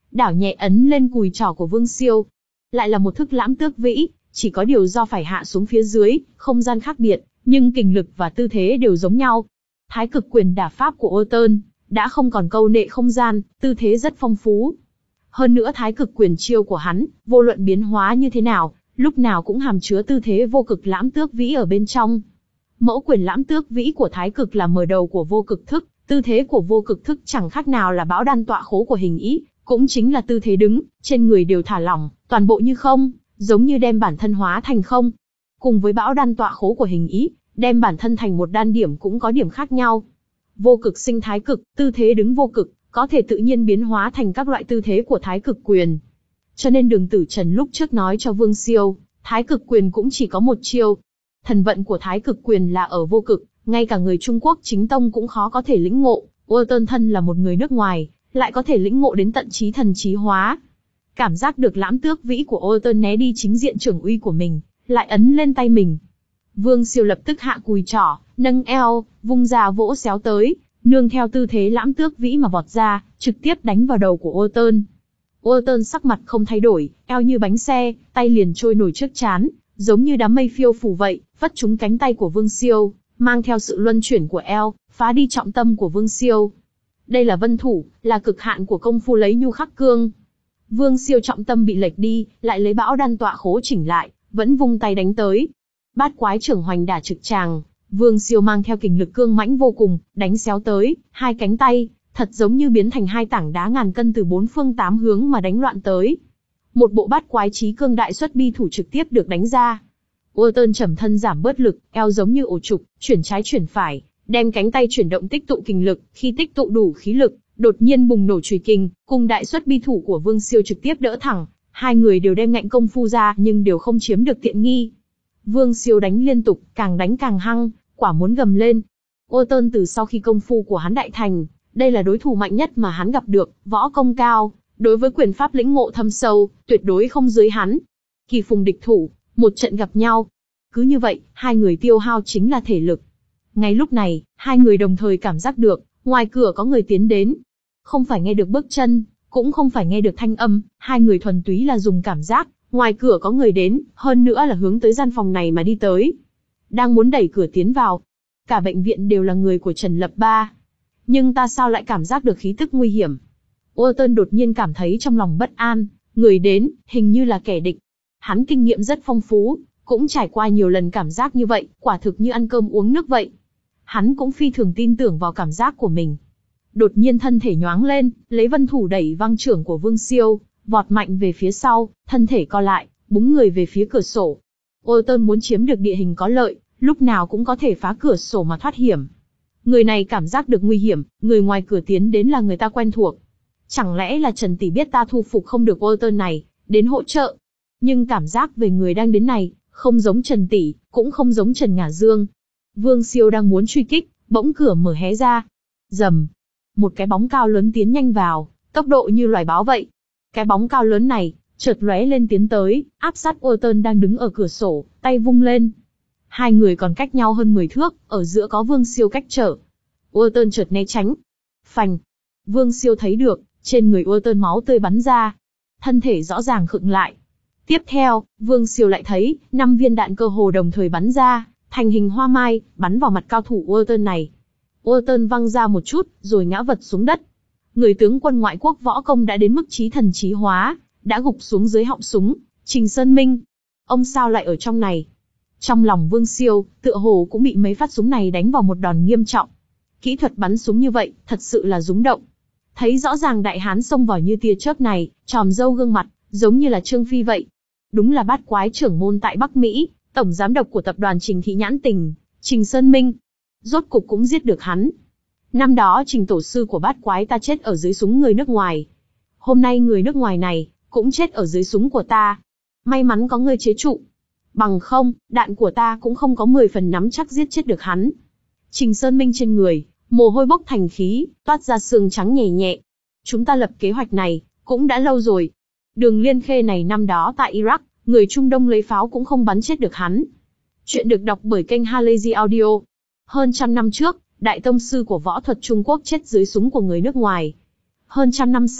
đảo nhẹ ấn lên cùi trỏ của Vương Siêu. Lại là một thức lãm tước vĩ, chỉ có điều do phải hạ xuống phía dưới, không gian khác biệt, nhưng kình lực và tư thế đều giống nhau. Thái cực quyền đả pháp của Otton đã không còn câu nệ không gian, tư thế rất phong phú. Hơn nữa thái cực quyền chiêu của hắn, vô luận biến hóa như thế nào, lúc nào cũng hàm chứa tư thế vô cực lãm tước vĩ ở bên trong. Mẫu quyền lãm tước vĩ của thái cực là mở đầu của vô cực thức, tư thế của vô cực thức chẳng khác nào là bão đan tọa khố của hình ý, cũng chính là tư thế đứng, trên người đều thả lỏng, toàn bộ như không, giống như đem bản thân hóa thành không. Cùng với bão đan tọa khố của hình ý, đem bản thân thành một đan điểm cũng có điểm khác nhau. Vô cực sinh thái cực, tư thế đứng vô cực, có thể tự nhiên biến hóa thành các loại tư thế của thái cực quyền. Cho nên Đường Tử Trần lúc trước nói cho Vương Siêu, thái cực quyền cũng chỉ có một chiêu. Thần vận của thái cực quyền là ở vô cực, ngay cả người Trung Quốc chính tông cũng khó có thể lĩnh ngộ. Otton thân là một người nước ngoài, lại có thể lĩnh ngộ đến tận trí thần trí hóa. Cảm giác được lãm tước vĩ của Otton né đi chính diện trưởng uy của mình, lại ấn lên tay mình. Vương Siêu lập tức hạ cùi trỏ, nâng eo, vung ra vỗ xéo tới, nương theo tư thế lãm tước vĩ mà vọt ra, trực tiếp đánh vào đầu của Otton. Otton sắc mặt không thay đổi, eo như bánh xe, tay liền trôi nổi trước trán, giống như đám mây phiêu phù vậy, vất trúng cánh tay của Vương Siêu, mang theo sự luân chuyển của eo, phá đi trọng tâm của Vương Siêu. Đây là vân thủ, là cực hạn của công phu lấy nhu khắc cương. Vương Siêu trọng tâm bị lệch đi, lại lấy bão đan tọa khố chỉnh lại, vẫn vung tay đánh tới. Bát quái trưởng hoành đả trực tràng, Vương Siêu mang theo kình lực cương mãnh vô cùng, đánh xéo tới, hai cánh tay, thật giống như biến thành hai tảng đá ngàn cân từ bốn phương tám hướng mà đánh loạn tới. Một bộ bát quái chí cương đại xuất bi thủ trực tiếp được đánh ra. Otton trầm thân giảm bớt lực, eo giống như ổ trục, chuyển trái chuyển phải, đem cánh tay chuyển động tích tụ kình lực, khi tích tụ đủ khí lực, đột nhiên bùng nổ chùy kình, cùng đại xuất bi thủ của Vương Siêu trực tiếp đỡ thẳng, hai người đều đem ngạnh công phu ra nhưng đều không chiếm được tiện nghi. Vương Siêu đánh liên tục, càng đánh càng hăng, quả muốn gầm lên. Otton từ sau khi công phu của hắn đại thành, đây là đối thủ mạnh nhất mà hắn gặp được, võ công cao, đối với quyền pháp lĩnh ngộ thâm sâu, tuyệt đối không dưới hắn. Kỳ phùng địch thủ, một trận gặp nhau. Cứ như vậy, hai người tiêu hao chính là thể lực. Ngay lúc này, hai người đồng thời cảm giác được, ngoài cửa có người tiến đến. Không phải nghe được bước chân, cũng không phải nghe được thanh âm, hai người thuần túy là dùng cảm giác, ngoài cửa có người đến, hơn nữa là hướng tới gian phòng này mà đi tới. Đang muốn đẩy cửa tiến vào. Cả bệnh viện đều là người của Trần Lập Ba. Nhưng ta sao lại cảm giác được khí tức nguy hiểm? Otton đột nhiên cảm thấy trong lòng bất an, người đến, hình như là kẻ địch. Hắn kinh nghiệm rất phong phú, cũng trải qua nhiều lần cảm giác như vậy, quả thực như ăn cơm uống nước vậy. Hắn cũng phi thường tin tưởng vào cảm giác của mình. Đột nhiên thân thể nhoáng lên, lấy vân thủ đẩy văng trưởng của Vương Siêu, vọt mạnh về phía sau, thân thể co lại, búng người về phía cửa sổ. Otton muốn chiếm được địa hình có lợi, lúc nào cũng có thể phá cửa sổ mà thoát hiểm. Người này cảm giác được nguy hiểm, người ngoài cửa tiến đến là người ta quen thuộc. Chẳng lẽ là Trần tỷ biết ta thu phục không được Otton này, đến hỗ trợ? Nhưng cảm giác về người đang đến này, không giống Trần tỷ, cũng không giống Trần Ngả Dương. Vương Siêu đang muốn truy kích, bỗng cửa mở hé ra. Rầm, một cái bóng cao lớn tiến nhanh vào, tốc độ như loài báo vậy. Cái bóng cao lớn này, chợt lóe lên tiến tới, áp sát Otton đang đứng ở cửa sổ, tay vung lên. Hai người còn cách nhau hơn mười thước, ở giữa có Vương Siêu cách trở. Otton chợt né tránh. Phành. Vương Siêu thấy được, trên người Otton máu tươi bắn ra. Thân thể rõ ràng khựng lại. Tiếp theo, Vương Siêu lại thấy, năm viên đạn cơ hồ đồng thời bắn ra, thành hình hoa mai, bắn vào mặt cao thủ Otton này. Otton văng ra một chút, rồi ngã vật xuống đất. Người tướng quân ngoại quốc võ công đã đến mức trí thần trí hóa, đã gục xuống dưới họng súng. Trình Sơn Minh, ông sao lại ở trong này? Trong lòng Vương Siêu, tựa hồ cũng bị mấy phát súng này đánh vào một đòn nghiêm trọng. Kỹ thuật bắn súng như vậy, thật sự là rúng động. Thấy rõ ràng đại hán xông vào như tia chớp này, tròm râu gương mặt, giống như là Trương Phi vậy. Đúng là bát quái trưởng môn tại Bắc Mỹ, tổng giám đốc của tập đoàn Trình Thị Nhãn Tình, Trình Sơn Minh. Rốt cục cũng giết được hắn. Năm đó Trình tổ sư của bát quái ta chết ở dưới súng người nước ngoài. Hôm nay người nước ngoài này, cũng chết ở dưới súng của ta. May mắn có người chế trụ. Bằng không, đạn của ta cũng không có mười phần nắm chắc giết chết được hắn. Trình Sơn Minh trên người, mồ hôi bốc thành khí, toát ra xương trắng nhẹ nhẹ. Chúng ta lập kế hoạch này, cũng đã lâu rồi. Đường Liên Khê này năm đó tại Iraq, người Trung Đông lấy pháo cũng không bắn chết được hắn. Chuyện được đọc bởi kênh Halazy Audio. Hơn trăm năm trước, đại tông sư của võ thuật Trung Quốc chết dưới súng của người nước ngoài. Hơn trăm năm sau,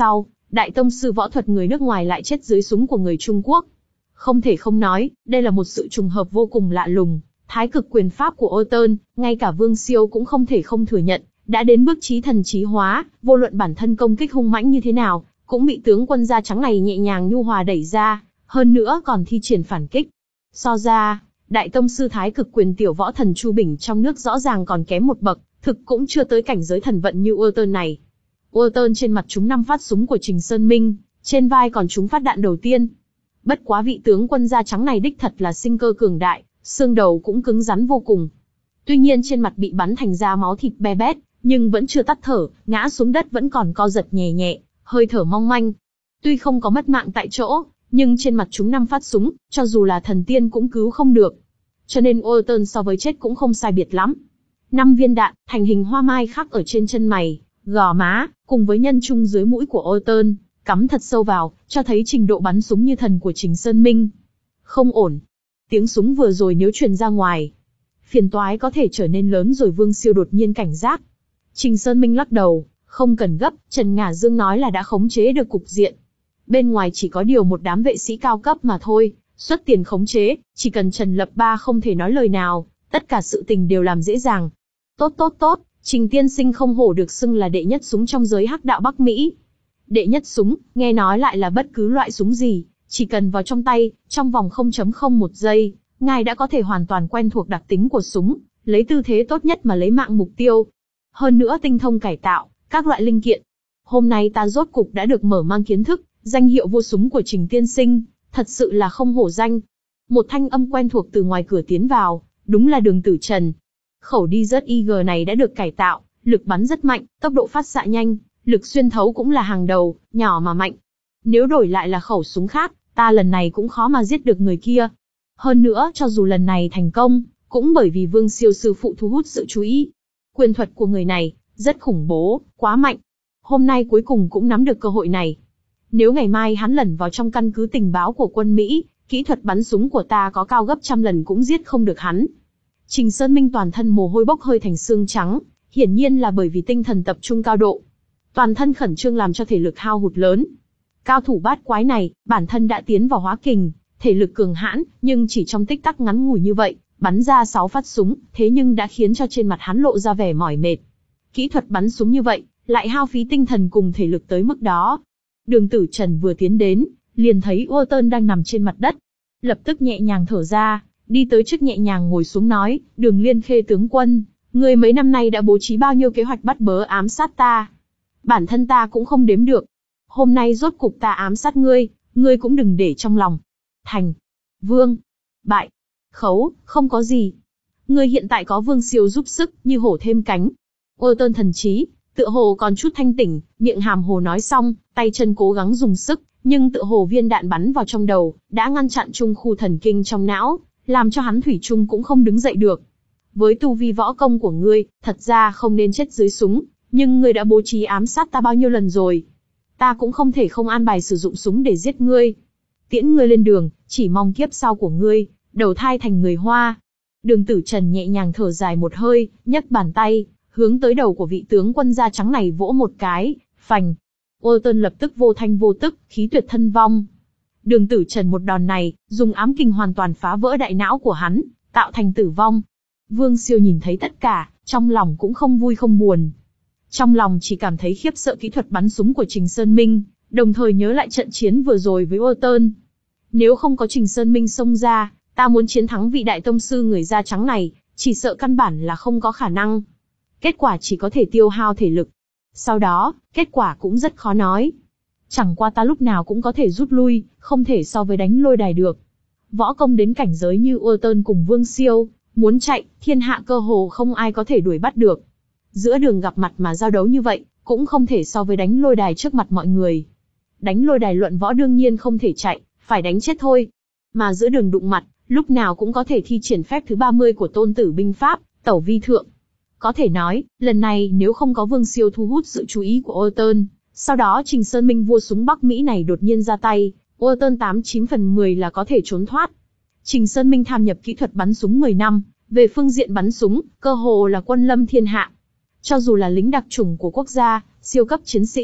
Đại tông sư võ thuật người nước ngoài lại chết dưới súng của người Trung Quốc. Không thể không nói, đây là một sự trùng hợp vô cùng lạ lùng. Thái cực quyền pháp của Otton, ngay cả Vương Siêu cũng không thể không thừa nhận, đã đến bước chí thần chí hóa, vô luận bản thân công kích hung mãnh như thế nào, cũng bị tướng quân da trắng này nhẹ nhàng nhu hòa đẩy ra, hơn nữa còn thi triển phản kích. So ra, đại tông sư thái cực quyền tiểu võ thần Chu Bình trong nước rõ ràng còn kém một bậc, thực cũng chưa tới cảnh giới thần vận như Otton này. Otton trên mặt trúng năm phát súng của Trình Sơn Minh, trên vai còn trúng phát đạn đầu tiên. Bất quá vị tướng quân da trắng này đích thật là sinh cơ cường đại, xương đầu cũng cứng rắn vô cùng. Tuy nhiên trên mặt bị bắn thành ra máu thịt be bét, nhưng vẫn chưa tắt thở, ngã xuống đất vẫn còn co giật nhẹ nhẹ, hơi thở mong manh. Tuy không có mất mạng tại chỗ, nhưng trên mặt chúng năm phát súng, cho dù là thần tiên cũng cứu không được. Cho nên Otton so với chết cũng không sai biệt lắm. Năm viên đạn, thành hình hoa mai khắc ở trên chân mày, gò má, cùng với nhân trung dưới mũi của Otton, cắm thật sâu vào, cho thấy trình độ bắn súng như thần của Trình Sơn Minh. Không ổn. Tiếng súng vừa rồi nếu truyền ra ngoài, phiền toái có thể trở nên lớn rồi. Vương Siêu đột nhiên cảnh giác. Trình Sơn Minh lắc đầu, không cần gấp, Trần Ngả Dương nói là đã khống chế được cục diện. Bên ngoài chỉ có điều một đám vệ sĩ cao cấp mà thôi, xuất tiền khống chế, chỉ cần Trần Lập Ba không thể nói lời nào, tất cả sự tình đều làm dễ dàng. Tốt tốt tốt, Trình tiên sinh không hổ được xưng là đệ nhất súng trong giới hắc đạo Bắc Mỹ. Đệ nhất súng, nghe nói lại là bất cứ loại súng gì, chỉ cần vào trong tay, trong vòng không phẩy không một giây, ngài đã có thể hoàn toàn quen thuộc đặc tính của súng, lấy tư thế tốt nhất mà lấy mạng mục tiêu. Hơn nữa tinh thông cải tạo, các loại linh kiện. Hôm nay ta rốt cục đã được mở mang kiến thức, danh hiệu vua súng của Trình tiên sinh, thật sự là không hổ danh. Một thanh âm quen thuộc từ ngoài cửa tiến vào, đúng là Đường Tử Trần. Khẩu Desert Eagle này đã được cải tạo, lực bắn rất mạnh, tốc độ phát xạ nhanh, lực xuyên thấu cũng là hàng đầu, nhỏ mà mạnh. Nếu đổi lại là khẩu súng khác, ta lần này cũng khó mà giết được người kia. Hơn nữa, cho dù lần này thành công, cũng bởi vì Vương Siêu sư phụ thu hút sự chú ý. Quyền thuật của người này, rất khủng bố, quá mạnh. Hôm nay cuối cùng cũng nắm được cơ hội này. Nếu ngày mai hắn lẩn vào trong căn cứ tình báo của quân Mỹ, kỹ thuật bắn súng của ta có cao gấp trăm lần cũng giết không được hắn. Trình Sơn Minh toàn thân mồ hôi bốc hơi thành xương trắng, hiển nhiên là bởi vì tinh thần tập trung cao độ. Toàn thân khẩn trương làm cho thể lực hao hụt lớn. Cao thủ bát quái này, bản thân đã tiến vào hóa kình, thể lực cường hãn, nhưng chỉ trong tích tắc ngắn ngủi như vậy, bắn ra sáu phát súng, thế nhưng đã khiến cho trên mặt hắn lộ ra vẻ mỏi mệt. Kỹ thuật bắn súng như vậy, lại hao phí tinh thần cùng thể lực tới mức đó. Đường Tử Trần vừa tiến đến, liền thấy Otton đang nằm trên mặt đất. Lập tức nhẹ nhàng thở ra, đi tới trước nhẹ nhàng ngồi xuống nói, Đường Liên Khê tướng quân, ngươi mấy năm nay đã bố trí bao nhiêu kế hoạch bắt bớ ám sát ta. Bản thân ta cũng không đếm được. Hôm nay rốt cục ta ám sát ngươi, ngươi cũng đừng để trong lòng. Thành. Vương. Bại. Khấu, không có gì. Ngươi hiện tại có Vương Siêu giúp sức, như hổ thêm cánh. Otton thần trí, tựa hồ còn chút thanh tỉnh, miệng hàm hồ nói xong, tay chân cố gắng dùng sức, nhưng tựa hồ viên đạn bắn vào trong đầu, đã ngăn chặn trung khu thần kinh trong não, làm cho hắn thủy chung cũng không đứng dậy được. Với tu vi võ công của ngươi, thật ra không nên chết dưới súng, nhưng ngươi đã bố trí ám sát ta bao nhiêu lần rồi. Ta cũng không thể không an bài sử dụng súng để giết ngươi. Tiễn ngươi lên đường, chỉ mong kiếp sau của ngươi, đầu thai thành người Hoa. Đường Tử Trần nhẹ nhàng thở dài một hơi, nhấc bàn tay, hướng tới đầu của vị tướng quân da trắng này vỗ một cái, phành. Otton lập tức vô thanh vô tức, khí tuyệt thân vong. Đường Tử Trần một đòn này, dùng ám kình hoàn toàn phá vỡ đại não của hắn, tạo thành tử vong. Vương Siêu nhìn thấy tất cả, trong lòng cũng không vui không buồn. Trong lòng chỉ cảm thấy khiếp sợ kỹ thuật bắn súng của Trình Sơn Minh, đồng thời nhớ lại trận chiến vừa rồi với Otton. Nếu không có Trình Sơn Minh xông ra, ta muốn chiến thắng vị đại tông sư người da trắng này, chỉ sợ căn bản là không có khả năng. Kết quả chỉ có thể tiêu hao thể lực. Sau đó, kết quả cũng rất khó nói. Chẳng qua ta lúc nào cũng có thể rút lui, không thể so với đánh lôi đài được. Võ công đến cảnh giới như Otton cùng Vương Siêu, muốn chạy, thiên hạ cơ hồ không ai có thể đuổi bắt được. Giữa đường gặp mặt mà giao đấu như vậy, cũng không thể so với đánh lôi đài trước mặt mọi người. Đánh lôi đài luận võ đương nhiên không thể chạy, phải đánh chết thôi. Mà giữa đường đụng mặt, lúc nào cũng có thể thi triển phép thứ ba mươi của Tôn Tử binh pháp, tẩu vi thượng. Có thể nói, lần này nếu không có Vương Siêu thu hút sự chú ý của Otton, sau đó Trình Sơn Minh vua súng Bắc Mỹ này đột nhiên ra tay, Otton tám chín phần mười là có thể trốn thoát. Trình Sơn Minh tham nhập kỹ thuật bắn súng mười năm, về phương diện bắn súng, cơ hồ là quân lâm thiên hạ. Cho dù là lính đặc chủng của quốc gia, siêu cấp chiến sĩ,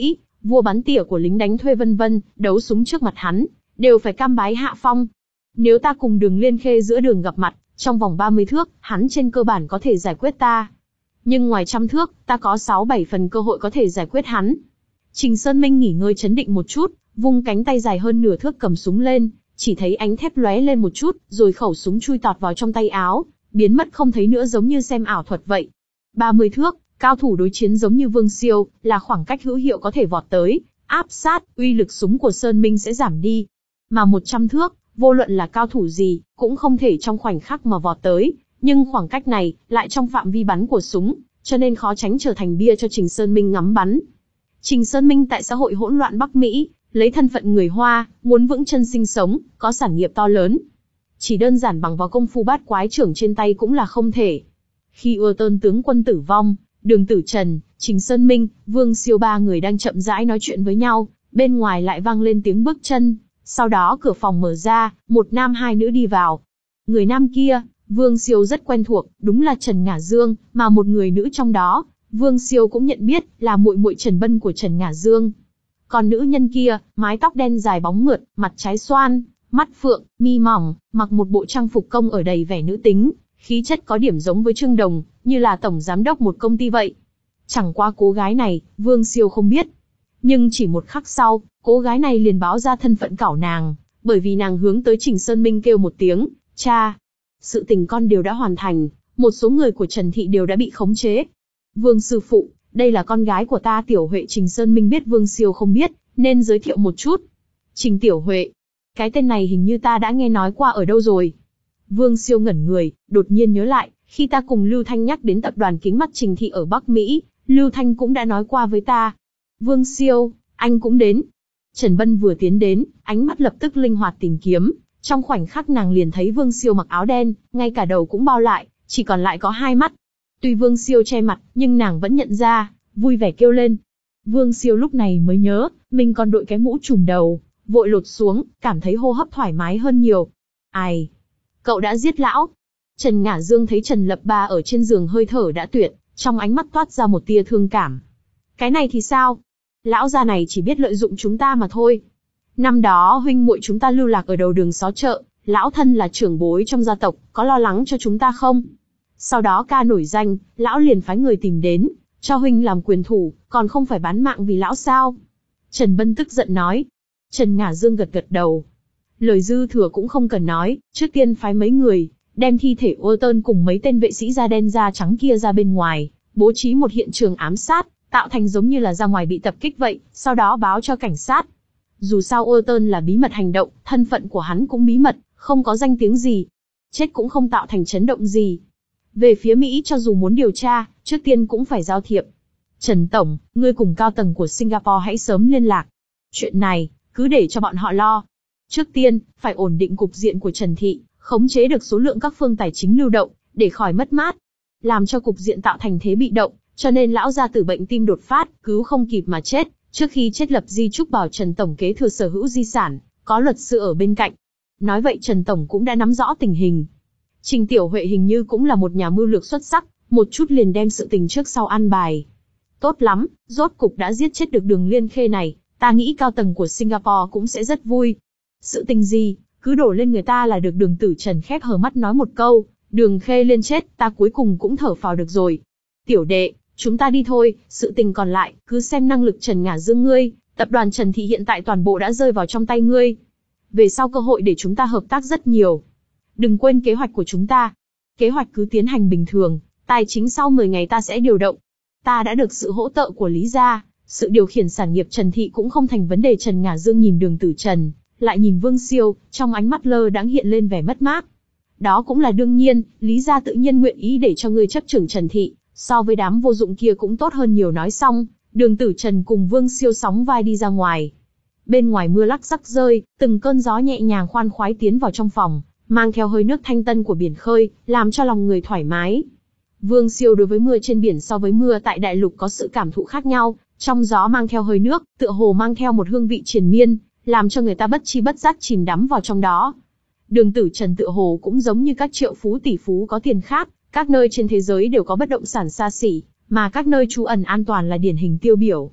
vua bắn tỉa của lính đánh thuê vân vân, đấu súng trước mặt hắn, đều phải cam bái hạ phong. Nếu ta cùng Đường Liên Khê giữa đường gặp mặt, trong vòng ba mươi thước, hắn trên cơ bản có thể giải quyết ta. Nhưng ngoài trăm thước, ta có sáu bảy phần cơ hội có thể giải quyết hắn. Trình Sơn Minh nghỉ ngơi chấn định một chút, vung cánh tay dài hơn nửa thước cầm súng lên, chỉ thấy ánh thép lóe lên một chút, rồi khẩu súng chui tọt vào trong tay áo, biến mất không thấy nữa giống như xem ảo thuật vậy. ba mươi thước, cao thủ đối chiến giống như Vương Siêu, là khoảng cách hữu hiệu có thể vọt tới, áp sát, uy lực súng của Sơn Minh sẽ giảm đi. Mà một trăm thước, vô luận là cao thủ gì, cũng không thể trong khoảnh khắc mà vọt tới, nhưng khoảng cách này, lại trong phạm vi bắn của súng, cho nên khó tránh trở thành bia cho Trình Sơn Minh ngắm bắn. Trình Sơn Minh tại xã hội hỗn loạn Bắc Mỹ, lấy thân phận người Hoa, muốn vững chân sinh sống, có sản nghiệp to lớn. Chỉ đơn giản bằng vào công phu bát quái trưởng trên tay cũng là không thể. Khi Ưa Tơn tướng quân tử vong, Đường Tử Trần, Trình Sơn Minh, Vương Siêu ba người đang chậm rãi nói chuyện với nhau, bên ngoài lại vang lên tiếng bước chân. Sau đó cửa phòng mở ra, một nam hai nữ đi vào. Người nam kia, Vương Siêu rất quen thuộc, đúng là Trần Ngả Dương, mà một người nữ trong đó, Vương Siêu cũng nhận biết, là muội muội Trần Bân của Trần Ngả Dương. Còn nữ nhân kia, mái tóc đen dài bóng mượt, mặt trái xoan, mắt phượng, mi mỏng, mặc một bộ trang phục công ở đầy vẻ nữ tính, khí chất có điểm giống với Trương Đồng, như là tổng giám đốc một công ty vậy. Chẳng qua cô gái này, Vương Siêu không biết. Nhưng chỉ một khắc sau, cô gái này liền báo ra thân phận cảo nàng, bởi vì nàng hướng tới Trình Sơn Minh kêu một tiếng, cha. Sự tình con đều đã hoàn thành, một số người của Trần Thị đều đã bị khống chế. Vương sư phụ, đây là con gái của ta Tiểu Huệ. Trình Sơn Minh biết Vương Siêu không biết, nên giới thiệu một chút. Trình Tiểu Huệ, cái tên này hình như ta đã nghe nói qua ở đâu rồi. Vương Siêu ngẩn người, đột nhiên nhớ lại, khi ta cùng Lưu Thanh nhắc đến tập đoàn kính mắt Trình Thị ở Bắc Mỹ, Lưu Thanh cũng đã nói qua với ta. Vương Siêu, anh cũng đến. Trần Bân vừa tiến đến, ánh mắt lập tức linh hoạt tìm kiếm, trong khoảnh khắc nàng liền thấy Vương Siêu mặc áo đen, ngay cả đầu cũng bao lại, chỉ còn lại có hai mắt. Tuy Vương Siêu che mặt, nhưng nàng vẫn nhận ra, vui vẻ kêu lên. Vương Siêu lúc này mới nhớ, mình còn đội cái mũ trùm đầu, vội lột xuống, cảm thấy hô hấp thoải mái hơn nhiều. Ai? Cậu đã giết lão? Trần Ngả Dương thấy Trần Lập Ba ở trên giường hơi thở đã tuyệt, trong ánh mắt toát ra một tia thương cảm. Cái này thì sao? Lão già này chỉ biết lợi dụng chúng ta mà thôi. Năm đó huynh muội chúng ta lưu lạc ở đầu đường xó chợ, lão thân là trưởng bối trong gia tộc, có lo lắng cho chúng ta không? Sau đó ca nổi danh, lão liền phái người tìm đến, cho huynh làm quyền thủ, còn không phải bán mạng vì lão sao? Trần Bân tức giận nói. Trần Ngả Dương gật gật đầu. Lời dư thừa cũng không cần nói, trước tiên phái mấy người, đem thi thể Ưa Tơn cùng mấy tên vệ sĩ da đen da trắng kia ra bên ngoài, bố trí một hiện trường ám sát, tạo thành giống như là ra ngoài bị tập kích vậy, sau đó báo cho cảnh sát. Dù sao Ưa Tơn là bí mật hành động, thân phận của hắn cũng bí mật, không có danh tiếng gì. Chết cũng không tạo thành chấn động gì. Về phía Mỹ cho dù muốn điều tra, trước tiên cũng phải giao thiệp. Trần Tổng, ngươi cùng cao tầng của Singapore hãy sớm liên lạc. Chuyện này, cứ để cho bọn họ lo. Trước tiên, phải ổn định cục diện của Trần Thị, khống chế được số lượng các phương tài chính lưu động, để khỏi mất mát. Làm cho cục diện tạo thành thế bị động, cho nên lão gia tử bệnh tim đột phát, cứu không kịp mà chết. Trước khi chết lập di chúc bảo Trần Tổng kế thừa sở hữu di sản, có luật sư ở bên cạnh. Nói vậy Trần Tổng cũng đã nắm rõ tình hình. Trình Tiểu Huệ hình như cũng là một nhà mưu lược xuất sắc, một chút liền đem sự tình trước sau an bài. Tốt lắm, rốt cục đã giết chết được Đường Liên Khê này, ta nghĩ cao tầng của Singapore cũng sẽ rất vui. Sự tình gì, cứ đổ lên người ta là được. Đường Tử Trần khép hờ mắt nói một câu, Đường Khê lên chết, ta cuối cùng cũng thở phào được rồi. Tiểu đệ, chúng ta đi thôi, sự tình còn lại, cứ xem năng lực Trần Ngả Dương ngươi, tập đoàn Trần Thị hiện tại toàn bộ đã rơi vào trong tay ngươi. Về sau cơ hội để chúng ta hợp tác rất nhiều. Đừng quên kế hoạch của chúng ta. Kế hoạch cứ tiến hành bình thường, tài chính sau mười ngày ta sẽ điều động. Ta đã được sự hỗ trợ của Lý gia, sự điều khiển sản nghiệp Trần Thị cũng không thành vấn đề. Trần Ngả Dương nhìn Đường Tử Trần, lại nhìn Vương Siêu, trong ánh mắt lơ đãng hiện lên vẻ mất mát. Đó cũng là đương nhiên, Lý gia tự nhiên nguyện ý để cho ngươi chấp trưởng Trần Thị, so với đám vô dụng kia cũng tốt hơn nhiều. Nói xong, Đường Tử Trần cùng Vương Siêu sóng vai đi ra ngoài. Bên ngoài mưa lắc rắc rơi, từng cơn gió nhẹ nhàng khoan khoái tiến vào trong phòng, mang theo hơi nước thanh tân của biển khơi, làm cho lòng người thoải mái. Vương Siêu đối với mưa trên biển so với mưa tại đại lục có sự cảm thụ khác nhau, trong gió mang theo hơi nước, tựa hồ mang theo một hương vị triền miên, làm cho người ta bất chi bất giác chìm đắm vào trong đó. Đường Tử Trần tựa hồ cũng giống như các triệu phú tỷ phú có tiền khác, các nơi trên thế giới đều có bất động sản xa xỉ, mà các nơi trú ẩn an toàn là điển hình tiêu biểu.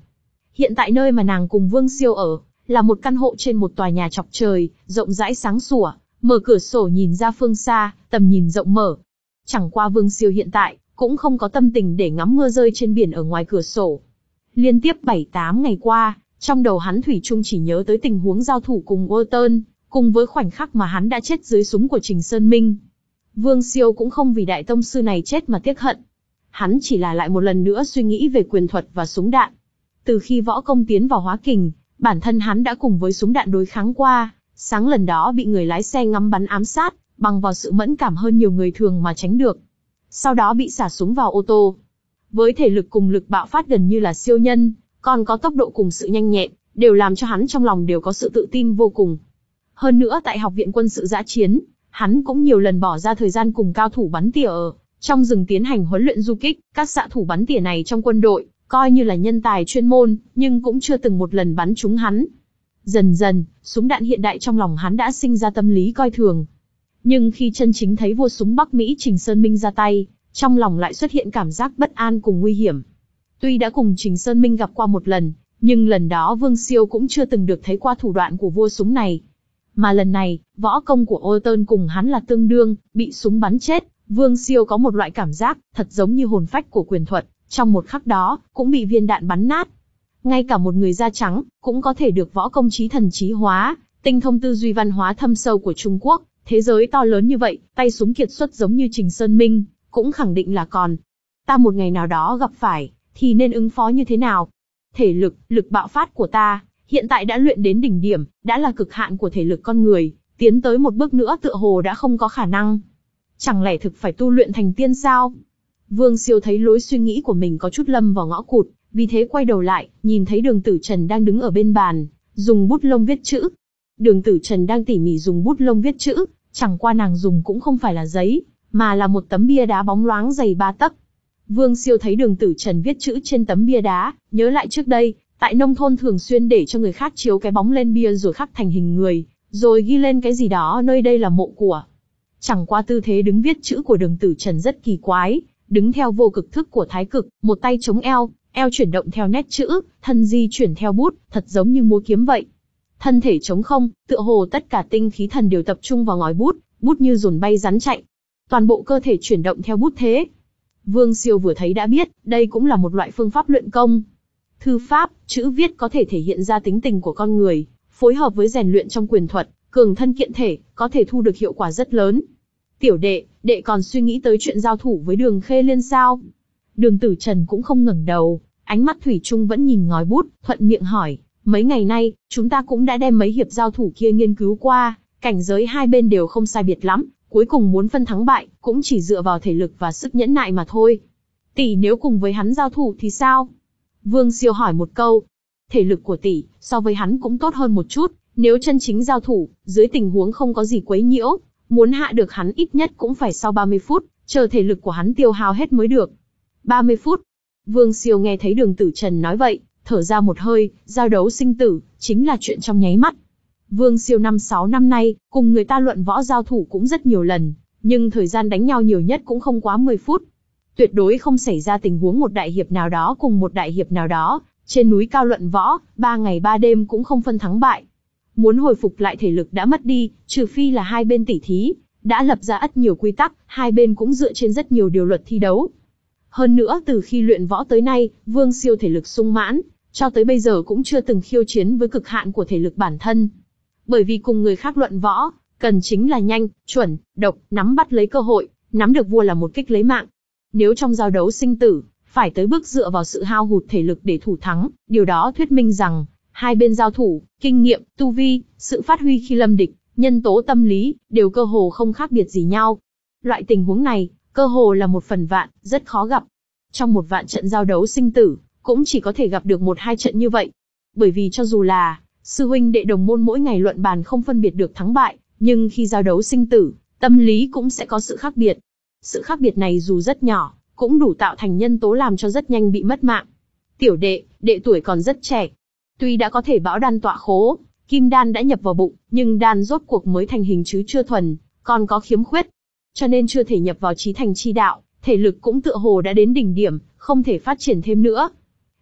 Hiện tại nơi mà nàng cùng Vương Siêu ở, là một căn hộ trên một tòa nhà chọc trời, rộng rãi sáng sủa, mở cửa sổ nhìn ra phương xa, tầm nhìn rộng mở. Chẳng qua Vương Siêu hiện tại, cũng không có tâm tình để ngắm mưa rơi trên biển ở ngoài cửa sổ. Liên tiếp bảy tám ngày qua, trong đầu hắn thủy chung chỉ nhớ tới tình huống giao thủ cùng Walton, cùng với khoảnh khắc mà hắn đã chết dưới súng của Trình Sơn Minh. Vương Siêu cũng không vì đại tông sư này chết mà tiếc hận. Hắn chỉ là lại một lần nữa suy nghĩ về quyền thuật và súng đạn. Từ khi võ công tiến vào hóa kình, bản thân hắn đã cùng với súng đạn đối kháng qua, sáng lần đó bị người lái xe ngắm bắn ám sát, bằng vào sự mẫn cảm hơn nhiều người thường mà tránh được. Sau đó bị xả súng vào ô tô. Với thể lực cùng lực bạo phát gần như là siêu nhân, còn có tốc độ cùng sự nhanh nhẹn, đều làm cho hắn trong lòng đều có sự tự tin vô cùng. Hơn nữa tại Học viện Quân sự Dã Chiến, hắn cũng nhiều lần bỏ ra thời gian cùng cao thủ bắn tỉa ở trong rừng tiến hành huấn luyện du kích. Các xạ thủ bắn tỉa này trong quân đội, coi như là nhân tài chuyên môn, nhưng cũng chưa từng một lần bắn trúng hắn. Dần dần, súng đạn hiện đại trong lòng hắn đã sinh ra tâm lý coi thường. Nhưng khi chân chính thấy vua súng Bắc Mỹ Trình Sơn Minh ra tay, trong lòng lại xuất hiện cảm giác bất an cùng nguy hiểm. Tuy đã cùng Trình Sơn Minh gặp qua một lần, nhưng lần đó Vương Siêu cũng chưa từng được thấy qua thủ đoạn của vua súng này. Mà lần này, võ công của Walton cùng hắn là tương đương, bị súng bắn chết. Vương Siêu có một loại cảm giác, thật giống như hồn phách của quyền thuật, trong một khắc đó, cũng bị viên đạn bắn nát. Ngay cả một người da trắng, cũng có thể được võ công trí thần trí hóa, tinh thông tư duy văn hóa thâm sâu của Trung Quốc. Thế giới to lớn như vậy, tay súng kiệt xuất giống như Trình Sơn Minh, cũng khẳng định là còn. Ta một ngày nào đó gặp phải, thì nên ứng phó như thế nào? Thể lực, lực bạo phát của ta, hiện tại đã luyện đến đỉnh điểm, đã là cực hạn của thể lực con người, tiến tới một bước nữa tựa hồ đã không có khả năng. Chẳng lẽ thực phải tu luyện thành tiên sao? Vương Siêu thấy lối suy nghĩ của mình có chút lâm vào ngõ cụt, vì thế quay đầu lại, nhìn thấy Đường Tử Trần đang đứng ở bên bàn, dùng bút lông viết chữ. Đường Tử Trần đang tỉ mỉ dùng bút lông viết chữ, chẳng qua nàng dùng cũng không phải là giấy, mà là một tấm bia đá bóng loáng dày ba tấc. Vương Siêu thấy Đường Tử Trần viết chữ trên tấm bia đá, nhớ lại trước đây, tại nông thôn thường xuyên để cho người khác chiếu cái bóng lên bia rồi khắc thành hình người, rồi ghi lên cái gì đó nơi đây là mộ của. Chẳng qua tư thế đứng viết chữ của Đường Tử Trần rất kỳ quái, đứng theo vô cực thức của thái cực, một tay chống eo, eo chuyển động theo nét chữ, thân di chuyển theo bút, thật giống như múa kiếm vậy. Thân thể trống không, tựa hồ tất cả tinh khí thần đều tập trung vào ngòi bút, bút như dồn bay rắn chạy. Toàn bộ cơ thể chuyển động theo bút thế. Vương Siêu vừa thấy đã biết, đây cũng là một loại phương pháp luyện công. Thư pháp, chữ viết có thể thể hiện ra tính tình của con người, phối hợp với rèn luyện trong quyền thuật, cường thân kiện thể, có thể thu được hiệu quả rất lớn. Tiểu đệ, đệ còn suy nghĩ tới chuyện giao thủ với Đường Khê Liên sao? Đường Tử Trần cũng không ngẩng đầu, ánh mắt thủy chung vẫn nhìn ngòi bút, thuận miệng hỏi. Mấy ngày nay, chúng ta cũng đã đem mấy hiệp giao thủ kia nghiên cứu qua, cảnh giới hai bên đều không sai biệt lắm, cuối cùng muốn phân thắng bại, cũng chỉ dựa vào thể lực và sức nhẫn nại mà thôi. Tỷ nếu cùng với hắn giao thủ thì sao? Vương Siêu hỏi một câu. Thể lực của tỷ, so với hắn cũng tốt hơn một chút, nếu chân chính giao thủ, dưới tình huống không có gì quấy nhiễu, muốn hạ được hắn ít nhất cũng phải sau ba mươi phút, chờ thể lực của hắn tiêu hao hết mới được. ba mươi phút. Vương Siêu nghe thấy Đường Tử Trần nói vậy, thở ra một hơi, giao đấu sinh tử, chính là chuyện trong nháy mắt. Vương Siêu năm sáu năm nay, cùng người ta luận võ giao thủ cũng rất nhiều lần, nhưng thời gian đánh nhau nhiều nhất cũng không quá mười phút. Tuyệt đối không xảy ra tình huống một đại hiệp nào đó cùng một đại hiệp nào đó, trên núi cao luận võ, ba ngày ba đêm cũng không phân thắng bại. Muốn hồi phục lại thể lực đã mất đi, trừ phi là hai bên tỉ thí, đã lập ra ắt nhiều quy tắc, hai bên cũng dựa trên rất nhiều điều luật thi đấu. Hơn nữa từ khi luyện võ tới nay, Vương Siêu thể lực sung mãn, cho tới bây giờ cũng chưa từng khiêu chiến với cực hạn của thể lực bản thân. Bởi vì cùng người khác luận võ, cần chính là nhanh, chuẩn, độc, nắm bắt lấy cơ hội, nắm được vua là một kích lấy mạng. Nếu trong giao đấu sinh tử, phải tới bước dựa vào sự hao hụt thể lực để thủ thắng, điều đó thuyết minh rằng, hai bên giao thủ, kinh nghiệm, tu vi, sự phát huy khi lâm địch, nhân tố tâm lý, đều cơ hồ không khác biệt gì nhau. Loại tình huống này, cơ hồ là một phần vạn, rất khó gặp. Trong một vạn trận giao đấu sinh tử, cũng chỉ có thể gặp được một hai trận như vậy. Bởi vì cho dù là sư huynh đệ đồng môn mỗi ngày luận bàn không phân biệt được thắng bại, nhưng khi giao đấu sinh tử, tâm lý cũng sẽ có sự khác biệt. Sự khác biệt này dù rất nhỏ, cũng đủ tạo thành nhân tố làm cho rất nhanh bị mất mạng. Tiểu đệ, đệ tuổi còn rất trẻ. Tuy đã có thể bão đan tọa khố, kim đan đã nhập vào bụng, nhưng đan rốt cuộc mới thành hình chứ chưa thuần, còn có khiếm khuyết. Cho nên chưa thể nhập vào chí thành chi đạo, thể lực cũng tựa hồ đã đến đỉnh điểm, không thể phát triển thêm nữa.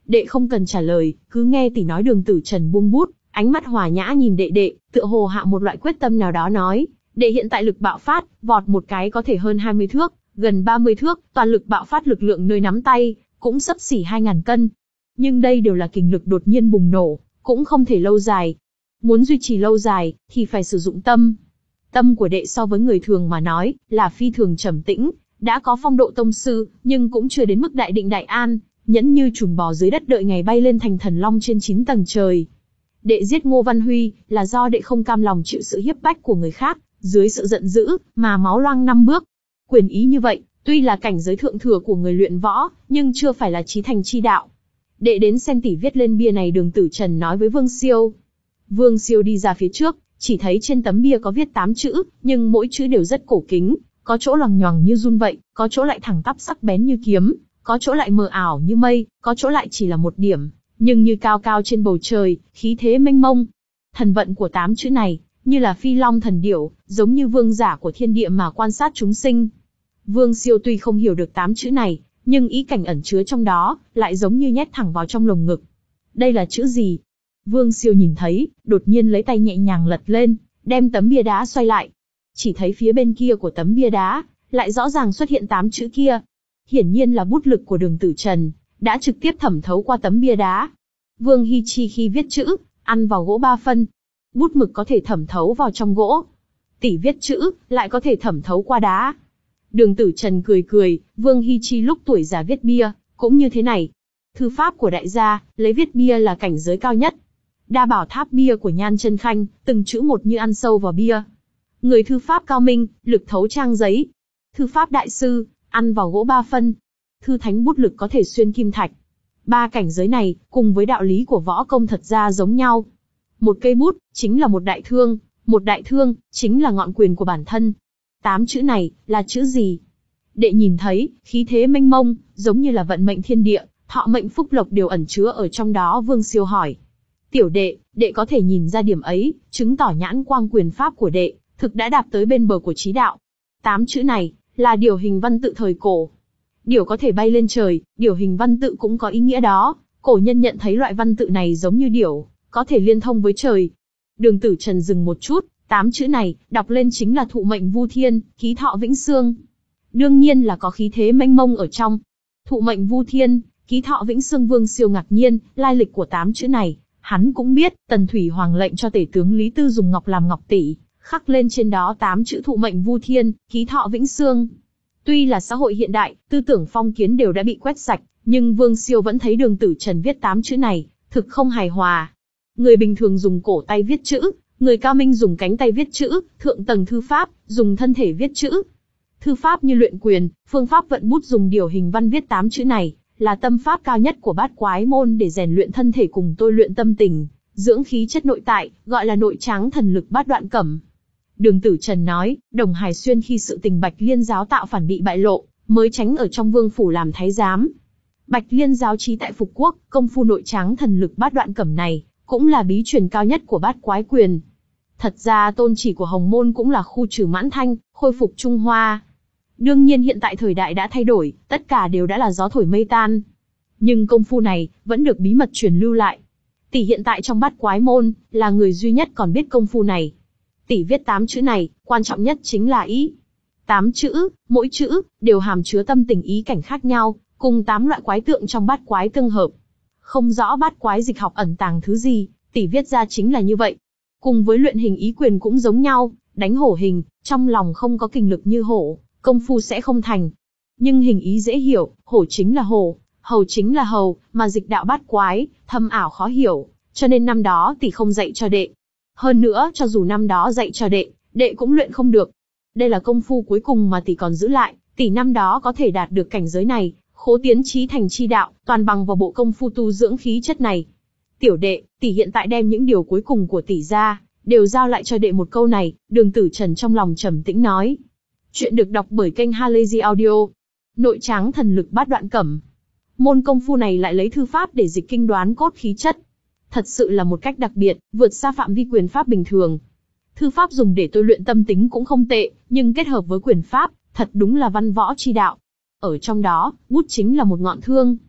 Đệ không cần trả lời, cứ nghe tỷ nói. Đường Tử Trần buông bút, ánh mắt hòa nhã nhìn đệ đệ, tựa hồ hạ một loại quyết tâm nào đó nói, đệ hiện tại lực bạo phát, vọt một cái có thể hơn hai mươi thước, gần ba mươi thước, toàn lực bạo phát lực lượng nơi nắm tay, cũng xấp xỉ hai ngàn cân. Nhưng đây đều là kình lực đột nhiên bùng nổ, cũng không thể lâu dài. Muốn duy trì lâu dài, thì phải sử dụng tâm. Tâm của đệ so với người thường mà nói, là phi thường trầm tĩnh, đã có phong độ tông sư, nhưng cũng chưa đến mức đại định đại an, nhẫn như trùm bò dưới đất đợi ngày bay lên thành thần long trên chín tầng trời. Đệ giết Ngô Văn Huy, là do đệ không cam lòng chịu sự hiếp bách của người khác, dưới sự giận dữ, mà máu loang năm bước. Quyền ý như vậy, tuy là cảnh giới thượng thừa của người luyện võ, nhưng chưa phải là chí thành chi đạo. Đệ đến xem tỷ viết lên bia này. Đường Tử Trần nói với Vương Siêu. Vương Siêu đi ra phía trước, chỉ thấy trên tấm bia có viết tám chữ, nhưng mỗi chữ đều rất cổ kính, có chỗ loằng nhoằng như giun vậy, có chỗ lại thẳng tắp sắc bén như kiếm, có chỗ lại mờ ảo như mây, có chỗ lại chỉ là một điểm, nhưng như cao cao trên bầu trời, khí thế mênh mông. Thần vận của tám chữ này, như là phi long thần điểu, giống như vương giả của thiên địa mà quan sát chúng sinh. Vương Siêu tuy không hiểu được tám chữ này, nhưng ý cảnh ẩn chứa trong đó, lại giống như nhét thẳng vào trong lồng ngực. Đây là chữ gì? Vương Siêu nhìn thấy, đột nhiên lấy tay nhẹ nhàng lật lên, đem tấm bia đá xoay lại. Chỉ thấy phía bên kia của tấm bia đá, lại rõ ràng xuất hiện tám chữ kia. Hiển nhiên là bút lực của Đường Tử Trần, đã trực tiếp thẩm thấu qua tấm bia đá. Vương Hi Chi khi viết chữ, ăn vào gỗ ba phân. Bút mực có thể thẩm thấu vào trong gỗ. Tỷ viết chữ, lại có thể thẩm thấu qua đá. Đường Tử Trần cười cười, Vương Hi Chi lúc tuổi già viết bia, cũng như thế này. Thư pháp của đại gia, lấy viết bia là cảnh giới cao nhất. Đa bảo tháp bia của Nhan Chân Khanh, từng chữ một như ăn sâu vào bia. Người thư pháp cao minh, lực thấu trang giấy. Thư pháp đại sư, ăn vào gỗ ba phân. Thư thánh bút lực có thể xuyên kim thạch. Ba cảnh giới này, cùng với đạo lý của võ công thật ra giống nhau. Một cây bút, chính là một đại thương, một đại thương, chính là ngọn quyền của bản thân. Tám chữ này, là chữ gì? Đệ nhìn thấy, khí thế mênh mông, giống như là vận mệnh thiên địa, thọ mệnh phúc lộc đều ẩn chứa ở trong đó. Vương Siêu hỏi. Tiểu đệ, đệ có thể nhìn ra điểm ấy, chứng tỏ nhãn quang quyền pháp của đệ, thực đã đạp tới bên bờ của chí đạo. Tám chữ này, là điều hình văn tự thời cổ. Điều có thể bay lên trời, điều hình văn tự cũng có ý nghĩa đó. Cổ nhân nhận thấy loại văn tự này giống như điểu, có thể liên thông với trời. Đường Tử Trần dừng một chút, tám chữ này, đọc lên chính là thụ mệnh vu thiên, ký thọ vĩnh xương. Đương nhiên là có khí thế mênh mông ở trong. Thụ mệnh vu thiên, ký thọ vĩnh xương. Vương Siêu ngạc nhiên, lai lịch của tám chữ này, hắn cũng biết. Tần Thủy Hoàng lệnh cho tể tướng Lý Tư dùng ngọc làm ngọc tỷ, khắc lên trên đó tám chữ thụ mệnh vu thiên, ký thọ vĩnh xương. Tuy là xã hội hiện đại, tư tưởng phong kiến đều đã bị quét sạch, nhưng Vương Siêu vẫn thấy Đường Tử Trần viết tám chữ này, thực không hài hòa. Người bình thường dùng cổ tay viết chữ, người cao minh dùng cánh tay viết chữ, thượng tầng thư pháp, dùng thân thể viết chữ. Thư pháp như luyện quyền, phương pháp vận bút dùng điều hình văn viết tám chữ này, là tâm pháp cao nhất của bát quái môn để rèn luyện thân thể cùng tôi luyện tâm tình, dưỡng khí chất nội tại, gọi là nội tráng thần lực bát đoạn cẩm. Đường Tử Trần nói, Đồng Hải Xuyên khi sự tình Bạch Liên giáo tạo phản bị bại lộ, mới tránh ở trong vương phủ làm thái giám. Bạch Liên giáo trí tại Phục Quốc, công phu nội tráng thần lực bát đoạn cẩm này, cũng là bí truyền cao nhất của bát quái quyền. Thật ra tôn chỉ của Hồng Môn cũng là khu trừ Mãn Thanh, khôi phục Trung Hoa. Đương nhiên hiện tại thời đại đã thay đổi, tất cả đều đã là gió thổi mây tan. Nhưng công phu này, vẫn được bí mật truyền lưu lại. Tỷ hiện tại trong bát quái môn, là người duy nhất còn biết công phu này. Tỷ viết tám chữ này, quan trọng nhất chính là ý. Tám chữ, mỗi chữ, đều hàm chứa tâm tình ý cảnh khác nhau, cùng tám loại quái tượng trong bát quái tương hợp. Không rõ bát quái dịch học ẩn tàng thứ gì, tỷ viết ra chính là như vậy. Cùng với luyện hình ý quyền cũng giống nhau, đánh hổ hình, trong lòng không có kình lực như hổ, công phu sẽ không thành. Nhưng hình ý dễ hiểu, hổ chính là hổ, hầu chính là hầu, mà dịch đạo bát quái, thâm ảo khó hiểu, cho nên năm đó tỷ không dạy cho đệ. Hơn nữa, cho dù năm đó dạy cho đệ, đệ cũng luyện không được. Đây là công phu cuối cùng mà tỷ còn giữ lại, tỷ năm đó có thể đạt được cảnh giới này, khố tiến chí thành chi đạo, toàn bằng vào bộ công phu tu dưỡng khí chất này. Tiểu đệ, tỷ hiện tại đem những điều cuối cùng của tỷ ra, đều giao lại cho đệ một câu này. Đường Tử Trần trong lòng trầm tĩnh nói. Chuyện được đọc bởi kênh Halazy Audio. Nội tráng thần lực bát đoạn cẩm. Môn công phu này lại lấy thư pháp để dịch kinh đoán cốt khí chất. Thật sự là một cách đặc biệt, vượt xa phạm vi quyền pháp bình thường. Thư pháp dùng để tôi luyện tâm tính cũng không tệ, nhưng kết hợp với quyền pháp, thật đúng là văn võ chi đạo. Ở trong đó, bút chính là một ngọn thương.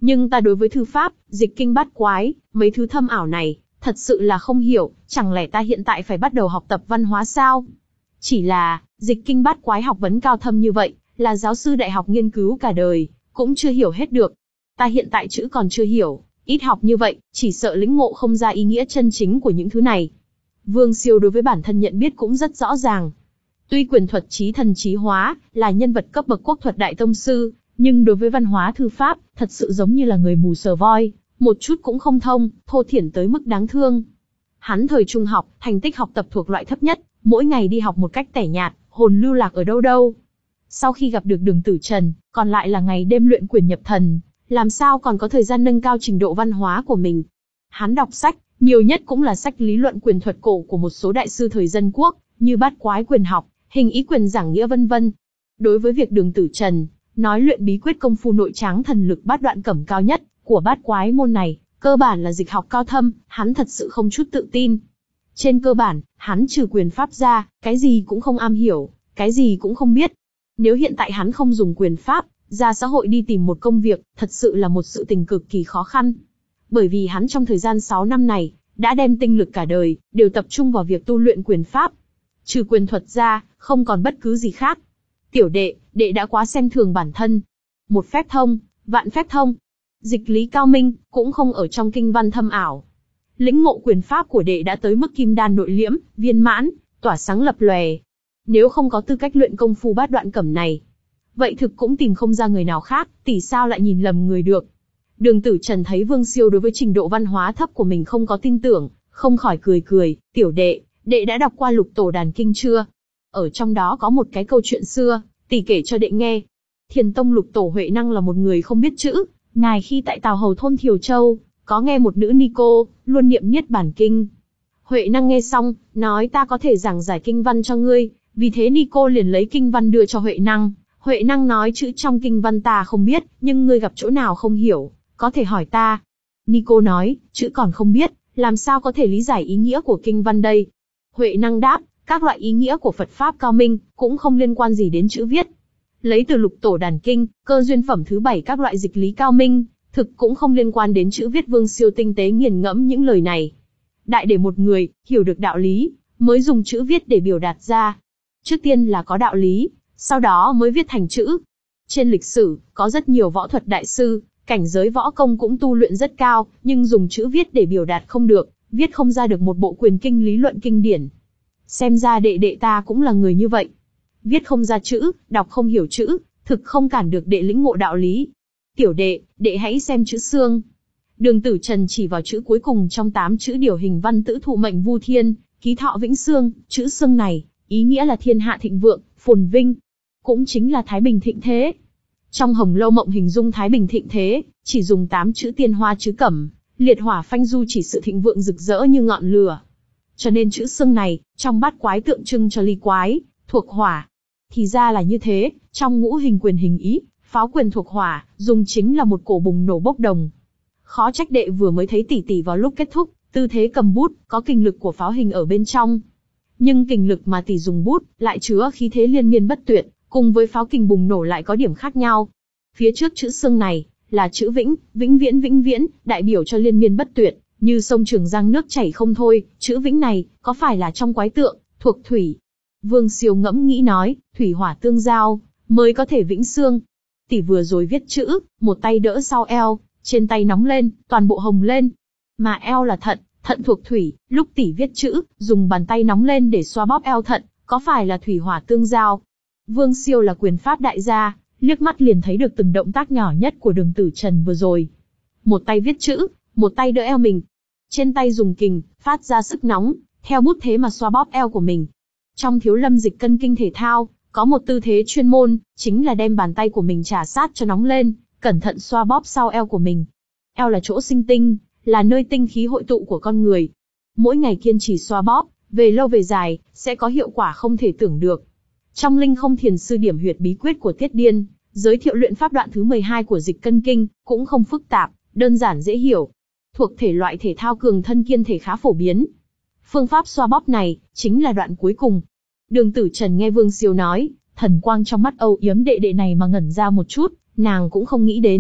Nhưng ta đối với thư pháp, dịch kinh bát quái, mấy thứ thâm ảo này, thật sự là không hiểu, chẳng lẽ ta hiện tại phải bắt đầu học tập văn hóa sao? Chỉ là, dịch kinh bát quái học vấn cao thâm như vậy, là giáo sư đại học nghiên cứu cả đời, cũng chưa hiểu hết được. Ta hiện tại chữ còn chưa hiểu, ít học như vậy, chỉ sợ lĩnh ngộ không ra ý nghĩa chân chính của những thứ này. Vương Siêu đối với bản thân nhận biết cũng rất rõ ràng. Tuy quyền thuật trí thần trí hóa, là nhân vật cấp bậc quốc thuật đại tông sư, nhưng đối với văn hóa thư pháp, thật sự giống như là người mù sờ voi, một chút cũng không thông, thô thiển tới mức đáng thương. Hắn thời trung học, thành tích học tập thuộc loại thấp nhất, mỗi ngày đi học một cách tẻ nhạt, hồn lưu lạc ở đâu đâu. Sau khi gặp được Đường Tử Trần, còn lại là ngày đêm luyện quyền nhập thần, làm sao còn có thời gian nâng cao trình độ văn hóa của mình. Hắn đọc sách, nhiều nhất cũng là sách lý luận quyền thuật cổ của một số đại sư thời dân quốc, như bát quái quyền học, hình ý quyền giảng nghĩa vân vân. Đối với việc Đường Tử Trần nói luyện bí quyết công phu nội tráng thần lực bát đoạn cẩm cao nhất của bát quái môn này, cơ bản là dịch học cao thâm, hắn thật sự không chút tự tin. Trên cơ bản, hắn trừ quyền pháp ra, cái gì cũng không am hiểu, cái gì cũng không biết. Nếu hiện tại hắn không dùng quyền pháp, ra xã hội đi tìm một công việc, thật sự là một sự tình cực kỳ khó khăn. Bởi vì hắn trong thời gian sáu năm này, đã đem tinh lực cả đời, đều tập trung vào việc tu luyện quyền pháp. Trừ quyền thuật ra, không còn bất cứ gì khác. Tiểu đệ, đệ đã quá xem thường bản thân. Một phép thông, vạn phép thông. Dịch lý cao minh, cũng không ở trong kinh văn thâm ảo. Lĩnh ngộ quyền pháp của đệ đã tới mức kim đan nội liễm, viên mãn, tỏa sáng lập lòe. Nếu không có tư cách luyện công phu bát đoạn cẩm này, vậy thực cũng tìm không ra người nào khác, tỷ sao lại nhìn lầm người được. Đường Tử Trần thấy Vương Siêu đối với trình độ văn hóa thấp của mình không có tin tưởng, không khỏi cười cười, tiểu đệ, đệ đã đọc qua Lục Tổ Đàn Kinh chưa? Ở trong đó có một cái câu chuyện xưa, tỷ kể cho đệ nghe. Thiền Tông Lục Tổ Huệ Năng là một người không biết chữ, ngài khi tại Tào Hầu thôn Thiều Châu, có nghe một nữ ni cô, luôn niệm Niết Bàn Kinh. Huệ Năng nghe xong, nói ta có thể giảng giải kinh văn cho ngươi, vì thế ni cô liền lấy kinh văn đưa cho Huệ Năng. Huệ Năng nói chữ trong kinh văn ta không biết, nhưng ngươi gặp chỗ nào không hiểu, có thể hỏi ta. Ni cô nói, chữ còn không biết, làm sao có thể lý giải ý nghĩa của kinh văn đây? Huệ Năng đáp, các loại ý nghĩa của Phật Pháp cao minh, cũng không liên quan gì đến chữ viết. Lấy từ Lục Tổ Đàn Kinh, cơ duyên phẩm thứ bảy các loại dịch lý cao minh, thực cũng không liên quan đến chữ viết. Vương Siêu tinh tế nghiền ngẫm những lời này. Đại để một người, hiểu được đạo lý, mới dùng chữ viết để biểu đạt ra. Trước tiên là có đạo lý, sau đó mới viết thành chữ. Trên lịch sử, có rất nhiều võ thuật đại sư, cảnh giới võ công cũng tu luyện rất cao, nhưng dùng chữ viết để biểu đạt không được, viết không ra được một bộ quyền kinh lý luận kinh điển. Xem ra đệ đệ ta cũng là người như vậy. Viết không ra chữ, đọc không hiểu chữ, thực không cản được đệ lĩnh ngộ đạo lý. Tiểu đệ, đệ hãy xem chữ xương. Đường Tử Trần chỉ vào chữ cuối cùng trong tám chữ điều hình văn tữ thụ mệnh vu thiên, ký thọ vĩnh xương. Chữ xương này, ý nghĩa là thiên hạ thịnh vượng, phồn vinh, cũng chính là thái bình thịnh thế. Trong Hồng Lâu Mộng hình dung thái bình thịnh thế, chỉ dùng tám chữ tiên hoa chứ cẩm, liệt hỏa phanh du chỉ sự thịnh vượng rực rỡ như ngọn lửa. Cho nên chữ xương này, trong bát quái tượng trưng cho ly quái, thuộc hỏa. Thì ra là như thế, trong ngũ hình quyền hình ý, pháo quyền thuộc hỏa, dùng chính là một cổ bùng nổ bốc đồng. Khó trách đệ vừa mới thấy tỷ tỷ vào lúc kết thúc, tư thế cầm bút, có kình lực của pháo hình ở bên trong. Nhưng kình lực mà tỷ dùng bút, lại chứa khí thế liên miên bất tuyệt, cùng với pháo kình bùng nổ lại có điểm khác nhau. Phía trước chữ xương này, là chữ vĩnh, vĩnh viễn vĩnh viễn, đại biểu cho liên miên bất tuyệt, như sông Trường Giang nước chảy không thôi. Chữ vĩnh này, có phải là trong quái tượng, thuộc thủy? Vương Siêu ngẫm nghĩ nói, thủy hỏa tương giao, mới có thể vĩnh xương. Tỷ vừa rồi viết chữ, một tay đỡ sau eo, trên tay nóng lên, toàn bộ hồng lên. Mà eo là thận, thận thuộc thủy, lúc tỷ viết chữ, dùng bàn tay nóng lên để xoa bóp eo thận, có phải là thủy hỏa tương giao? Vương Siêu là quyền pháp đại gia, liếc mắt liền thấy được từng động tác nhỏ nhất của Đường Tử Trần vừa rồi. Một tay viết chữ, một tay đỡ eo mình. Trên tay dùng kình, phát ra sức nóng, theo bút thế mà xoa bóp eo của mình. Trong Thiếu Lâm dịch cân kinh thể thao, có một tư thế chuyên môn, chính là đem bàn tay của mình trà sát cho nóng lên, cẩn thận xoa bóp sau eo của mình. Eo là chỗ sinh tinh, là nơi tinh khí hội tụ của con người. Mỗi ngày kiên trì xoa bóp, về lâu về dài, sẽ có hiệu quả không thể tưởng được. Trong Linh Không Thiền Sư điểm huyệt bí quyết của Tiết Điên, giới thiệu luyện pháp đoạn thứ mười hai của dịch cân kinh, cũng không phức tạp, đơn giản dễ hiểu. Thuộc thể loại thể thao cường thân kiên thể khá phổ biến. Phương pháp xoa bóp này, chính là đoạn cuối cùng. Đường Tử Trần nghe Vương Siêu nói, thần quang trong mắt âu yếm đệ đệ này mà ngẩn ra một chút, nàng cũng không nghĩ đến,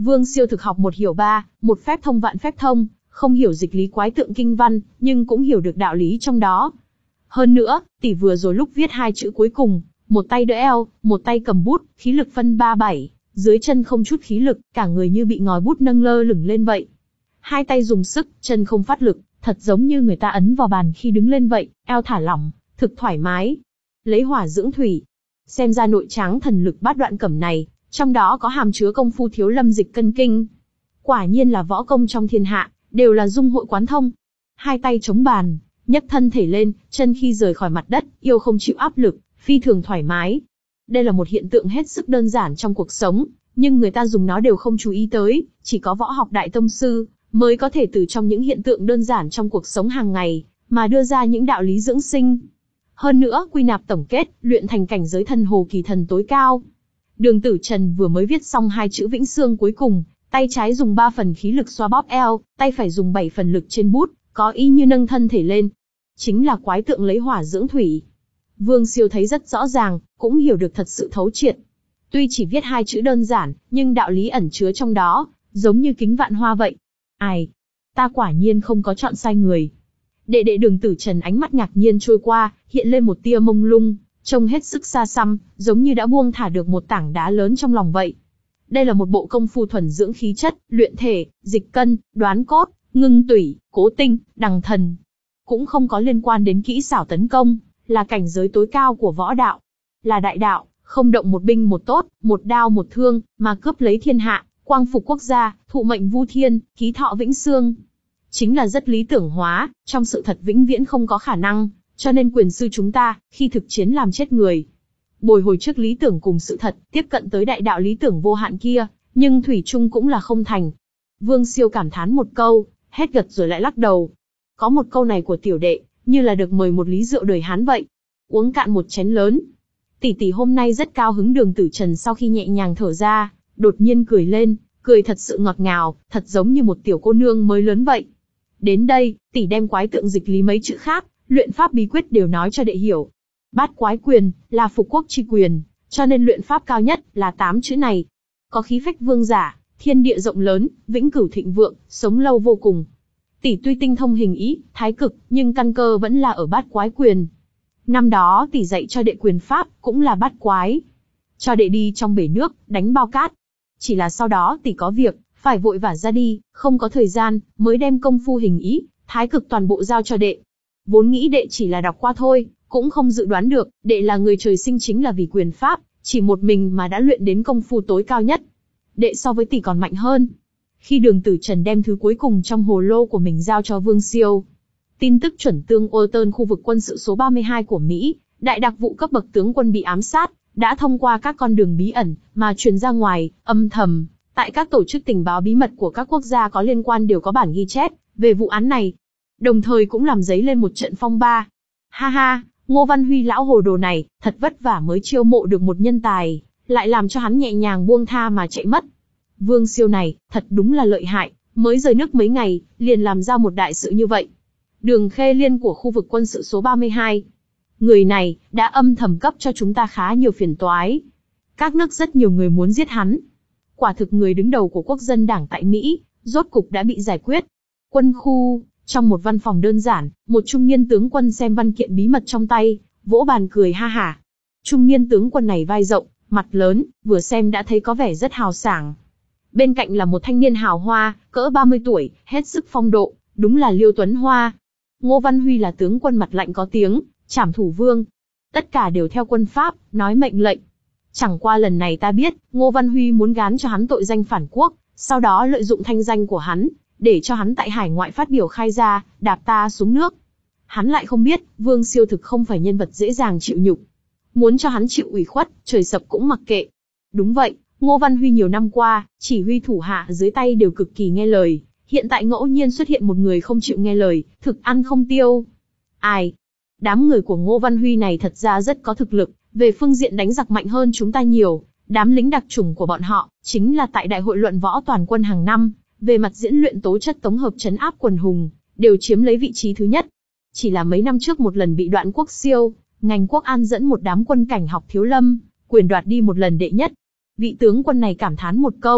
Vương Siêu thực học một hiểu ba, một phép thông vạn phép thông, không hiểu dịch lý quái tượng kinh văn, nhưng cũng hiểu được đạo lý trong đó. Hơn nữa, tỷ vừa rồi lúc viết hai chữ cuối cùng, một tay đỡ eo, một tay cầm bút, khí lực phân ba bảy, dưới chân không chút khí lực, cả người như bị ngòi bút nâng lơ lửng lên vậy. Hai tay dùng sức, chân không phát lực, thật giống như người ta ấn vào bàn khi đứng lên vậy, eo thả lỏng, thực thoải mái. Lấy hỏa dưỡng thủy. Xem ra nội tráng thần lực bát đoạn cẩm này, trong đó có hàm chứa công phu thiếu lâm dịch cân kinh. Quả nhiên là võ công trong thiên hạ, đều là dung hội quán thông. Hai tay chống bàn, nhấc thân thể lên, chân khi rời khỏi mặt đất, yêu không chịu áp lực, phi thường thoải mái. Đây là một hiện tượng hết sức đơn giản trong cuộc sống, nhưng người ta dùng nó đều không chú ý tới, chỉ có võ học đại tông sư mới có thể từ trong những hiện tượng đơn giản trong cuộc sống hàng ngày mà đưa ra những đạo lý dưỡng sinh. Hơn nữa, quy nạp tổng kết, luyện thành cảnh giới thần hồ kỳ thần tối cao. Đường Tử Trần vừa mới viết xong hai chữ Vĩnh Xương cuối cùng, tay trái dùng ba phần khí lực xoa bóp eo, tay phải dùng bảy phần lực trên bút, có ý như nâng thân thể lên. Chính là quái tượng lấy hỏa dưỡng thủy. Vương Siêu thấy rất rõ ràng, cũng hiểu được thật sự thấu triệt. Tuy chỉ viết hai chữ đơn giản, nhưng đạo lý ẩn chứa trong đó, giống như kính vạn hoa vậy. Ai? Ta quả nhiên không có chọn sai người. Đệ đệ Đường Tử Trần ánh mắt ngạc nhiên trôi qua, hiện lên một tia mông lung, trông hết sức xa xăm, giống như đã buông thả được một tảng đá lớn trong lòng vậy. Đây là một bộ công phu thuần dưỡng khí chất, luyện thể, dịch cân, đoán cốt, ngưng tủy, cố tinh, đằng thần. Cũng không có liên quan đến kỹ xảo tấn công, là cảnh giới tối cao của võ đạo. Là đại đạo, không động một binh một tốt, một đao một thương, mà cướp lấy thiên hạ, quang phục quốc gia, thụ mệnh vu thiên, ký thọ vĩnh xương. Chính là rất lý tưởng hóa, trong sự thật vĩnh viễn không có khả năng, cho nên quyền sư chúng ta, khi thực chiến làm chết người. Bồi hồi trước lý tưởng cùng sự thật, tiếp cận tới đại đạo lý tưởng vô hạn kia, nhưng thủy chung cũng là không thành. Vương Siêu cảm thán một câu, hét gật rồi lại lắc đầu. Có một câu này của tiểu đệ, như là được mời một ly rượu đời Hán vậy. Uống cạn một chén lớn. Tỷ tỷ hôm nay rất cao hứng. Đường Tử Trần sau khi nhẹ nhàng thở ra, đột nhiên cười lên, cười thật sự ngọt ngào, thật giống như một tiểu cô nương mới lớn vậy. Đến đây, tỷ đem quái tượng dịch lý mấy chữ khác, luyện pháp bí quyết đều nói cho đệ hiểu. Bát quái quyền, là phục quốc chi quyền, cho nên luyện pháp cao nhất, là tám chữ này. Có khí phách vương giả, thiên địa rộng lớn, vĩnh cửu thịnh vượng, sống lâu vô cùng. Tỷ tuy tinh thông hình ý, thái cực, nhưng căn cơ vẫn là ở bát quái quyền. Năm đó tỷ dạy cho đệ quyền pháp, cũng là bát quái. Cho đệ đi trong bể nước, đánh bao cát. Chỉ là sau đó tỷ có việc, phải vội vã ra đi, không có thời gian, mới đem công phu hình ý, thái cực toàn bộ giao cho đệ. Vốn nghĩ đệ chỉ là đọc qua thôi, cũng không dự đoán được, đệ là người trời sinh chính là vì quyền pháp, chỉ một mình mà đã luyện đến công phu tối cao nhất. Đệ so với tỷ còn mạnh hơn. Khi Đường Tử Trần đem thứ cuối cùng trong hồ lô của mình giao cho Vương Siêu, tin tức chuẩn tương Otern khu vực quân sự số ba mươi hai của Mỹ, đại đặc vụ cấp bậc tướng quân bị ám sát, đã thông qua các con đường bí ẩn, mà truyền ra ngoài, âm thầm, tại các tổ chức tình báo bí mật của các quốc gia có liên quan đều có bản ghi chép về vụ án này. Đồng thời cũng làm dấy lên một trận phong ba. Ha ha, Ngô Văn Huy lão hồ đồ này, thật vất vả mới chiêu mộ được một nhân tài, lại làm cho hắn nhẹ nhàng buông tha mà chạy mất. Vương Siêu này, thật đúng là lợi hại, mới rời nước mấy ngày, liền làm ra một đại sự như vậy. Đường Khê Liên của khu vực quân sự số ba mươi hai. Người này, đã âm thầm cấp cho chúng ta khá nhiều phiền toái. Các nước rất nhiều người muốn giết hắn. Quả thực người đứng đầu của quốc dân đảng tại Mỹ, rốt cục đã bị giải quyết. Quân khu, trong một văn phòng đơn giản, một trung niên tướng quân xem văn kiện bí mật trong tay, vỗ bàn cười ha hả. Trung niên tướng quân này vai rộng, mặt lớn, vừa xem đã thấy có vẻ rất hào sảng. Bên cạnh là một thanh niên hào hoa, cỡ ba mươi tuổi, hết sức phong độ, đúng là Liêu Tuấn Hoa. Ngô Văn Huy là tướng quân mặt lạnh có tiếng, trảm thủ vương. Tất cả đều theo quân pháp, nói mệnh lệnh. Chẳng qua lần này ta biết, Ngô Văn Huy muốn gán cho hắn tội danh phản quốc, sau đó lợi dụng thanh danh của hắn, để cho hắn tại hải ngoại phát biểu khai ra, đạp ta xuống nước. Hắn lại không biết, Vương Siêu thực không phải nhân vật dễ dàng chịu nhục. Muốn cho hắn chịu ủy khuất, trời sập cũng mặc kệ. Đúng vậy, Ngô Văn Huy nhiều năm qua, chỉ huy thủ hạ dưới tay đều cực kỳ nghe lời. Hiện tại ngẫu nhiên xuất hiện một người không chịu nghe lời, thực ăn không tiêu. Ai? Đám người của Ngô Văn Huy này thật ra rất có thực lực, về phương diện đánh giặc mạnh hơn chúng ta nhiều. Đám lính đặc chủng của bọn họ, chính là tại đại hội luận võ toàn quân hàng năm, về mặt diễn luyện tố chất tổng hợp trấn áp quần hùng, đều chiếm lấy vị trí thứ nhất. Chỉ là mấy năm trước một lần bị Đoạn Quốc Siêu, ngành Quốc An dẫn một đám quân cảnh học thiếu lâm, quyền đoạt đi một lần đệ nhất. Vị tướng quân này cảm thán một câu,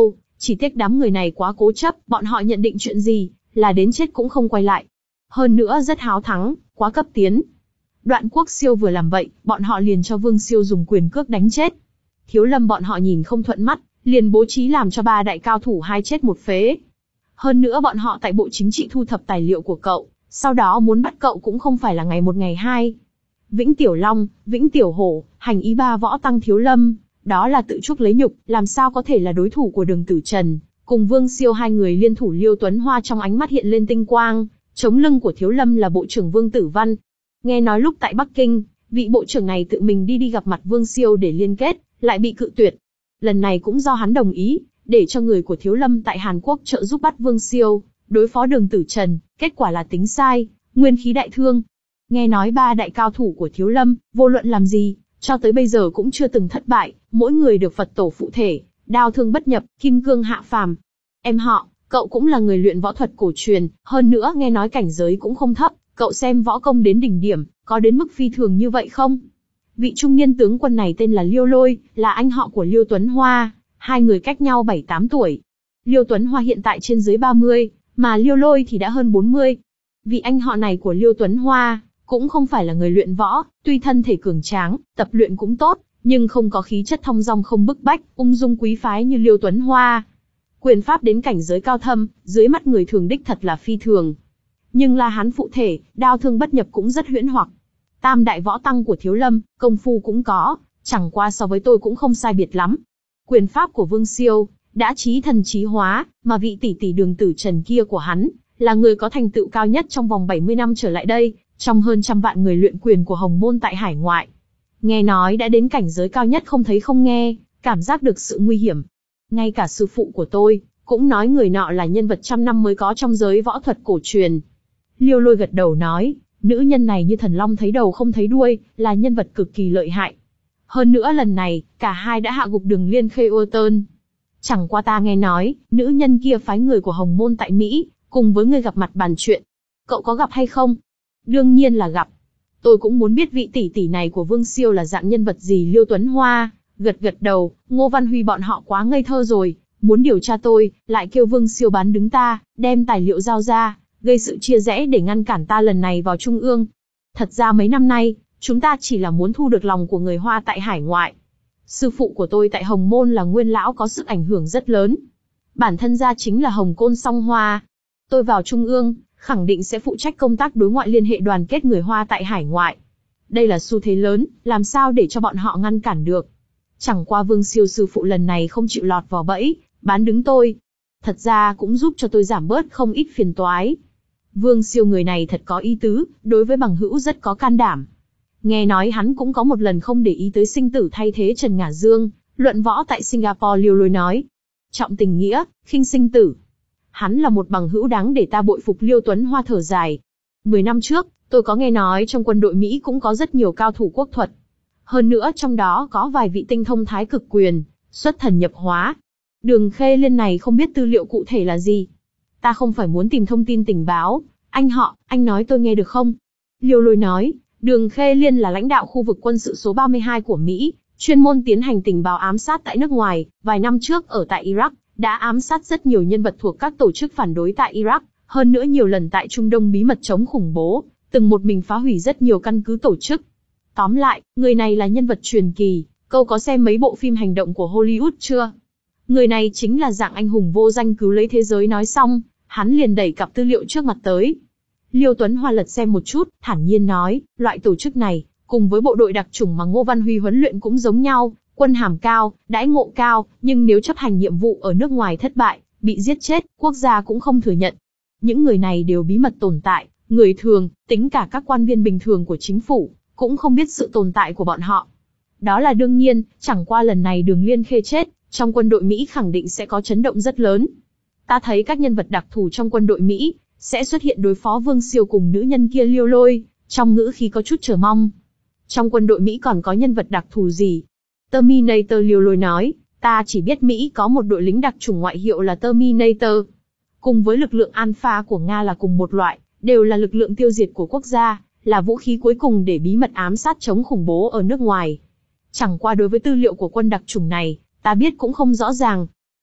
Chỉ tiếc đám người này quá cố chấp, bọn họ nhận định chuyện gì, là đến chết cũng không quay lại. Hơn nữa rất háo thắng, quá cấp tiến. Đoạn Quốc Siêu vừa làm vậy, bọn họ liền cho Vương Siêu dùng quyền cước đánh chết. Thiếu Lâm bọn họ nhìn không thuận mắt, liền bố trí làm cho ba đại cao thủ hai chết một phế. Hơn nữa bọn họ tại Bộ Chính trị thu thập tài liệu của cậu, sau đó muốn bắt cậu cũng không phải là ngày một ngày hai. Vĩnh Tiểu Long, Vĩnh Tiểu Hổ, hành ý ba võ tăng Thiếu Lâm, đó là tự chuốc lấy nhục, làm sao có thể là đối thủ của Đường Tử Trần. Cùng Vương Siêu hai người liên thủ, Liêu Tuấn Hoa trong ánh mắt hiện lên tinh quang, chống lưng của Thiếu Lâm là Bộ trưởng Vương Tử Văn. Nghe nói lúc tại Bắc Kinh, vị bộ trưởng này tự mình đi đi gặp mặt Vương Siêu để liên kết, lại bị cự tuyệt. Lần này cũng do hắn đồng ý, để cho người của Thiếu Lâm tại Hàn Quốc trợ giúp bắt Vương Siêu, đối phó Đường Tử Trần, kết quả là tính sai, nguyên khí đại thương. Nghe nói ba đại cao thủ của Thiếu Lâm, vô luận làm gì, cho tới bây giờ cũng chưa từng thất bại, mỗi người được Phật tổ phụ thể, đao thương bất nhập, kim cương hạ phàm. Em họ, cậu cũng là người luyện võ thuật cổ truyền, hơn nữa nghe nói cảnh giới cũng không thấp, cậu xem võ công đến đỉnh điểm, có đến mức phi thường như vậy không? Vị trung niên tướng quân này tên là Liêu Lôi, là anh họ của Liêu Tuấn Hoa, hai người cách nhau bảy tám tuổi. Liêu Tuấn Hoa hiện tại trên dưới ba mươi, mà Liêu Lôi thì đã hơn bốn mươi. Vị anh họ này của Liêu Tuấn Hoa, cũng không phải là người luyện võ, tuy thân thể cường tráng, tập luyện cũng tốt, nhưng không có khí chất thong dong không bức bách, ung dung quý phái như Liêu Tuấn Hoa. Quyền pháp đến cảnh giới cao thâm, dưới mắt người thường đích thật là phi thường. Nhưng là hắn phụ thể, đao thương bất nhập cũng rất huyễn hoặc. Tam đại võ tăng của Thiếu Lâm, công phu cũng có, chẳng qua so với tôi cũng không sai biệt lắm. Quyền pháp của Vương Siêu, đã trí thần trí hóa, mà vị tỷ tỷ Đường Tử Trần kia của hắn, là người có thành tựu cao nhất trong vòng bảy mươi năm trở lại đây, trong hơn trăm vạn người luyện quyền của Hồng Môn tại hải ngoại. Nghe nói đã đến cảnh giới cao nhất không thấy không nghe, cảm giác được sự nguy hiểm. Ngay cả sư phụ của tôi, cũng nói người nọ là nhân vật trăm năm mới có trong giới võ thuật cổ truyền. Liêu Lôi gật đầu nói, nữ nhân này như thần long thấy đầu không thấy đuôi, là nhân vật cực kỳ lợi hại. Hơn nữa lần này, cả hai đã hạ gục Đường Liên Khê Ua Tơn. Chẳng qua ta nghe nói, nữ nhân kia phái người của Hồng Môn tại Mỹ, cùng với người gặp mặt bàn chuyện. Cậu có gặp hay không? Đương nhiên là gặp. Tôi cũng muốn biết vị tỷ tỷ này của Vương Siêu là dạng nhân vật gì. Liêu Tuấn Hoa gật gật đầu, Ngô Văn Huy bọn họ quá ngây thơ rồi, muốn điều tra tôi, lại kêu Vương Siêu bán đứng ta, đem tài liệu giao ra, gây sự chia rẽ để ngăn cản ta lần này vào Trung ương. Thật ra mấy năm nay, chúng ta chỉ là muốn thu được lòng của người Hoa tại hải ngoại. Sư phụ của tôi tại Hồng Môn là Nguyên lão có sức ảnh hưởng rất lớn. Bản thân ra chính là Hồng Côn Song Hoa. Tôi vào Trung ương, khẳng định sẽ phụ trách công tác đối ngoại liên hệ đoàn kết người Hoa tại hải ngoại. Đây là xu thế lớn, làm sao để cho bọn họ ngăn cản được. Chẳng qua Vương Siêu sư phụ lần này không chịu lọt vào bẫy, bán đứng tôi. Thật ra cũng giúp cho tôi giảm bớt không ít phiền toái. Vương Siêu người này thật có ý tứ, đối với bằng hữu rất có can đảm. Nghe nói hắn cũng có một lần không để ý tới sinh tử thay thế Trần Ngả Dương, luận võ tại Singapore. Liêu Lôi nói. Trọng tình nghĩa, khinh sinh tử. Hắn là một bằng hữu đáng để ta bội phục. Liêu Tuấn Hoa thở dài. Mười năm trước, tôi có nghe nói trong quân đội Mỹ cũng có rất nhiều cao thủ quốc thuật. Hơn nữa trong đó có vài vị tinh thông thái cực quyền, xuất thần nhập hóa. Đường Khê Liên này không biết tư liệu cụ thể là gì. Ta không phải muốn tìm thông tin tình báo. Anh họ, anh nói tôi nghe được không? Liêu Lôi nói, Đường Khê Liên là lãnh đạo khu vực quân sự số ba mươi hai của Mỹ, chuyên môn tiến hành tình báo ám sát tại nước ngoài. Vài năm trước ở tại Iraq, đã ám sát rất nhiều nhân vật thuộc các tổ chức phản đối tại Iraq. Hơn nữa nhiều lần tại Trung Đông bí mật chống khủng bố, từng một mình phá hủy rất nhiều căn cứ tổ chức. Tóm lại, người này là nhân vật truyền kỳ. Câu có xem mấy bộ phim hành động của Hollywood chưa? Người này chính là dạng anh hùng vô danh cứu lấy thế giới. Nói xong, hắn liền đẩy cặp tư liệu trước mặt tới. Liêu Tuấn Hoa lật xem một chút, thản nhiên nói, loại tổ chức này, cùng với bộ đội đặc chủng mà Ngô Văn Huy huấn luyện cũng giống nhau, quân hàm cao, đãi ngộ cao, nhưng nếu chấp hành nhiệm vụ ở nước ngoài thất bại, bị giết chết, quốc gia cũng không thừa nhận. Những người này đều bí mật tồn tại, người thường, tính cả các quan viên bình thường của chính phủ, cũng không biết sự tồn tại của bọn họ. Đó là đương nhiên, chẳng qua lần này Đường Liên Khê chết, trong quân đội Mỹ khẳng định sẽ có chấn động rất lớn. Ta thấy các nhân vật đặc thù trong quân đội Mỹ sẽ xuất hiện đối phó Vương Siêu cùng nữ nhân kia. Liêu Lôi trong ngữ khí có chút chờ mong. Trong quân đội Mỹ còn có nhân vật đặc thù gì? Terminator. Liêu Lôi nói, ta chỉ biết Mỹ có một đội lính đặc chủng ngoại hiệu là Terminator. Cùng với lực lượng Alpha của Nga là cùng một loại, đều là lực lượng tiêu diệt của quốc gia, là vũ khí cuối cùng để bí mật ám sát chống khủng bố ở nước ngoài. Chẳng qua đối với tư liệu của quân đặc chủng này, ta biết cũng không rõ ràng.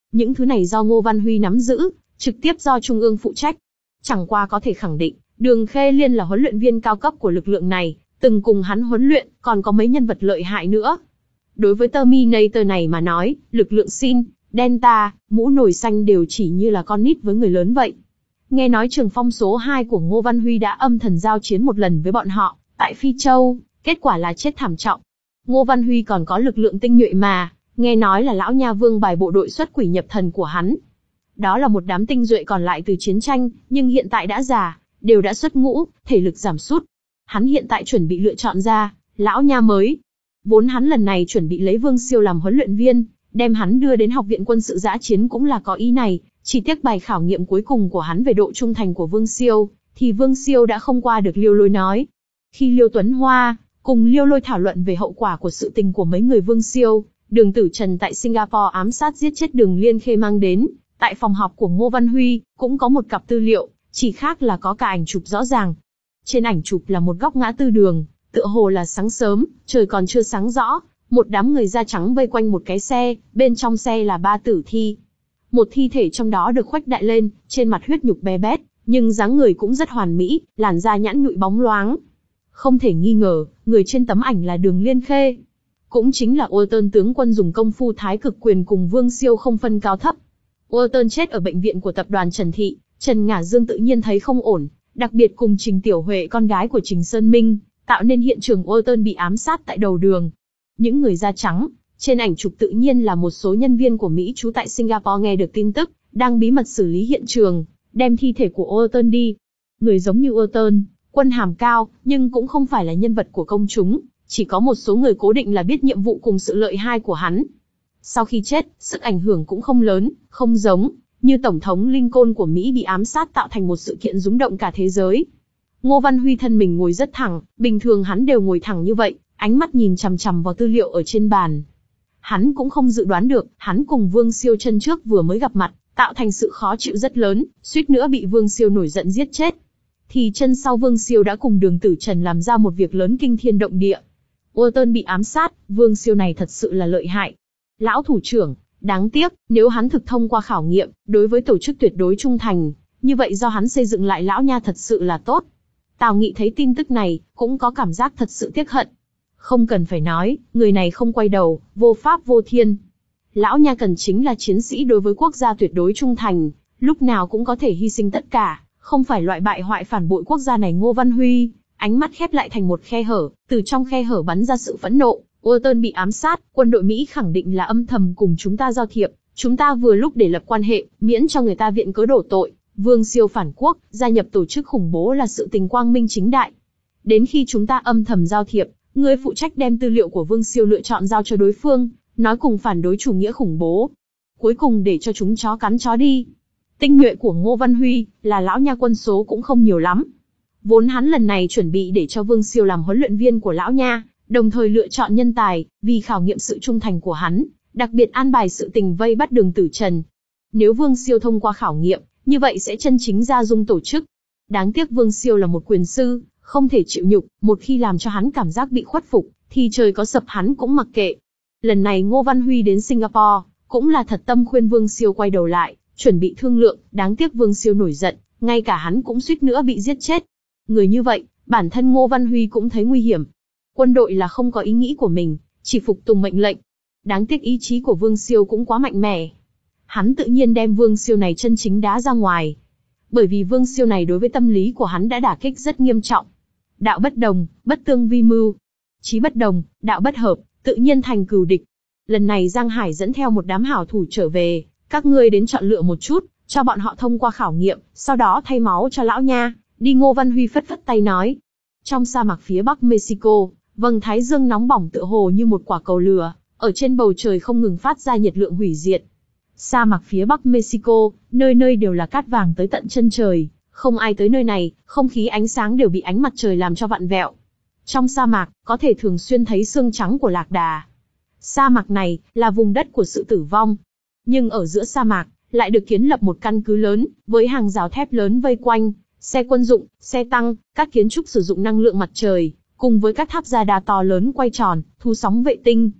Những thứ này do Ngô Văn Huy nắm giữ, trực tiếp do Trung ương phụ trách. Chẳng qua có thể khẳng định, Đường Khê Liên là huấn luyện viên cao cấp của lực lượng này, từng cùng hắn huấn luyện, còn có mấy nhân vật lợi hại nữa. Đối với Terminator này mà nói, lực lượng Sin, Delta, mũ nồi xanh đều chỉ như là con nít với người lớn vậy. Nghe nói Trường Phong số hai của Ngô Văn Huy đã âm thầm giao chiến một lần với bọn họ, tại Phi Châu, kết quả là chết thảm trọng. Ngô Văn Huy còn có lực lượng tinh nhuệ mà, nghe nói là lão nha vương bài bộ đội xuất quỷ nhập thần của hắn. Đó là một đám tinh nhuệ còn lại từ chiến tranh, nhưng hiện tại đã già, đều đã xuất ngũ, thể lực giảm sút. Hắn hiện tại chuẩn bị lựa chọn ra, lão nha mới. Vốn hắn lần này chuẩn bị lấy Vương Siêu làm huấn luyện viên, đem hắn đưa đến học viện quân sự dã chiến cũng là có ý này, chỉ tiếc bài khảo nghiệm cuối cùng của hắn về độ trung thành của Vương Siêu, thì Vương Siêu đã không qua được Liêu Lôi nói. Khi Liêu Tuấn Hoa cùng Liêu Lôi thảo luận về hậu quả của sự tình của mấy người Vương Siêu, Đường Tử Trần tại Singapore ám sát giết chết Đường Liên Khê mang đến, tại phòng họp của Ngô Văn Huy, cũng có một cặp tư liệu, chỉ khác là có cả ảnh chụp rõ ràng. Trên ảnh chụp là một góc ngã tư đường, tựa hồ là sáng sớm, trời còn chưa sáng rõ, một đám người da trắng vây quanh một cái xe, bên trong xe là ba tử thi. Một thi thể trong đó được khuếch đại lên, trên mặt huyết nhục bé bét, nhưng dáng người cũng rất hoàn mỹ, làn da nhẵn nhụi bóng loáng. Không thể nghi ngờ, người trên tấm ảnh là Đường Liên Khê. Cũng chính là Walton tướng quân dùng công phu thái cực quyền cùng Vương Siêu không phân cao thấp. Walton chết ở bệnh viện của tập đoàn Trần Thị, Trần Ngả Dương tự nhiên thấy không ổn, đặc biệt cùng Trình Tiểu Huệ con gái của Trình Sơn Minh, tạo nên hiện trường Walton bị ám sát tại đầu đường. Những người da trắng, trên ảnh chụp tự nhiên là một số nhân viên của Mỹ trú tại Singapore nghe được tin tức, đang bí mật xử lý hiện trường, đem thi thể của Walton đi. Người giống như Walton, quân hàm cao, nhưng cũng không phải là nhân vật của công chúng, chỉ có một số người cố định là biết nhiệm vụ cùng sự lợi hại của hắn. Sau khi chết, sức ảnh hưởng cũng không lớn, không giống như Tổng thống Lincoln của Mỹ bị ám sát tạo thành một sự kiện rúng động cả thế giới. Ngô Văn Huy thân mình ngồi rất thẳng, bình thường hắn đều ngồi thẳng như vậy, ánh mắt nhìn chằm chằm vào tư liệu ở trên bàn. Hắn cũng không dự đoán được, hắn cùng Vương Siêu chân trước vừa mới gặp mặt, tạo thành sự khó chịu rất lớn, suýt nữa bị Vương Siêu nổi giận giết chết. Thì chân sau Vương Siêu đã cùng Đường Tử Trần làm ra một việc lớn kinh thiên động địa. Walton bị ám sát, Vương Siêu này thật sự là lợi hại. Lão thủ trưởng, đáng tiếc, nếu hắn thực thông qua khảo nghiệm, đối với tổ chức tuyệt đối trung thành, như vậy do hắn xây dựng lại lão nha thật sự là tốt. Tào Nghị thấy tin tức này, cũng có cảm giác thật sự tiếc hận. Không cần phải nói, người này không quay đầu, vô pháp vô thiên. Lão nha cần chính là chiến sĩ đối với quốc gia tuyệt đối trung thành, lúc nào cũng có thể hy sinh tất cả, không phải loại bại hoại phản bội quốc gia này. Ngô Văn Huy, ánh mắt khép lại thành một khe hở, từ trong khe hở bắn ra sự phẫn nộ. Walton bị ám sát, quân đội Mỹ khẳng định là âm thầm cùng chúng ta giao thiệp, chúng ta vừa lúc để lập quan hệ, miễn cho người ta viện cớ đổ tội. Vương Siêu phản quốc, gia nhập tổ chức khủng bố là sự tình quang minh chính đại. Đến khi chúng ta âm thầm giao thiệp, người phụ trách đem tư liệu của Vương Siêu lựa chọn giao cho đối phương, nói cùng phản đối chủ nghĩa khủng bố. Cuối cùng để cho chúng chó cắn chó đi. Tinh nhuệ của Ngô Văn Huy, là lão nha quân số cũng không nhiều lắm. Vốn hắn lần này chuẩn bị để cho Vương Siêu làm huấn luyện viên của lão nha, đồng thời lựa chọn nhân tài, vì khảo nghiệm sự trung thành của hắn, đặc biệt an bài sự tình vây bắt Đường Tử Trần. Nếu Vương Siêu thông qua khảo nghiệm, như vậy sẽ chân chính ra dung tổ chức. Đáng tiếc Vương Siêu là một quyền sư, không thể chịu nhục, một khi làm cho hắn cảm giác bị khuất phục, thì trời có sập hắn cũng mặc kệ. Lần này Ngô Văn Huy đến Singapore, cũng là thật tâm khuyên Vương Siêu quay đầu lại, chuẩn bị thương lượng, đáng tiếc Vương Siêu nổi giận, ngay cả hắn cũng suýt nữa bị giết chết. Người như vậy, bản thân Ngô Văn Huy cũng thấy nguy hiểm. Quân đội là không có ý nghĩ của mình, chỉ phục tùng mệnh lệnh. Đáng tiếc ý chí của Vương Siêu cũng quá mạnh mẽ. Hắn tự nhiên đem Vương Siêu này chân chính đá ra ngoài. Bởi vì Vương Siêu này đối với tâm lý của hắn đã đả kích rất nghiêm trọng. Đạo bất đồng, bất tương vi mưu. Chí bất đồng, đạo bất hợp, tự nhiên thành cừu địch. Lần này Giang Hải dẫn theo một đám hảo thủ trở về, các ngươi đến chọn lựa một chút, cho bọn họ thông qua khảo nghiệm, sau đó thay máu cho lão nha. Đi. Ngô Văn Huy phất phất tay nói. Trong sa mạc phía bắc Mexico, vầng thái dương nóng bỏng tựa hồ như một quả cầu lửa, ở trên bầu trời không ngừng phát ra nhiệt lượng hủy diệt. Sa mạc phía bắc Mexico, nơi nơi đều là cát vàng tới tận chân trời, không ai tới nơi này, không khí ánh sáng đều bị ánh mặt trời làm cho vặn vẹo. Trong sa mạc, có thể thường xuyên thấy xương trắng của lạc đà. Sa mạc này, là vùng đất của sự tử vong. Nhưng ở giữa sa mạc, lại được kiến lập một căn cứ lớn, với hàng rào thép lớn vây quanh, xe quân dụng, xe tăng, các kiến trúc sử dụng năng lượng mặt trời, cùng với các tháp radar to lớn quay tròn, thu sóng vệ tinh.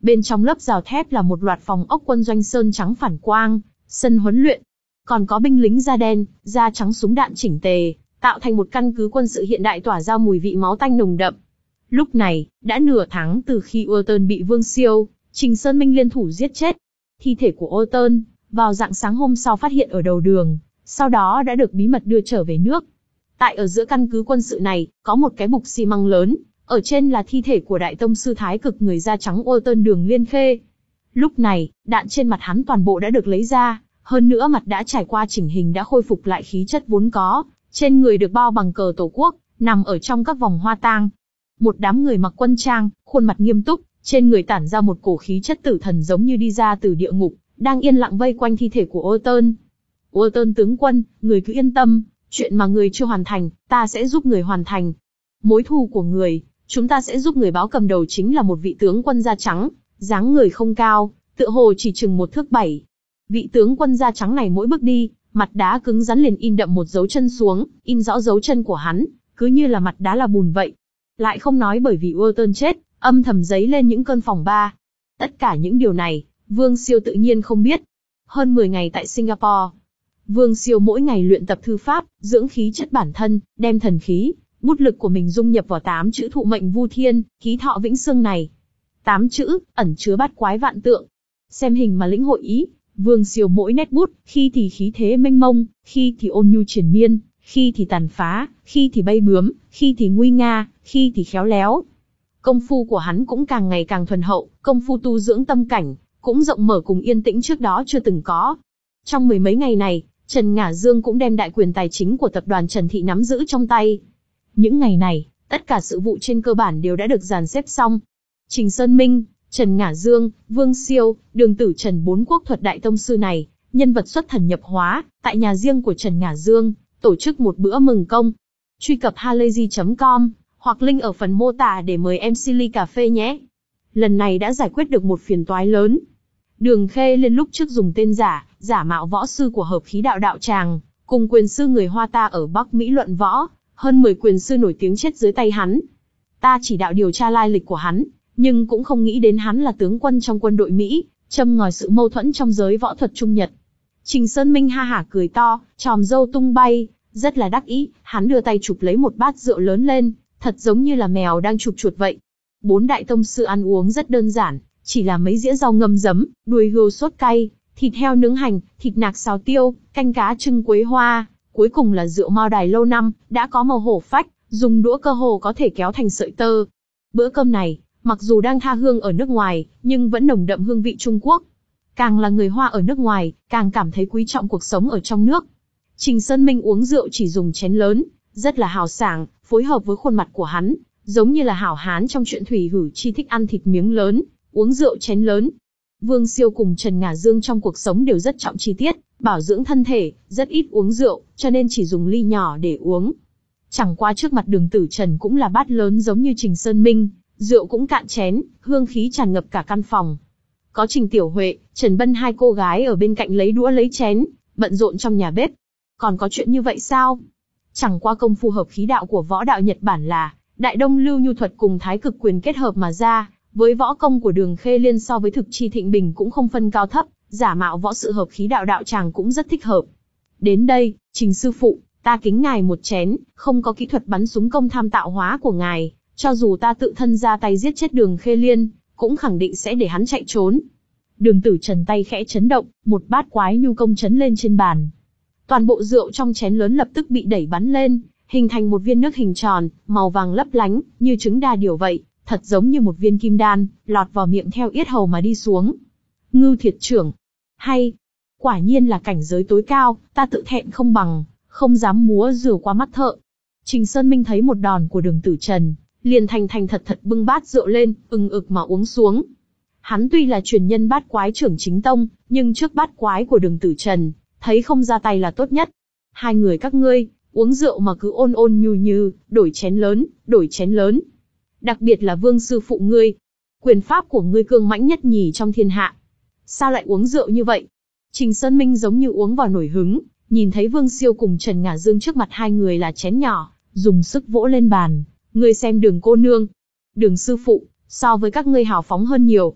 Bên trong lớp rào thép là một loạt phòng ốc quân doanh sơn trắng phản quang, sân huấn luyện. Còn có binh lính da đen, da trắng súng đạn chỉnh tề, tạo thành một căn cứ quân sự hiện đại tỏa ra mùi vị máu tanh nồng đậm. Lúc này, đã nửa tháng từ khi Uerton bị Vương Siêu, Trình Sơn Minh liên thủ giết chết. Thi thể của Uerton, vào rạng sáng hôm sau phát hiện ở đầu đường, sau đó đã được bí mật đưa trở về nước. Tại ở giữa căn cứ quân sự này, có một cái bục xi măng lớn, ở trên là thi thể của đại tông sư thái cực người da trắng Uerton Đường Liên Khê. Lúc này, đạn trên mặt hắn toàn bộ đã được lấy ra, hơn nữa mặt đã trải qua chỉnh hình đã khôi phục lại khí chất vốn có, trên người được bao bằng cờ tổ quốc, nằm ở trong các vòng hoa tang. Một đám người mặc quân trang, khuôn mặt nghiêm túc, trên người tản ra một cổ khí chất tử thần giống như đi ra từ địa ngục, đang yên lặng vây quanh thi thể của Uerton. Uerton tướng quân, người cứ yên tâm, chuyện mà người chưa hoàn thành, ta sẽ giúp người hoàn thành. Mối thù của người, chúng ta sẽ giúp người báo. Cầm đầu chính là một vị tướng quân da trắng, dáng người không cao, tựa hồ chỉ chừng một thước bảy. Vị tướng quân da trắng này mỗi bước đi, mặt đá cứng rắn liền in đậm một dấu chân xuống, in rõ dấu chân của hắn, cứ như là mặt đá là bùn vậy. Lại không nói bởi vì Uerton chết, âm thầm dấy lên những cơn phòng ba. Tất cả những điều này, Vương Siêu tự nhiên không biết. Hơn mười ngày tại Singapore, Vương Siêu mỗi ngày luyện tập thư pháp, dưỡng khí chất bản thân, đem thần khí, bút lực của mình dung nhập vào tám chữ thụ mệnh vu thiên, ký thọ vĩnh xương này. Tám chữ, ẩn chứa bát quái vạn tượng. Xem hình mà lĩnh hội ý, Vương Siêu mỗi nét bút, khi thì khí thế mênh mông, khi thì ôn nhu triền miên, khi thì tàn phá, khi thì bay bướm, khi thì nguy nga, khi thì khéo léo. Công phu của hắn cũng càng ngày càng thuần hậu, công phu tu dưỡng tâm cảnh, cũng rộng mở cùng yên tĩnh trước đó chưa từng có. Trong mười mấy ngày này, Trần Ngả Dương cũng đem đại quyền tài chính của tập đoàn Trần Thị nắm giữ trong tay. Những ngày này, tất cả sự vụ trên cơ bản đều đã được dàn xếp xong. Trình Sơn Minh, Trần Ngả Dương, Vương Siêu, Đường Tử Trần bốn quốc thuật đại tông sư này, nhân vật xuất thần nhập hóa, tại nhà riêng của Trần Ngả Dương, tổ chức một bữa mừng công. Truy cập halayzi chấm com, hoặc link ở phần mô tả để mời em xê ly cà phê nhé. Lần này đã giải quyết được một phiền toái lớn. Đường Khê Liên lúc trước dùng tên giả, giả mạo võ sư của Hợp Khí Đạo đạo tràng, cùng quyền sư người Hoa ta ở Bắc Mỹ luận võ, hơn mười quyền sư nổi tiếng chết dưới tay hắn. Ta chỉ đạo điều tra lai lịch của hắn, nhưng cũng không nghĩ đến hắn là tướng quân trong quân đội Mỹ, châm ngòi sự mâu thuẫn trong giới võ thuật Trung Nhật. Trình Sơn Minh ha hả cười to, tròm râu tung bay, rất là đắc ý, hắn đưa tay chụp lấy một bát rượu lớn lên, thật giống như là mèo đang chụp chuột vậy. Bốn đại tông sư ăn uống rất đơn giản, chỉ là mấy dĩa rau ngâm giấm, đuôi hươu sốt cay, thịt heo nướng hành, thịt nạc xào tiêu, canh cá trưng quế hoa, cuối cùng là rượu Mao Đài lâu năm, đã có màu hổ phách, dùng đũa cơ hồ có thể kéo thành sợi tơ. Bữa cơm này, mặc dù đang tha hương ở nước ngoài, nhưng vẫn nồng đậm hương vị Trung Quốc. Càng là người Hoa ở nước ngoài, càng cảm thấy quý trọng cuộc sống ở trong nước. Trình Sơn Minh uống rượu chỉ dùng chén lớn, rất là hào sảng, phối hợp với khuôn mặt của hắn, giống như là hảo hán trong truyện Thủy Hử Chi thích ăn thịt miếng lớn, uống rượu chén lớn. Vương Siêu cùng Trần Ngả Dương trong cuộc sống đều rất trọng chi tiết, bảo dưỡng thân thể, rất ít uống rượu, cho nên chỉ dùng ly nhỏ để uống. Chẳng qua trước mặt Đường Tử Trần cũng là bát lớn giống như Trình Sơn Minh, rượu cũng cạn chén, hương khí tràn ngập cả căn phòng. Có Trình Tiểu Huệ, Trần Bân hai cô gái ở bên cạnh lấy đũa lấy chén, bận rộn trong nhà bếp. Còn có chuyện như vậy sao? Chẳng qua công phu hợp khí đạo của võ đạo Nhật Bản là Đại Đông Lưu Nhu thuật cùng Thái Cực quyền kết hợp mà ra, với võ công của Đường Khê Liên so với Thực Chi Thịnh Bình cũng không phân cao thấp, giả mạo võ sự hợp khí đạo đạo tràng cũng rất thích hợp. Đến đây, Trình sư phụ, ta kính ngài một chén, không có kỹ thuật bắn súng công tham tạo hóa của ngài, cho dù ta tự thân ra tay giết chết Đường Khê Liên, cũng khẳng định sẽ để hắn chạy trốn. Đường Tử Trần tay khẽ chấn động, một bát quái nhu công chấn lên trên bàn. Toàn bộ rượu trong chén lớn lập tức bị đẩy bắn lên, hình thành một viên nước hình tròn, màu vàng lấp lánh, như trứng đa điểu vậy, thật giống như một viên kim đan, lọt vào miệng theo yết hầu mà đi xuống. Ngưu Thiệt trưởng, hay, quả nhiên là cảnh giới tối cao, ta tự thẹn không bằng, không dám múa rượu qua mắt thợ. Trình Sơn Minh thấy một đòn của Đường Tử Trần, liền thành thành thật thật bưng bát rượu lên, ừng ực mà uống xuống. Hắn tuy là truyền nhân bát quái trưởng chính tông, nhưng trước bát quái của Đường Tử Trần, thấy không ra tay là tốt nhất. Hai người các ngươi, uống rượu mà cứ ôn ôn nhu như, đổi chén lớn, đổi chén lớn. Đặc biệt là Vương sư phụ ngươi. Quyền pháp của ngươi cương mãnh nhất nhì trong thiên hạ. Sao lại uống rượu như vậy? Trình Sơn Minh giống như uống vào nổi hứng, nhìn thấy Vương Siêu cùng Trần Ngả Dương trước mặt hai người là chén nhỏ, dùng sức vỗ lên bàn. Ngươi xem Đường cô nương, Đường sư phụ, so với các ngươi hào phóng hơn nhiều.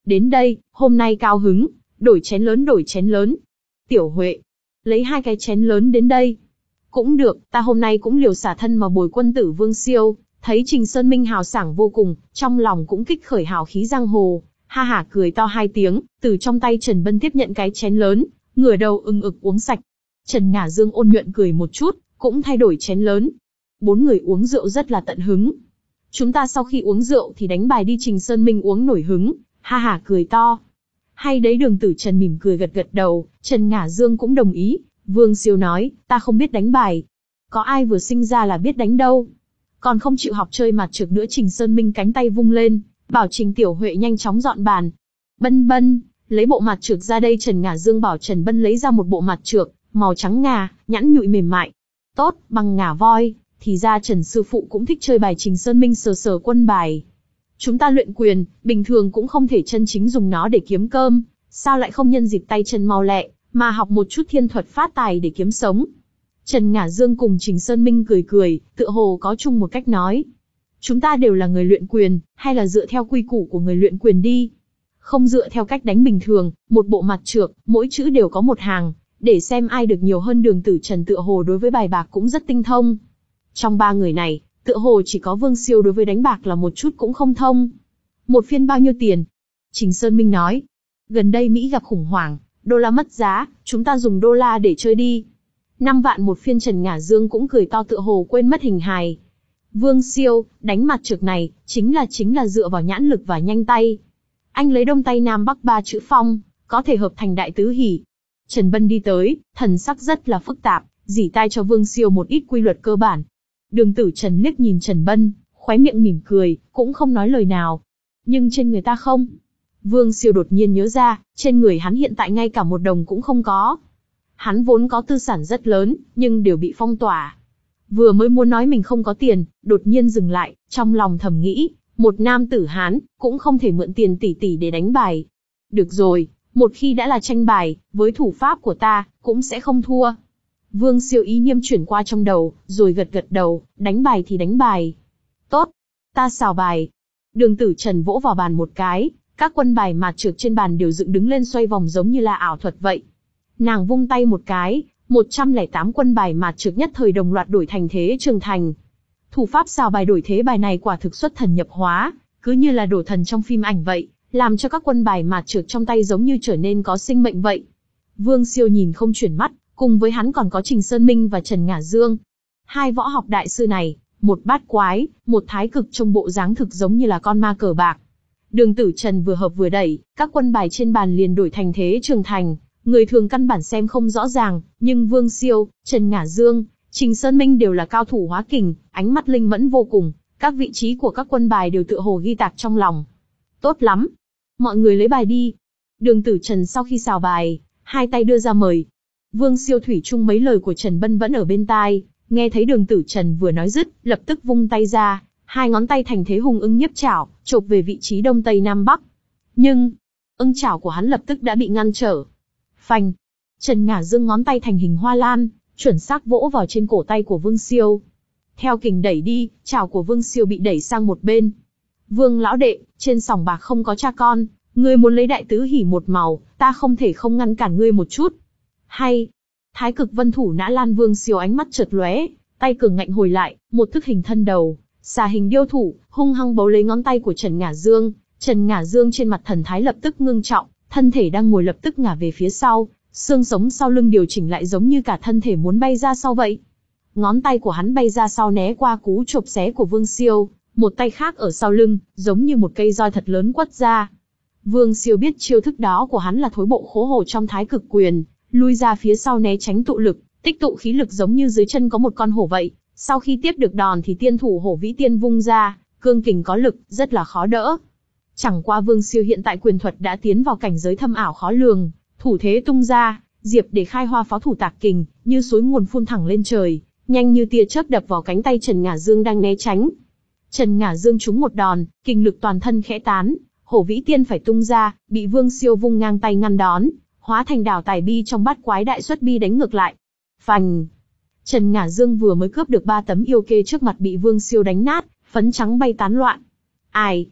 Đến đây, hôm nay cao hứng, đổi chén lớn đổi chén lớn. Tiểu Huệ, lấy hai cái chén lớn đến đây. Cũng được, ta hôm nay cũng liều xả thân mà bồi quân tử Vương Siêu, thấy Trình Sơn Minh hào sảng vô cùng, trong lòng cũng kích khởi hào khí giang hồ, ha hả cười to hai tiếng, từ trong tay Trần Bân tiếp nhận cái chén lớn, ngửa đầu ưng ực uống sạch. Trần Ngả Dương ôn nhuận cười một chút, cũng thay đổi chén lớn. Bốn người uống rượu rất là tận hứng. Chúng ta sau khi uống rượu thì đánh bài đi, Trình Sơn Minh uống nổi hứng, ha hả cười to. Hay đấy, Đường Tử Trần mỉm cười gật gật đầu, Trần Ngả Dương cũng đồng ý. Vương Siêu nói, ta không biết đánh bài. Có ai vừa sinh ra là biết đánh đâu. Còn không chịu học chơi mặt trược nữa. Trình Sơn Minh cánh tay vung lên, bảo Trình Tiểu Huệ nhanh chóng dọn bàn. Bân Bân, lấy bộ mặt trược ra đây. Trần Ngả Dương bảo Trần Bân lấy ra một bộ mặt trược, màu trắng ngà, nhẵn nhụi mềm mại. Tốt, bằng ngà voi, thì ra Trần sư phụ cũng thích chơi bài. Trình Sơn Minh sờ sờ quân bài. Chúng ta luyện quyền, bình thường cũng không thể chân chính dùng nó để kiếm cơm, sao lại không nhân dịp tay chân mau lẹ, mà học một chút thiên thuật phát tài để kiếm sống. Trần Ngả Dương cùng Trình Sơn Minh cười cười, tựa hồ có chung một cách nói. Chúng ta đều là người luyện quyền, hay là dựa theo quy củ của người luyện quyền đi. Không dựa theo cách đánh bình thường, một bộ mặt trược, mỗi chữ đều có một hàng, để xem ai được nhiều hơn. Đường Tử Trần tựa hồ đối với bài bạc cũng rất tinh thông. Trong ba người này, tựa hồ chỉ có Vương Siêu đối với đánh bạc là một chút cũng không thông. Một phiên bao nhiêu tiền? Trình Sơn Minh nói. Gần đây Mỹ gặp khủng hoảng, đô la mất giá, chúng ta dùng đô la để chơi đi. Năm vạn một phiên. Trần Ngả Dương cũng cười to tựa hồ quên mất hình hài. Vương Siêu, đánh mặt trược này, chính là chính là dựa vào nhãn lực và nhanh tay. Anh lấy đông tây nam bắc ba chữ phong, có thể hợp thành đại tứ hỷ. Trần Bân đi tới, thần sắc rất là phức tạp, dỉ tai cho Vương Siêu một ít quy luật cơ bản. Đường Tử Trần liếc nhìn Trần Bân, khóe miệng mỉm cười, cũng không nói lời nào. Nhưng trên người ta không. Vương Siêu đột nhiên nhớ ra, trên người hắn hiện tại ngay cả một đồng cũng không có. Hắn vốn có tư sản rất lớn, nhưng đều bị phong tỏa. Vừa mới muốn nói mình không có tiền, đột nhiên dừng lại, trong lòng thầm nghĩ, một nam tử Hán, cũng không thể mượn tiền tỷ tỷ để đánh bài. Được rồi, một khi đã là tranh bài, với thủ pháp của ta, cũng sẽ không thua. Vương Siêu ý niệm chuyển qua trong đầu, rồi gật gật đầu, đánh bài thì đánh bài. Tốt, ta xào bài. Đường Tử Trần vỗ vào bàn một cái, các quân bài mặt trược trên bàn đều dựng đứng lên xoay vòng giống như là ảo thuật vậy. Nàng vung tay một cái, một trăm lẻ tám quân bài mặt trược nhất thời đồng loạt đổi thành thế trường thành. Thủ pháp xào bài đổi thế bài này quả thực xuất thần nhập hóa, cứ như là đổ thần trong phim ảnh vậy, làm cho các quân bài mặt trược trong tay giống như trở nên có sinh mệnh vậy. Vương Siêu nhìn không chuyển mắt, cùng với hắn còn có Trình Sơn Minh và Trần Ngả Dương. Hai võ học đại sư này, một bát quái, một thái cực, trong bộ dáng thực giống như là con ma cờ bạc. Đường Tử Trần vừa hợp vừa đẩy, các quân bài trên bàn liền đổi thành thế trường thành. Người thường căn bản xem không rõ ràng, nhưng Vương Siêu, Trần Ngả Dương, Trình Sơn Minh đều là cao thủ hóa kình, ánh mắt linh mẫn vô cùng, các vị trí của các quân bài đều tựa hồ ghi tạc trong lòng. Tốt lắm, mọi người lấy bài đi. Đường Tử Trần sau khi xào bài, hai tay đưa ra mời. Vương Siêu thủy chung mấy lời của Trần Bân vẫn ở bên tai, nghe thấy Đường Tử Trần vừa nói dứt, lập tức vung tay ra, hai ngón tay thành thế hùng ưng nhiếp chảo, chộp về vị trí đông tây nam bắc. Nhưng, ưng chảo của hắn lập tức đã bị ngăn trở. Phanh! Trần Ngả Dương ngón tay thành hình hoa lan, chuẩn xác vỗ vào trên cổ tay của Vương Siêu. Theo kình đẩy đi, chảo của Vương Siêu bị đẩy sang một bên. Vương lão đệ, trên sòng bạc không có cha con, ngươi muốn lấy đại tứ hỉ một màu, ta không thể không ngăn cản ngươi một chút. Hay! Thái cực vân thủ nã lan. Vương Siêu ánh mắt chợt lóe, tay cường ngạnh hồi lại, một thức hình thân đầu, xà hình điêu thủ, hung hăng bấu lấy ngón tay của Trần Ngả Dương. Trần Ngả Dương trên mặt thần thái lập tức ngưng trọng, thân thể đang ngồi lập tức ngả về phía sau, xương sống sau lưng điều chỉnh lại giống như cả thân thể muốn bay ra sau vậy. Ngón tay của hắn bay ra sau né qua cú chộp xé của Vương Siêu, một tay khác ở sau lưng, giống như một cây roi thật lớn quất ra. Vương Siêu biết chiêu thức đó của hắn là thối bộ khố hồ trong thái cực quyền, lui ra phía sau né tránh tụ lực, tích tụ khí lực giống như dưới chân có một con hổ vậy. Sau khi tiếp được đòn thì tiên thủ hổ vĩ tiên vung ra, cương kình có lực, rất là khó đỡ. Chẳng qua Vương Siêu hiện tại quyền thuật đã tiến vào cảnh giới thâm ảo khó lường, thủ thế tung ra, diệp để khai hoa pháo thủ tạc kình, như suối nguồn phun thẳng lên trời, nhanh như tia chớp đập vào cánh tay Trần Ngả Dương đang né tránh. Trần Ngả Dương trúng một đòn, kinh lực toàn thân khẽ tán, hổ vĩ tiên phải tung ra, bị Vương Siêu vung ngang tay ngăn đón, hóa thành đảo tài bi trong bát quái đại xuất bi đánh ngược lại. Phành! Trần Ngả Dương vừa mới cướp được ba tấm yêu kê trước mặt bị Vương Siêu đánh nát, phấn trắng bay tán loạn. Ai?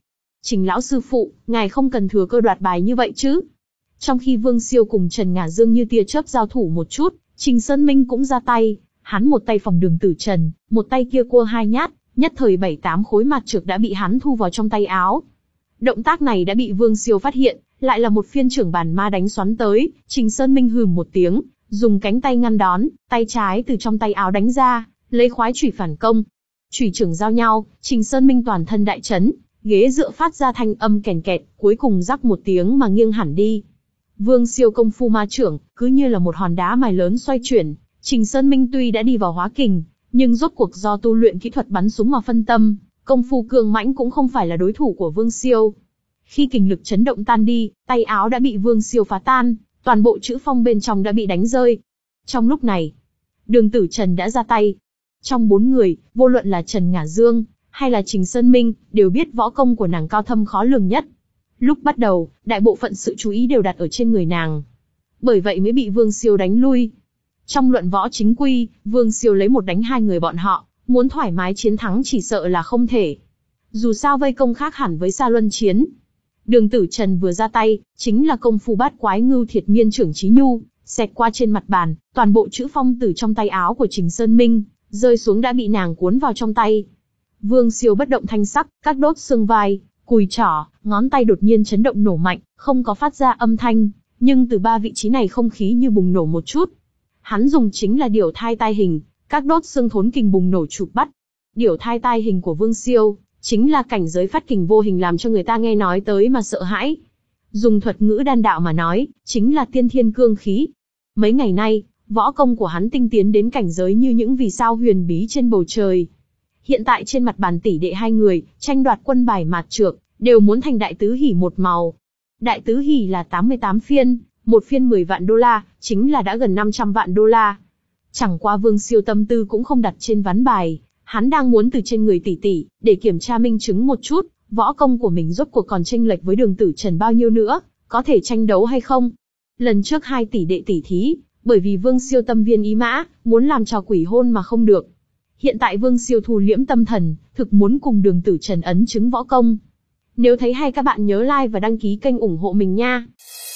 Trình lão sư phụ, ngài không cần thừa cơ đoạt bài như vậy chứ. Trong khi Vương Siêu cùng Trần Ngả Dương như tia chớp giao thủ một chút, Trình Sơn Minh cũng ra tay, hắn một tay phòng Đường Tử Trần, một tay kia cua hai nhát, nhất thời bảy tám khối mạt trược đã bị hắn thu vào trong tay áo. Động tác này đã bị Vương Siêu phát hiện, lại là một phiên trưởng bản ma đánh xoắn tới, Trình Sơn Minh hừ một tiếng, dùng cánh tay ngăn đón, tay trái từ trong tay áo đánh ra, lấy khoái chủy phản công. Chủy trưởng giao nhau, Trình Sơn Minh toàn thân đại chấn, ghế dựa phát ra thanh âm kèn kẹt, cuối cùng rắc một tiếng mà nghiêng hẳn đi. Vương Siêu công phu ma trưởng, cứ như là một hòn đá mài lớn xoay chuyển, Trình Sơn Minh tuy đã đi vào hóa kình, nhưng rốt cuộc do tu luyện kỹ thuật bắn súng mà phân tâm, công phu cường mãnh cũng không phải là đối thủ của Vương Siêu. Khi kình lực chấn động tan đi, tay áo đã bị Vương Siêu phá tan, toàn bộ chữ phong bên trong đã bị đánh rơi. Trong lúc này, Đường Tử Trần đã ra tay. Trong bốn người, vô luận là Trần Ngả Dương, hay là Trình Sơn Minh, đều biết võ công của nàng cao thâm khó lường nhất. Lúc bắt đầu, đại bộ phận sự chú ý đều đặt ở trên người nàng. Bởi vậy mới bị Vương Siêu đánh lui. Trong luận võ chính quy, Vương Siêu lấy một đánh hai người bọn họ, muốn thoải mái chiến thắng chỉ sợ là không thể. Dù sao vây công khác hẳn với Sa Luân chiến. Đường Tử Trần vừa ra tay, chính là công phu bát quái ngưu thiệt miên trưởng chí nhu, xẹt qua trên mặt bàn, toàn bộ chữ phong từ trong tay áo của Trình Sơn Minh, rơi xuống đã bị nàng cuốn vào trong tay. Vương Siêu bất động thanh sắc, các đốt xương vai, cùi trỏ, ngón tay đột nhiên chấn động nổ mạnh, không có phát ra âm thanh, nhưng từ ba vị trí này không khí như bùng nổ một chút. Hắn dùng chính là điểu thai tai hình, các đốt xương thốn kình bùng nổ chụp bắt. Điểu thai tai hình của Vương Siêu, chính là cảnh giới phát kình vô hình làm cho người ta nghe nói tới mà sợ hãi. Dùng thuật ngữ đan đạo mà nói, chính là tiên thiên cương khí. Mấy ngày nay, võ công của hắn tinh tiến đến cảnh giới như những vì sao huyền bí trên bầu trời. Hiện tại trên mặt bàn tỷ đệ hai người, tranh đoạt quân bài mạt trược, đều muốn thành đại tứ hỉ một màu. Đại tứ hỉ là tám mươi tám phiên, một phiên mười vạn đô la, chính là đã gần năm trăm vạn đô la. Chẳng qua Vương Siêu tâm tư cũng không đặt trên ván bài, hắn đang muốn từ trên người tỷ tỷ, để kiểm tra minh chứng một chút, võ công của mình rốt cuộc còn chênh lệch với Đường Tử Trần bao nhiêu nữa, có thể tranh đấu hay không. Lần trước hai tỷ đệ tỷ thí, bởi vì Vương Siêu tâm viên ý mã, muốn làm trò quỷ hôn mà không được. Hiện tại Vương Siêu thu liễm tâm thần, thực muốn cùng Đường Tử Trần ấn chứng võ công. Nếu thấy hay các bạn nhớ like và đăng ký kênh ủng hộ mình nha.